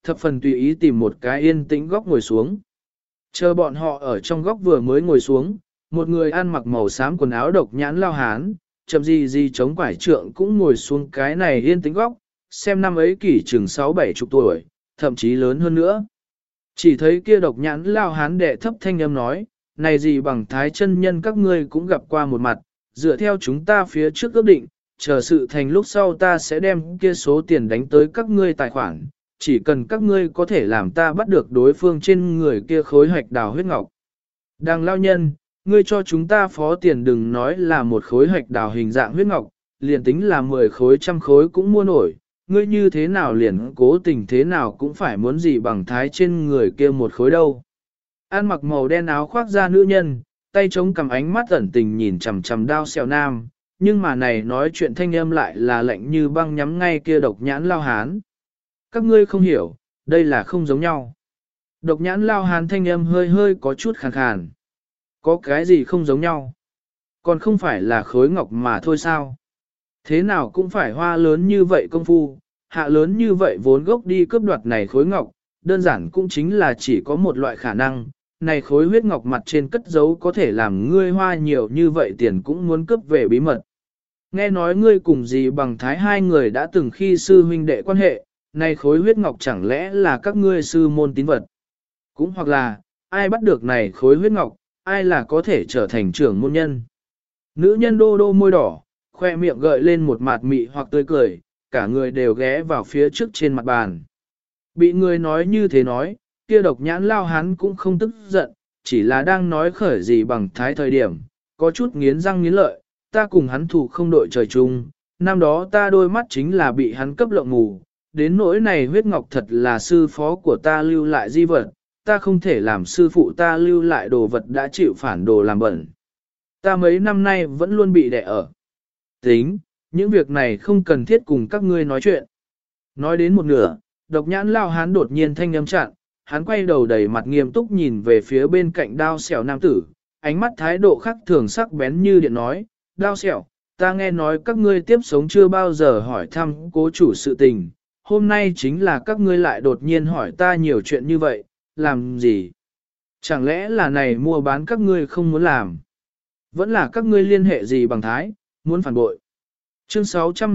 thập phần tùy ý tìm một cái yên tĩnh góc ngồi xuống. Chờ bọn họ ở trong góc vừa mới ngồi xuống, một người ăn mặc màu xám quần áo độc nhãn lao hán, chậm gì chống quải trượng cũng ngồi xuống cái này yên tĩnh góc, xem năm ấy kỷ chừng 6-7 chục tuổi, thậm chí lớn hơn nữa. Chỉ thấy kia độc nhãn lao hán đệ thấp thanh âm nói, này gì bằng thái chân nhân các ngươi cũng gặp qua một mặt, dựa theo chúng ta phía trước ước định, chờ sự thành lúc sau ta sẽ đem kia số tiền đánh tới các ngươi tài khoản, chỉ cần các ngươi có thể làm ta bắt được đối phương trên người kia khối hạch đào huyết ngọc. Đàng lao nhân, ngươi cho chúng ta phó tiền đừng nói là một khối hạch đào hình dạng huyết ngọc, liền tính là 10 khối trăm khối cũng mua nổi, ngươi như thế nào liền cố tình thế nào cũng phải muốn gì bằng thái trên người kia một khối đâu. An mặc màu đen áo khoác da nữ nhân, tay chống cầm ánh mắt ẩn tình nhìn chằm chằm đao xèo nam, nhưng mà này nói chuyện thanh âm lại là lạnh như băng nhắm ngay kia độc nhãn lao hán. Các ngươi không hiểu, đây là không giống nhau. Độc nhãn lao hán thanh âm hơi hơi có chút khàn khàn. Có cái gì không giống nhau? Còn không phải là khối ngọc mà thôi sao? Thế nào cũng phải hoa lớn như vậy công phu, hạ lớn như vậy vốn gốc đi cướp đoạt này khối ngọc, đơn giản cũng chính là chỉ có một loại khả năng, này khối huyết ngọc mặt trên cất giấu có thể làm ngươi hoa nhiều như vậy tiền cũng muốn cướp về bí mật. Nghe nói ngươi cùng gì bằng thái hai người đã từng khi sư huynh đệ quan hệ, này khối huyết ngọc chẳng lẽ là các ngươi sư môn tín vật? Cũng hoặc là, ai bắt được này khối huyết ngọc, ai là có thể trở thành trưởng môn nhân? Nữ nhân đô đô môi đỏ, khoe miệng gợi lên một mặt mị hoặc tươi cười, cả người đều ghé vào phía trước trên mặt bàn. Bị người nói như thế nói, kia độc nhãn lao hắn cũng không tức giận, chỉ là đang nói khởi gì bằng thái thời điểm, có chút nghiến răng nghiến lợi, ta cùng hắn thủ không đội trời chung, năm đó ta đôi mắt chính là bị hắn cấp lộng mù, đến nỗi này huyết ngọc thật là sư phó của ta lưu lại di vật, ta không thể làm sư phụ ta lưu lại đồ vật đã chịu phản đồ làm bẩn. Ta mấy năm nay vẫn luôn bị đè ở. Tính, những việc này không cần thiết cùng các ngươi nói chuyện. Nói đến một nửa, độc nhãn lao hán đột nhiên thanh âm chặn, hắn quay đầu đầy mặt nghiêm túc nhìn về phía bên cạnh đao xẻo nam tử, ánh mắt thái độ khác thường sắc bén như điện nói, đao xẻo, ta nghe nói các ngươi tiếp sống chưa bao giờ hỏi thăm cố chủ sự tình, hôm nay chính là các ngươi lại đột nhiên hỏi ta nhiều chuyện như vậy, làm gì? Chẳng lẽ là này mua bán các ngươi không muốn làm? Vẫn là các ngươi liên hệ gì bằng thái, muốn phản bội? Chương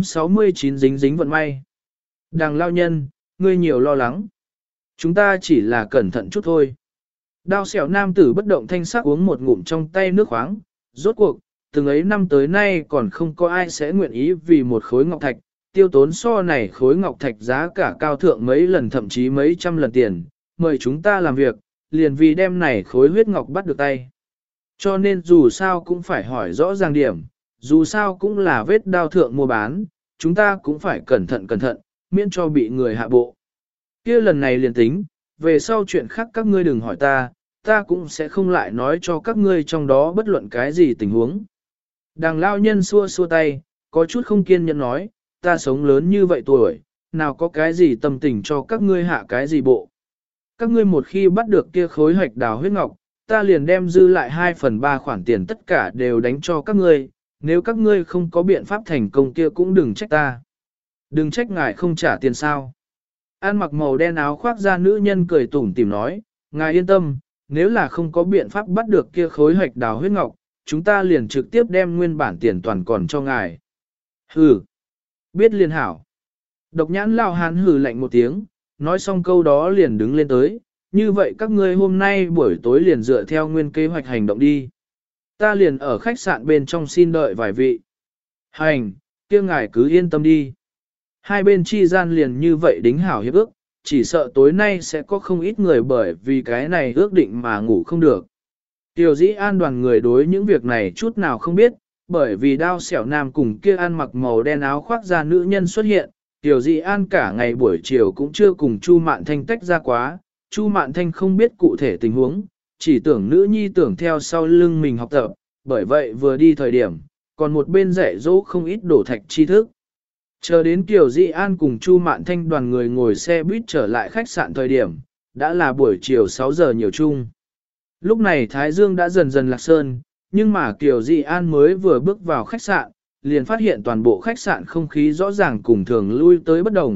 669 dính dính vận may. Đàng lao nhân, ngươi nhiều lo lắng. Chúng ta chỉ là cẩn thận chút thôi. Đao xẻo nam tử bất động thanh sắc uống một ngụm trong tay nước khoáng. Rốt cuộc, từng ấy năm tới nay còn không có ai sẽ nguyện ý vì một khối ngọc thạch, tiêu tốn so này khối ngọc thạch giá cả cao thượng mấy lần thậm chí mấy trăm lần tiền, mời chúng ta làm việc, liền vì đem này khối huyết ngọc bắt được tay. Cho nên dù sao cũng phải hỏi rõ ràng điểm, dù sao cũng là vết đao thượng mua bán, chúng ta cũng phải cẩn thận, miễn cho bị người hạ bộ. Kia lần này liền tính, về sau chuyện khác các ngươi đừng hỏi ta, ta cũng sẽ không lại nói cho các ngươi trong đó bất luận cái gì tình huống. Đàng lao nhân xua xua tay, có chút không kiên nhẫn nói, ta sống lớn như vậy tuổi, nào có cái gì tâm tình cho các ngươi hạ cái gì bộ. Các ngươi một khi bắt được kia khối hạch đào huyết ngọc, ta liền đem dư lại 2/3 khoản tiền tất cả đều đánh cho các ngươi, nếu các ngươi không có biện pháp thành công kia cũng đừng trách ta. Đừng trách ngài không trả tiền sao. An mặc màu đen áo khoác da nữ nhân cười tủm tỉm nói, ngài yên tâm, nếu là không có biện pháp bắt được kia khối hạch đào huyết ngọc, chúng ta liền trực tiếp đem nguyên bản tiền toàn còn cho ngài. Hừ, biết liền hảo. Độc nhãn lao hán hừ lạnh một tiếng, nói xong câu đó liền đứng lên tới, như vậy các ngươi hôm nay buổi tối liền dựa theo nguyên kế hoạch hành động đi. Ta liền ở khách sạn bên trong xin đợi vài vị. Hành, kia ngài cứ yên tâm đi. Hai bên chi gian liền như vậy đính hảo hiệp ước, chỉ sợ tối nay sẽ có không ít người bởi vì cái này ước định mà ngủ không được. Tiểu dĩ an đoàn người đối những việc này chút nào không biết, bởi vì đao xẻo nam cùng kia ăn mặc màu đen áo khoác da nữ nhân xuất hiện, Tiểu dĩ an cả ngày buổi chiều cũng chưa cùng Chu Mạn Thanh tách ra quá, Chu Mạn Thanh không biết cụ thể tình huống, chỉ tưởng nữ nhi tưởng theo sau lưng mình học tập, bởi vậy vừa đi thời điểm, còn một bên dạy dỗ không ít đổ thạch tri thức. Chờ đến Kiều Dị An cùng Chu Mạn Thanh đoàn người ngồi xe buýt trở lại khách sạn thời điểm, đã là buổi chiều 6 giờ nhiều chung. Lúc này Thái Dương đã dần dần lạc sơn, nhưng mà Kiều Dị An mới vừa bước vào khách sạn, liền phát hiện toàn bộ khách sạn không khí rõ ràng cùng thường lui tới bất đồng,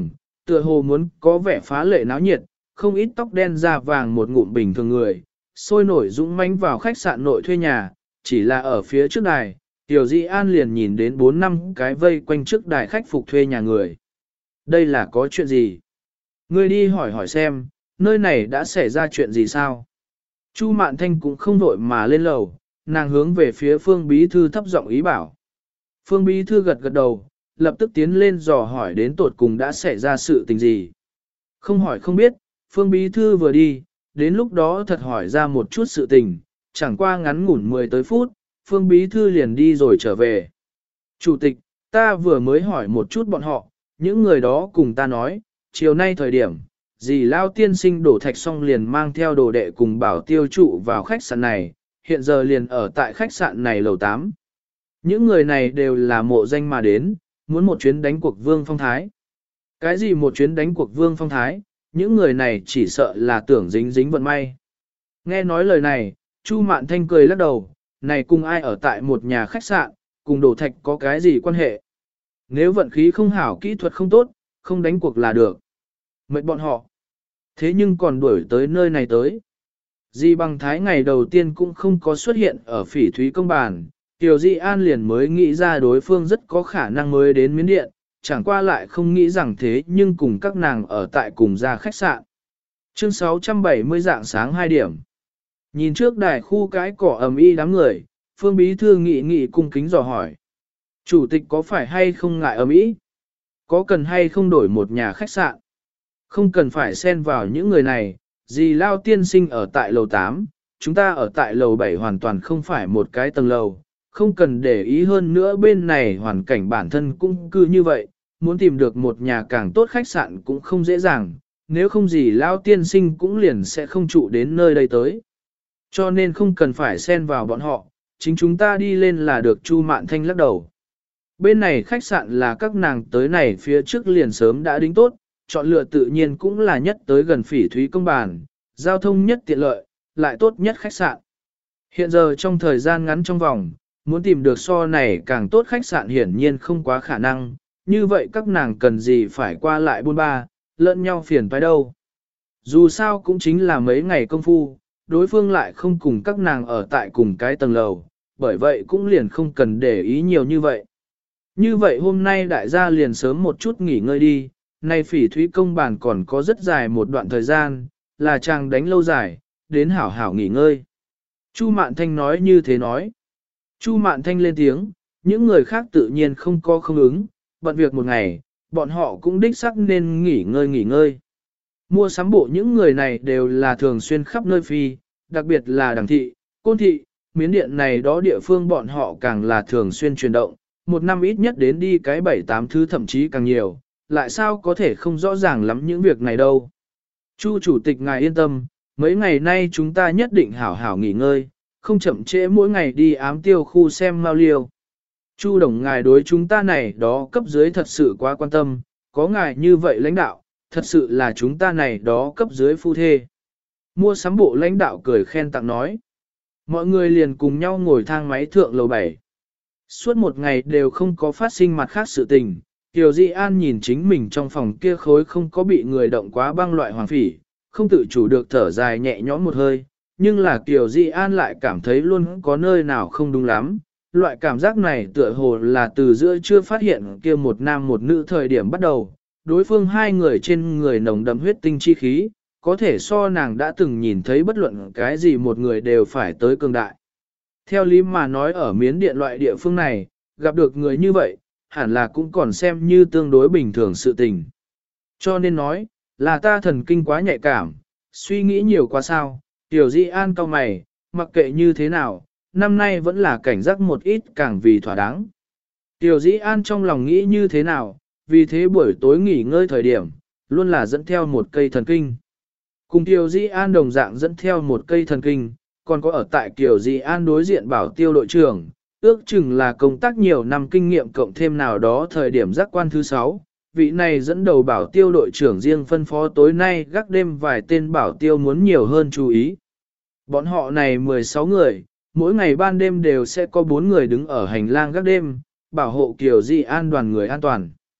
tựa hồ muốn có vẻ phá lệ náo nhiệt, không ít tóc đen da vàng một ngụm bình thường người, sôi nổi dũng mãnh vào khách sạn nội thuê nhà, chỉ là ở phía trước đài, Tiểu Di An liền nhìn đến 4 năm cái vây quanh trước đài khách phục thuê nhà người. Đây là có chuyện gì? Ngươi đi hỏi hỏi xem, nơi này đã xảy ra chuyện gì sao? Chu Mạn Thanh cũng không vội mà lên lầu, nàng hướng về phía Phương Bí Thư thấp giọng ý bảo. Phương Bí Thư gật gật đầu, lập tức tiến lên dò hỏi đến tột cùng đã xảy ra sự tình gì. Không hỏi không biết, Phương Bí Thư vừa đi, đến lúc đó thật hỏi ra một chút sự tình, chẳng qua ngắn ngủn 10 tới phút, Phương Bí Thư liền đi rồi trở về. Chủ tịch, ta vừa mới hỏi một chút bọn họ, những người đó cùng ta nói, chiều nay thời điểm, dì Lao tiên sinh đổ thạch xong liền mang theo đồ đệ cùng bảo tiêu trụ vào khách sạn này, hiện giờ liền ở tại khách sạn này lầu 8. Những người này đều là mộ danh mà đến, muốn một chuyến đánh cuộc Vương Phong Thái. Cái gì một chuyến đánh cuộc Vương Phong Thái, những người này chỉ sợ là tưởng dính dính vận may. Nghe nói lời này, Chu Mạn Thanh cười lắc đầu, này cùng ai ở tại một nhà khách sạn, cùng đổ thạch có cái gì quan hệ. Nếu vận khí không hảo, kỹ thuật không tốt, không đánh cuộc là được. Mệt bọn họ. Thế nhưng còn đuổi tới nơi này tới. Di Bằng Thái ngày đầu tiên cũng không có xuất hiện ở Phỉ Thúy Công Bàn, Tiểu Di An liền mới nghĩ ra đối phương rất có khả năng mới đến Miến Điện, chẳng qua lại không nghĩ rằng thế nhưng cùng các nàng ở tại cùng ra khách sạn. Chương 670 dạng sáng 2 điểm. Nhìn trước đài khu cái cỏ ầm ĩ đám người, Phương Bí Thư nghị cung kính dò hỏi. Chủ tịch có phải hay không ngại ầm ĩ? Có cần hay không đổi một nhà khách sạn? Không cần phải xen vào những người này, dì Lao tiên sinh ở tại lầu 8, chúng ta ở tại lầu 7 hoàn toàn không phải một cái tầng lầu, không cần để ý hơn nữa bên này hoàn cảnh bản thân cũng cứ như vậy, muốn tìm được một nhà càng tốt khách sạn cũng không dễ dàng, nếu không dì Lao tiên sinh cũng liền sẽ không trụ đến nơi đây tới. Cho nên không cần phải xen vào bọn họ, chính chúng ta đi lên là được. Chu Mạn Thanh lắc đầu. Bên này khách sạn là các nàng tới này phía trước liền sớm đã đính tốt, chọn lựa tự nhiên cũng là nhất tới gần Phỉ Thúy Công Bàn, giao thông nhất tiện lợi, lại tốt nhất khách sạn. Hiện giờ trong thời gian ngắn trong vòng, muốn tìm được so này càng tốt khách sạn hiển nhiên không quá khả năng, như vậy các nàng cần gì phải qua lại buôn ba, lẫn nhau phiền phải đâu. Dù sao cũng chính là mấy ngày công phu, đối phương lại không cùng các nàng ở tại cùng cái tầng lầu, bởi vậy cũng liền không cần để ý nhiều như vậy. Như vậy hôm nay đại gia liền sớm một chút nghỉ ngơi đi, nay Phỉ Thúy Công Bàn còn có rất dài một đoạn thời gian, là chàng đánh lâu dài, đến hảo hảo nghỉ ngơi. Chu Mạn Thanh nói như thế nói. Chu Mạn Thanh lên tiếng, những người khác tự nhiên không có không ứng, bận việc một ngày, bọn họ cũng đích xác nên nghỉ ngơi. Mua sắm bộ những người này đều là thường xuyên khắp nơi phi, đặc biệt là Đằng Thị, Côn Thị, Miến Điện này đó địa phương bọn họ càng là thường xuyên chuyển động, một năm ít nhất đến đi cái 7-8 thứ thậm chí càng nhiều, lại sao có thể không rõ ràng lắm những việc này đâu. Chu chủ tịch ngài yên tâm, mấy ngày nay chúng ta nhất định hảo hảo nghỉ ngơi, không chậm trễ mỗi ngày đi ám tiêu khu xem mau liêu. Chu đồng ngài đối chúng ta này đó cấp dưới thật sự quá quan tâm, có ngài như vậy lãnh đạo, thật sự là chúng ta này đó cấp dưới phu thê. Mua sắm bộ lãnh đạo cười khen tặng nói. Mọi người liền cùng nhau ngồi thang máy thượng lầu 7. Suốt một ngày đều không có phát sinh mặt khác sự tình, Kiều Di An nhìn chính mình trong phòng kia khối không có bị người động quá băng loại hoàng phỉ, không tự chủ được thở dài nhẹ nhõm một hơi, nhưng là Kiều Di An lại cảm thấy luôn có nơi nào không đúng lắm. Loại cảm giác này tựa hồ là từ giữa chưa phát hiện kia một nam một nữ thời điểm bắt đầu, đối phương hai người trên người nồng đậm huyết tinh chi khí, có thể so nàng đã từng nhìn thấy bất luận cái gì một người đều phải tới cường đại. Theo lý mà nói ở Miến Điện loại địa phương này, gặp được người như vậy, hẳn là cũng còn xem như tương đối bình thường sự tình. Cho nên nói, là ta thần kinh quá nhạy cảm, suy nghĩ nhiều quá sao, Tiểu Di An cau mày, mặc kệ như thế nào, năm nay vẫn là cảnh giác một ít càng vì thỏa đáng. Tiểu Di An trong lòng nghĩ như thế nào, vì thế buổi tối nghỉ ngơi thời điểm, luôn là dẫn theo một cây thần kinh. Cùng Tiểu Di An đồng dạng dẫn theo một cây thần kinh, còn có ở tại Tiểu Di An đối diện bảo tiêu đội trưởng, ước chừng là công tác nhiều năm kinh nghiệm cộng thêm nào đó thời điểm giác quan thứ 6. Vị này dẫn đầu bảo tiêu đội trưởng riêng phân phó tối nay gác đêm vài tên bảo tiêu muốn nhiều hơn chú ý. Bọn họ này 16 người, mỗi ngày ban đêm đều sẽ có 4 người đứng ở hành lang gác đêm, bảo hộ Kiều Di An đoàn người an toàn.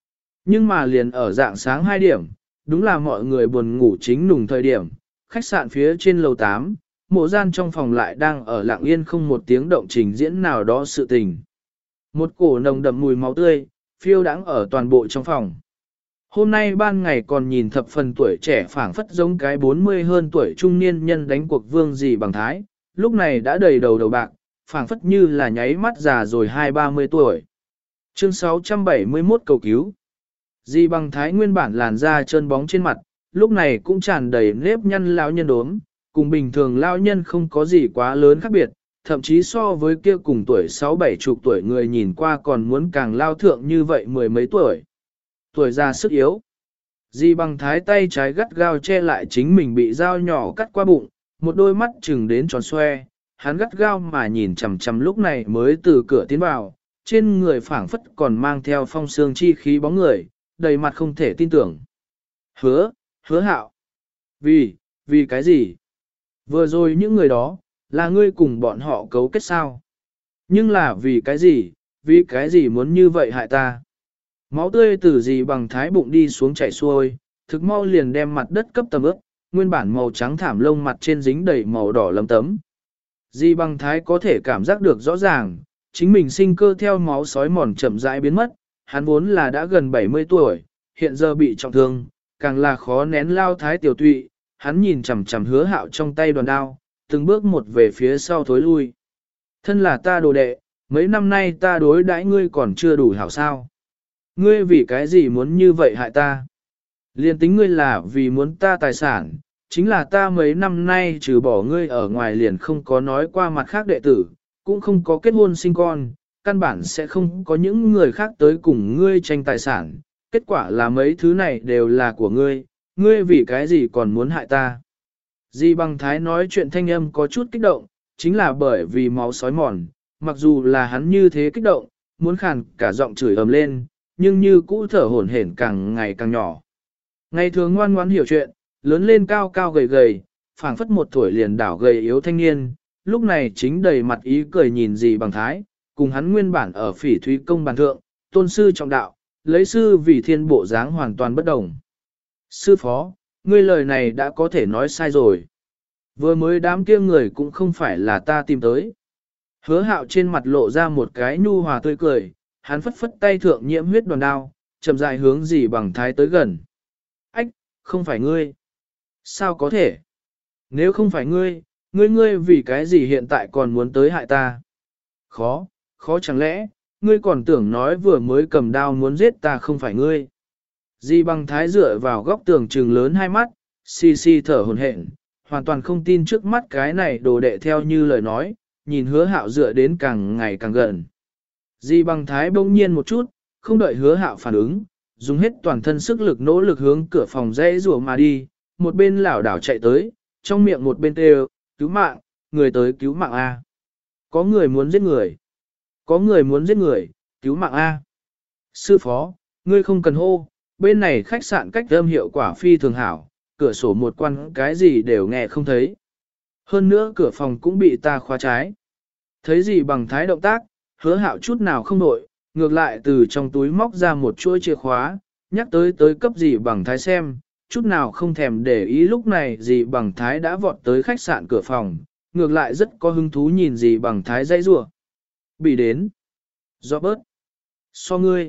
Nhưng mà liền ở dạng sáng 2 điểm, đúng là mọi người buồn ngủ chính nùng thời điểm, khách sạn phía trên lầu 8, mộ gian trong phòng lại đang ở lặng yên không một tiếng động trình diễn nào đó sự tình. Một cổ nồng đậm mùi máu tươi, phiêu đãng ở toàn bộ trong phòng. Hôm nay ban ngày còn nhìn thập phần tuổi trẻ phảng phất giống cái 40 hơn tuổi trung niên nhân đánh cuộc vương gì bằng thái, lúc này đã đầy đầu đầu bạc, phảng phất như là nháy mắt già rồi 20-30 tuổi. Chương 671 cầu cứu. Dì bằng thái nguyên bản làn da trơn bóng trên mặt, lúc này cũng tràn đầy nếp nhăn lão nhân đốm, cùng bình thường lão nhân không có gì quá lớn khác biệt, thậm chí so với kia cùng tuổi 6-7 chục tuổi người nhìn qua còn muốn càng lao thượng như vậy mười mấy tuổi. Tuổi già sức yếu. Dì bằng thái tay trái gắt gao che lại chính mình bị dao nhỏ cắt qua bụng, một đôi mắt chừng đến tròn xoe, hắn gắt gao mà nhìn chằm chằm lúc này mới từ cửa tiến vào, trên người phảng phất còn mang theo phong sương chi khí bóng người, đầy mặt không thể tin tưởng. Hứa hạo. Vì cái gì? Vừa rồi những người đó, là ngươi cùng bọn họ cấu kết sao? Nhưng là vì cái gì muốn như vậy hại ta? Máu tươi từ dì bằng thái bụng đi xuống chảy xuôi, thực mau liền đem mặt đất cấp tầm ướp, nguyên bản màu trắng thảm lông mặt trên dính đầy màu đỏ lấm tấm. Dì bằng thái có thể cảm giác được rõ ràng, chính mình sinh cơ theo máu sói mòn chậm rãi biến mất, hắn vốn là đã gần 70 tuổi, hiện giờ bị trọng thương, càng là khó nén lao thái tiểu tụy, hắn nhìn chằm chằm hứa hạo trong tay đoàn đao, từng bước một về phía sau thối lui. Thân là ta đồ đệ, mấy năm nay ta đối đãi ngươi còn chưa đủ hảo sao. Ngươi vì cái gì muốn như vậy hại ta? Liên tính ngươi là vì muốn ta tài sản, chính là ta mấy năm nay trừ bỏ ngươi ở ngoài liền không có nói qua mặt khác đệ tử, cũng không có kết hôn sinh con, căn bản sẽ không có những người khác tới cùng ngươi tranh tài sản. Kết quả là mấy thứ này đều là của ngươi vì cái gì còn muốn hại ta? Di bằng thái nói chuyện thanh âm có chút kích động, chính là bởi vì máu sói mòn, mặc dù là hắn như thế kích động, muốn khàn cả giọng chửi ầm lên, nhưng như cũ thở hổn hển càng ngày càng nhỏ. Ngày thường ngoan ngoãn hiểu chuyện, lớn lên cao cao gầy gầy, phảng phất một tuổi liền đảo gầy yếu thanh niên, lúc này chính đầy mặt ý cười nhìn Di bằng thái, cùng hắn nguyên bản ở Phỉ Thúy công bàn thượng, tôn sư trọng đạo, lấy sư vì thiên bộ dáng hoàn toàn bất đồng. Sư phó, ngươi lời này đã có thể nói sai rồi. Vừa mới đám kia người cũng không phải là ta tìm tới. Hứa hạo trên mặt lộ ra một cái nhu hòa tươi cười, hắn phất phất tay thượng nhiễm huyết đoàn đao, chậm rãi hướng Dì bằng thái tới gần. Ách, không phải ngươi. Sao có thể? Nếu không phải ngươi vì cái gì hiện tại còn muốn tới hại ta? Khó chẳng lẽ, ngươi còn tưởng nói vừa mới cầm đao muốn giết ta không phải ngươi. Di bằng thái dựa vào góc tường trừng lớn hai mắt, xì thở hổn hển, hoàn toàn không tin trước mắt cái này đồ đệ theo như lời nói, nhìn hứa hạo dựa đến càng ngày càng gần. Di bằng thái bỗng nhiên một chút, không đợi hứa hạo phản ứng, dùng hết toàn thân sức lực nỗ lực hướng cửa phòng dãy rùa mà đi, một bên lảo đảo chạy tới, trong miệng một bên kêu, cứu mạng, người tới cứu mạng A. Có người muốn giết người. Có người muốn giết người, cứu mạng A. Sư phó, ngươi không cần hô, bên này khách sạn cách âm hiệu quả phi thường hảo, cửa sổ một quan cái gì đều nghe không thấy. Hơn nữa cửa phòng cũng bị ta khóa trái. Thấy gì bằng thái động tác, hứa hạo chút nào không nội, ngược lại từ trong túi móc ra một chuỗi chìa khóa, nhắc tới cấp gì bằng thái xem, chút nào không thèm để ý lúc này gì bằng thái đã vọt tới khách sạn cửa phòng, ngược lại rất có hứng thú nhìn gì bằng thái dãy rủa. Bị đến. Do bớt. So ngươi.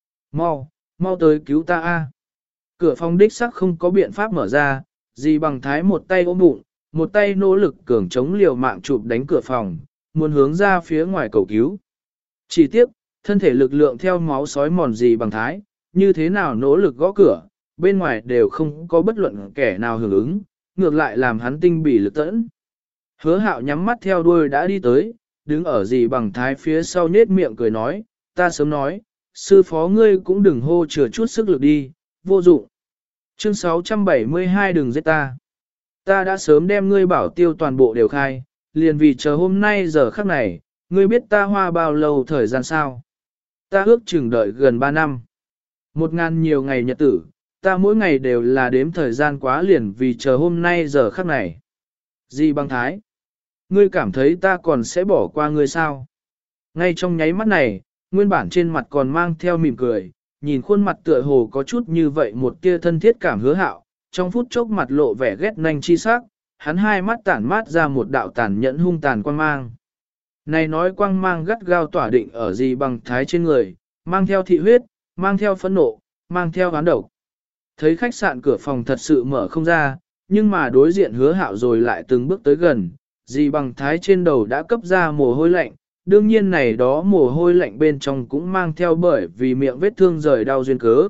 Mau tới cứu ta a. Cửa phòng đích sắc không có biện pháp mở ra, dì bằng thái một tay ôm bụng, một tay nỗ lực cường chống liều mạng chụp đánh cửa phòng, muốn hướng ra phía ngoài cầu cứu. Chỉ tiếc, thân thể lực lượng theo máu sói mòn dì bằng thái, như thế nào nỗ lực gõ cửa, bên ngoài đều không có bất luận kẻ nào hưởng ứng, ngược lại làm hắn tinh bỉ lực tẫn. Hứa hạo nhắm mắt theo đuôi đã đi tới, đứng ở dì bằng thái phía sau nết miệng cười nói, ta sớm nói, sư phó ngươi cũng đừng hô chừa chút sức lực đi, vô dụng. Chương 672 đừng giết ta. Ta đã sớm đem ngươi bảo tiêu toàn bộ đều khai, liền vì chờ hôm nay giờ khắc này, ngươi biết ta hoa bao lâu thời gian sao? Ta ước chừng đợi gần 3 năm. 1000 nhiều ngày nhật tử, ta mỗi ngày đều là đếm thời gian quá liền vì chờ hôm nay giờ khắc này. Di bằng thái, ngươi cảm thấy ta còn sẽ bỏ qua ngươi sao? Ngay trong nháy mắt này, nguyên bản trên mặt còn mang theo mỉm cười, nhìn khuôn mặt tựa hồ có chút như vậy một tia thân thiết cảm Hứa Hạo, trong phút chốc mặt lộ vẻ ghét nhanh chi sắc, hắn hai mắt tản mát ra một đạo tàn nhẫn hung tàn quang mang. Này nói quang mang gắt gao tỏa định ở gì bằng thái trên người, mang theo thị huyết, mang theo phẫn nộ, mang theo oán độc. Thấy khách sạn cửa phòng thật sự mở không ra, nhưng mà đối diện Hứa Hạo rồi lại từng bước tới gần, dì bằng thái trên đầu đã cấp ra mồ hôi lạnh, đương nhiên này đó mồ hôi lạnh bên trong cũng mang theo bởi vì miệng vết thương rời đau duyên cớ.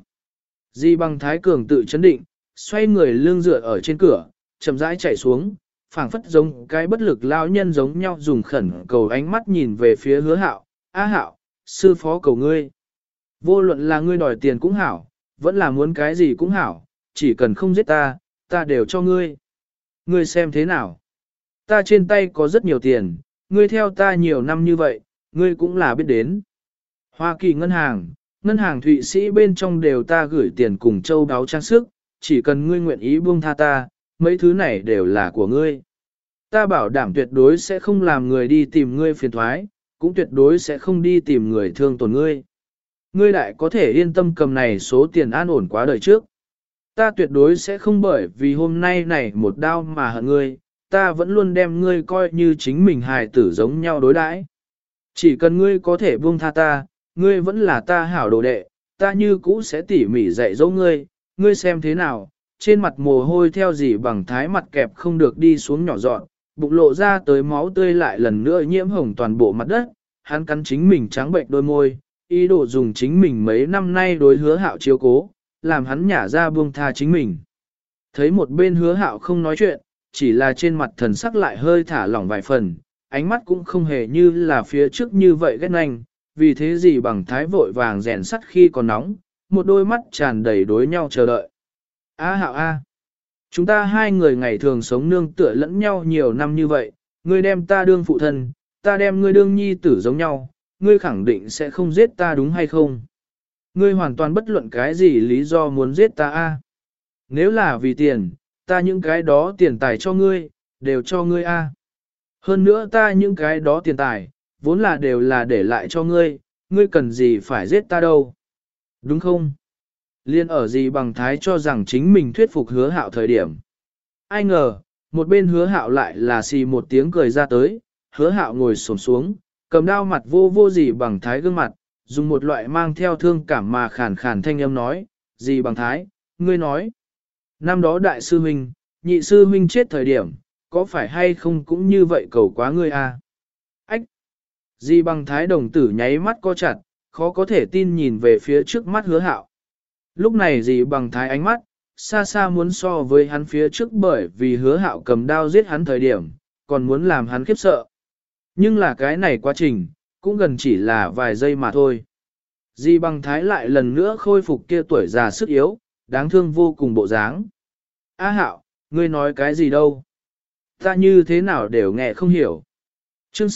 Dì bằng thái cường tự chấn định, xoay người lưng dựa ở trên cửa, chậm rãi chạy xuống, phảng phất giống cái bất lực lao nhân giống nhau dùng khẩn cầu ánh mắt nhìn về phía Hứa Hạo, "A Hạo, sư phó cầu ngươi. Vô luận là ngươi đòi tiền cũng hảo, vẫn là muốn cái gì cũng hảo, chỉ cần không giết ta, ta đều cho ngươi. Ngươi xem thế nào? Ta trên tay có rất nhiều tiền, ngươi theo ta nhiều năm như vậy, ngươi cũng là biết đến. Hoa Kỳ ngân hàng Thụy Sĩ bên trong đều ta gửi tiền cùng châu đáo trang sức, chỉ cần ngươi nguyện ý buông tha ta, mấy thứ này đều là của ngươi. Ta bảo đảm tuyệt đối sẽ không làm người đi tìm ngươi phiền thoái, cũng tuyệt đối sẽ không đi tìm người thương tổn ngươi. Ngươi lại có thể yên tâm cầm này số tiền an ổn quá đời trước. Ta tuyệt đối sẽ không bởi vì hôm nay này một đau mà hận ngươi, ta vẫn luôn đem ngươi coi như chính mình hài tử giống nhau đối đãi. Chỉ cần ngươi có thể buông tha ta, ngươi vẫn là ta hảo đồ đệ, ta như cũ sẽ tỉ mỉ dạy dỗ ngươi, ngươi xem thế nào, trên mặt mồ hôi theo gì bằng thái mặt kẹp không được đi xuống nhỏ dọn, bụng lộ ra tới máu tươi lại lần nữa nhiễm hồng toàn bộ mặt đất, hắn cắn chính mình trắng bệnh đôi môi, ý đồ dùng chính mình mấy năm nay đối Hứa Hạo chiếu cố, làm hắn nhả ra buông tha chính mình. Thấy một bên Hứa Hạo không nói chuyện, chỉ là trên mặt thần sắc lại hơi thả lỏng vài phần, ánh mắt cũng không hề như là phía trước như vậy ghét nhanh, vì thế gì bằng thái vội vàng rèn sắt khi còn nóng, một đôi mắt tràn đầy đối nhau chờ đợi. A Hạo A, chúng ta hai người ngày thường sống nương tựa lẫn nhau nhiều năm như vậy, ngươi đem ta đương phụ thân, ta đem ngươi đương nhi tử giống nhau, ngươi khẳng định sẽ không giết ta đúng hay không? Ngươi hoàn toàn bất luận cái gì lý do muốn giết ta A. Nếu là vì tiền, ta những cái đó tiền tài cho ngươi, đều cho ngươi A. Hơn nữa ta những cái đó tiền tài, vốn là đều là để lại cho ngươi, ngươi cần gì phải giết ta đâu. Đúng không? Liên ở gì bằng thái cho rằng chính mình thuyết phục Hứa Hạo thời điểm. Ai ngờ, một bên Hứa Hạo lại là xì một tiếng cười ra tới, Hứa Hạo ngồi xổm xuống, cầm đao mặt vô vô gì bằng thái gương mặt, dùng một loại mang theo thương cảm mà khàn khàn thanh âm nói, gì bằng thái, ngươi nói. Năm đó đại sư huynh, nhị sư huynh chết thời điểm, có phải hay không cũng như vậy cầu quá ngươi à? Ách! Di bằng thái đồng tử nháy mắt co chặt, khó có thể tin nhìn về phía trước mắt Hứa Hạo. Lúc này Di bằng thái ánh mắt, xa xa muốn so với hắn phía trước bởi vì Hứa Hạo cầm đao giết hắn thời điểm, còn muốn làm hắn khiếp sợ. Nhưng là cái này quá trình, cũng gần chỉ là vài giây mà thôi. Di bằng thái lại lần nữa khôi phục kia tuổi già sức yếu, đáng thương vô cùng bộ dáng. A Hạo, ngươi nói cái gì đâu? Ta như thế nào đều nghe không hiểu. Chương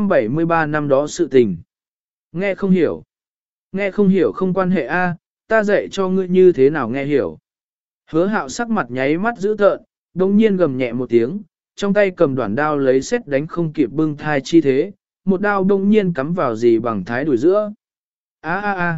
673 năm đó sự tình. Nghe không hiểu. Nghe không hiểu không quan hệ A, ta dạy cho ngươi như thế nào nghe hiểu. Hứa Hạo sắc mặt nháy mắt dữ tợn, đồng nhiên gầm nhẹ một tiếng, trong tay cầm đoạn đao lấy xét đánh không kịp bưng thai chi thế, một đao đông nhiên cắm vào dì bằng thái đuổi giữa. A a a.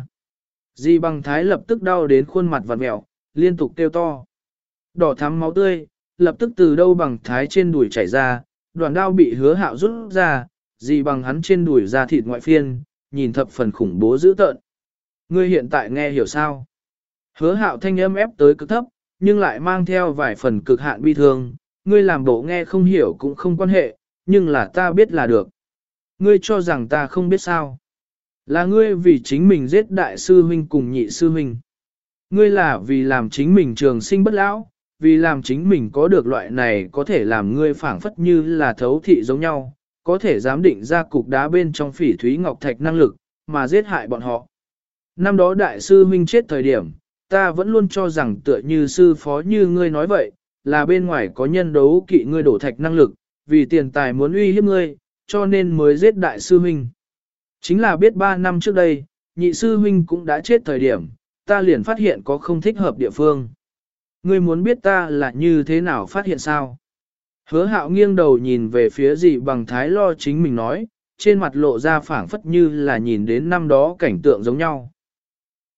Dì bằng thái lập tức đau đến khuôn mặt vặn mẹo, liên tục kêu to. Đỏ thắm máu tươi, lập tức từ đâu bằng thái trên đùi chảy ra, đoạn đao bị Hứa Hạo rút ra, dì bằng hắn trên đùi ra thịt ngoại phiên, nhìn thập phần khủng bố dữ tợn. Ngươi hiện tại nghe hiểu sao? Hứa Hạo thanh âm ép tới cực thấp, nhưng lại mang theo vài phần cực hạn bi thương, ngươi làm bộ nghe không hiểu cũng không quan hệ, nhưng là ta biết là được. Ngươi cho rằng ta không biết sao? Là ngươi vì chính mình giết đại sư huynh cùng nhị sư huynh. Ngươi là vì làm chính mình trường sinh bất lão, vì làm chính mình có được loại này có thể làm ngươi phảng phất như là thấu thị giống nhau, có thể giám định ra cục đá bên trong phỉ thúy ngọc thạch năng lực, mà giết hại bọn họ. Năm đó đại sư huynh chết thời điểm, ta vẫn luôn cho rằng tựa như sư phó như ngươi nói vậy, là bên ngoài có nhân đấu kỵ ngươi đổ thạch năng lực, vì tiền tài muốn uy hiếp ngươi, cho nên mới giết đại sư huynh. Chính là biết 3 năm trước đây, nhị sư huynh cũng đã chết thời điểm, ta liền phát hiện có không thích hợp địa phương. Ngươi muốn biết ta là như thế nào phát hiện sao? Hứa Hạo nghiêng đầu nhìn về phía dì bằng thái lo chính mình nói, trên mặt lộ ra phảng phất như là nhìn đến năm đó cảnh tượng giống nhau.